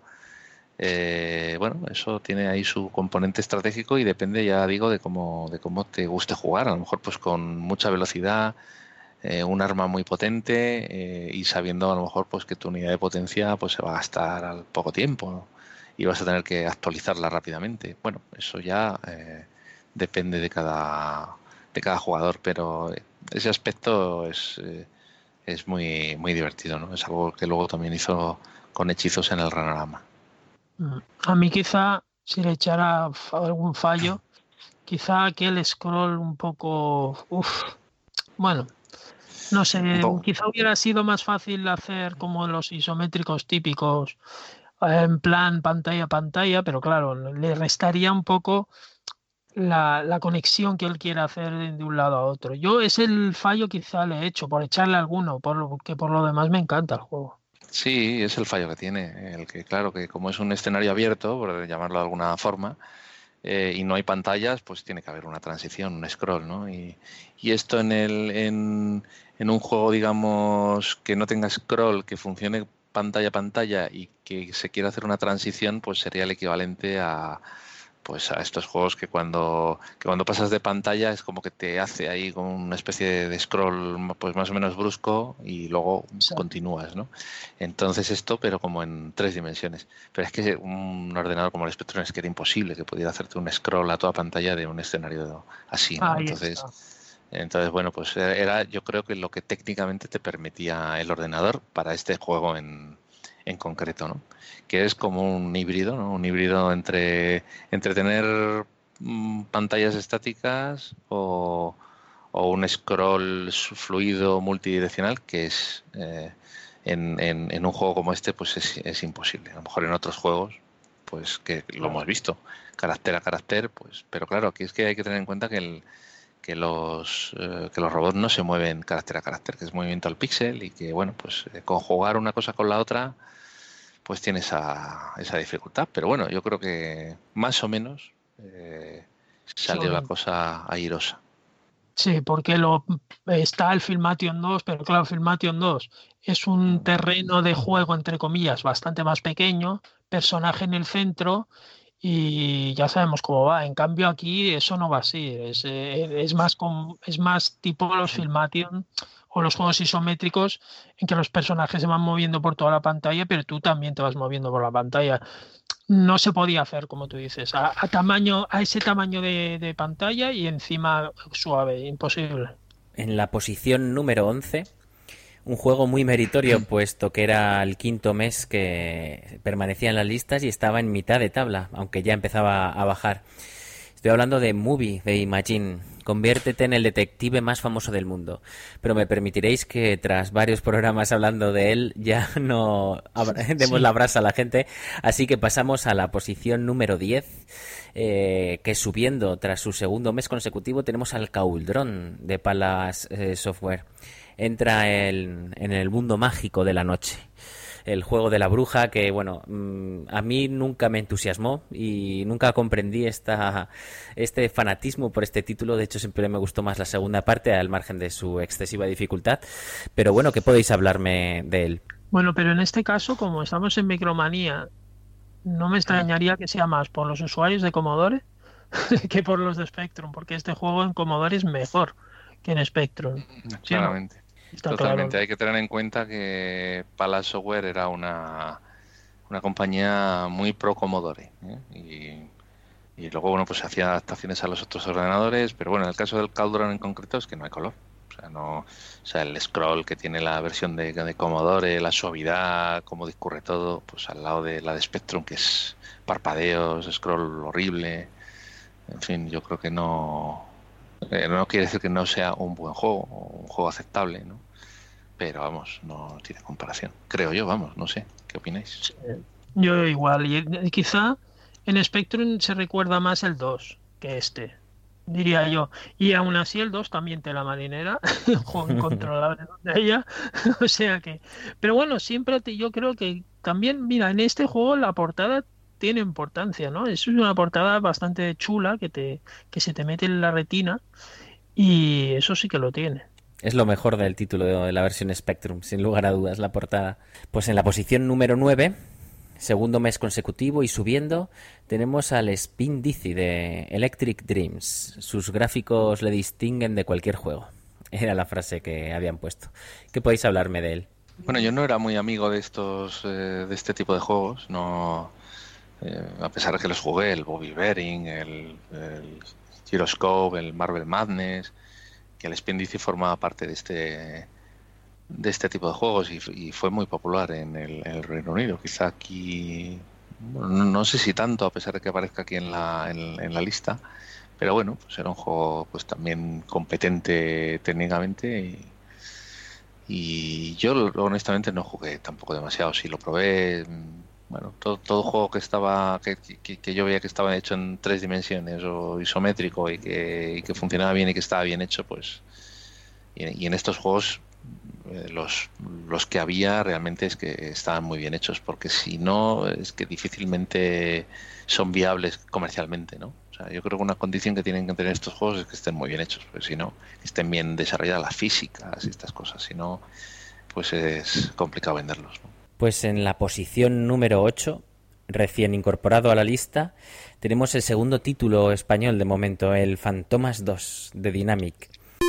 Bueno, eso tiene ahí su componente estratégico y depende, ya digo, de cómo te guste jugar. A lo mejor pues con mucha velocidad, un arma muy potente, y sabiendo a lo mejor pues que tu unidad de potencia pues se va a gastar al poco tiempo, ¿no? Y vas a tener que actualizarla rápidamente. Bueno, eso ya depende de cada jugador, pero ese aspecto es muy, muy divertido, ¿no? Es algo que luego también hizo con Hechizos en el Ranarama. A mí quizá, si le echara algún fallo, quizá aquel scroll un poco... bueno, no sé, quizá hubiera sido más fácil hacer como los isométricos típicos, en plan pantalla a pantalla, pero claro, le restaría un poco la conexión que él quiere hacer de un lado a otro. Yo es el fallo quizá le he hecho, por echarle alguno, porque por lo demás me encanta el juego. Sí, es el fallo que tiene, el que claro, que como es un escenario abierto, por llamarlo de alguna forma, y no hay pantallas, pues tiene que haber una transición, un scroll, ¿no? Y esto en un juego, digamos, que no tenga scroll, que funcione pantalla a pantalla y que se quiera hacer una transición, pues sería el equivalente a estos juegos que cuando pasas de pantalla es como que te hace ahí como una especie de scroll pues más o menos brusco y luego continúas, ¿no? Entonces esto, pero como en 3 dimensiones. Pero es que un ordenador como el Spectrum es que era imposible que pudiera hacerte un scroll a toda pantalla de un escenario así, ¿no? Entonces, bueno, pues era, yo creo que lo que técnicamente te permitía el ordenador para este juego en concreto, ¿no? Que es como un híbrido, ¿no? Un híbrido entre tener pantallas estáticas o un scroll fluido multidireccional, que es en un juego como este pues es imposible. A lo mejor en otros juegos pues que lo hemos visto carácter a carácter, pues, pero claro, aquí es que hay que tener en cuenta que los robots no se mueven carácter a carácter, que es movimiento al píxel, y que bueno, pues conjugar una cosa con la otra pues tiene esa dificultad, pero bueno, yo creo que más o menos salió la cosa airosa. Sí, porque está el Filmation 2, pero claro, Filmation 2 es un terreno de juego, entre comillas, bastante más pequeño, personaje en el centro y ya sabemos cómo va. En cambio aquí eso no va así, es más tipo los Filmation o los juegos isométricos en que los personajes se van moviendo por toda la pantalla, pero tú también te vas moviendo por la pantalla. No se podía hacer, como tú dices, a ese tamaño de pantalla y encima suave, imposible. En la posición número 11, un juego muy meritorio, puesto que era el quinto mes que permanecía en las listas y estaba en mitad de tabla, aunque ya empezaba a bajar. Estoy hablando de Movie, de Imagine. Conviértete en el detective más famoso del mundo. Pero me permitiréis que tras varios programas hablando de él ya no demos la brasa a la gente. Así que pasamos a la posición número 10, que subiendo tras su segundo mes consecutivo tenemos al Cauldron de Palace Software. Entra en el mundo mágico de la noche. El juego de la bruja que, bueno, a mí nunca me entusiasmó y nunca comprendí este fanatismo por este título. De hecho, siempre me gustó más la segunda parte, al margen de su excesiva dificultad. Pero bueno, ¿qué podéis hablarme de él? Bueno, pero en este caso, como estamos en Micromanía, no me extrañaría que sea más por los usuarios de Commodore que por los de Spectrum, porque este juego en Commodore es mejor que en Spectrum. Claramente. ¿Sí, no? Totalmente, claro. hay que tener en cuenta que Palace Software era una compañía muy pro Commodore, ¿eh? Y luego, bueno, pues se hacían adaptaciones a los otros ordenadores, pero bueno, en el caso del Cauldron en concreto es que no hay color. O sea, el scroll que tiene la versión de Commodore, la suavidad, cómo discurre todo, pues al lado de la de Spectrum, que es parpadeos, scroll horrible. En fin, yo creo que no quiere decir que no sea un buen juego, o un juego aceptable, ¿no? Pero vamos, no tiene comparación. Creo yo, vamos, no sé. ¿Qué opináis? Yo igual. Y quizá en Spectrum se recuerda más el 2 que este, diría yo. Y aún así el 2 también te la marinera, un juego incontrolable de ella. O sea que... Pero bueno, yo creo que también, mira, en este juego la portada tiene importancia, ¿no? Es una portada bastante chula que se te mete en la retina y eso sí que lo tiene. Es lo mejor del título de la versión Spectrum, sin lugar a dudas, la portada. Pues en la posición número 9, segundo mes consecutivo y subiendo, tenemos al Spin Dizzy de Electric Dreams. Sus gráficos le distinguen de cualquier juego. Era la frase que habían puesto. ¿Qué podéis hablarme de él? Bueno, yo no era muy amigo de este tipo de juegos, no... a pesar de que los jugué, el Bobby Bearing, el Gyroscope, el Marvel Madness, que el Spin Dizzy formaba parte de este tipo de juegos y fue muy popular en el Reino Unido. Quizá aquí, bueno, no sé si tanto, a pesar de que aparezca aquí en la lista, pero bueno, pues era un juego pues también competente técnicamente y yo honestamente no jugué tampoco demasiado. Sí lo probé. Bueno, todo juego que yo veía que estaba hecho en 3 dimensiones o isométrico y que funcionaba bien y que estaba bien hecho, pues y en estos juegos los que había realmente es que estaban muy bien hechos, porque si no es que difícilmente son viables comercialmente, ¿no? O sea, yo creo que una condición que tienen que tener estos juegos es que estén muy bien hechos, porque si no, estén bien desarrolladas las físicas y estas cosas, si no, pues es complicado venderlos, ¿no? Pues en la posición número 8, recién incorporado a la lista, tenemos el segundo título español de momento, el Fantomas 2 de Dynamic.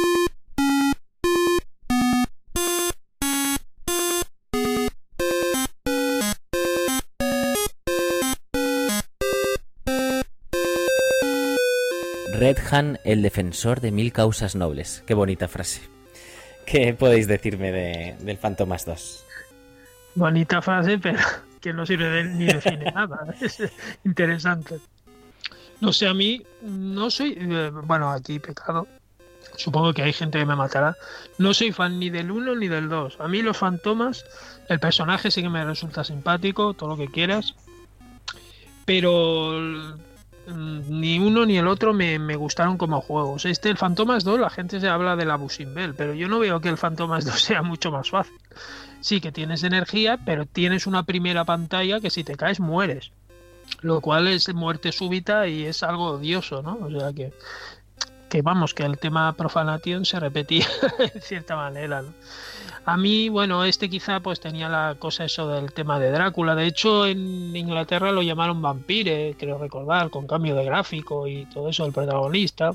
Red Hand, el defensor de 1000 causas nobles. Qué bonita frase. ¿Qué podéis decirme del Fantomas 2? Bonita frase, pero que no sirve ni define nada. Es interesante. No sé, a mí no soy... bueno, aquí pecado. Supongo que hay gente que me matará. No soy fan ni del 1 ni del 2. A mí los fantomas, el personaje sí que me resulta simpático, todo lo que quieras. Pero ni uno ni el otro me gustaron como juegos. El Fantomas 2, la gente se habla de la Bushing Bell, pero yo no veo que el Fantomas 2 sea mucho más fácil. Sí que tienes energía, pero tienes una primera pantalla que si te caes mueres. Lo cual es muerte súbita y es algo odioso, ¿no? O sea que que vamos, que el tema Profanation se repetía en cierta manera, ¿no? A mí, bueno, quizá pues tenía la cosa eso del tema de Drácula. De hecho, en Inglaterra lo llamaron Vampire, creo recordar, con cambio de gráfico y todo eso, el protagonista.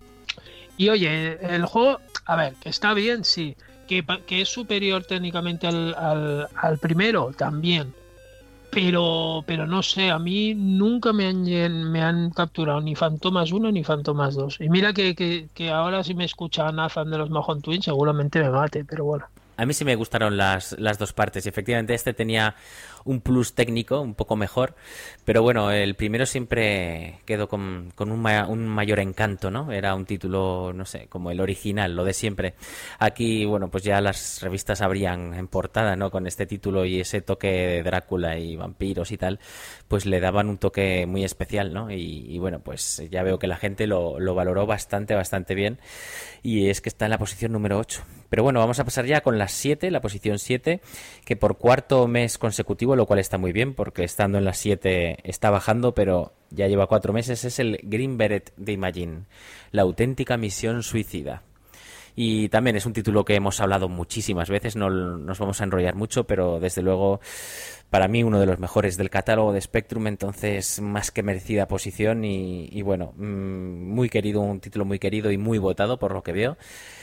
Y oye, el juego, a ver, que está bien, sí. Que es superior técnicamente al primero, también. Pero no sé, a mí nunca me han capturado ni Fantomas 1 ni Fantomas 2. Y mira que ahora si me escucha Nathan de los Mahon Twins seguramente me mate, pero bueno. A mí sí me gustaron las dos partes y efectivamente este tenía un plus técnico un poco mejor, pero bueno, el primero siempre quedó con un mayor encanto, ¿no? Era un título, no sé, como el original, lo de siempre. Aquí, bueno, pues ya las revistas abrían en portada, ¿no? Con este título y ese toque de Drácula y vampiros y tal, pues le daban un toque muy especial, ¿no? Y bueno, pues ya veo que la gente lo valoró bastante bien y es que está en la posición número 8. Pero bueno, vamos a pasar ya con las 7, la posición 7, que por cuarto mes consecutivo, lo cual está muy bien, porque estando en las 7 está bajando, pero ya lleva 4 meses, es el Green Beret de Imagine, la auténtica misión suicida. Y también es un título que hemos hablado muchísimas veces, no nos vamos a enrollar mucho, pero desde luego para mí uno de los mejores del catálogo de Spectrum, entonces más que merecida posición y bueno, muy querido, un título muy querido y muy votado por lo que veo.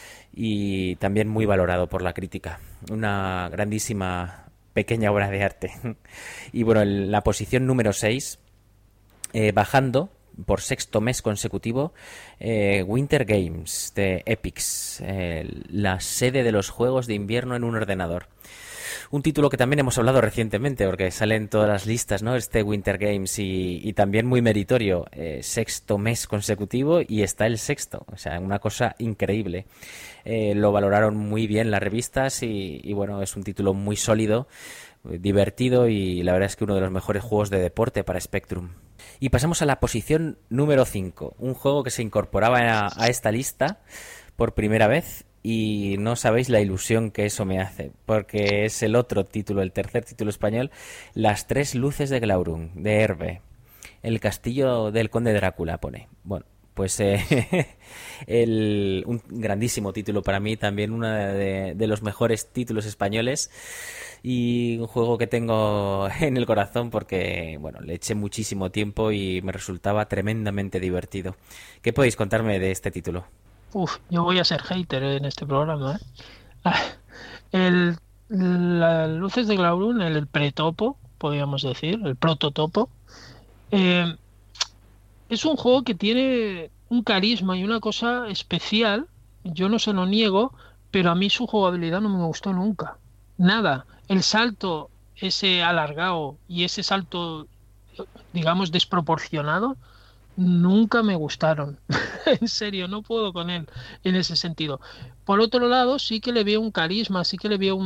Y también muy valorado por la crítica. Una grandísima pequeña obra de arte. Y bueno, la posición número 6, bajando por sexto mes consecutivo, Winter Games de Epix, la sede de los juegos de invierno en un ordenador. Un título que también hemos hablado recientemente, porque sale en todas las listas, ¿no? Este Winter Games y también muy meritorio, sexto mes consecutivo y está el sexto, o sea, una cosa increíble. Lo valoraron muy bien las revistas y bueno, es un título muy sólido, divertido y la verdad es que uno de los mejores juegos de deporte para Spectrum. Y pasamos a la posición número 5, un juego que se incorporaba a esta lista por primera vez. Y no sabéis la ilusión que eso me hace, porque es el otro título, el tercer título español, Las tres luces de Glaurung, de Hervé. El castillo del conde Drácula, pone. Bueno, pues un grandísimo título para mí, también uno de los mejores títulos españoles y un juego que tengo en el corazón porque, bueno, le eché muchísimo tiempo y me resultaba tremendamente divertido. ¿Qué podéis contarme de este título? Yo voy a ser hater en este programa, ¿eh? Las luces de Glaurung, el pretopo, podríamos decir, el prototopo, es un juego que tiene un carisma y una cosa especial, yo no se lo niego, pero a mí su jugabilidad no me gustó nunca, nada. El salto ese alargado y ese salto, digamos, desproporcionado, nunca me gustaron. En serio, no puedo con él en ese sentido. Por otro lado, sí que le veo un carisma, sí que le veo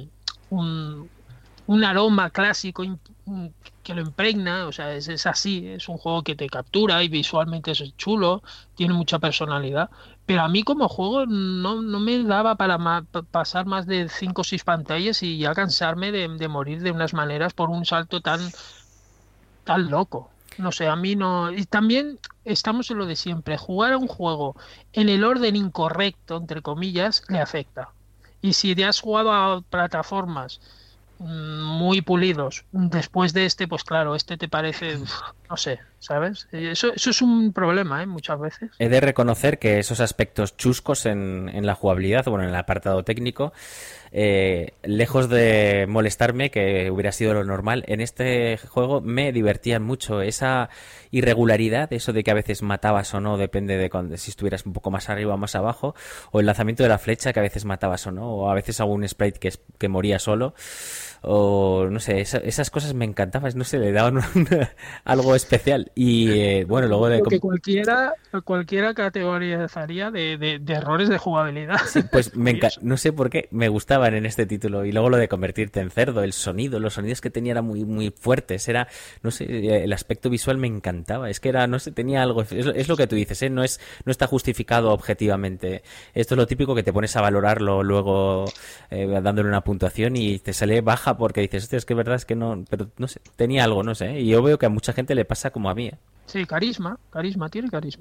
un aroma clásico que lo impregna, o sea, es así, es un juego que te captura y visualmente es chulo, tiene mucha personalidad, pero a mí como juego no me daba para pasar más de 5 o 6 pantallas y ya cansarme de morir de unas maneras por un salto tan loco. No sé, a mí no. Y también estamos en lo de siempre. Jugar a un juego en el orden incorrecto, entre comillas, le afecta. Y si te has jugado a plataformas muy pulidos después de este, pues claro, este te parece, no sé, ¿sabes? Eso es un problema, muchas veces. He de reconocer que esos aspectos chuscos en la jugabilidad, bueno, en el apartado técnico, lejos de molestarme, que hubiera sido lo normal, en este juego me divertían mucho. Esa irregularidad, eso de que a veces matabas o no, depende de si estuvieras un poco más arriba o más abajo, o el lanzamiento de la flecha, que a veces matabas o no, o a veces algún sprite que moría solo, o no sé, esas cosas me encantaban, no sé, le daban algo especial. Y bueno, luego de... que cualquiera categorizaría de errores de jugabilidad. Sí, pues no sé por qué me gustaban en este título. Y luego lo de convertirte en cerdo, el sonido, los sonidos que tenía eran muy fuertes, era, no sé, el aspecto visual me encantaba, es que era, no sé, tenía algo, es lo que tú dices, no está justificado objetivamente. Esto es lo típico que te pones a valorarlo luego dándole una puntuación y te sale baja porque dices, hostia, es que verdad es que no, pero no sé, tenía algo, no sé, y yo veo que a mucha gente le pasa como a mí. Sí, carisma, tiene carisma.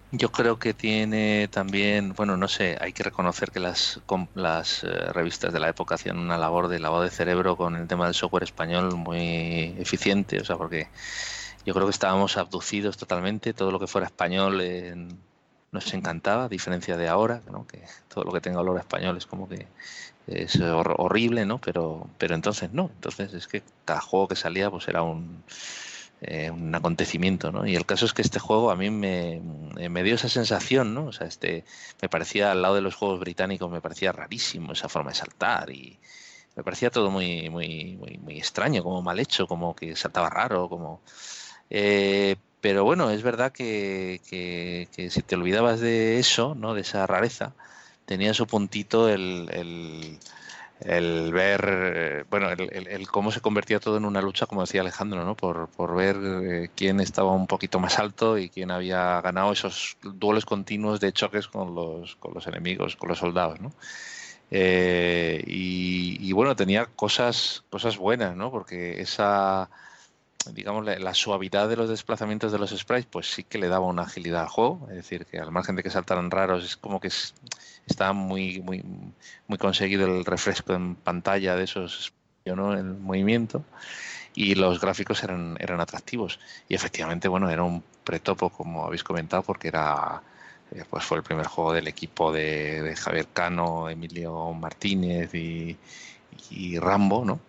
Yo creo que tiene también, bueno, no sé, hay que reconocer que las revistas de la época hacían una labor de lavado de cerebro con el tema del software español muy eficiente, o sea, porque yo creo que estábamos abducidos totalmente, todo lo que fuera español nos encantaba, a diferencia de ahora, ¿no? Que todo lo que tenga olor a español es como que es horrible, ¿no? Pero entonces no, entonces es que cada juego que salía pues era un acontecimiento, ¿no? Y el caso es que este juego a mí me dio esa sensación, ¿no? O sea, me parecía, al lado de los juegos británicos, me parecía rarísimo esa forma de saltar y me parecía todo muy, muy, muy, muy extraño, como mal hecho, como que saltaba raro, como... pero bueno, es verdad que si te olvidabas de eso, ¿no? De esa rareza, tenía su puntito el ver, bueno, el cómo se convertía todo en una lucha, como decía Alejandro, ¿no? Por ver quién estaba un poquito más alto y quién había ganado esos duelos continuos de choques con los enemigos, con los soldados, ¿no? Y bueno, tenía cosas buenas, ¿no? Porque digamos, la suavidad de los desplazamientos de los sprites, pues sí que le daba una agilidad al juego. Es decir, que al margen de que saltaran raros, es como que estaba muy, muy, muy conseguido el refresco en pantalla de esos, ¿no? El movimiento. Y los gráficos eran atractivos. Y efectivamente, bueno, era un pretopo, como habéis comentado, porque pues fue el primer juego del equipo de Javier Cano, Emilio Martínez y Rambo, ¿no?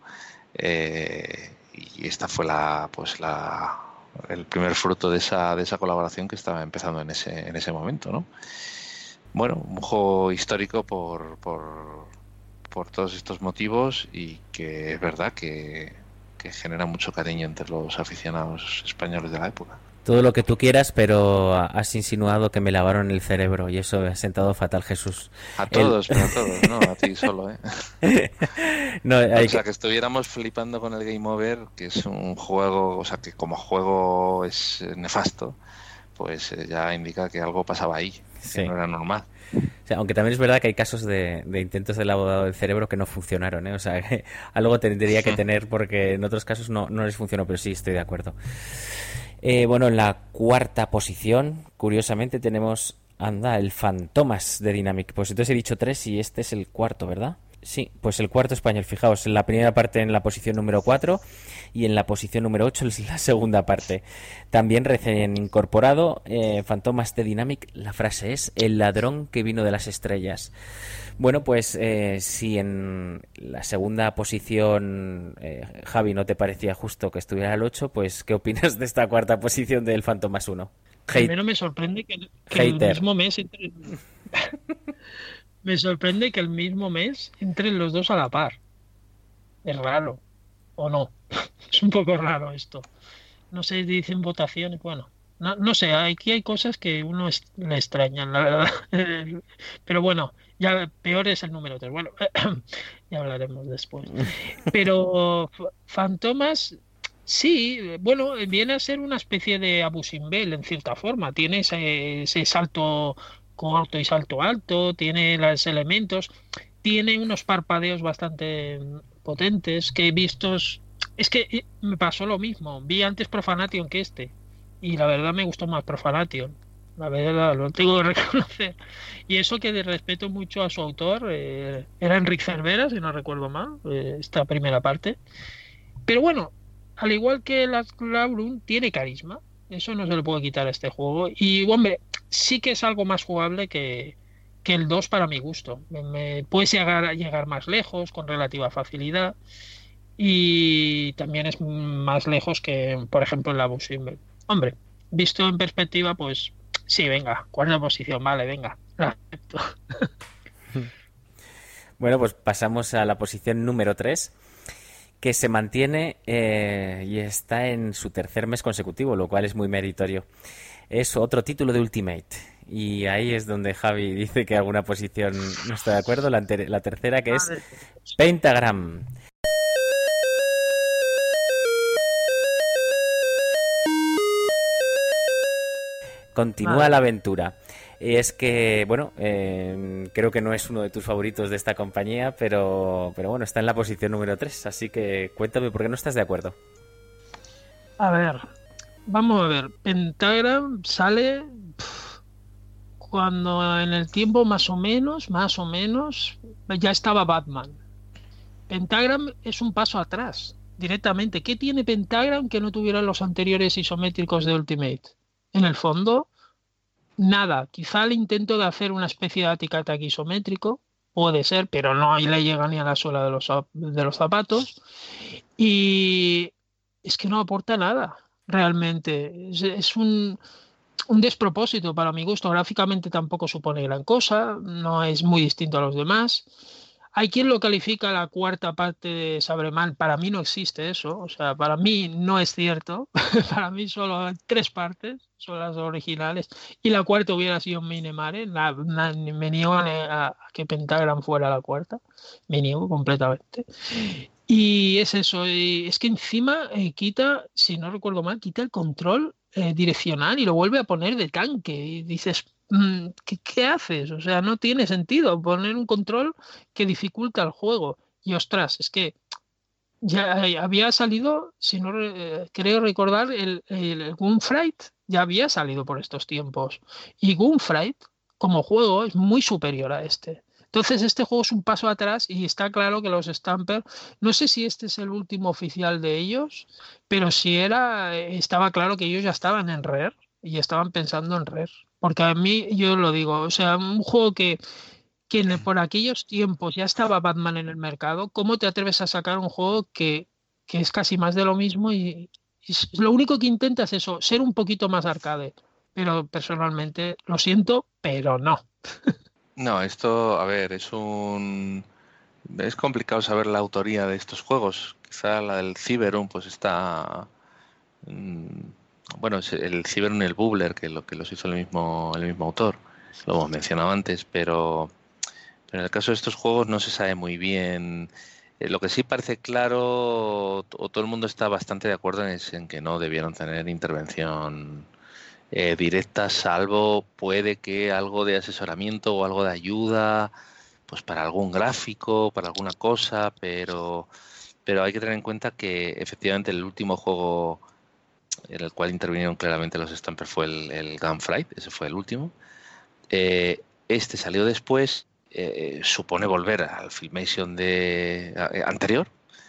Y esta fue el primer fruto de esa colaboración que estaba empezando en ese momento, ¿no? Bueno, un juego histórico por todos estos motivos y que es verdad que genera mucho cariño entre los aficionados españoles de la época. Todo lo que tú quieras, pero has insinuado que me lavaron el cerebro y eso me ha sentado fatal, Jesús. A todos, pero a todos, no a ti solo, ¿eh? No, o sea, que estuviéramos flipando con el Game Over, que es un juego, o sea, que como juego es nefasto, pues ya indica que algo pasaba ahí, que no era normal. O sea, aunque también es verdad que hay casos de intentos de lavado del cerebro que no funcionaron, ¿eh? O sea, que algo tendría que tener porque en otros casos no les funcionó, pero sí, estoy de acuerdo. Bueno, en la cuarta posición, curiosamente, tenemos, el Fantomas de Dynamic. Pues entonces he dicho 3 y este es el cuarto, ¿verdad? Sí, pues el cuarto español. Fijaos, en la primera parte en la posición número 4 y en la posición número 8 es la segunda parte. También recién incorporado, Fantomas de Dynamic, la frase es: el ladrón que vino de las estrellas. Bueno, pues si en la segunda posición, Javi, no te parecía justo que estuviera el 8, pues ¿qué opinas de esta cuarta posición del Fantomas 1? Primero me sorprende que el mismo mes entre... Me sorprende que el mismo mes entren los dos a la par. Es raro, ¿o no? Es un poco raro esto. No sé, dicen votaciones, bueno, no sé, aquí hay cosas que uno le extrañan, la verdad. Pero bueno, ya peor es el número 3. Bueno, ya hablaremos después. Pero Fantomas, sí, bueno, viene a ser una especie de Abu Simbel en cierta forma. Tiene ese salto corto y salto alto, tiene los elementos, tiene unos parpadeos bastante potentes que vistos... Es que me pasó lo mismo, vi antes Profanation que este, y la verdad me gustó más Profanation, la verdad, lo tengo que reconocer. Y eso que respeto mucho a su autor, era Enric Cervera, si no recuerdo mal, esta primera parte. Pero bueno, al igual que la Laurum, tiene carisma. Eso no se le puede quitar a este juego. Y, hombre, sí que es algo más jugable que el 2 para mi gusto. Puedes llegar más lejos con relativa facilidad. Y también es más lejos que, por ejemplo, el Abu Simbel. Hombre, visto en perspectiva, pues sí, venga, cuarta posición, vale, venga. Bueno, pues pasamos a la posición número 3. Que se mantiene y está en su tercer mes consecutivo, lo cual es muy meritorio. Es otro título de Ultimate. Y ahí es donde Javi dice que alguna posición no está de acuerdo. La tercera, que es Pentagram. Continúa la aventura. Es que, bueno, creo que no es uno de tus favoritos de esta compañía, pero bueno, está en la posición número 3, así que cuéntame por qué no estás de acuerdo. A ver, vamos a ver. Pentagram sale cuando en el tiempo más o menos, ya estaba Batman. Pentagram es un paso atrás, directamente. ¿Qué tiene Pentagram que no tuvieran los anteriores isométricos de Ultimate? En el fondo, nada. Quizá el intento de hacer una especie de tic-tac isométrico, puede ser, pero no le llega ni a la suela de los zapatos. Y es que no aporta nada, realmente. Es un despropósito para mi gusto. Gráficamente tampoco supone gran cosa, no es muy distinto a los demás. Hay quien lo califica la cuarta parte de Sabreman. Para mí no existe eso, o sea, para mí no es cierto. Para mí solo hay 3 partes, son las originales, y la cuarta hubiera sido Minemare. Me niego a que Pentagram fuera la cuarta, me niego completamente. Y es eso, y es que encima quita, si no recuerdo mal, quita el control direccional y lo vuelve a poner de tanque. Y dices, ¿qué haces? O sea, no tiene sentido poner un control que dificulta el juego. Y ostras, es que ya había salido, si no creo recordar, el Gunfight ya había salido por estos tiempos. Y Gunfight, como juego, es muy superior a este. Entonces este juego es un paso atrás y está claro que los Stamper, no sé si este es el último oficial de ellos, pero si era, estaba claro que ellos ya estaban en Rare y estaban pensando en Rare. Porque a mí, yo lo digo, o sea, un juego que por aquellos tiempos ya estaba Batman en el mercado, ¿cómo te atreves a sacar un juego que es casi más de lo mismo y lo único que intenta es eso, ser un poquito más arcade? Pero personalmente, lo siento, pero no. No, esto, a ver, es complicado saber la autoría de estos juegos. Quizá la del Cyberun pues está bueno, es el Cyberun y el Bubbler que los hizo el mismo autor. Lo hemos mencionado antes, pero en el caso de estos juegos no se sabe muy bien. Lo que sí parece claro, o todo el mundo está bastante de acuerdo en que no debieron tener intervención directa, salvo puede que algo de asesoramiento o algo de ayuda, pues para algún gráfico, para alguna cosa, pero hay que tener en cuenta que efectivamente el último juego en el cual intervinieron claramente los Stamper fue el Gunfight, ese fue el último. Este salió después, supone volver al Filmation anterior,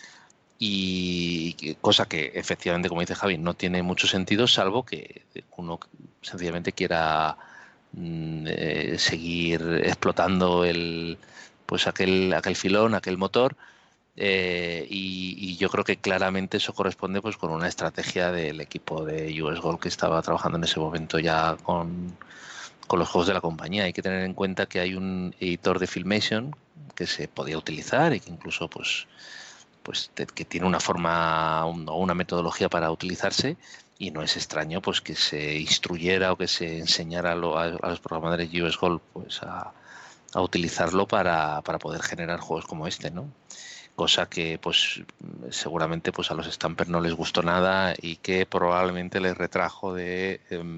y cosa que efectivamente, como dice Javi, no tiene mucho sentido, salvo que uno sencillamente quiera seguir explotando pues aquel filón, aquel motor. Y yo creo que claramente eso corresponde pues con una estrategia del equipo de US Gold que estaba trabajando en ese momento ya con los juegos de la compañía. Hay que tener en cuenta que hay un editor de Filmation que se podía utilizar y que incluso que tiene una forma o una metodología para utilizarse, y no es extraño pues que se instruyera o que se enseñara a los programadores de US Gold pues a utilizarlo para poder generar juegos como este, ¿no? Cosa que pues seguramente pues a los Stamper no les gustó nada y que probablemente les retrajo de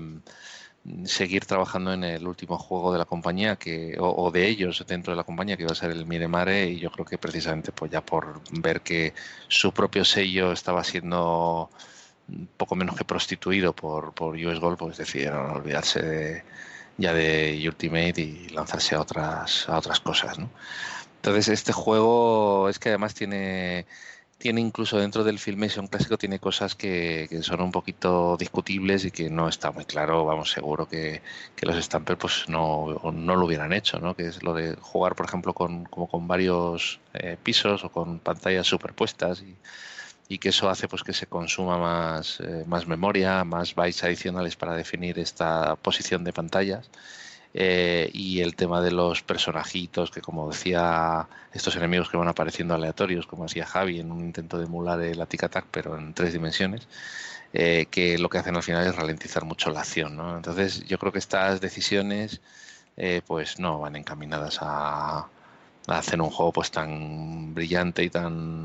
seguir trabajando en el último juego de la compañía o de ellos dentro de la compañía, que iba a ser el Minemare. Y yo creo que precisamente pues ya por ver que su propio sello estaba siendo poco menos que prostituido por US Gold, pues decidieron olvidarse ya de Ultimate y lanzarse a otras cosas, ¿no? Entonces este juego es que además tiene incluso dentro del Filmation clásico, tiene cosas que son un poquito discutibles y que no está muy claro, vamos, seguro que los Stamper pues no lo hubieran hecho, ¿no? Que es lo de jugar, por ejemplo, como con varios pisos o con pantallas superpuestas, y que eso hace pues que se consuma más memoria, más bytes adicionales para definir esta posición de pantallas. Y el tema de los personajitos, que como decía, estos enemigos que van apareciendo aleatorios, como decía Javi, en un intento de emular el Tic Tac pero en 3 dimensiones, que lo que hacen al final es ralentizar mucho la acción, ¿no? Entonces yo creo que estas decisiones pues no van encaminadas a hacer un juego pues tan brillante y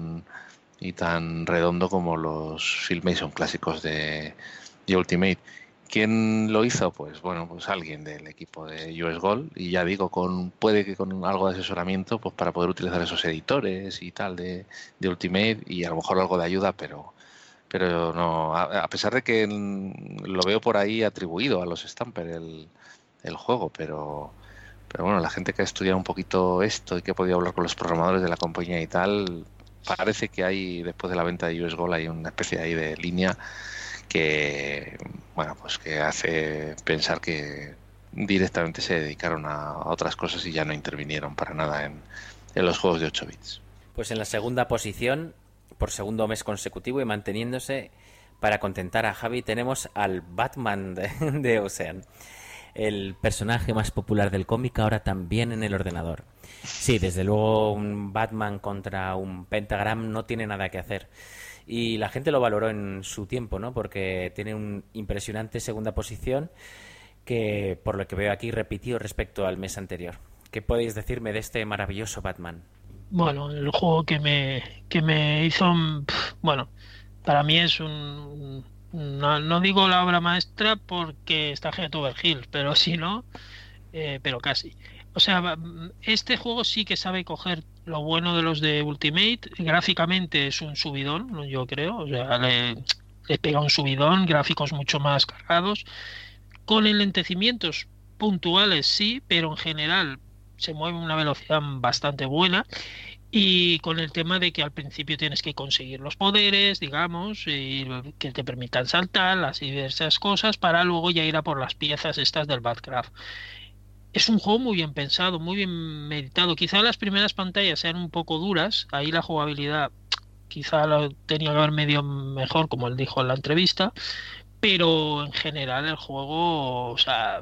tan redondo como los Filmation clásicos de Ultimate. ¿Quién lo hizo? Pues bueno, pues alguien del equipo de US Gold, y ya digo, puede que con algo de asesoramiento pues para poder utilizar esos editores y tal de Ultimate, y a lo mejor algo de ayuda, pero no, a pesar de que lo veo por ahí atribuido a los Stamper el juego, pero bueno, la gente que ha estudiado un poquito esto y que ha podido hablar con los programadores de la compañía y tal, parece que hay, después de la venta de US Gold, hay una especie ahí de línea que, bueno, pues que hace pensar que directamente se dedicaron a otras cosas y ya no intervinieron para nada en los juegos de 8 bits. Pues en la segunda posición, por segundo mes consecutivo y manteniéndose para contentar a Javi, tenemos al Batman de Ocean. El personaje más popular del cómic ahora también en el ordenador. Sí, desde luego un Batman contra un Pentagram no tiene nada que hacer. Y la gente lo valoró en su tiempo, ¿no? Porque tiene un impresionante segunda posición que, por lo que veo aquí, repitió respecto al mes anterior. ¿Qué podéis decirme de este maravilloso Batman? Bueno, el juego que me hizo, bueno, para mí es no digo la obra maestra porque está Jet Over Hill, pero si no, pero casi. O sea, este juego sí que sabe coger lo bueno de los de Ultimate. Gráficamente es un subidón, yo creo. O sea, le pega un subidón, gráficos mucho más cargados. Con enlentecimientos puntuales sí, pero en general se mueve a una velocidad bastante buena. Y con el tema de que al principio tienes que conseguir los poderes, digamos, y que te permitan saltar, las diversas cosas, para luego ya ir a por las piezas estas del Batcraft. Es un juego muy bien pensado, muy bien meditado. Quizá las primeras pantallas sean un poco duras, ahí la jugabilidad quizá lo tenía que haber medio mejor, como él dijo en la entrevista, pero en general el juego, o sea,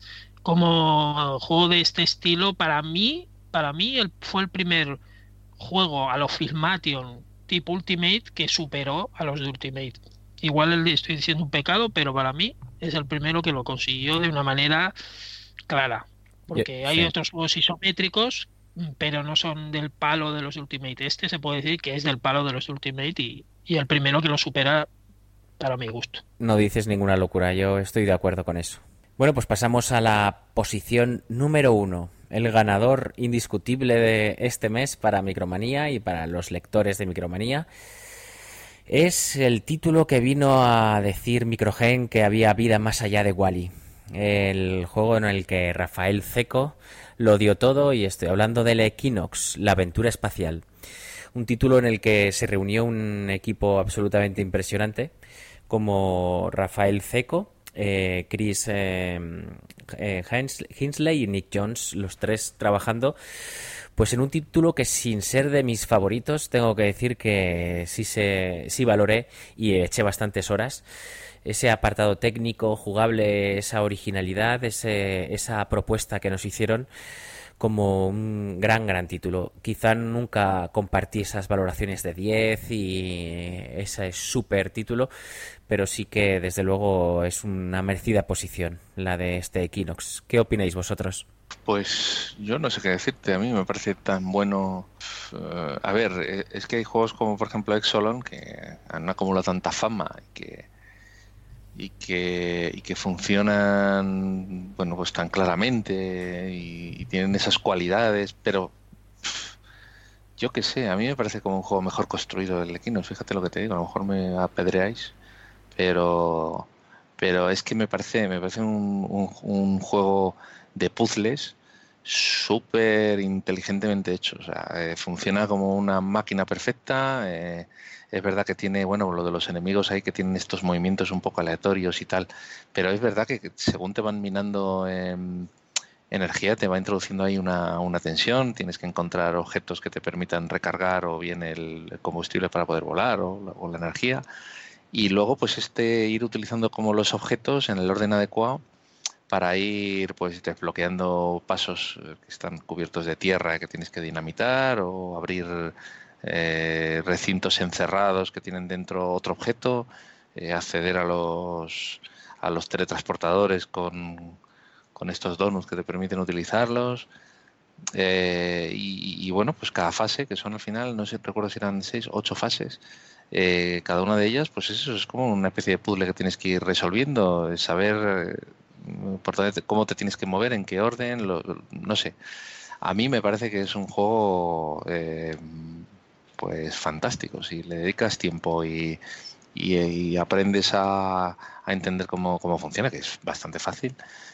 como juego de este estilo, para mí fue el primer juego a lo Filmation tipo Ultimate que superó a los de Ultimate. Igual le estoy diciendo un pecado, pero para mí es el primero que lo consiguió de una manera clara. Porque hay otros juegos isométricos, pero no son del palo de los Ultimate. Este se puede decir que es del palo de los Ultimate y el primero que lo supera para mi gusto. No dices ninguna locura, yo estoy de acuerdo con eso. Bueno, pues pasamos a la posición número 1. El ganador indiscutible de este mes para Micromanía y para los lectores de Micromanía es el título que vino a decir Microgen que había vida más allá de Wall-E. El juego en el que Rafael Cecco lo dio todo, y estoy hablando del Equinox, la aventura espacial. Un título en el que se reunió un equipo absolutamente impresionante, como Rafael Cecco, Chris Hinsley y Nick Jones, los tres trabajando pues en un título que, sin ser de mis favoritos, tengo que decir que sí valoré y eché bastantes horas. Ese apartado técnico, jugable, esa originalidad, esa propuesta que nos hicieron como un gran título. Quizá nunca compartí esas valoraciones de 10 y ese súper título, pero sí que desde luego es una merecida posición la de este Equinox. ¿Qué opináis vosotros? Pues yo no sé qué decirte, a mí me parece tan bueno. A ver, es que hay juegos como por ejemplo Exolon que han acumulado tanta fama y que funcionan, bueno, pues tan claramente y tienen esas cualidades, pero yo qué sé, a mí me parece como un juego mejor construido el Equinox. Fíjate lo que te digo, a lo mejor me apedreáis, pero es que me parece un juego de puzzles súper inteligentemente hecho. O sea, funciona como una máquina perfecta. Es verdad que tiene, bueno, lo de los enemigos ahí, que tienen estos movimientos un poco aleatorios y tal, pero es verdad que según te van minando energía, te va introduciendo ahí una tensión. Tienes que encontrar objetos que te permitan recargar o bien el combustible para poder volar o la energía, y luego pues ir utilizando como los objetos en el orden adecuado para ir pues desbloqueando pasos que están cubiertos de tierra que tienes que dinamitar, o abrir recintos encerrados que tienen dentro otro objeto, acceder a los teletransportadores con estos donuts que te permiten utilizarlos, y bueno, pues cada fase, que son al final, no sé, recuerdo si eran 6 o 8 fases, cada una de ellas, pues eso es como una especie de puzzle que tienes que ir resolviendo, saber por dónde cómo te tienes que mover, en qué orden, no sé. A mí me parece que es un juego pues fantástico. Si le dedicas tiempo y y aprendes a entender cómo funciona, que es bastante fácil,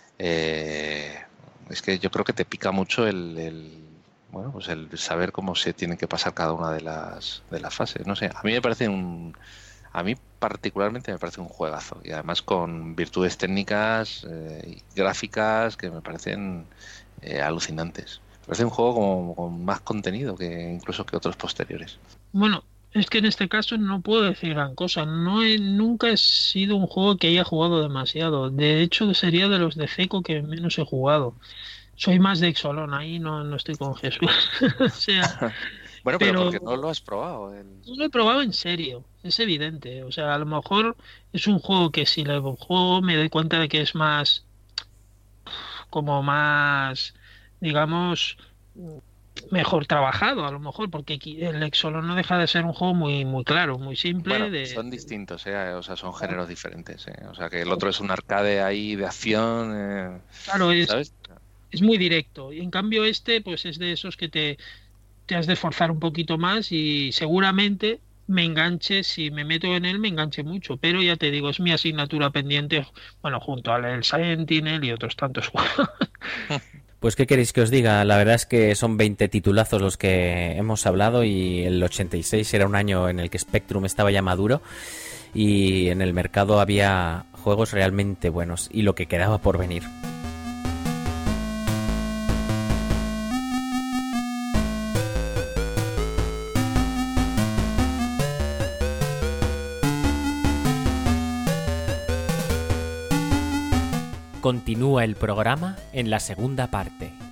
es que yo creo que te pica mucho el saber cómo se tienen que pasar cada una de las fases. No sé, a mí particularmente me parece un juegazo, y además con virtudes técnicas y gráficas que me parecen alucinantes. Me parece un juego como con más contenido que incluso que otros posteriores. Bueno, es que en este caso no puedo decir gran cosa. Nunca he sido un juego que haya jugado demasiado. De hecho, sería de los de Ceco que menos he jugado. Soy más de Exolón, ahí no estoy con Jesús. O sea, bueno, pero porque no lo has probado. No lo he probado en serio, es evidente. O sea, a lo mejor es un juego que si lo juego me doy cuenta de que es más, como más, digamos, mejor trabajado, a lo mejor, porque el Exolón no deja de ser un juego muy, muy claro, muy simple. Bueno, son distintos, o sea, son géneros diferentes. O sea, que el otro es un arcade ahí de acción. Claro, ¿sabes? Es muy directo. Y en cambio este, pues es de esos que te has de esforzar un poquito más y seguramente me enganche, si me meto en él me enganche mucho, pero ya te digo, es mi asignatura pendiente, bueno, junto al el Sentinel y otros tantos juegos. Pues qué queréis que os diga, la verdad es que son 20 titulazos los que hemos hablado, y el 86 era un año en el que Spectrum estaba ya maduro y en el mercado había juegos realmente buenos y lo que quedaba por venir. Continúa el programa en la segunda parte.